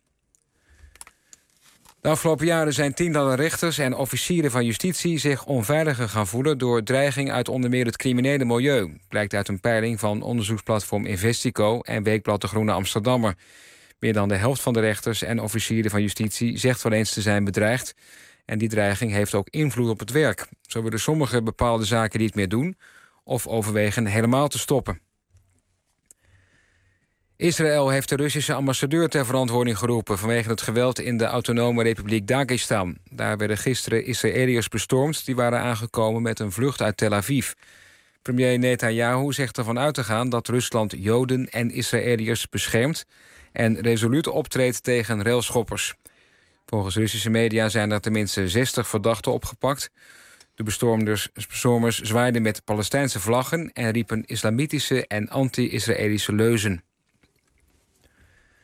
De afgelopen jaren zijn tientallen rechters en officieren van justitie zich onveiliger gaan voelen door dreiging uit onder meer het criminele milieu, blijkt uit een peiling van onderzoeksplatform Investico en weekblad De Groene Amsterdammer. Meer dan de helft van de rechters en officieren van justitie zegt wel eens te zijn bedreigd. En die dreiging heeft ook invloed op het werk. Zo willen sommigen bepaalde zaken niet meer doen of overwegen helemaal te stoppen. Israël heeft de Russische ambassadeur ter verantwoording geroepen vanwege het geweld in de autonome republiek Dagestan. Daar werden gisteren Israëliërs bestormd die waren aangekomen met een vlucht uit Tel Aviv. Premier Netanyahu zegt ervan uit te gaan dat Rusland Joden en Israëliërs beschermt en resoluut optreedt tegen railschoppers. Volgens Russische media zijn er tenminste zestig verdachten opgepakt. De bestormers, bestormers zwaaiden met Palestijnse vlaggen en riepen islamitische en anti-Israëlische leuzen.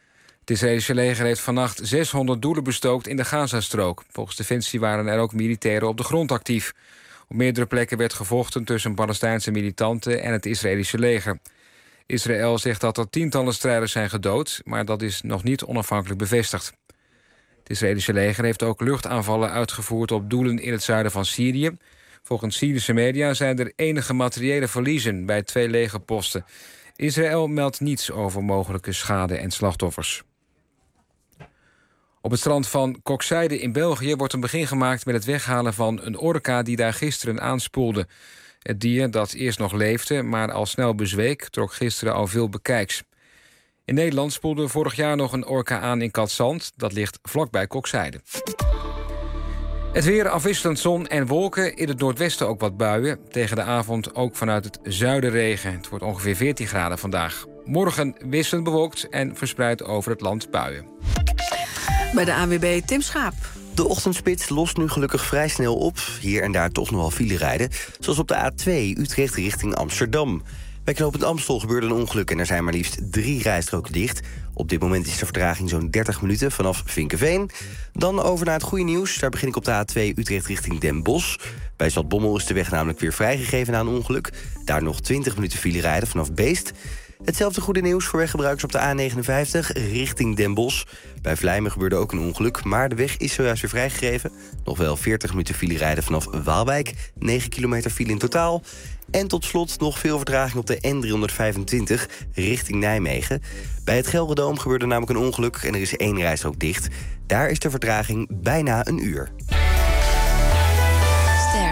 Het Israëlische leger heeft vannacht zeshonderd doelen bestookt in de Gazastrook. Volgens Defensie waren er ook militairen op de grond actief. Op meerdere plekken werd gevochten tussen Palestijnse militanten en het Israëlische leger. Israël zegt dat er tientallen strijders zijn gedood, maar dat is nog niet onafhankelijk bevestigd. Het Israëlische leger heeft ook luchtaanvallen uitgevoerd op doelen in het zuiden van Syrië. Volgens Syrische media zijn er enige materiële verliezen bij twee legerposten. Israël meldt niets over mogelijke schade en slachtoffers. Op het strand van Kokzijde in België wordt een begin gemaakt met het weghalen van een orka die daar gisteren aanspoelde. Het dier, dat eerst nog leefde, maar al snel bezweek, trok gisteren al veel bekijks. In Nederland spoelde vorig jaar nog een orka aan in Katzand. Dat ligt vlakbij Kokzijde. Het weer, afwisselend zon en wolken. In het noordwesten ook wat buien. Tegen de avond ook vanuit het zuiden regen. Het wordt ongeveer veertien graden vandaag. Morgen wisselend bewolkt en verspreid over het land buien. Bij de A N W B Tim Schaap. De ochtendspits lost nu gelukkig vrij snel op. Hier en daar toch nog wel file rijden. Zoals op de A twee Utrecht richting Amsterdam. Bij knooppunt Amstel gebeurde een ongeluk en er zijn maar liefst drie rijstroken dicht. Op dit moment is de vertraging zo'n dertig minuten vanaf Vinkeveen. Dan over naar het goede nieuws. Daar begin ik op de A twee Utrecht richting Den Bosch. Bij Zaltbommel is de weg namelijk weer vrijgegeven na een ongeluk. Daar nog twintig minuten file rijden vanaf Beest. Hetzelfde goede nieuws voor weggebruikers op de A negenenvijftig richting Den Bosch. Bij Vlijmen gebeurde ook een ongeluk, maar de weg is zojuist weer vrijgegeven. Nog wel veertig minuten file rijden vanaf Waalwijk. negen kilometer file in totaal. En tot slot nog veel vertraging op de N driehonderdvijfentwintig richting Nijmegen. Bij het Gelderdoom gebeurde namelijk een ongeluk en er is één rijstrook dicht. Daar is de vertraging bijna een uur. Ster.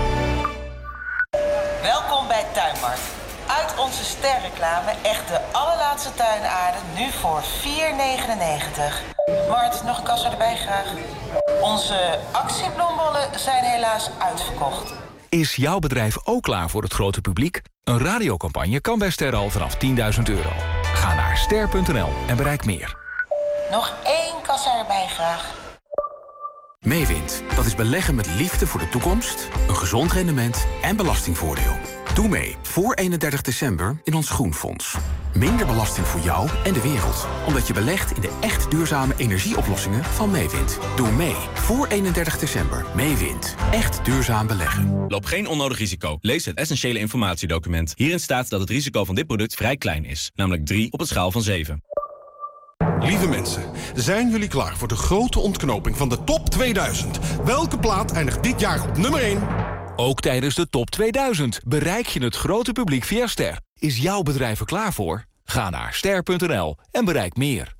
Welkom bij Tuinmarkt. Uit onze sterreclame echt de allerlaatste tuinaarden, nu voor vier negenennegentig. Mart, nog een kassa erbij graag. Onze actiebloembollen zijn helaas uitverkocht. Is jouw bedrijf ook klaar voor het grote publiek? Een radiocampagne kan bij Ster al vanaf tienduizend euro. Ga naar ster punt n l en bereik meer. Nog één kassa erbij graag. Meewind, dat is beleggen met liefde voor de toekomst, een gezond rendement en belastingvoordeel. Doe mee voor eenendertig december in ons Groenfonds. Minder belasting voor jou en de wereld. Omdat je belegt in de echt duurzame energieoplossingen van Meewind. Doe mee voor eenendertig december. Meewind. Echt duurzaam beleggen. Loop geen onnodig risico. Lees het essentiële informatiedocument. Hierin staat dat het risico van dit product vrij klein is. Namelijk drie op een schaal van zeven. Lieve mensen, zijn jullie klaar voor de grote ontknoping van de top tweeduizend? Welke plaat eindigt dit jaar op nummer één? Ook tijdens de top tweeduizend bereik je het grote publiek via Ster. Is jouw bedrijf er klaar voor? Ga naar ster punt n l en bereik meer.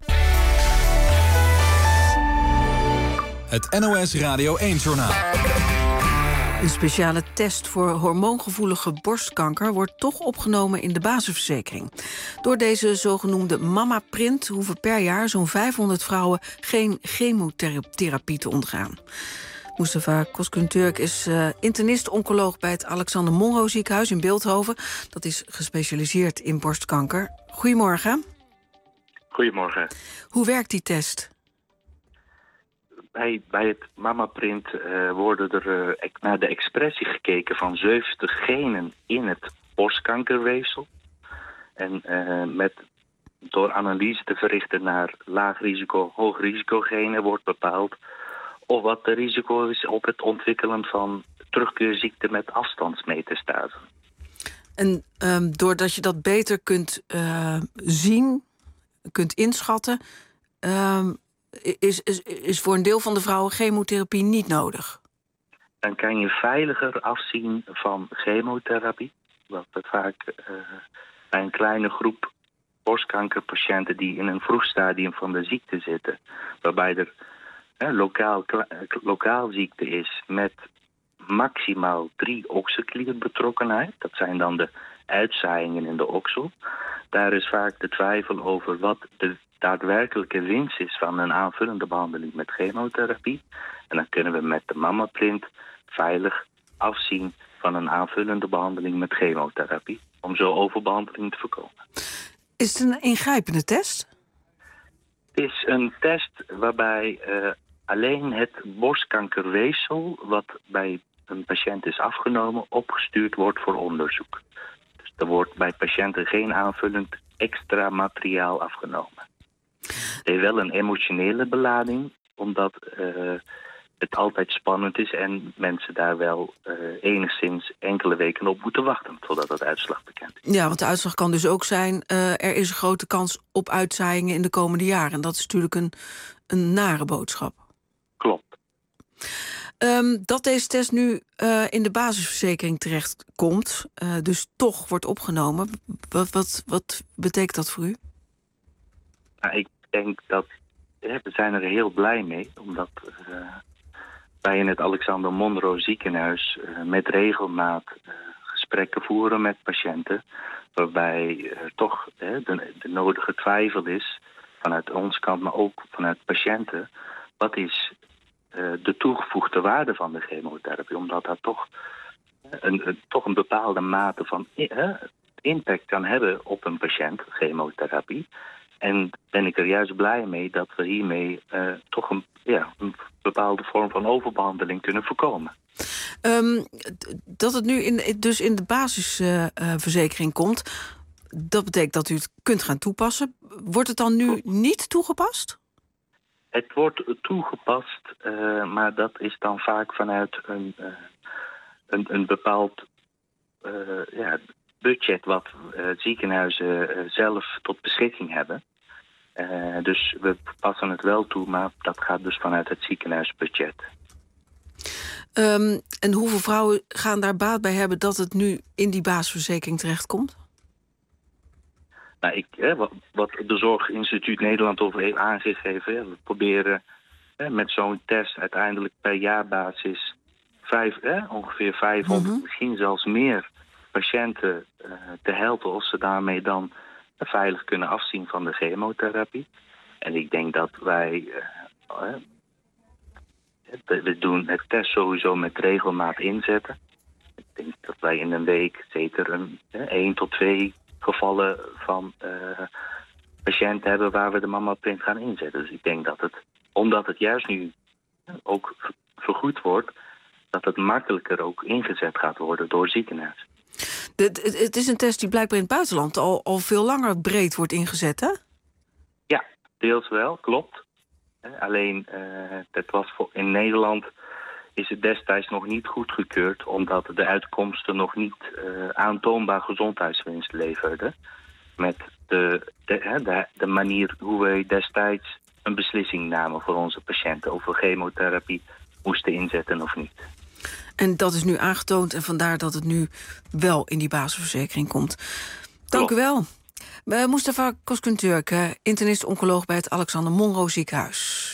Het N O S Radio één-journaal. Een speciale test voor hormoongevoelige borstkanker wordt toch opgenomen in de basisverzekering. Door deze zogenoemde mama-print hoeven per jaar zo'n vijfhonderd vrouwen geen chemotherapie te ondergaan. Mustafa Koskunturk is uh, internist-oncoloog bij het Alexander Monro ziekenhuis in Bilthoven. Dat is gespecialiseerd in borstkanker. Goedemorgen. Goedemorgen. Hoe werkt die test? Bij, bij het mamaprint uh, worden er uh, naar de expressie gekeken van zeventig genen in het borstkankerweefsel. En uh, met, door analyse te verrichten naar laag risico, hoog risicogenen wordt bepaald of wat de risico is op het ontwikkelen van terugkeerziekte met afstandsmetastase. En um, doordat je dat beter kunt uh, zien, kunt inschatten, Um, Is, is, is voor een deel van de vrouwen chemotherapie niet nodig? Dan kan je veiliger afzien van chemotherapie. Wat we vaak uh, bij een kleine groep borstkankerpatiënten die in een vroeg stadium van de ziekte zitten, waarbij er uh, lokaal, lokaal ziekte is met maximaal drie okselklierbetrokkenheid. Dat zijn dan de uitzaaiingen in de oksel. Daar is vaak de twijfel over wat de daadwerkelijke winst is van een aanvullende behandeling met chemotherapie. En dan kunnen we met de mamaprint veilig afzien van een aanvullende behandeling met chemotherapie, om zo overbehandeling te voorkomen. Is het een ingrijpende test? Het is een test waarbij uh, alleen het borstkankerweefsel wat bij een patiënt is afgenomen opgestuurd wordt voor onderzoek. Dus er wordt bij patiënten geen aanvullend extra materiaal afgenomen. Het heeft wel een emotionele belading, omdat uh, het altijd spannend is en mensen daar wel uh, enigszins enkele weken op moeten wachten totdat het uitslag bekend is. Ja, want de uitslag kan dus ook zijn, uh, er is een grote kans op uitzaaiingen in de komende jaren. En dat is natuurlijk een, een nare boodschap. Klopt. Um, dat deze test nu uh, in de basisverzekering terechtkomt, uh, dus toch wordt opgenomen. Wat, wat, wat betekent dat voor u? Nou, ik denk dat, ja, we zijn er heel blij mee, omdat uh, wij in het Alexander Monro ziekenhuis uh, met regelmaat uh, gesprekken voeren met patiënten, waarbij uh, toch uh, de, de nodige twijfel is vanuit ons kant, maar ook vanuit patiënten. Wat is uh, de toegevoegde waarde van de chemotherapie? Omdat dat toch een, een, toch een bepaalde mate van uh, impact kan hebben op een patiënt, chemotherapie. En ben ik er juist blij mee dat we hiermee uh, toch een, ja, een bepaalde vorm van overbehandeling kunnen voorkomen. Um, dat het nu in, dus in de basisverzekering uh, komt, dat betekent dat u het kunt gaan toepassen. Wordt het dan nu niet toegepast? Het wordt toegepast, uh, maar dat is dan vaak vanuit een, uh, een, een bepaald uh, ja, budget wat uh, ziekenhuizen uh, zelf tot beschikking hebben. Uh, dus we passen het wel toe, maar dat gaat dus vanuit het ziekenhuisbudget. Um, en hoeveel vrouwen gaan daar baat bij hebben dat het nu in die basisverzekering terechtkomt? Nou, ik, hè, wat, wat de Zorginstituut Nederland over heeft aangegeven, hè, we proberen hè, met zo'n test uiteindelijk per jaarbasis vijf, hè, ongeveer vijfhonderd, mm-hmm. misschien zelfs meer patiënten uh, te helpen of ze daarmee dan uh, veilig kunnen afzien van de chemotherapie. En ik denk dat wij uh, uh, we doen het test sowieso met regelmaat inzetten. Ik denk dat wij in een week zeker een uh, één tot twee gevallen van uh, patiënten hebben waar we de mammaprint gaan inzetten. Dus ik denk dat het, omdat het juist nu ook vergoed wordt, dat het makkelijker ook ingezet gaat worden door ziekenhuizen. De, het is een test die blijkbaar in het buitenland al, al veel langer breed wordt ingezet, hè? Ja, deels wel, klopt. Alleen, uh, het was voor, in Nederland is het destijds nog niet goedgekeurd, omdat de uitkomsten nog niet uh, aantoonbaar gezondheidswinst leverden. Met de, de, de, de manier hoe wij destijds een beslissing namen voor onze patiënten over chemotherapie moesten inzetten of niet. En dat is nu aangetoond en vandaar dat het nu wel in die basisverzekering komt. Dank Klopt. u wel. Uh, Mustafa Koskunturk, uh, internist-oncoloog bij het Alexander Monro ziekenhuis.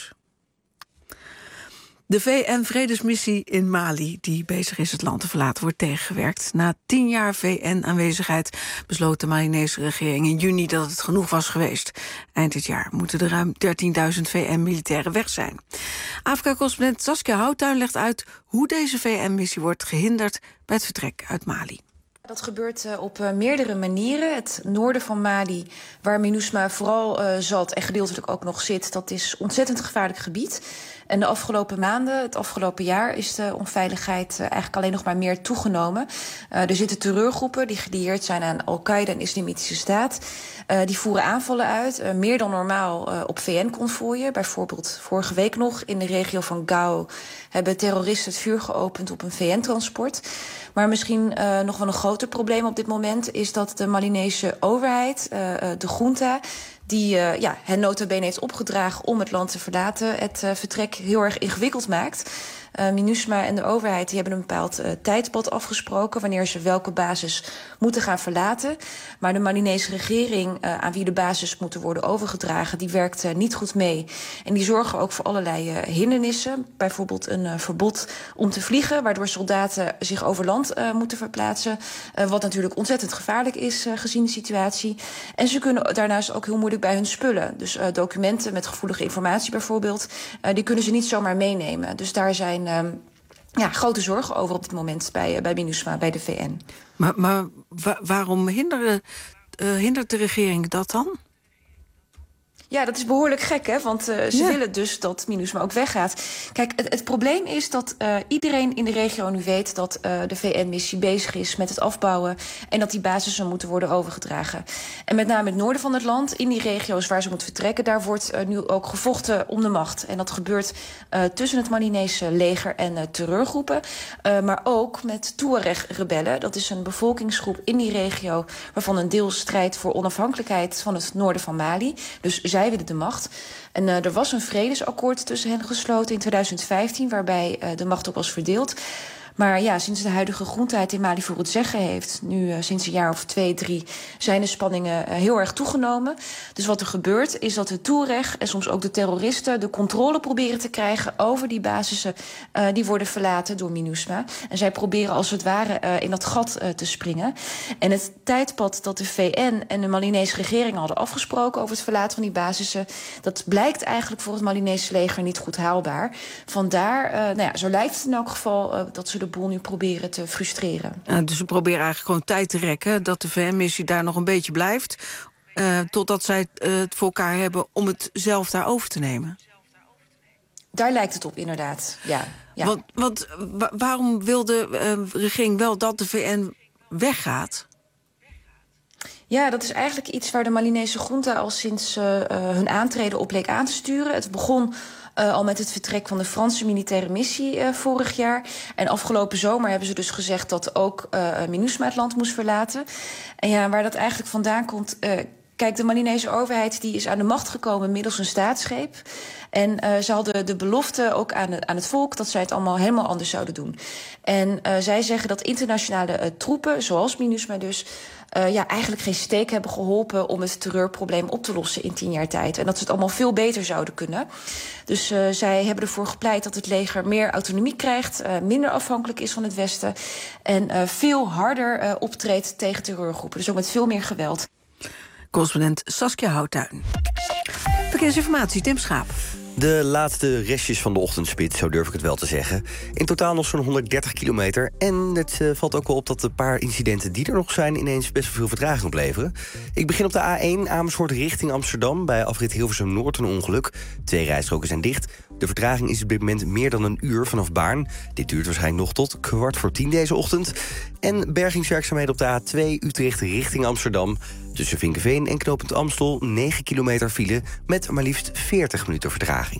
De V N-vredesmissie in Mali, die bezig is het land te verlaten, wordt tegengewerkt. Na tien jaar V N-aanwezigheid besloot de Malinese regering in juni dat het genoeg was geweest. Eind dit jaar moeten er ruim dertienduizend V N-militairen weg zijn. Afrika-correspondent Saskia Houtuin legt uit hoe deze V N-missie wordt gehinderd bij het vertrek uit Mali. Dat gebeurt uh, op uh, meerdere manieren. Het noorden van Mali, waar MINUSMA vooral uh, zat en gedeeltelijk ook nog zit, dat is ontzettend gevaarlijk gebied. En de afgelopen maanden, het afgelopen jaar, is de onveiligheid uh, eigenlijk alleen nog maar meer toegenomen. Uh, er zitten terreurgroepen die gelieerd zijn aan Al-Qaeda en Islamitische Staat. Uh, die voeren aanvallen uit, uh, meer dan normaal uh, op V N-konvooien. Bijvoorbeeld vorige week nog in de regio van Gao hebben terroristen het vuur geopend op een V N-transport. Maar misschien uh, nog wel een groter probleem op dit moment is dat de Malinese overheid, uh, de junta, die uh, ja, hen nota bene heeft opgedragen om het land te verlaten, het uh, vertrek heel erg ingewikkeld maakt. Uh, MINUSMA en de overheid die hebben een bepaald uh, tijdpad afgesproken wanneer ze welke basis moeten gaan verlaten. Maar de Malinese regering, uh, aan wie de basis moeten worden overgedragen, die werkt uh, niet goed mee. En die zorgen ook voor allerlei uh, hindernissen. Bijvoorbeeld een uh, verbod om te vliegen, waardoor soldaten zich over land uh, moeten verplaatsen. Uh, wat natuurlijk ontzettend gevaarlijk is uh, gezien de situatie. En ze kunnen daarnaast ook heel moeilijk bij hun spullen. Dus uh, documenten met gevoelige informatie bijvoorbeeld, uh, die kunnen ze niet zomaar meenemen. Dus daar zijn Um, ja, grote zorgen over op dit moment bij, uh, bij MINUSMA, bij de V N. Maar, maar wa- waarom hinderen, uh, hindert de regering dat dan? Ja, dat is behoorlijk gek, hè? Want uh, ze ja. willen dus dat MINUSMA ook weggaat. Kijk, het, het probleem is dat uh, iedereen in de regio nu weet dat uh, de V N-missie bezig is met het afbouwen en dat die basissen moeten worden overgedragen. En met name het noorden van het land, in die regio's waar ze moeten vertrekken, daar wordt uh, nu ook gevochten om de macht. En dat gebeurt uh, tussen het Malinese leger en uh, terreurgroepen, uh, maar ook met Tuareg-rebellen. Dat is een bevolkingsgroep in die regio waarvan een deel strijdt voor onafhankelijkheid van het noorden van Mali. Dus zij willen de macht. En uh, er was een vredesakkoord tussen hen gesloten in twintig vijftien... waarbij uh, de macht ook was verdeeld. Maar ja, sinds de huidige groente het in Mali voor het zeggen heeft, nu uh, sinds een jaar of twee, drie, zijn de spanningen uh, heel erg toegenomen. Dus wat er gebeurt is dat de Tuareg en soms ook de terroristen de controle proberen te krijgen over die basissen uh, die worden verlaten door MINUSMA. En zij proberen als het ware uh, in dat gat uh, te springen. En het tijdpad dat de V N en de Malinese regering hadden afgesproken over het verlaten van die basissen, dat blijkt eigenlijk voor het Malinese leger niet goed haalbaar. Vandaar, uh, nou ja, zo lijkt het in elk geval uh, dat ze de boel nu proberen te frustreren. Uh, dus we proberen eigenlijk gewoon tijd te rekken, dat de V N-missie daar nog een beetje blijft, uh, totdat zij uh, het voor elkaar hebben om het zelf daar over te nemen. Daar lijkt het op, inderdaad. Ja, ja. Want, want wa- waarom wil de uh, regering wel dat de V N weggaat? Ja, dat is eigenlijk iets waar de Malinese junta al sinds uh, uh, hun aantreden op leek aan te sturen. Het begon Uh, al met het vertrek van de Franse militaire missie uh, vorig jaar. En afgelopen zomer hebben ze dus gezegd dat ook uh, MINUSMA het land moest verlaten. En ja, waar dat eigenlijk vandaan komt, Uh, kijk, de Malinese overheid die is aan de macht gekomen middels een staatsgreep. En uh, ze hadden de belofte ook aan, de, aan het volk dat zij het allemaal helemaal anders zouden doen. En uh, zij zeggen dat internationale uh, troepen, zoals MINUSMA dus, Uh, ja, eigenlijk geen steek hebben geholpen om het terreurprobleem op te lossen in tien jaar tijd. En dat ze het allemaal veel beter zouden kunnen. Dus uh, zij hebben ervoor gepleit dat het leger meer autonomie krijgt, uh, minder afhankelijk is van het Westen en uh, veel harder uh, optreedt tegen terreurgroepen. Dus ook met veel meer geweld. Correspondent Saskia Houttuin. Verkeersinformatie, Tim Schaap. De laatste restjes van de ochtendspits, zo durf ik het wel te zeggen. In totaal nog zo'n honderddertig kilometer. En het uh, valt ook wel op dat de paar incidenten die er nog zijn ineens best wel veel vertraging opleveren. Ik begin op de A één Amersfoort richting Amsterdam. Bij afrit Hilversum Noord een ongeluk. Twee rijstroken zijn dicht. De vertraging is op dit moment meer dan een uur vanaf Baarn. Dit duurt waarschijnlijk nog tot kwart voor tien deze ochtend. En bergingswerkzaamheden op de A twee Utrecht richting Amsterdam. Tussen Vinkeveen en knooppunt Amstel negen kilometer file met maar liefst veertig minuten vertraging.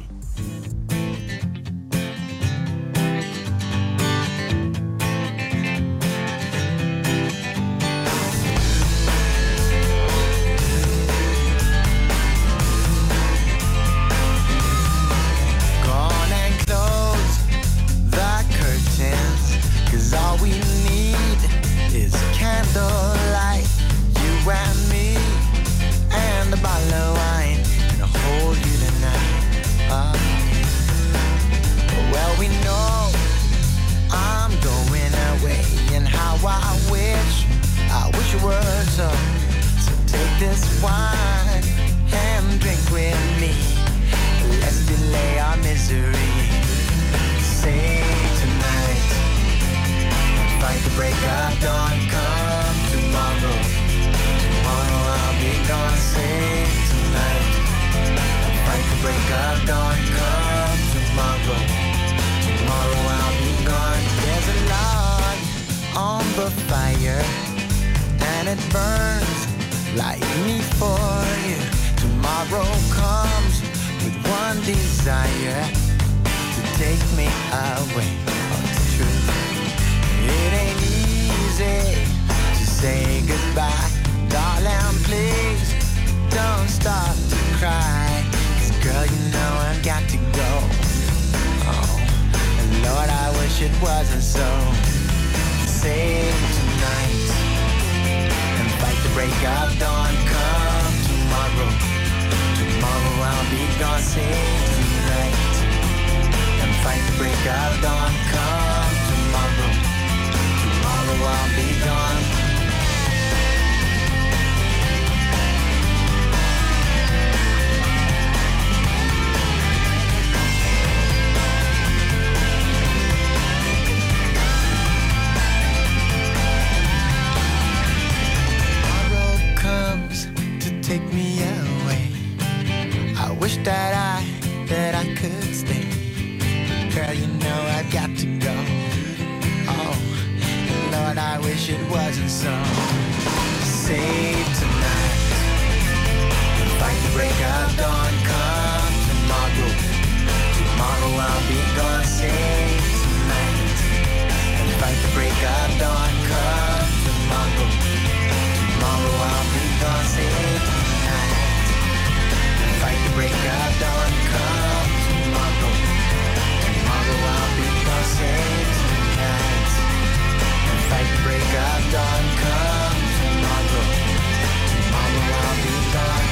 wish it wasn't so. Save tonight. Fight the break of dawn. Come tomorrow. Tomorrow I'll be gone. Save tonight. And fight the break of dawn. Come tomorrow. Tomorrow I'll be gone. Save tonight. And fight the break of dawn. Come tomorrow. Tomorrow I'll be gone. Save tonight. And fight the break of dawn. Come tomorrow. Tomorrow I'll be gone.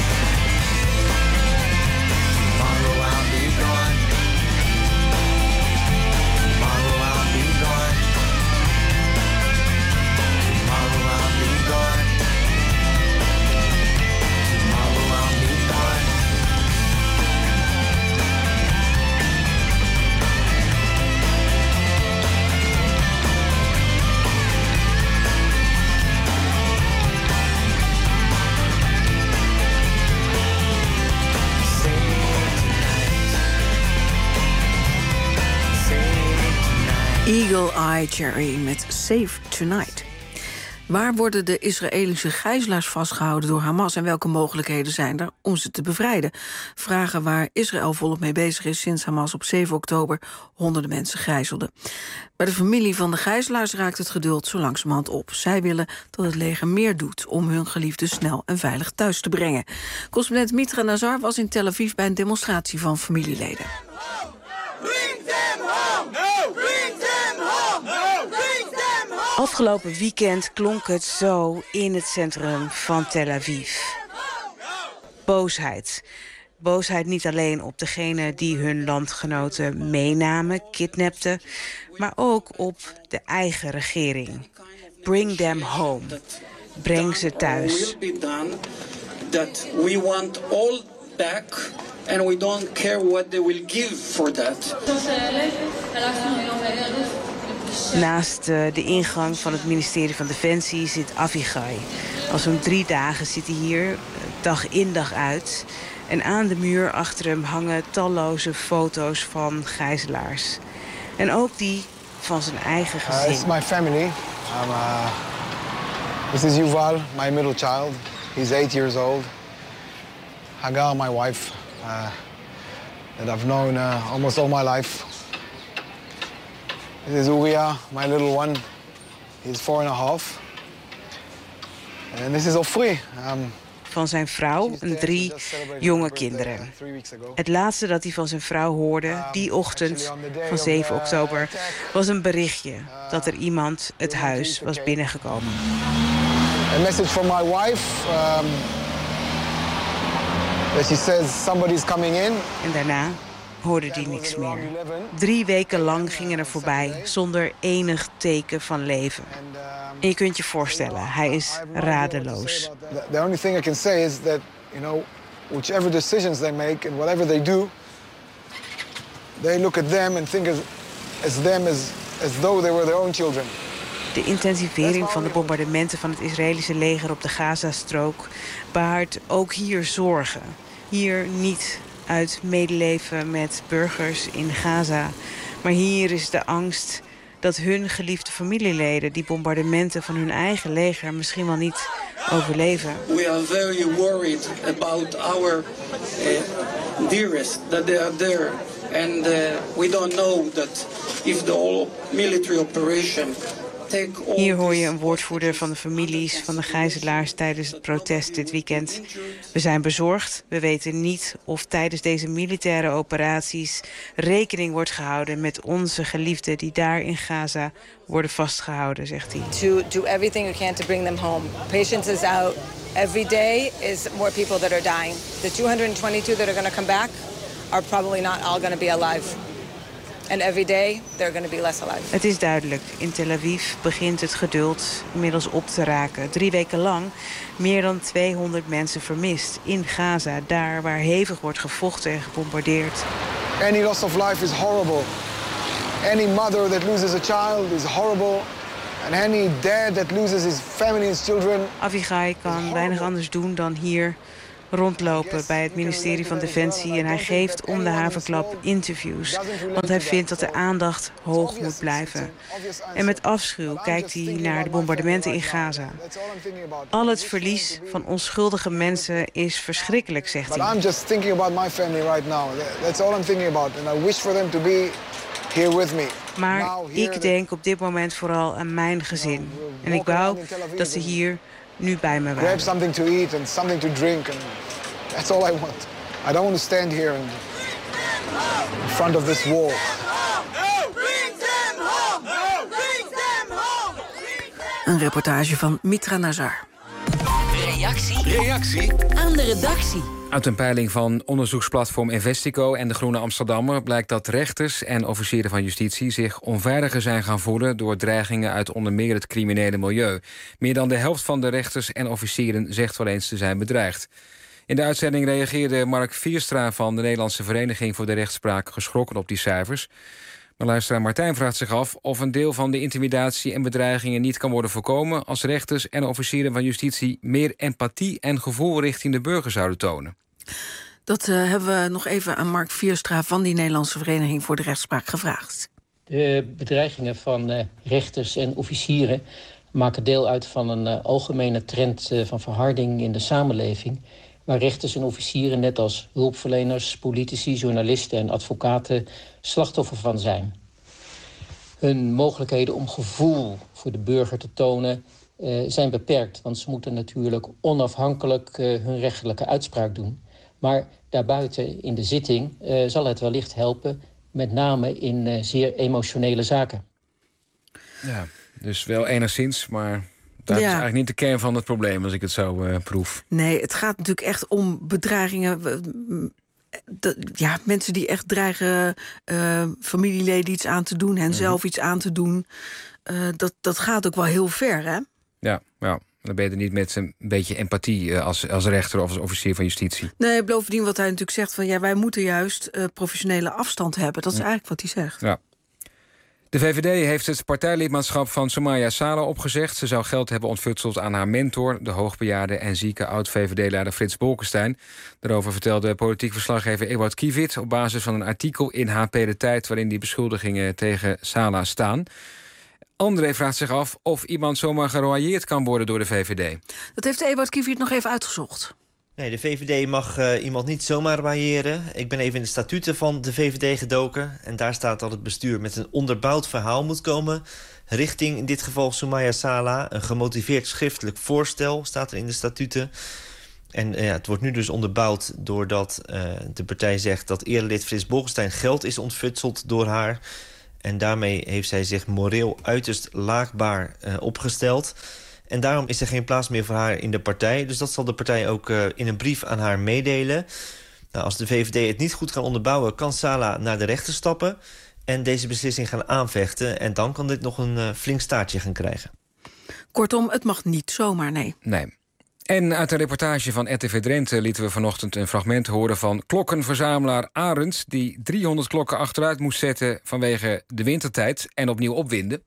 Tomorrow I'll be gone. Tomorrow I'll be gone. Tomorrow I'll be gone. Tomorrow I'll be gone. Eagle Eye Cherry met Save Tonight. Waar worden de Israëlische gijzelaars vastgehouden door Hamas en welke mogelijkheden zijn er om ze te bevrijden? Vragen waar Israël volop mee bezig is sinds Hamas op zeven oktober honderden mensen gijzelde. Bij de familie van de gijzelaars raakt het geduld zo langzamerhand op. Zij willen dat het leger meer doet om hun geliefden snel en veilig thuis te brengen. Correspondent Mitra Nazar was in Tel Aviv bij een demonstratie van familieleden. Afgelopen weekend klonk het zo in het centrum van Tel Aviv. Boosheid. Boosheid niet alleen op degene die hun landgenoten meenamen, kidnapten, maar ook op de eigen regering. Bring them home. Breng ze thuis. That we want all back and we don't care what they will give for that. Naast uh, de ingang van het ministerie van Defensie zit Avigai. Al zo'n drie dagen zit hij hier, dag in dag uit. En aan de muur achter hem hangen talloze foto's van gijzelaars. En ook die van zijn eigen gezin. Uh, it's my family. I'm, uh, this is Yuval, my middle child. He's eight years old. Hagar, my wife, uh, that I've known uh, almost all my life. This is Uriah, my little one. He's four and a half. And this is Ofri. Um, van zijn vrouw en drie jonge kinderen. Het laatste dat hij van zijn vrouw hoorde, die ochtend van zeven oktober, was een berichtje dat er iemand het huis was binnengekomen. A message from my wife. Um, that she says somebody's coming in. En daarna hoorde hij niks meer. Drie weken lang gingen er voorbij zonder enig teken van leven. En je kunt je voorstellen, hij is radeloos. The only thing I can say is that, you know, whichever decisions they make and whatever they do, they look at them and think as, as them as, as though they were their own children. De intensivering van de bombardementen van het Israëlische leger op de Gazastrook baart ook hier zorgen. Hier niet uit medeleven met burgers in Gaza. Maar hier is de angst dat hun geliefde familieleden die bombardementen van hun eigen leger misschien wel niet overleven. We are very worried about our uh, dearest, that they are there. And uh, we don't know that if the whole military operation. Hier hoor je een woordvoerder van de families van de gijzelaars tijdens het protest dit weekend. We zijn bezorgd. We weten niet of tijdens deze militaire operaties rekening wordt gehouden met onze geliefden die daar in Gaza worden vastgehouden, zegt hij. To do everything we can to bring them home. Patience is out. Every day is more people that are dying. The two hundred twenty-two that are going to come back are probably not all going to be alive. And every day they're going to be less alive. Het is duidelijk, in Tel Aviv begint het geduld inmiddels op te raken. Drie weken lang meer dan tweehonderd mensen vermist in Gaza, daar waar hevig wordt gevochten en gebombardeerd. Any loss of life is horrible. Any mother that loses a child is horrible. And any dad that loses his family and children. Avigai kan weinig anders doen dan hier rondlopen bij het ministerie van Defensie en hij geeft om de haverklap interviews. Want hij vindt dat de aandacht hoog moet blijven. En met afschuw kijkt hij naar de bombardementen in Gaza. Al het verlies van onschuldige mensen is verschrikkelijk, zegt hij. I'm just thinking about my family right now. That's all I'm thinking about. And I wish for them to be here with me. Maar ik denk op dit moment vooral aan mijn gezin. En ik wou dat ze hier nu bij me waren. Grab something to eat and something to drink. And that's all I want. I don't want to stand here in front of this wall. Een reportage van Mitra Nazar. Reactie. Reactie aan de redactie. Uit een peiling van onderzoeksplatform Investico en de Groene Amsterdammer blijkt dat rechters en officieren van justitie zich onveiliger zijn gaan voelen door dreigingen uit onder meer het criminele milieu. Meer dan de helft van de rechters en officieren zegt wel eens te zijn bedreigd. In de uitzending reageerde Mark Vierstra van de Nederlandse Vereniging voor de Rechtspraak geschrokken op die cijfers. Maar luisteraar Martijn vraagt zich af of een deel van de intimidatie en bedreigingen niet kan worden voorkomen als rechters en officieren van justitie meer empathie en gevoel richting de burger zouden tonen. Dat uh, hebben we nog even aan Mark Vierstra van die Nederlandse Vereniging voor de Rechtspraak gevraagd. De bedreigingen van uh, rechters en officieren maken deel uit van een uh, algemene trend uh, van verharding in de samenleving, waar rechters en officieren net als hulpverleners, politici, journalisten en advocaten slachtoffer van zijn. Hun mogelijkheden om gevoel voor de burger te tonen uh, zijn beperkt, want ze moeten natuurlijk onafhankelijk uh, hun rechterlijke uitspraak doen. Maar daarbuiten in de zitting uh, zal het wellicht helpen, met name in uh, zeer emotionele zaken. Ja, dus wel enigszins, maar dat ja. is eigenlijk niet de kern van het probleem als ik het zo uh, proef. Nee, het gaat natuurlijk echt om bedreigingen. De, ja, mensen die echt dreigen uh, familieleden iets aan te doen, hen zelf mm-hmm. iets aan te doen. Uh, dat, dat gaat ook wel heel ver, hè? Ja, ja. Dan ben je er niet met een beetje empathie uh, als, als rechter of als officier van justitie. Nee, bovendien wat hij natuurlijk zegt van ja, wij moeten juist uh, professionele afstand hebben. Dat is ja. eigenlijk wat hij zegt. Ja. De V V D heeft het partijlidmaatschap van Soumaya Sala opgezegd. Ze zou geld hebben ontfutseld aan haar mentor, de hoogbejaarde en zieke oud-V V D-leider Frits Bolkestein. Daarover vertelde politiek verslaggever Ewout Kiviet op basis van een artikel in H P De Tijd waarin die beschuldigingen tegen Sala staan. André vraagt zich af of iemand zomaar geroyeerd kan worden door de V V D. Dat heeft Ewout Kiviet nog even uitgezocht. Nee, de V V D mag uh, iemand niet zomaar royeren. Ik ben even in de statuten van de V V D gedoken. En daar staat dat het bestuur met een onderbouwd verhaal moet komen richting, in dit geval Soumaya Sala. Een gemotiveerd schriftelijk voorstel staat er in de statuten. En uh, ja, het wordt nu dus onderbouwd doordat uh, de partij zegt dat erelid Frits Bolkestein geld is ontfutseld door haar. En daarmee heeft zij zich moreel uiterst laakbaar uh, opgesteld. En daarom is er geen plaats meer voor haar in de partij. Dus dat zal de partij ook uh, in een brief aan haar meedelen. Nou, als de V V D het niet goed kan onderbouwen, kan Sala naar de rechter stappen en deze beslissing gaan aanvechten. En dan kan dit nog een uh, flink staartje gaan krijgen. Kortom, het mag niet zomaar, nee. Nee. En uit een reportage van R T V Drenthe lieten we vanochtend een fragment horen van klokkenverzamelaar Arends, die driehonderd klokken achteruit moest zetten vanwege de wintertijd en opnieuw opwinden.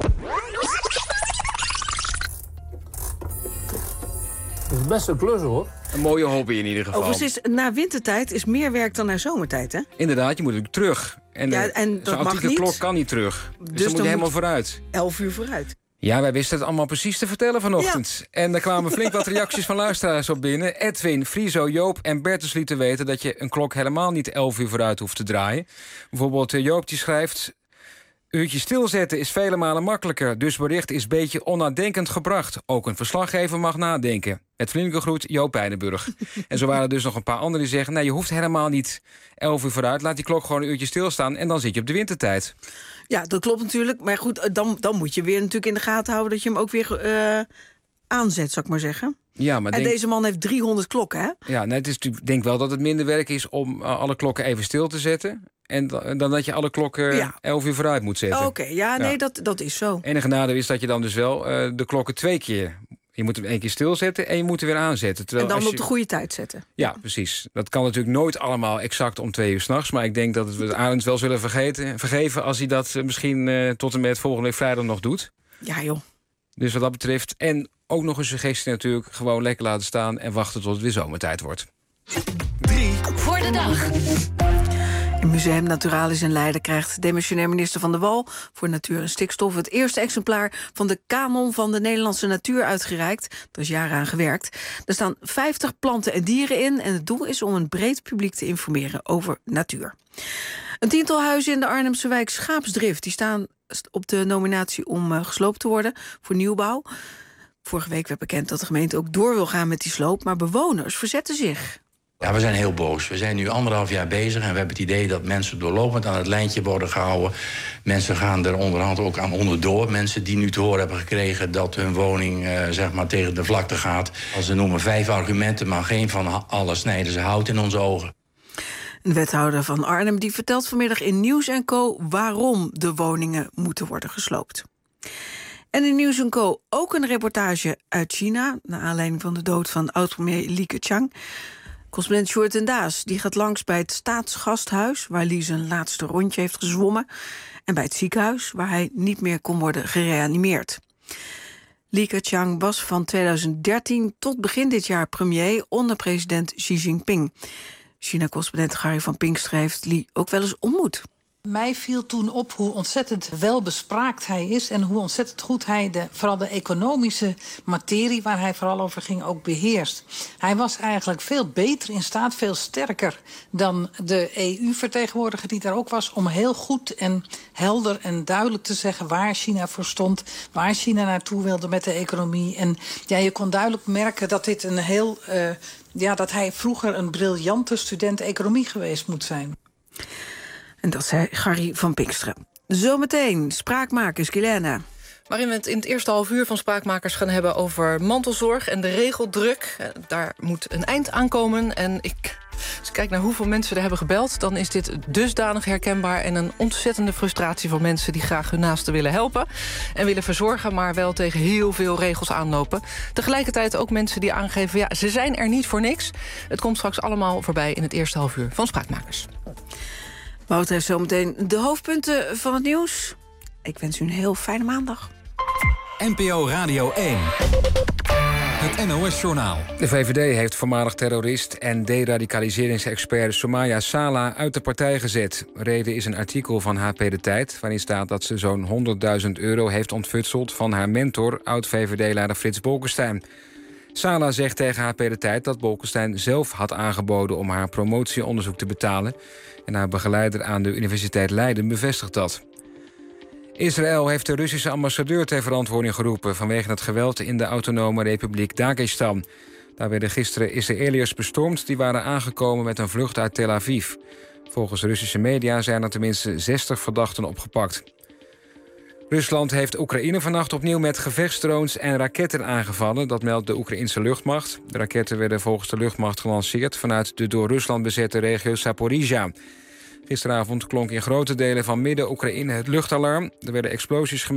Het is best een klus, hoor. Een mooie hobby in ieder geval. Overigens, na wintertijd is meer werk dan na zomertijd, hè? Inderdaad, je moet ook terug. En, ja, en dat zo'n mag niet. klok kan niet terug. Dus, dus dan moet je helemaal vooruit. Elf uur vooruit. Ja, wij wisten het allemaal precies te vertellen vanochtend. Ja. En er kwamen flink wat reacties van luisteraars op binnen. Edwin, Friso, Joop en Bertus lieten weten dat je een klok helemaal niet elf uur vooruit hoeft te draaien. Bijvoorbeeld Joop die schrijft: uurtje stilzetten is vele malen makkelijker, dus bericht is beetje onnadenkend gebracht. Ook een verslaggever mag nadenken. Met vriendelijke groet, Joop Pijnenburg. En zo waren er dus nog een paar anderen die zeggen: nee, je hoeft helemaal niet elf uur vooruit. Laat die klok gewoon een uurtje stilstaan en dan zit je op de wintertijd. Ja, dat klopt natuurlijk. Maar goed, dan, dan moet je weer natuurlijk in de gaten houden dat je hem ook weer uh, aanzet, zou ik maar zeggen. Ja, maar en denk... deze man heeft driehonderd klokken, hè? Ja, nee, het is natuurlijk, denk wel dat het minder werk is om uh, alle klokken even stil te zetten. En dan, dan dat je alle klokken ja. elf uur vooruit moet zetten. Oké, okay, ja, nee, ja. Dat, dat is zo. Enige nadeel is dat je dan dus wel uh, de klokken twee keer... Je moet hem één keer stilzetten en je moet hem weer aanzetten. En dan als op je... de goede tijd zetten. Ja, precies. Dat kan natuurlijk nooit allemaal exact om twee uur 's nachts. Maar ik denk dat we het Arends wel zullen vergeten, vergeven... als hij dat misschien uh, tot en met volgende week vrijdag nog doet. Ja, joh. Dus wat dat betreft. En ook nog een suggestie natuurlijk. Gewoon lekker laten staan en wachten tot het weer zomertijd wordt. drie voor de dag. In Museum Naturalis in Leiden krijgt demissionair minister Van der Wal voor Natuur en Stikstof het eerste exemplaar van de Kanon van de Nederlandse Natuur uitgereikt. Er is jaren aan gewerkt. Er staan vijftig planten en dieren in en het doel is om een breed publiek te informeren over natuur. Een tiental huizen in de Arnhemse wijk Schaapsdrift die staan op de nominatie om uh, gesloopt te worden voor nieuwbouw. Vorige week werd bekend dat de gemeente ook door wil gaan met die sloop, maar bewoners verzetten zich. Ja, we zijn heel boos. We zijn nu anderhalf jaar bezig en we hebben het idee dat mensen doorlopend aan het lijntje worden gehouden. Mensen gaan er onderhand ook aan onderdoor. Mensen die nu te horen hebben gekregen dat hun woning uh, zeg maar tegen de vlakte gaat. Als ze noemen vijf argumenten, maar geen van alle snijden ze hout in onze ogen. Een wethouder van Arnhem die vertelt vanmiddag in Nieuws en Co waarom de woningen moeten worden gesloopt. En in Nieuws en Co ook een reportage uit China, naar aanleiding van de dood van oud-premier Li Keqiang. Correspondent Sjoerd en Daas die gaat langs bij het Staatsgasthuis, waar Li zijn laatste rondje heeft gezwommen, en bij het ziekenhuis, waar hij niet meer kon worden gereanimeerd. Li Keqiang was van tweeduizend dertien tot begin dit jaar premier onder president Xi Jinping. China-correspondent Gary van Pinkster heeft Li ook wel eens ontmoet. Mij viel toen op hoe ontzettend welbespraakt hij is en hoe ontzettend goed hij de, vooral de economische materie waar hij vooral over ging ook beheerst. Hij was eigenlijk veel beter in staat, veel sterker dan de E U-vertegenwoordiger die daar ook was, om heel goed en helder en duidelijk te zeggen waar China voor stond, waar China naartoe wilde met de economie. En ja, je kon duidelijk merken dat dit een heel, uh, ja, dat hij vroeger een briljante student economie geweest moet zijn. En dat zei Gary van Pinksteren. Zometeen, Spraakmakers, Kilena. Waarin we het in het eerste half uur van Spraakmakers gaan hebben over mantelzorg en de regeldruk. Daar moet een eind aan komen. En ik, als ik kijk naar hoeveel mensen er hebben gebeld, dan is dit dusdanig herkenbaar en een ontzettende frustratie van mensen die graag hun naasten willen helpen en willen verzorgen, maar wel tegen heel veel regels aanlopen. Tegelijkertijd ook mensen die aangeven, ja, ze zijn er niet voor niks. Het komt straks allemaal voorbij in het eerste half uur van Spraakmakers. Wouter heeft zometeen de hoofdpunten van het nieuws. Ik wens u een heel fijne maandag. N P O Radio één. Het N O S-journaal. De V V D heeft voormalig terrorist en deradicaliseringsexpert Soumaya Sala uit de partij gezet. Reden is een artikel van H P De Tijd, waarin staat dat ze zo'n honderdduizend euro heeft ontfutseld van haar mentor, oud-V V D-leider Frits Bolkestein. Sala zegt tegen H P De Tijd dat Bolkestein zelf had aangeboden om haar promotieonderzoek te betalen. En haar begeleider aan de Universiteit Leiden bevestigt dat. Israël heeft de Russische ambassadeur ter verantwoording geroepen vanwege het geweld in de autonome republiek Dagestan. Daar werden gisteren Israëliërs bestormd die waren aangekomen met een vlucht uit Tel Aviv. Volgens Russische media zijn er tenminste zestig verdachten opgepakt. Rusland heeft Oekraïne vannacht opnieuw met gevechtsdrones en raketten aangevallen. Dat meldt de Oekraïnse luchtmacht. De raketten werden volgens de luchtmacht gelanceerd vanuit de door Rusland bezette regio Zaporizhia. Gisteravond klonk in grote delen van Midden-Oekraïne het luchtalarm. Er werden explosies gemaakt.